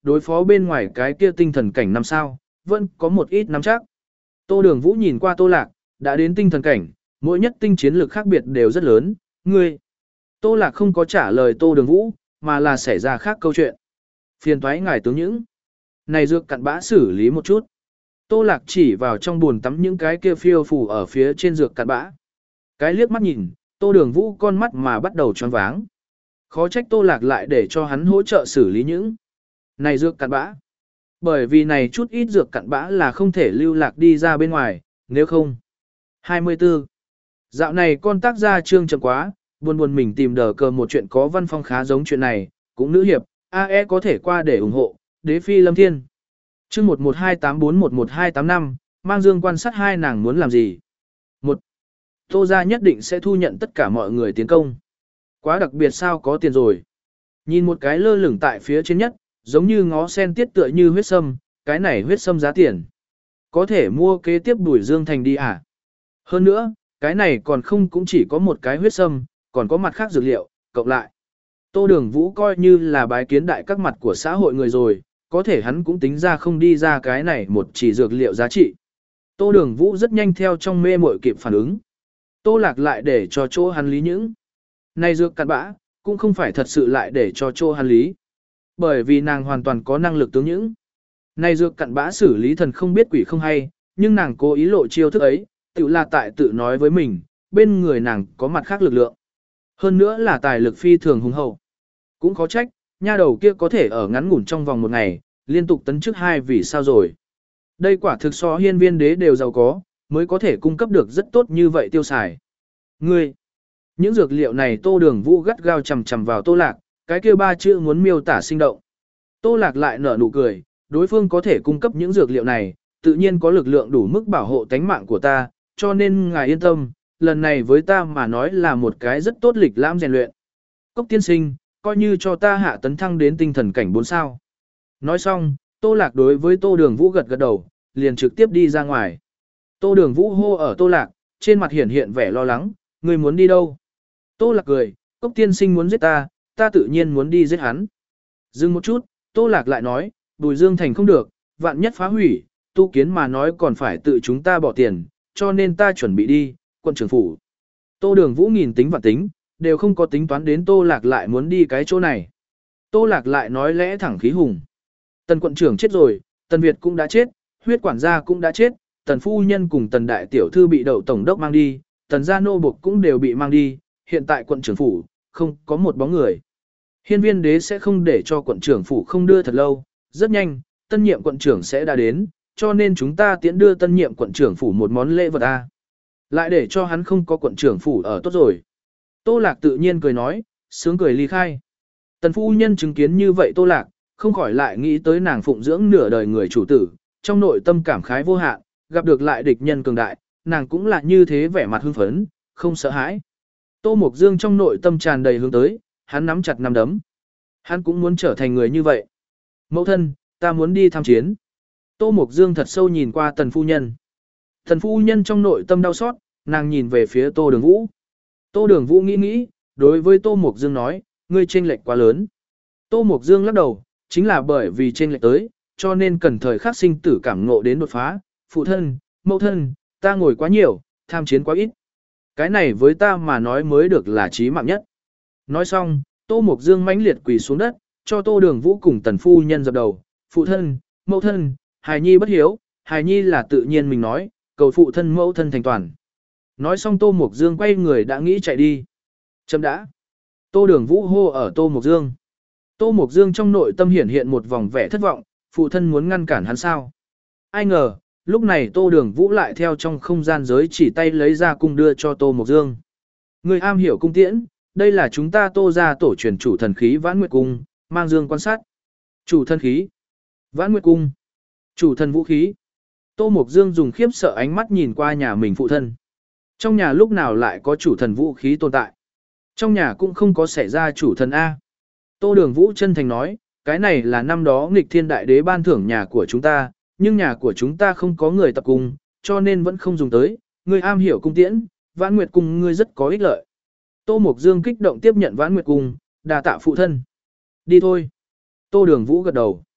[SPEAKER 1] đối phó bên ngoài cái kia tinh thần cảnh năm sao, vẫn có một ít nắm chắc. Tô Đường Vũ nhìn qua Tô Lạc, đã đến tinh thần cảnh, mỗi nhất tinh chiến lược khác biệt đều rất lớn, ngươi. Tô Lạc không có trả lời Tô Đường Vũ, mà là xảy ra khác câu chuyện. Phiền thoái ngài tướng những. Này dược cặn bã xử lý một chút. Tô Lạc chỉ vào trong buồn tắm những cái kia phiêu phù ở phía trên dược cặn bã. Cái liếc mắt nhìn, Tô Đường Vũ con mắt mà bắt đầu choáng váng. Khó trách Tô Lạc lại để cho hắn hỗ trợ xử lý những này dược cặn bã. Bởi vì này chút ít dược cặn bã là không thể lưu lạc đi ra bên ngoài, nếu không. hai mươi tư. Dạo này con tác gia trương chậm quá, buồn buồn mình tìm đờ cờ một chuyện có văn phong khá giống chuyện này, cũng nữ hiệp, a e có thể qua để ủng hộ, đế phi lâm thiên. Chương một một hai tám bốn một một hai tám năm, mang dương quan sát hai nàng muốn làm gì. một. Tô gia nhất định sẽ thu nhận tất cả mọi người tiến công. Quá đặc biệt sao có tiền rồi. Nhìn một cái lơ lửng tại phía trên nhất, giống như ngó sen tiết tựa như huyết sâm, cái này huyết sâm giá tiền. Có thể mua kế tiếp Bùi Dương Thành đi à? Hơn nữa, cái này còn không cũng chỉ có một cái huyết sâm, còn có mặt khác dược liệu, cộng lại. Tô Đường Vũ coi như là bái kiến đại các mặt của xã hội người rồi, có thể hắn cũng tính ra không đi ra cái này một chỉ dược liệu giá trị. Tô Đường Vũ rất nhanh theo trong mê muội kịp phản ứng. Tô Lạc lại để cho chỗ hắn lý những. Này dược cặn bã, cũng không phải thật sự lại để cho chỗ hắn lý. Bởi vì nàng hoàn toàn có năng lực tướng những. Này dược cặn bã xử lý thần không biết quỷ không hay, nhưng nàng cố ý lộ chiêu thức ấy, tự là tại tự nói với mình, bên người nàng có mặt khác lực lượng. Hơn nữa là tài lực phi thường hùng hậu. Cũng khó trách, nha đầu kia có thể ở ngắn ngủn trong vòng một ngày, liên tục tấn chức hai vì sao rồi. Đây quả thực so hiên viên đế đều giàu có, mới có thể cung cấp được rất tốt như vậy tiêu xài. Ngươi, những dược liệu này Tô Đường Vũ gắt gao chầm chầm vào Tô Lạc, cái kia ba chữ muốn miêu tả sinh động. Tô Lạc lại nở nụ cười, đối phương có thể cung cấp những dược liệu này, tự nhiên có lực lượng đủ mức bảo hộ tánh mạng của ta, cho nên ngài yên tâm, lần này với ta mà nói là một cái rất tốt lịch lãm rèn luyện. Cốc tiên sinh, coi như cho ta hạ tấn thăng đến tinh thần cảnh bốn sao. Nói xong, Tô Lạc đối với Tô Đường Vũ gật gật đầu, liền trực tiếp đi ra ngoài. Tô Đường Vũ hô ở Tô Lạc, trên mặt hiển hiện vẻ lo lắng, người muốn đi đâu? Tô Lạc cười, Cốc tiên sinh muốn giết ta, ta tự nhiên muốn đi giết hắn. Dừng một chút, Tô Lạc lại nói, Bùi Dương Thành không được, vạn nhất phá hủy, tu kiến mà nói còn phải tự chúng ta bỏ tiền, cho nên ta chuẩn bị đi, quận trưởng phủ. Tô Đường Vũ nghìn tính và tính, đều không có tính toán đến Tô Lạc lại muốn đi cái chỗ này. Tô Lạc lại nói lẽ thẳng khí hùng. Tần quận trưởng chết rồi, Tần Việt cũng đã chết, huyết quản gia cũng đã chết, Tần phu nhân cùng Tần đại tiểu thư bị đậu tổng đốc mang đi, Tần gia nô buộc cũng đều bị mang đi, hiện tại quận trưởng phủ, không có một bóng người. Hiên viên đế sẽ không để cho quận trưởng phủ không đưa thật lâu, rất nhanh, tân nhiệm quận trưởng sẽ đã đến, cho nên chúng ta tiễn đưa tân nhiệm quận trưởng phủ một món lễ vật A. Lại để cho hắn không có quận trưởng phủ ở tốt rồi. Tô Lạc tự nhiên cười nói, sướng cười ly khai. Tần phu nhân chứng kiến như vậy Tô Lạc, không khỏi lại nghĩ tới nàng phụng dưỡng nửa đời người chủ tử, trong nội tâm cảm khái vô hạn, gặp được lại địch nhân cường đại, nàng cũng là như thế vẻ mặt hưng phấn, không sợ hãi. Tô Mộc Dương trong nội tâm tràn đầy hướng tới, hắn nắm chặt nắm đấm. Hắn cũng muốn trở thành người như vậy. Mẫu thân, ta muốn đi tham chiến. Tô Mộc Dương thật sâu nhìn qua Tần phu nhân. Tần phu nhân trong nội tâm đau xót, nàng nhìn về phía Tô Đường Vũ. Tô Đường Vũ nghĩ nghĩ, đối với Tô Mộc Dương nói, ngươi chênh lệch quá lớn. Tô Mộc Dương lắc đầu, chính là bởi vì chênh lệch tới, cho nên cần thời khắc sinh tử cảm ngộ đến đột phá. Phụ thân, mẫu thân, ta ngồi quá nhiều, tham chiến quá ít. Cái này với ta mà nói mới được là chí mạng nhất. Nói xong, Tô Mộc Dương mãnh liệt quỳ xuống đất, cho Tô Đường Vũ cùng Tần phu nhân dập đầu. Phụ thân, mẫu thân, hài nhi bất hiếu, hài nhi là tự nhiên mình nói, cầu phụ thân mẫu thân thành toàn. Nói xong Tô Mộc Dương quay người đã nghĩ chạy đi. Chấm đã. Tô Đường Vũ hô ở Tô Mộc Dương. Tô Mộc Dương trong nội tâm hiển hiện một vòng vẻ thất vọng, phụ thân muốn ngăn cản hắn sao. Ai ngờ, lúc này Tô Đường Vũ lại theo trong không gian giới chỉ tay lấy ra cung đưa cho Tô Mộc Dương. Người am hiểu cung tiễn, đây là chúng ta Tô gia tổ truyền chủ thần khí Vãn Nguyệt Cung, mang dương quan sát. Chủ thần khí. Vãn Nguyệt Cung. Chủ thần vũ khí. Tô Mộc Dương dùng khiếp sợ ánh mắt nhìn qua nhà mình phụ thân. Trong nhà lúc nào lại có chủ thần vũ khí tồn tại. Trong nhà cũng không có xảy ra chủ thần A. Tô Đường Vũ chân thành nói, cái này là năm đó nghịch thiên đại đế ban thưởng nhà của chúng ta, nhưng nhà của chúng ta không có người tập cung, cho nên vẫn không dùng tới, người am hiểu cung tiễn, Vãn Nguyệt Cung ngươi rất có ích lợi. Tô Mộc Dương kích động tiếp nhận Vãn Nguyệt Cung, đà tạ phụ thân. Đi thôi. Tô Đường Vũ gật đầu.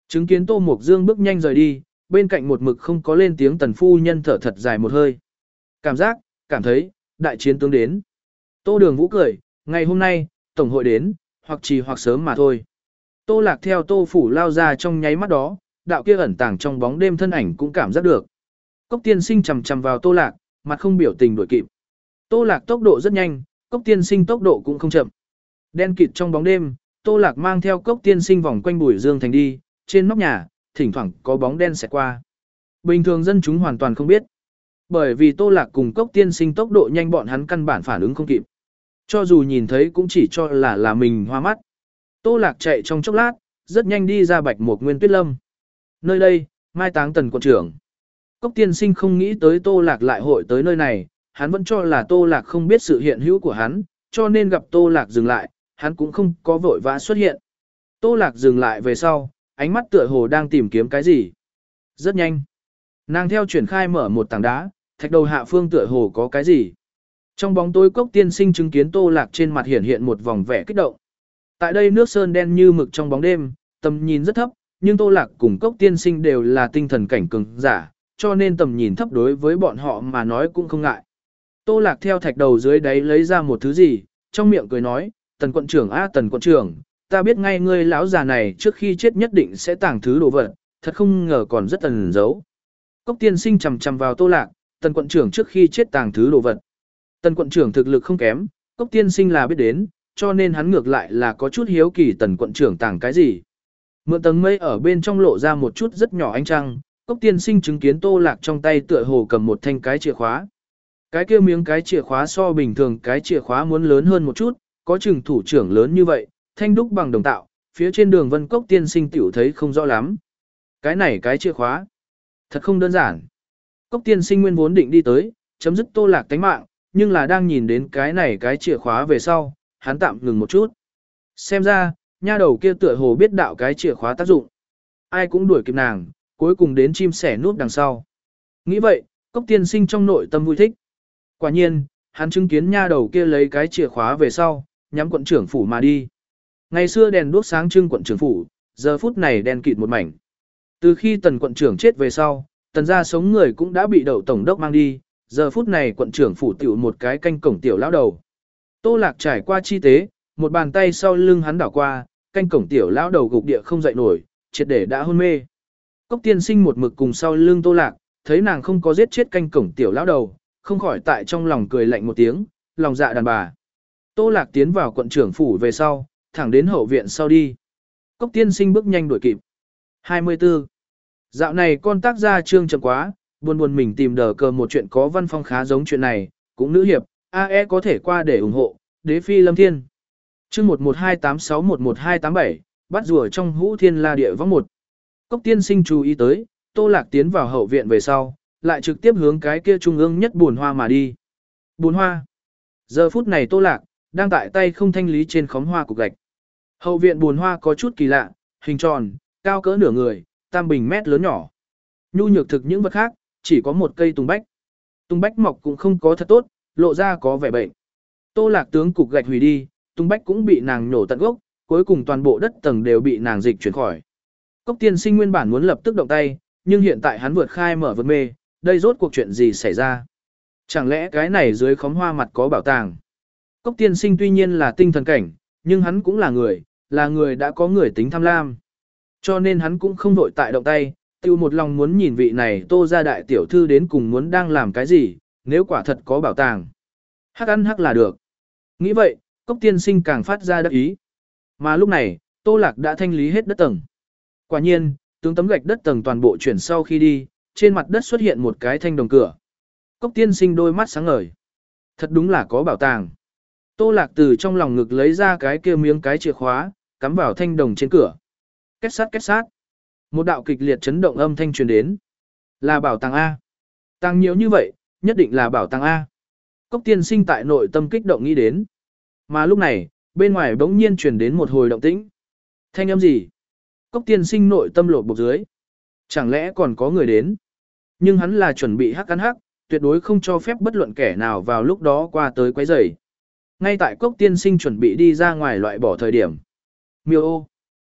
[SPEAKER 1] Chứng kiến Tô Mục Dương bước nhanh rời đi, bên cạnh một mực không có lên tiếng tần phu nhân thở thật dài một hơi. Cảm giác, cảm thấy, đại chiến tướng đến. Tô Đường Vũ cười, ngày hôm nay, tổng hội đến, hoặc trì hoặc sớm mà thôi. Tô Lạc theo Tô Phủ lao ra trong nháy mắt đó, đạo kia ẩn tàng trong bóng đêm thân ảnh cũng cảm giác được. Cốc Tiên Sinh chằm chằm vào Tô Lạc, mặt không biểu tình đuổi kịp. Tô Lạc tốc độ rất nhanh, Cốc Tiên Sinh tốc độ cũng không chậm. Đen kịt trong bóng đêm, Tô Lạc mang theo Cốc Tiên Sinh vòng quanh Bùi Dương Thành đi, trên nóc nhà, thỉnh thoảng có bóng đen xẹt qua. Bình thường dân chúng hoàn toàn không biết. Bởi vì Tô Lạc cùng Cốc Tiên Sinh tốc độ nhanh bọn hắn căn bản phản ứng không kịp. Cho dù nhìn thấy cũng chỉ cho là là mình hoa mắt. Tô Lạc chạy trong chốc lát, rất nhanh đi ra Bạch Mục Nguyên Tuyết Lâm. Nơi đây, mai táng Tần quận trưởng. Cốc Tiên Sinh không nghĩ tới Tô Lạc lại hội tới nơi này, hắn vẫn cho là Tô Lạc không biết sự hiện hữu của hắn, cho nên gặp Tô Lạc dừng lại, hắn cũng không có vội vã xuất hiện. Tô Lạc dừng lại về sau, ánh mắt tựa hồ đang tìm kiếm cái gì. Rất nhanh. Nàng theo chuyển khai mở một tảng đá, thạch đầu hạ phương tựa hồ có cái gì. Trong bóng tối Cốc Tiên Sinh chứng kiến Tô Lạc trên mặt hiện hiện một vòng vẻ kích động. Tại đây nước sơn đen như mực trong bóng đêm, tầm nhìn rất thấp, nhưng Tô Lạc cùng Cốc Tiên Sinh đều là tinh thần cảnh cường giả, cho nên tầm nhìn thấp đối với bọn họ mà nói cũng không ngại. Tô Lạc theo thạch đầu dưới đáy lấy ra một thứ gì, trong miệng cười nói, Tần quận trưởng a Tần quận trưởng, ta biết ngay ngươi lão già này trước khi chết nhất định sẽ tàng thứ đồ vật, thật không ngờ còn rất ẩn giấu. Cốc Tiên Sinh chằm chằm vào Tô Lạc, Tần quận trưởng trước khi chết tàng thứ đồ vật. Tần quận trưởng thực lực không kém, Cốc Tiên Sinh là biết đến, cho nên hắn ngược lại là có chút hiếu kỳ Tần quận trưởng tàng cái gì. Mượn tầng mây ở bên trong lộ ra một chút rất nhỏ ánh trăng, Cốc Tiên Sinh chứng kiến Tô Lạc trong tay tựa hồ cầm một thanh cái chìa khóa. Cái kia miếng cái chìa khóa so bình thường cái chìa khóa muốn lớn hơn một chút, có chừng thủ trưởng lớn như vậy, thanh đúc bằng đồng tạo, phía trên đường vân Cốc Tiên Sinh tiểu thấy không rõ lắm. Cái này cái chìa khóa, thật không đơn giản. Cốc Tiên Sinh nguyên vốn định đi tới, chấm dứt Tô Lạc tánh mạng, nhưng là đang nhìn đến cái này cái chìa khóa về sau, hắn tạm ngừng một chút. Xem ra, nha đầu kia tựa hồ biết đạo cái chìa khóa tác dụng. Ai cũng đuổi kịp nàng, cuối cùng đến chim sẻ núp đằng sau. Nghĩ vậy, Cốc Tiên Sinh trong nội tâm vui thích. Quả nhiên, hắn chứng kiến nha đầu kia lấy cái chìa khóa về sau, nhắm quận trưởng phủ mà đi. Ngày xưa đèn đuốc sáng trưng quận trưởng phủ, giờ phút này đen kịt một mảnh. Từ khi Tần quận trưởng chết về sau, Tần gia sống người cũng đã bị đậu tổng đốc mang đi, giờ phút này quận trưởng phủ tiểu một cái canh cổng tiểu lão đầu. Tô Lạc trải qua chi tế, một bàn tay sau lưng hắn đảo qua, canh cổng tiểu lão đầu gục địa không dậy nổi, triệt để đã hôn mê. Cốc Tiên Sinh một mực cùng sau lưng Tô Lạc, thấy nàng không có giết chết canh cổng tiểu lão đầu, không khỏi tại trong lòng cười lạnh một tiếng, lòng dạ đàn bà. Tô Lạc tiến vào quận trưởng phủ về sau, thẳng đến hậu viện sau đi. Cốc Tiên Sinh bước nhanh đuổi kịp. hai mươi tư. Dạo này con tác gia trương chậm quá, buồn buồn mình tìm đờ cờ một chuyện có văn phong khá giống chuyện này, cũng nữ hiệp, a e có thể qua để ủng hộ, đế phi lâm thiên. Chương một một hai tám sáu một một hai tám bảy, bắt rùa trong hũ thiên la địa võng một. Cốc Tiên Sinh chú ý tới, Tô Lạc tiến vào hậu viện về sau, lại trực tiếp hướng cái kia trung ương nhất buồn hoa mà đi. Buồn hoa. Giờ phút này Tô Lạc đang tại tay không thanh lý trên khóm hoa cục gạch. Hậu viện buồn hoa có chút kỳ lạ, hình tròn, cao cỡ nửa người, tam bình mét lớn nhỏ. Nhu nhược thực những vật khác, chỉ có một cây tùng bách. Tùng bách mọc cũng không có thật tốt, lộ ra có vẻ bệnh. Tô Lạc tướng cục gạch hủy đi, tùng bách cũng bị nàng nhổ tận gốc, cuối cùng toàn bộ đất tầng đều bị nàng dịch chuyển khỏi. Cốc Tiên Sinh nguyên bản muốn lập tức động tay, nhưng hiện tại hắn vượt khai mở vượt mê, đây rốt cuộc chuyện gì xảy ra? Chẳng lẽ cái này dưới khóm hoa mặt có bảo tàng? Cốc Tiên Sinh tuy nhiên là tinh thần cảnh, nhưng hắn cũng là người, là người đã có người tính tham lam. Cho nên hắn cũng không vội tại động tay, tiêu một lòng muốn nhìn vị này Tô gia đại tiểu thư đến cùng muốn đang làm cái gì, nếu quả thật có bảo tàng. Hắc ăn hắc là được. Nghĩ vậy, Cốc Tiên Sinh càng phát ra đắc ý. Mà lúc này, Tô Lạc đã thanh lý hết đất tầng. Quả nhiên, tướng tấm gạch đất tầng toàn bộ chuyển sau khi đi, trên mặt đất xuất hiện một cái thanh đồng cửa. Cốc Tiên Sinh đôi mắt sáng ngời. Thật đúng là có bảo tàng. Tô Lạc từ trong lòng ngực lấy ra cái kia miếng cái chìa khóa, cắm vào thanh đồng trên cửa. Két sát két sát. Một đạo kịch liệt chấn động âm thanh truyền đến. Là bảo tàng A. Tàng nhiều như vậy, nhất định là bảo tàng A. Cốc Tiên Sinh tại nội tâm kích động nghĩ đến. Mà lúc này, bên ngoài bỗng nhiên truyền đến một hồi động tĩnh. Thanh âm gì? Cốc Tiên Sinh nội tâm lột bột dưới. Chẳng lẽ còn có người đến? Nhưng hắn là chuẩn bị hắc ăn hắc, tuyệt đối không cho phép bất luận kẻ nào vào lúc đó qua tới quấy rầy. Ngay tại Cốc Tiên Sinh chuẩn bị đi ra ngoài loại bỏ thời điểm. Miêu ô.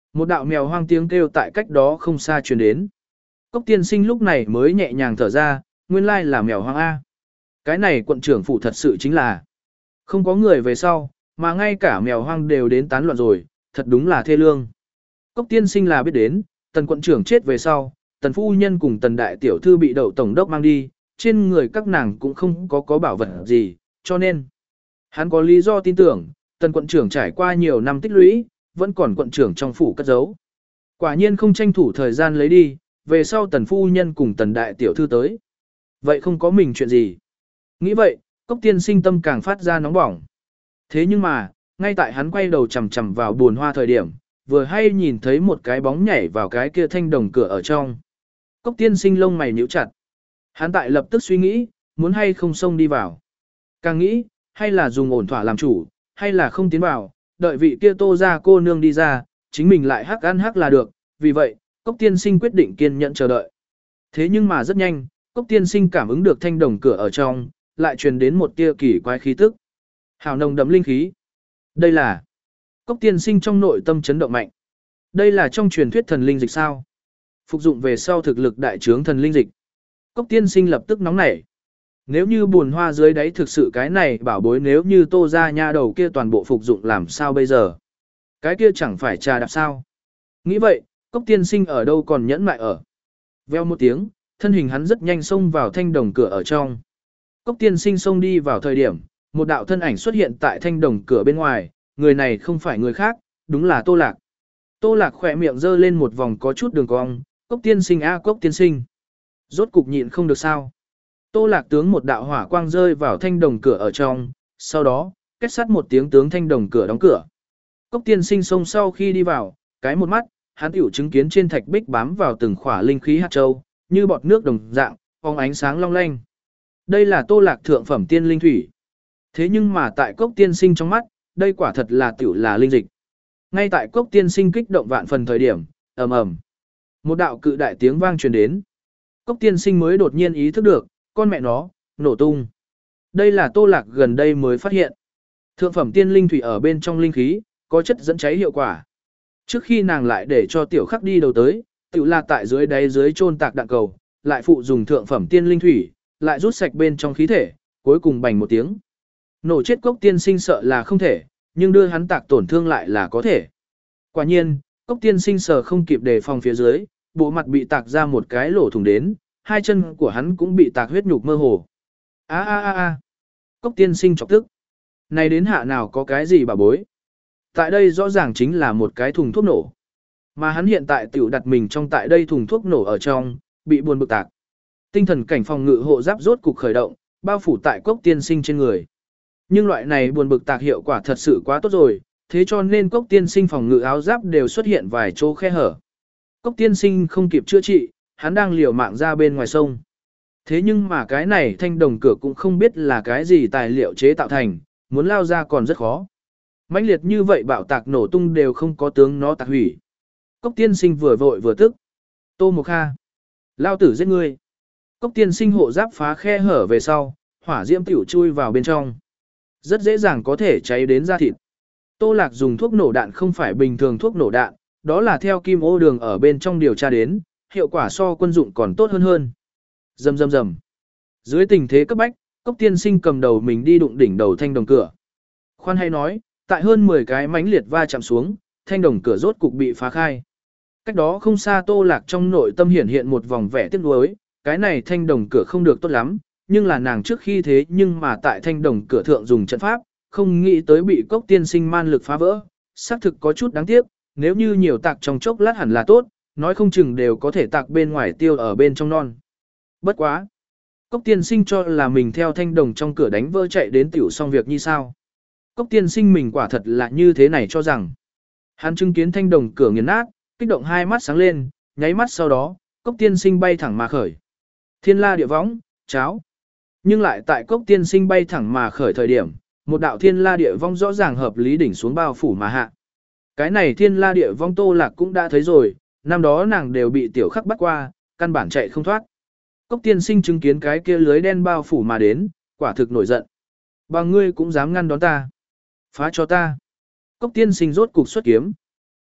[SPEAKER 1] Một đạo mèo hoang tiếng kêu tại cách đó không xa truyền đến. Cốc tiên sinh lúc này mới nhẹ nhàng thở ra, nguyên lai là mèo hoang A. Cái này quận trưởng phủ thật sự chính là không có người về sau, mà ngay cả mèo hoang đều đến tán loạn rồi, thật đúng là thê lương. Cốc tiên sinh là biết đến, tần quận trưởng chết về sau, tần phu nhân cùng tần đại tiểu thư bị đậu tổng đốc mang đi, trên người các nàng cũng không có có bảo vật gì, cho nên hắn có lý do tin tưởng, tần quận trưởng trải qua nhiều năm tích lũy, vẫn còn quận trưởng trong phủ cất giấu. Quả nhiên không tranh thủ thời gian lấy đi, về sau tần phu nhân cùng tần đại tiểu thư tới. Vậy không có mình chuyện gì. Nghĩ vậy, cốc tiên sinh tâm càng phát ra nóng bỏng. Thế nhưng mà, ngay tại hắn quay đầu chầm chầm vào buồn hoa thời điểm, vừa hay nhìn thấy một cái bóng nhảy vào cái kia thanh đồng cửa ở trong. Cốc tiên sinh lông mày nhíu chặt. Hắn tại lập tức suy nghĩ, muốn hay không xông đi vào. Càng nghĩ, hay là dùng ổn thỏa làm chủ, hay là không tiến vào, đợi vị kia tô ra cô nương đi ra, chính mình lại hắc ăn hắc là được. Vì vậy, cốc tiên sinh quyết định kiên nhẫn chờ đợi. Thế nhưng mà rất nhanh, cốc tiên sinh cảm ứng được thanh đồng cửa ở trong, lại truyền đến một tia kỳ quái khí tức. Hào nồng đậm linh khí. Đây là cốc tiên sinh trong nội tâm chấn động mạnh. Đây là trong truyền thuyết thần linh dịch sao? Phục dụng về sau thực lực đại trướng thần linh dịch. Cốc tiên sinh lập tức nóng nảy. Nếu như buồn hoa dưới đáy thực sự cái này bảo bối, nếu như tô ra nha đầu kia toàn bộ phục dụng làm sao bây giờ? Cái kia chẳng phải trà đạp sao? Nghĩ vậy, cốc tiên sinh ở đâu còn nhẫn mại ở. Veo một tiếng, thân hình hắn rất nhanh xông vào thanh đồng cửa ở trong. Cốc tiên sinh xông đi vào thời điểm, một đạo thân ảnh xuất hiện tại thanh đồng cửa bên ngoài, người này không phải người khác, đúng là Tô Lạc. Tô Lạc khỏe miệng giơ lên một vòng có chút đường cong, cốc tiên sinh a cốc tiên sinh. Rốt cục nhịn không được sao. Tô Lạc tướng một đạo hỏa quang rơi vào thanh đồng cửa ở trong, sau đó, kết sắt một tiếng tướng thanh đồng cửa đóng cửa. Cốc tiên sinh xông sau khi đi vào, cái một mắt, hắn tiểu chứng kiến trên thạch bích bám vào từng khỏa linh khí hạt châu, như bọt nước đồng dạng, phóng ánh sáng long lanh. Đây là Tô Lạc thượng phẩm tiên linh thủy. Thế nhưng mà tại cốc tiên sinh trong mắt, đây quả thật là tiểu là linh dịch. Ngay tại cốc tiên sinh kích động vạn phần thời điểm, ầm ầm, một đạo cự đại tiếng vang truyền đến. Cốc tiên sinh mới đột nhiên ý thức được, con mẹ nó, nổ tung. Đây là Tô Lạc gần đây mới phát hiện. Thượng phẩm tiên linh thủy ở bên trong linh khí, có chất dẫn cháy hiệu quả. Trước khi nàng lại để cho tiểu khắc đi đầu tới, tiểu là tại dưới đáy dưới chôn tạc đạn cầu, lại phụ dùng thượng phẩm tiên linh thủy, lại rút sạch bên trong khí thể, cuối cùng bành một tiếng. Nổ chết cốc tiên sinh sợ là không thể, nhưng đưa hắn tạc tổn thương lại là có thể. Quả nhiên, cốc tiên sinh sờ không kịp đề phòng phía dưới, bộ mặt bị tạc ra một cái lỗ thủng đến, hai chân của hắn cũng bị tạc huyết nhục mơ hồ. A a a a. Cốc tiên sinh chọc tức. Này đến hạ nào có cái gì bà bối? Tại đây rõ ràng chính là một cái thùng thuốc nổ. Mà hắn hiện tại tiểu đặt mình trong tại đây thùng thuốc nổ ở trong, bị buồn bực tạc. Tinh thần cảnh phòng ngự hộ giáp rốt cục khởi động, bao phủ tại cốc tiên sinh trên người. Nhưng loại này buồn bực tạc hiệu quả thật sự quá tốt rồi, thế cho nên cốc tiên sinh phòng ngự áo giáp đều xuất hiện vài chỗ khe hở. Cốc tiên sinh không kịp chữa trị, hắn đang liều mạng ra bên ngoài sông. Thế nhưng mà cái này thanh đồng cửa cũng không biết là cái gì tài liệu chế tạo thành, muốn lao ra còn rất khó. Mãnh liệt như vậy bạo tạc nổ tung đều không có tướng nó tạc hủy. Cốc tiên sinh vừa vội vừa tức. Tô Mộc Kha, lao tử giết ngươi. Cốc tiên sinh hộ giáp phá khe hở về sau, hỏa diễm tiểu chui vào bên trong. Rất dễ dàng có thể cháy đến da thịt. Tô Lạc dùng thuốc nổ đạn không phải bình thường thuốc nổ đạn, đó là theo kim ô đường ở bên trong điều tra đến, hiệu quả so quân dụng còn tốt hơn hơn. Rầm rầm rầm. Dưới tình thế cấp bách, cốc tiên sinh cầm đầu mình đi đụng đỉnh đầu thanh đồng cửa. Khoan hay nói, tại hơn mười cái mãnh liệt va chạm xuống, thanh đồng cửa rốt cục bị phá khai. Cách đó không xa Tô Lạc trong nội tâm hiển hiện một vòng vẻ tiếc nuối, cái này thanh đồng cửa không được tốt lắm, nhưng là nàng trước khi thế nhưng mà tại thanh đồng cửa thượng dùng trận pháp, không nghĩ tới bị cốc tiên sinh man lực phá vỡ, xác thực có chút đáng tiếc, nếu như nhiều tạc trong chốc lát hẳn là tốt, nói không chừng đều có thể tạc bên ngoài tiêu ở bên trong non. Bất quá. Cốc tiên sinh cho là mình theo thanh đồng trong cửa đánh vỡ chạy đến tiểu xong việc như sao. Cốc tiên sinh mình quả thật là như thế này cho rằng. Hắn chứng kiến thanh đồng cửa nghiền nát, kích động hai mắt sáng lên, nháy mắt sau đó, cốc tiên sinh bay thẳng mà khởi. Thiên la địa võng, cháo. Nhưng lại tại cốc tiên sinh bay thẳng mà khởi thời điểm, một đạo thiên la địa vong rõ ràng hợp lý đỉnh xuống bao phủ mà hạ. Cái này thiên la địa vong Tô Lạc cũng đã thấy rồi, năm đó nàng đều bị tiểu khắc bắt qua, căn bản chạy không thoát. Cốc tiên sinh chứng kiến cái kia lưới đen bao phủ mà đến, quả thực nổi giận. Bằng ngươi cũng dám ngăn đón ta. Phá cho ta. Cốc tiên sinh rốt cục xuất kiếm.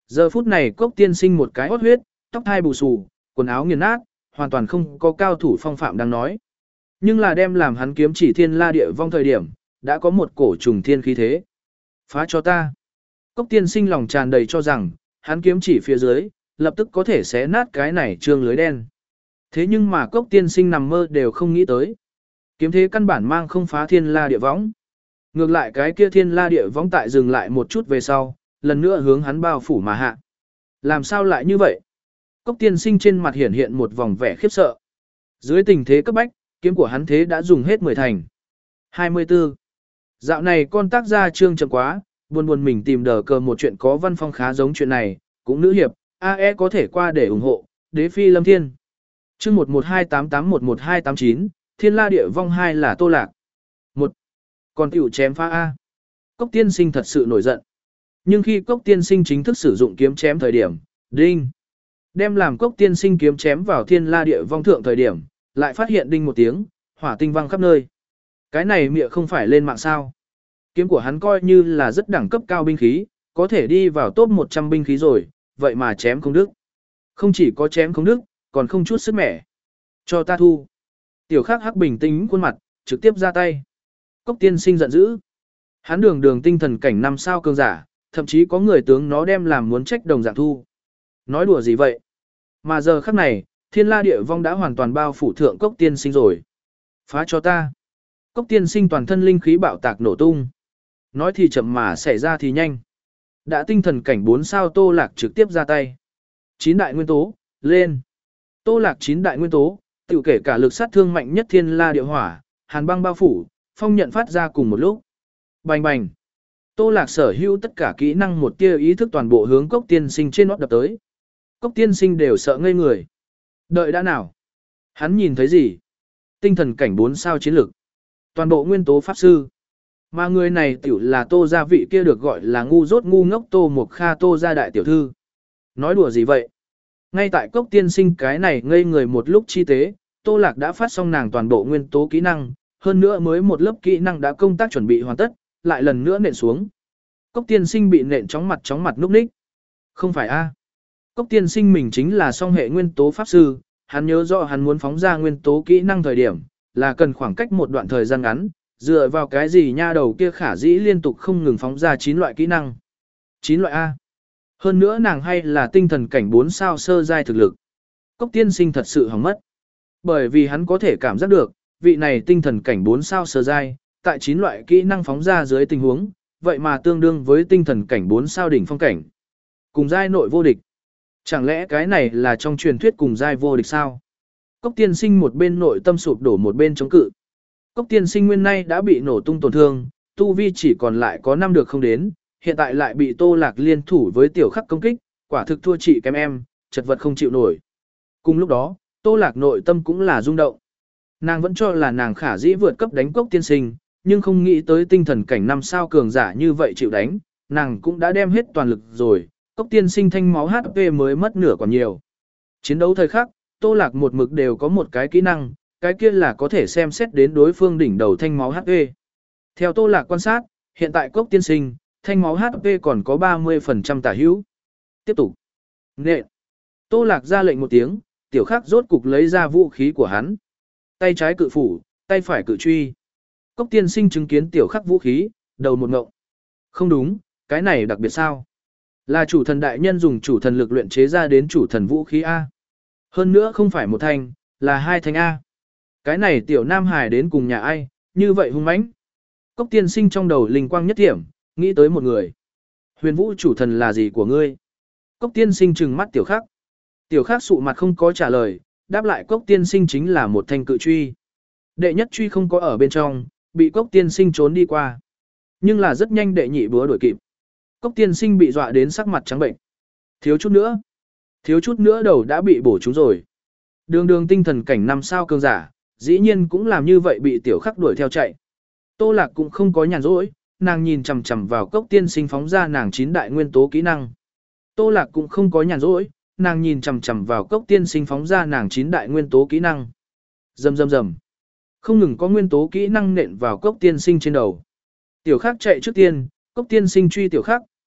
[SPEAKER 1] Giờ phút này Cốc Tiên Sinh một cái hốt huyết, tóc hai bù xù, quần áo nghiền nát, hoàn toàn không có cao thủ phong phạm đang nói. Nhưng là đem làm hắn kiếm chỉ thiên la địa vong thời điểm, đã có một cổ trùng thiên khí thế. Phá cho ta. Cốc Tiên Sinh lòng tràn đầy cho rằng, hắn kiếm chỉ phía dưới, lập tức có thể xé nát cái này trương lưới đen. Thế nhưng mà Cốc Tiên Sinh nằm mơ đều không nghĩ tới. Kiếm thế căn bản mang không phá thiên la địa võng. Ngược lại cái kia thiên la địa võng tại dừng lại một chút về sau, lần nữa hướng hắn bao phủ mà hạ. Làm sao lại như vậy? Cốc Tiên Sinh trên mặt hiện hiện một vòng vẻ khiếp sợ. Dưới tình thế cấp bách, kiếm của hắn thế đã dùng hết mười thành. hai mươi tư. Dạo này con tác gia trương chậm quá, buồn buồn mình tìm đờ cờ một chuyện có văn phong khá giống chuyện này, cũng nữ hiệp, a e có thể qua để ủng hộ, đế phi lâm thiên. Chương một một hai tám tám một một hai tám chín, thiên la địa vong hai là Tô Lạc. Một. Còn tiểu chém phá A. Cốc Tiên Sinh thật sự nổi giận. Nhưng khi Cốc Tiên Sinh chính thức sử dụng kiếm chém thời điểm, đinh. Đem làm Cốc Tiên Sinh kiếm chém vào thiên la địa vong thượng thời điểm, lại phát hiện đinh một tiếng, hỏa tinh văng khắp nơi. Cái này mịa không phải lên mạng sao. Kiếm của hắn coi như là rất đẳng cấp cao binh khí, có thể đi vào top một trăm binh khí rồi, vậy mà chém không đứt. Không chỉ có chém không đứt, còn không chút sức mẻ. Cho ta thu. Tiểu Khắc hắc bình tĩnh khuôn mặt, trực tiếp ra tay. Cốc Tiên Sinh giận dữ. Hắn đường đường tinh thần cảnh năm sao cường giả, thậm chí có người tướng nó đem làm muốn trách đồng dạng thu. Nói đùa gì vậy? Mà giờ khắc này, thiên la địa vong đã hoàn toàn bao phủ thượng Cốc Tiên Sinh rồi. Phá cho ta. Cốc Tiên Sinh toàn thân linh khí bạo tạc nổ tung. Nói thì chậm mà xảy ra thì nhanh. Đã tinh thần cảnh bốn sao Tô Lạc trực tiếp ra tay. Chín đại nguyên tố, lên. Tô Lạc chín đại nguyên tố, tự kể cả lực sát thương mạnh nhất thiên la địa hỏa, hàn băng bao phủ, phong nhận phát ra cùng một lúc. Bành bành. Tô Lạc sở hữu tất cả kỹ năng một tia ý thức toàn bộ hướng Cốc Tiên Sinh trên nót đập tới. Cốc Tiên Sinh đều sợ ngây người. Đợi đã nào. Hắn nhìn thấy gì? Tinh thần cảnh bốn sao chiến lực. Toàn bộ nguyên tố pháp sư. Mà người này tiểu là Tô gia vị kia được gọi là ngu dốt ngu ngốc Tô Mộc Kha Tô gia đại tiểu thư. Nói đùa gì vậy? Ngay tại Cốc Tiên Sinh cái này ngây người một lúc chi tế, Tô Lạc đã phát xong nàng toàn bộ nguyên tố kỹ năng, hơn nữa mới một lớp kỹ năng đã công tác chuẩn bị hoàn tất, lại lần nữa nện xuống. Cốc Tiên Sinh bị nện chóng mặt chóng mặt núp ních. Không phải a? Cốc Tiên Sinh mình chính là song hệ nguyên tố pháp sư, hắn nhớ rõ hắn muốn phóng ra nguyên tố kỹ năng thời điểm, là cần khoảng cách một đoạn thời gian ngắn, dựa vào cái gì nha đầu kia khả dĩ liên tục không ngừng phóng ra chín loại kỹ năng. chín loại A. Hơn nữa nàng hay là tinh thần cảnh bốn sao sơ giai thực lực. Cốc Tiên Sinh thật sự hỏng mất. Bởi vì hắn có thể cảm giác được, vị này tinh thần cảnh bốn sao sơ giai, tại chín loại kỹ năng phóng ra dưới tình huống, vậy mà tương đương với tinh thần cảnh bốn sao đỉnh phong cảnh. Cùng giai nội vô địch. Chẳng lẽ cái này là trong truyền thuyết cùng giai vô địch sao? Cốc Tiên Sinh một bên nội tâm sụp đổ một bên chống cự. Cốc Tiên Sinh nguyên nay đã bị nổ tung tổn thương, tu vi chỉ còn lại có năm được không đến, hiện tại lại bị Tô Lạc liên thủ với Tiểu Khắc công kích, quả thực thua chị kém em, chật vật không chịu nổi. Cùng lúc đó, Tô Lạc nội tâm cũng là rung động. Nàng vẫn cho là nàng khả dĩ vượt cấp đánh Cốc Tiên Sinh, nhưng không nghĩ tới tinh thần cảnh năm sao cường giả như vậy chịu đánh, nàng cũng đã đem hết toàn lực rồi, Cốc Tiên Sinh thanh máu hát pê mới mất nửa còn nhiều. Chiến đấu thời khắc, Tô Lạc một mực đều có một cái kỹ năng, cái kia là có thể xem xét đến đối phương đỉnh đầu thanh máu hát pê. Theo Tô Lạc quan sát, hiện tại Cốc Tiên Sinh, thanh máu hát pê còn có ba mươi phần trăm tả hữu. Tiếp tục. Nện. Tô Lạc ra lệnh một tiếng, Tiểu Khắc rốt cục lấy ra vũ khí của hắn. Tay trái cự phủ, tay phải cự truy. Cốc Tiên Sinh chứng kiến Tiểu Khắc vũ khí, đầu một ngộng. Không đúng, cái này đặc biệt sao? Là chủ thần đại nhân dùng chủ thần lực luyện chế ra đến chủ thần vũ khí A. Hơn nữa không phải một thanh, là hai thanh A. Cái này Tiểu Nam Hải đến cùng nhà ai, như vậy hung mãnh. Cốc Tiên Sinh trong đầu linh quang nhất điểm, nghĩ tới một người. Huyền vũ chủ thần là gì của ngươi? Cốc Tiên Sinh trừng mắt Tiểu Khắc. Tiểu Khắc sụ mặt không có trả lời, đáp lại Cốc Tiên Sinh chính là một thanh cự truy. Đệ nhất truy không có ở bên trong, bị Cốc Tiên Sinh trốn đi qua. Nhưng là rất nhanh đệ nhị búa đuổi kịp. Cốc Tiên Sinh bị dọa đến sắc mặt trắng bệnh. Thiếu chút nữa. Thiếu chút nữa đầu đã bị bổ trúng rồi. Đường đường tinh thần cảnh năm sao cường giả, dĩ nhiên cũng làm như vậy bị Tiểu Khắc đuổi theo chạy. Tô Lạc cũng không có nhàn rỗi, nàng nhìn chằm chằm vào Cốc Tiên Sinh phóng ra nàng chín đại nguyên tố kỹ năng. Tô Lạc cũng không có nhàn rỗi, nàng nhìn chằm chằm vào Cốc Tiên Sinh phóng ra nàng chín đại nguyên tố kỹ năng. Rầm rầm rầm. Không ngừng có nguyên tố kỹ năng nện vào Cốc Tiên Sinh trên đầu. Tiểu Khắc chạy trước tiên, Cốc Tiên Sinh truy Tiểu Khắc,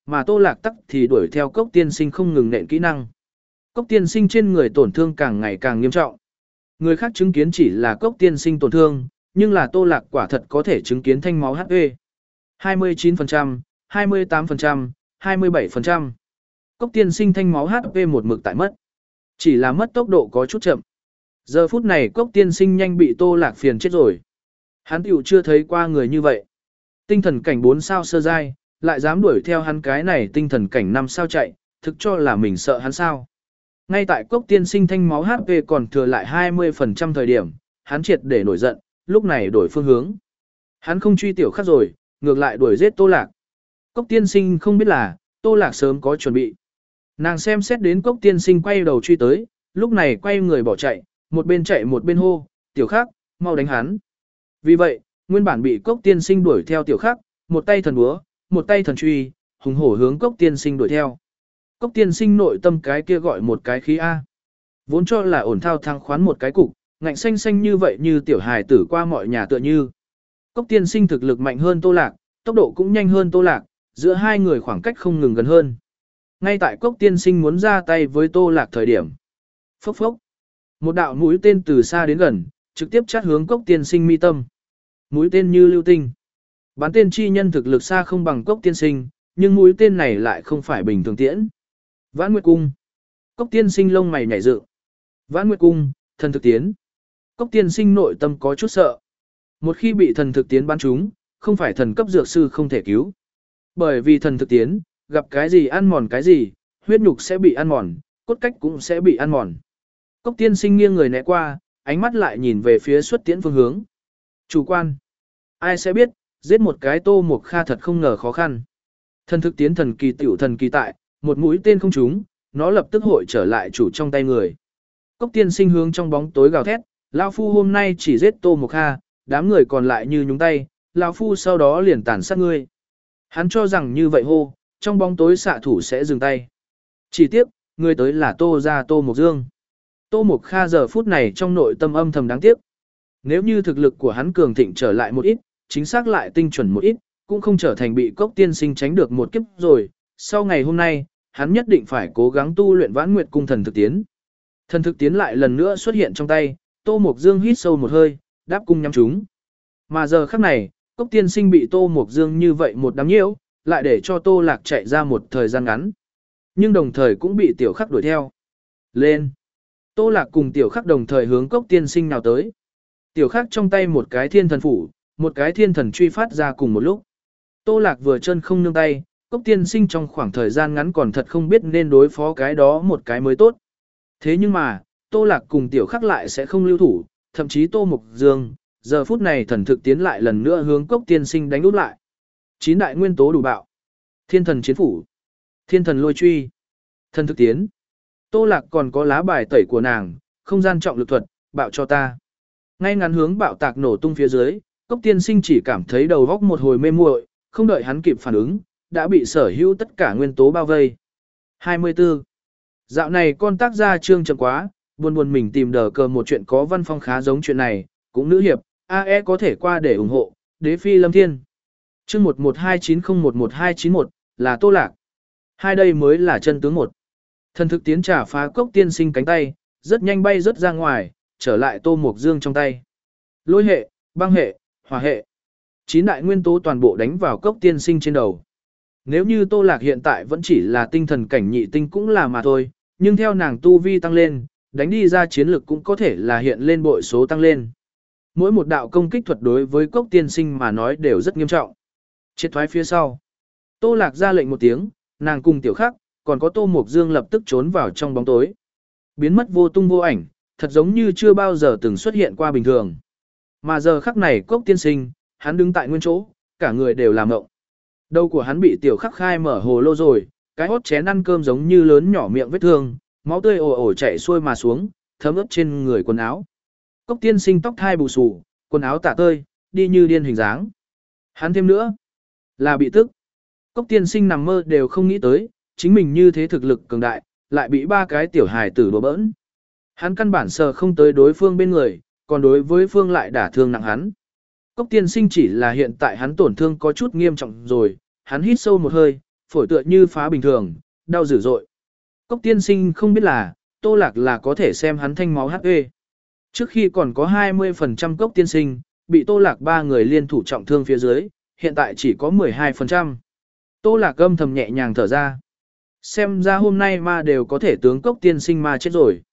[SPEAKER 1] mà Tô Lạc tắc thì đuổi theo Cốc Tiên Sinh không ngừng nện kỹ năng. Cốc Tiên Sinh trên người tổn thương càng ngày càng nghiêm trọng. Người khác chứng kiến chỉ là Cốc Tiên Sinh tổn thương, nhưng là Tô Lạc quả thật có thể chứng kiến thanh máu hát pê. hai mươi chín phần trăm, hai mươi tám phần trăm, hai mươi bảy phần trăm. Cốc Tiên Sinh thanh máu hát pê một mực tại mất. Chỉ là mất tốc độ có chút chậm. Giờ phút này Cốc Tiên Sinh nhanh bị Tô Lạc phiền chết rồi. Hắn tiểu chưa thấy qua người như vậy. Tinh thần cảnh bốn sao sơ giai, lại dám đuổi theo hắn cái này tinh thần cảnh năm sao chạy, thực cho là mình sợ hắn sao. Ngay tại Cốc Tiên Sinh thanh máu hát pê còn thừa lại hai mươi phần trăm thời điểm, hắn triệt để nổi giận, lúc này đổi phương hướng. Hắn không truy tiểu khắc rồi, ngược lại đuổi giết Tô Lạc. Cốc Tiên Sinh không biết là, Tô Lạc sớm có chuẩn bị. Nàng xem xét đến Cốc Tiên Sinh quay đầu truy tới, lúc này quay người bỏ chạy, một bên chạy một bên hô, tiểu khắc, mau đánh hắn. Vì vậy, nguyên bản bị Cốc Tiên Sinh đuổi theo tiểu khắc, một tay thần búa, một tay thần truy, hùng hổ hướng Cốc Tiên Sinh đuổi theo. Cốc Tiên Sinh nội tâm cái kia gọi một cái khí A. Vốn cho là ổn thao thăng khoán một cái cục, ngạnh xanh xanh như vậy như tiểu hài tử qua mọi nhà tựa như. Cốc Tiên Sinh thực lực mạnh hơn Tô Lạc, tốc độ cũng nhanh hơn Tô Lạc, giữa hai người khoảng cách không ngừng gần hơn. Ngay tại Cốc Tiên Sinh muốn ra tay với Tô Lạc thời điểm. Phốc phốc. Một đạo mũi tên từ xa đến gần, trực tiếp chát hướng Cốc Tiên Sinh mi tâm. Mũi tên như lưu tinh. Bắn tên chi nhân thực lực xa không bằng Cốc Tiên Sinh, nhưng mũi tên này lại không phải bình thường tiễn. Vãn Nguyệt Cung. Cốc Tiên Sinh lông mày nhảy dựng. Vãn Nguyệt Cung, thần thực tiến. Cốc Tiên Sinh nội tâm có chút sợ. Một khi bị thần thực tiến bắn trúng, không phải thần cấp dược sư không thể cứu. Bởi vì thần thực tiến, gặp cái gì ăn mòn cái gì, huyết nhục sẽ bị ăn mòn, cốt cách cũng sẽ bị ăn mòn. Cốc Tiên Sinh nghiêng người né qua, ánh mắt lại nhìn về phía xuất tiễn phương hướng. Chủ quan. Ai sẽ biết, giết một cái Tô Mộc Kha thật không ngờ khó khăn. Thần thực tiến thần kỳ tiểu thần kỳ tại, một mũi tên không trúng, nó lập tức hội trở lại chủ trong tay người. Cốc Tiên Sinh hướng trong bóng tối gào thét, lão phu hôm nay chỉ giết Tô Mộc Kha, đám người còn lại như nhúng tay, lão phu sau đó liền tàn sát ngươi. Hắn cho rằng như vậy hô, trong bóng tối xạ thủ sẽ dừng tay. Chỉ tiếc, người tới là Tô gia Tô Mộc Dương. Tô Mộc Kha giờ phút này trong nội tâm âm thầm đáng tiếc. Nếu như thực lực của hắn cường thịnh trở lại một ít, chính xác lại tinh chuẩn một ít, cũng không trở thành bị Cốc Tiên Sinh tránh được một kiếp rồi. Sau ngày hôm nay, hắn nhất định phải cố gắng tu luyện Vãn Nguyệt Cung thần thực tiến. Thần thực tiến lại lần nữa xuất hiện trong tay, Tô Mộc Dương hít sâu một hơi, đáp cung nhắm chúng. Mà giờ khắc này, Cốc Tiên Sinh bị Tô Mộc Dương như vậy một đám nhiễu, lại để cho Tô Lạc chạy ra một thời gian ngắn. Nhưng đồng thời cũng bị Tiểu Khắc đuổi theo. Lên! Tô Lạc cùng Tiểu Khắc đồng thời hướng Cốc Tiên Sinh nào tới. Tiểu Khắc trong tay một cái thiên thần phủ, một cái thiên thần truy phát ra cùng một lúc. Tô Lạc vừa chân không nương tay, Cốc Tiên Sinh trong khoảng thời gian ngắn còn thật không biết nên đối phó cái đó một cái mới tốt. Thế nhưng mà, Tô Lạc cùng Tiểu Khắc lại sẽ không lưu thủ, thậm chí Tô Mộc Dương, giờ phút này thần thực tiến lại lần nữa hướng Cốc Tiên Sinh đánh úp lại. Chín đại nguyên tố đủ bạo. Thiên thần chiến phủ, thiên thần lôi truy, thần thực tiến. Tô Lạc còn có lá bài tẩy của nàng, không gian trọng lực thuật, bạo cho ta. Ngay ngắn hướng bạo tạc nổ tung phía dưới, Cốc Tiên Sinh chỉ cảm thấy đầu góc một hồi mê muội, không đợi hắn kịp phản ứng, đã bị sở hữu tất cả nguyên tố bao vây. hai mươi tư. Dạo này con tác gia trương chậm quá, buồn buồn mình tìm đờ cờ một chuyện có văn phong khá giống chuyện này, cũng nữ hiệp, a e có thể qua để ủng hộ, đế phi lâm thiên. Chương một một hai chín không một một hai chín một, là Tô Lạc. Hai đây mới là chân tướng một. Thần thực tiến trả phá Cốc Tiên Sinh cánh tay, rất nhanh bay rất ra ngoài, trở lại Tô Mộc Dương trong tay. Lôi hệ, băng hệ, hỏa hệ. Chín đại nguyên tố toàn bộ đánh vào Cốc Tiên Sinh trên đầu. Nếu như Tô Lạc hiện tại vẫn chỉ là tinh thần cảnh nhị tinh cũng là mà thôi, nhưng theo nàng tu vi tăng lên, đánh đi ra chiến lực cũng có thể là hiện lên bội số tăng lên. Mỗi một đạo công kích thuật đối với Cốc Tiên Sinh mà nói đều rất nghiêm trọng. Triệt thoái phía sau. Tô Lạc ra lệnh một tiếng, nàng cùng Tiểu Khắc, còn có Tô Mộc Dương lập tức trốn vào trong bóng tối. Biến mất vô tung vô ảnh, thật giống như chưa bao giờ từng xuất hiện qua bình thường. Mà giờ khắc này Cốc Tiên Sinh, hắn đứng tại nguyên chỗ, cả người đều làm ngộng. Đầu của hắn bị Tiểu Khắc khai mở hồ lô rồi, cái hốt chén ăn cơm giống như lớn nhỏ miệng vết thương, máu tươi ồ ồ chảy xuôi mà xuống, thấm ướt trên người quần áo. Cốc Tiên Sinh tóc thai bù xù, quần áo tả tơi, đi như điên hình dáng. Hắn thêm nữa, là bị tức. Cốc Tiên Sinh nằm mơ đều không nghĩ tới, chính mình như thế thực lực cường đại, lại bị ba cái tiểu hài tử đùa bỡn. Hắn căn bản sờ không tới đối phương bên người, còn đối với phương lại đả thương nặng hắn. Cốc Tiên Sinh chỉ là hiện tại hắn tổn thương có chút nghiêm trọng rồi, hắn hít sâu một hơi, phổi tựa như phá bình thường, đau dữ dội. Cốc tiên sinh không biết là, Tô Lạc là có thể xem hắn thanh máu hát pê. Trước khi còn có hai mươi phần trăm Cốc tiên sinh, bị Tô Lạc ba người liên thủ trọng thương phía dưới, hiện tại chỉ có mười hai phần trăm. Tô Lạc âm thầm nhẹ nhàng thở ra. Xem ra hôm nay ma đều có thể tướng Cốc tiên sinh ma chết rồi.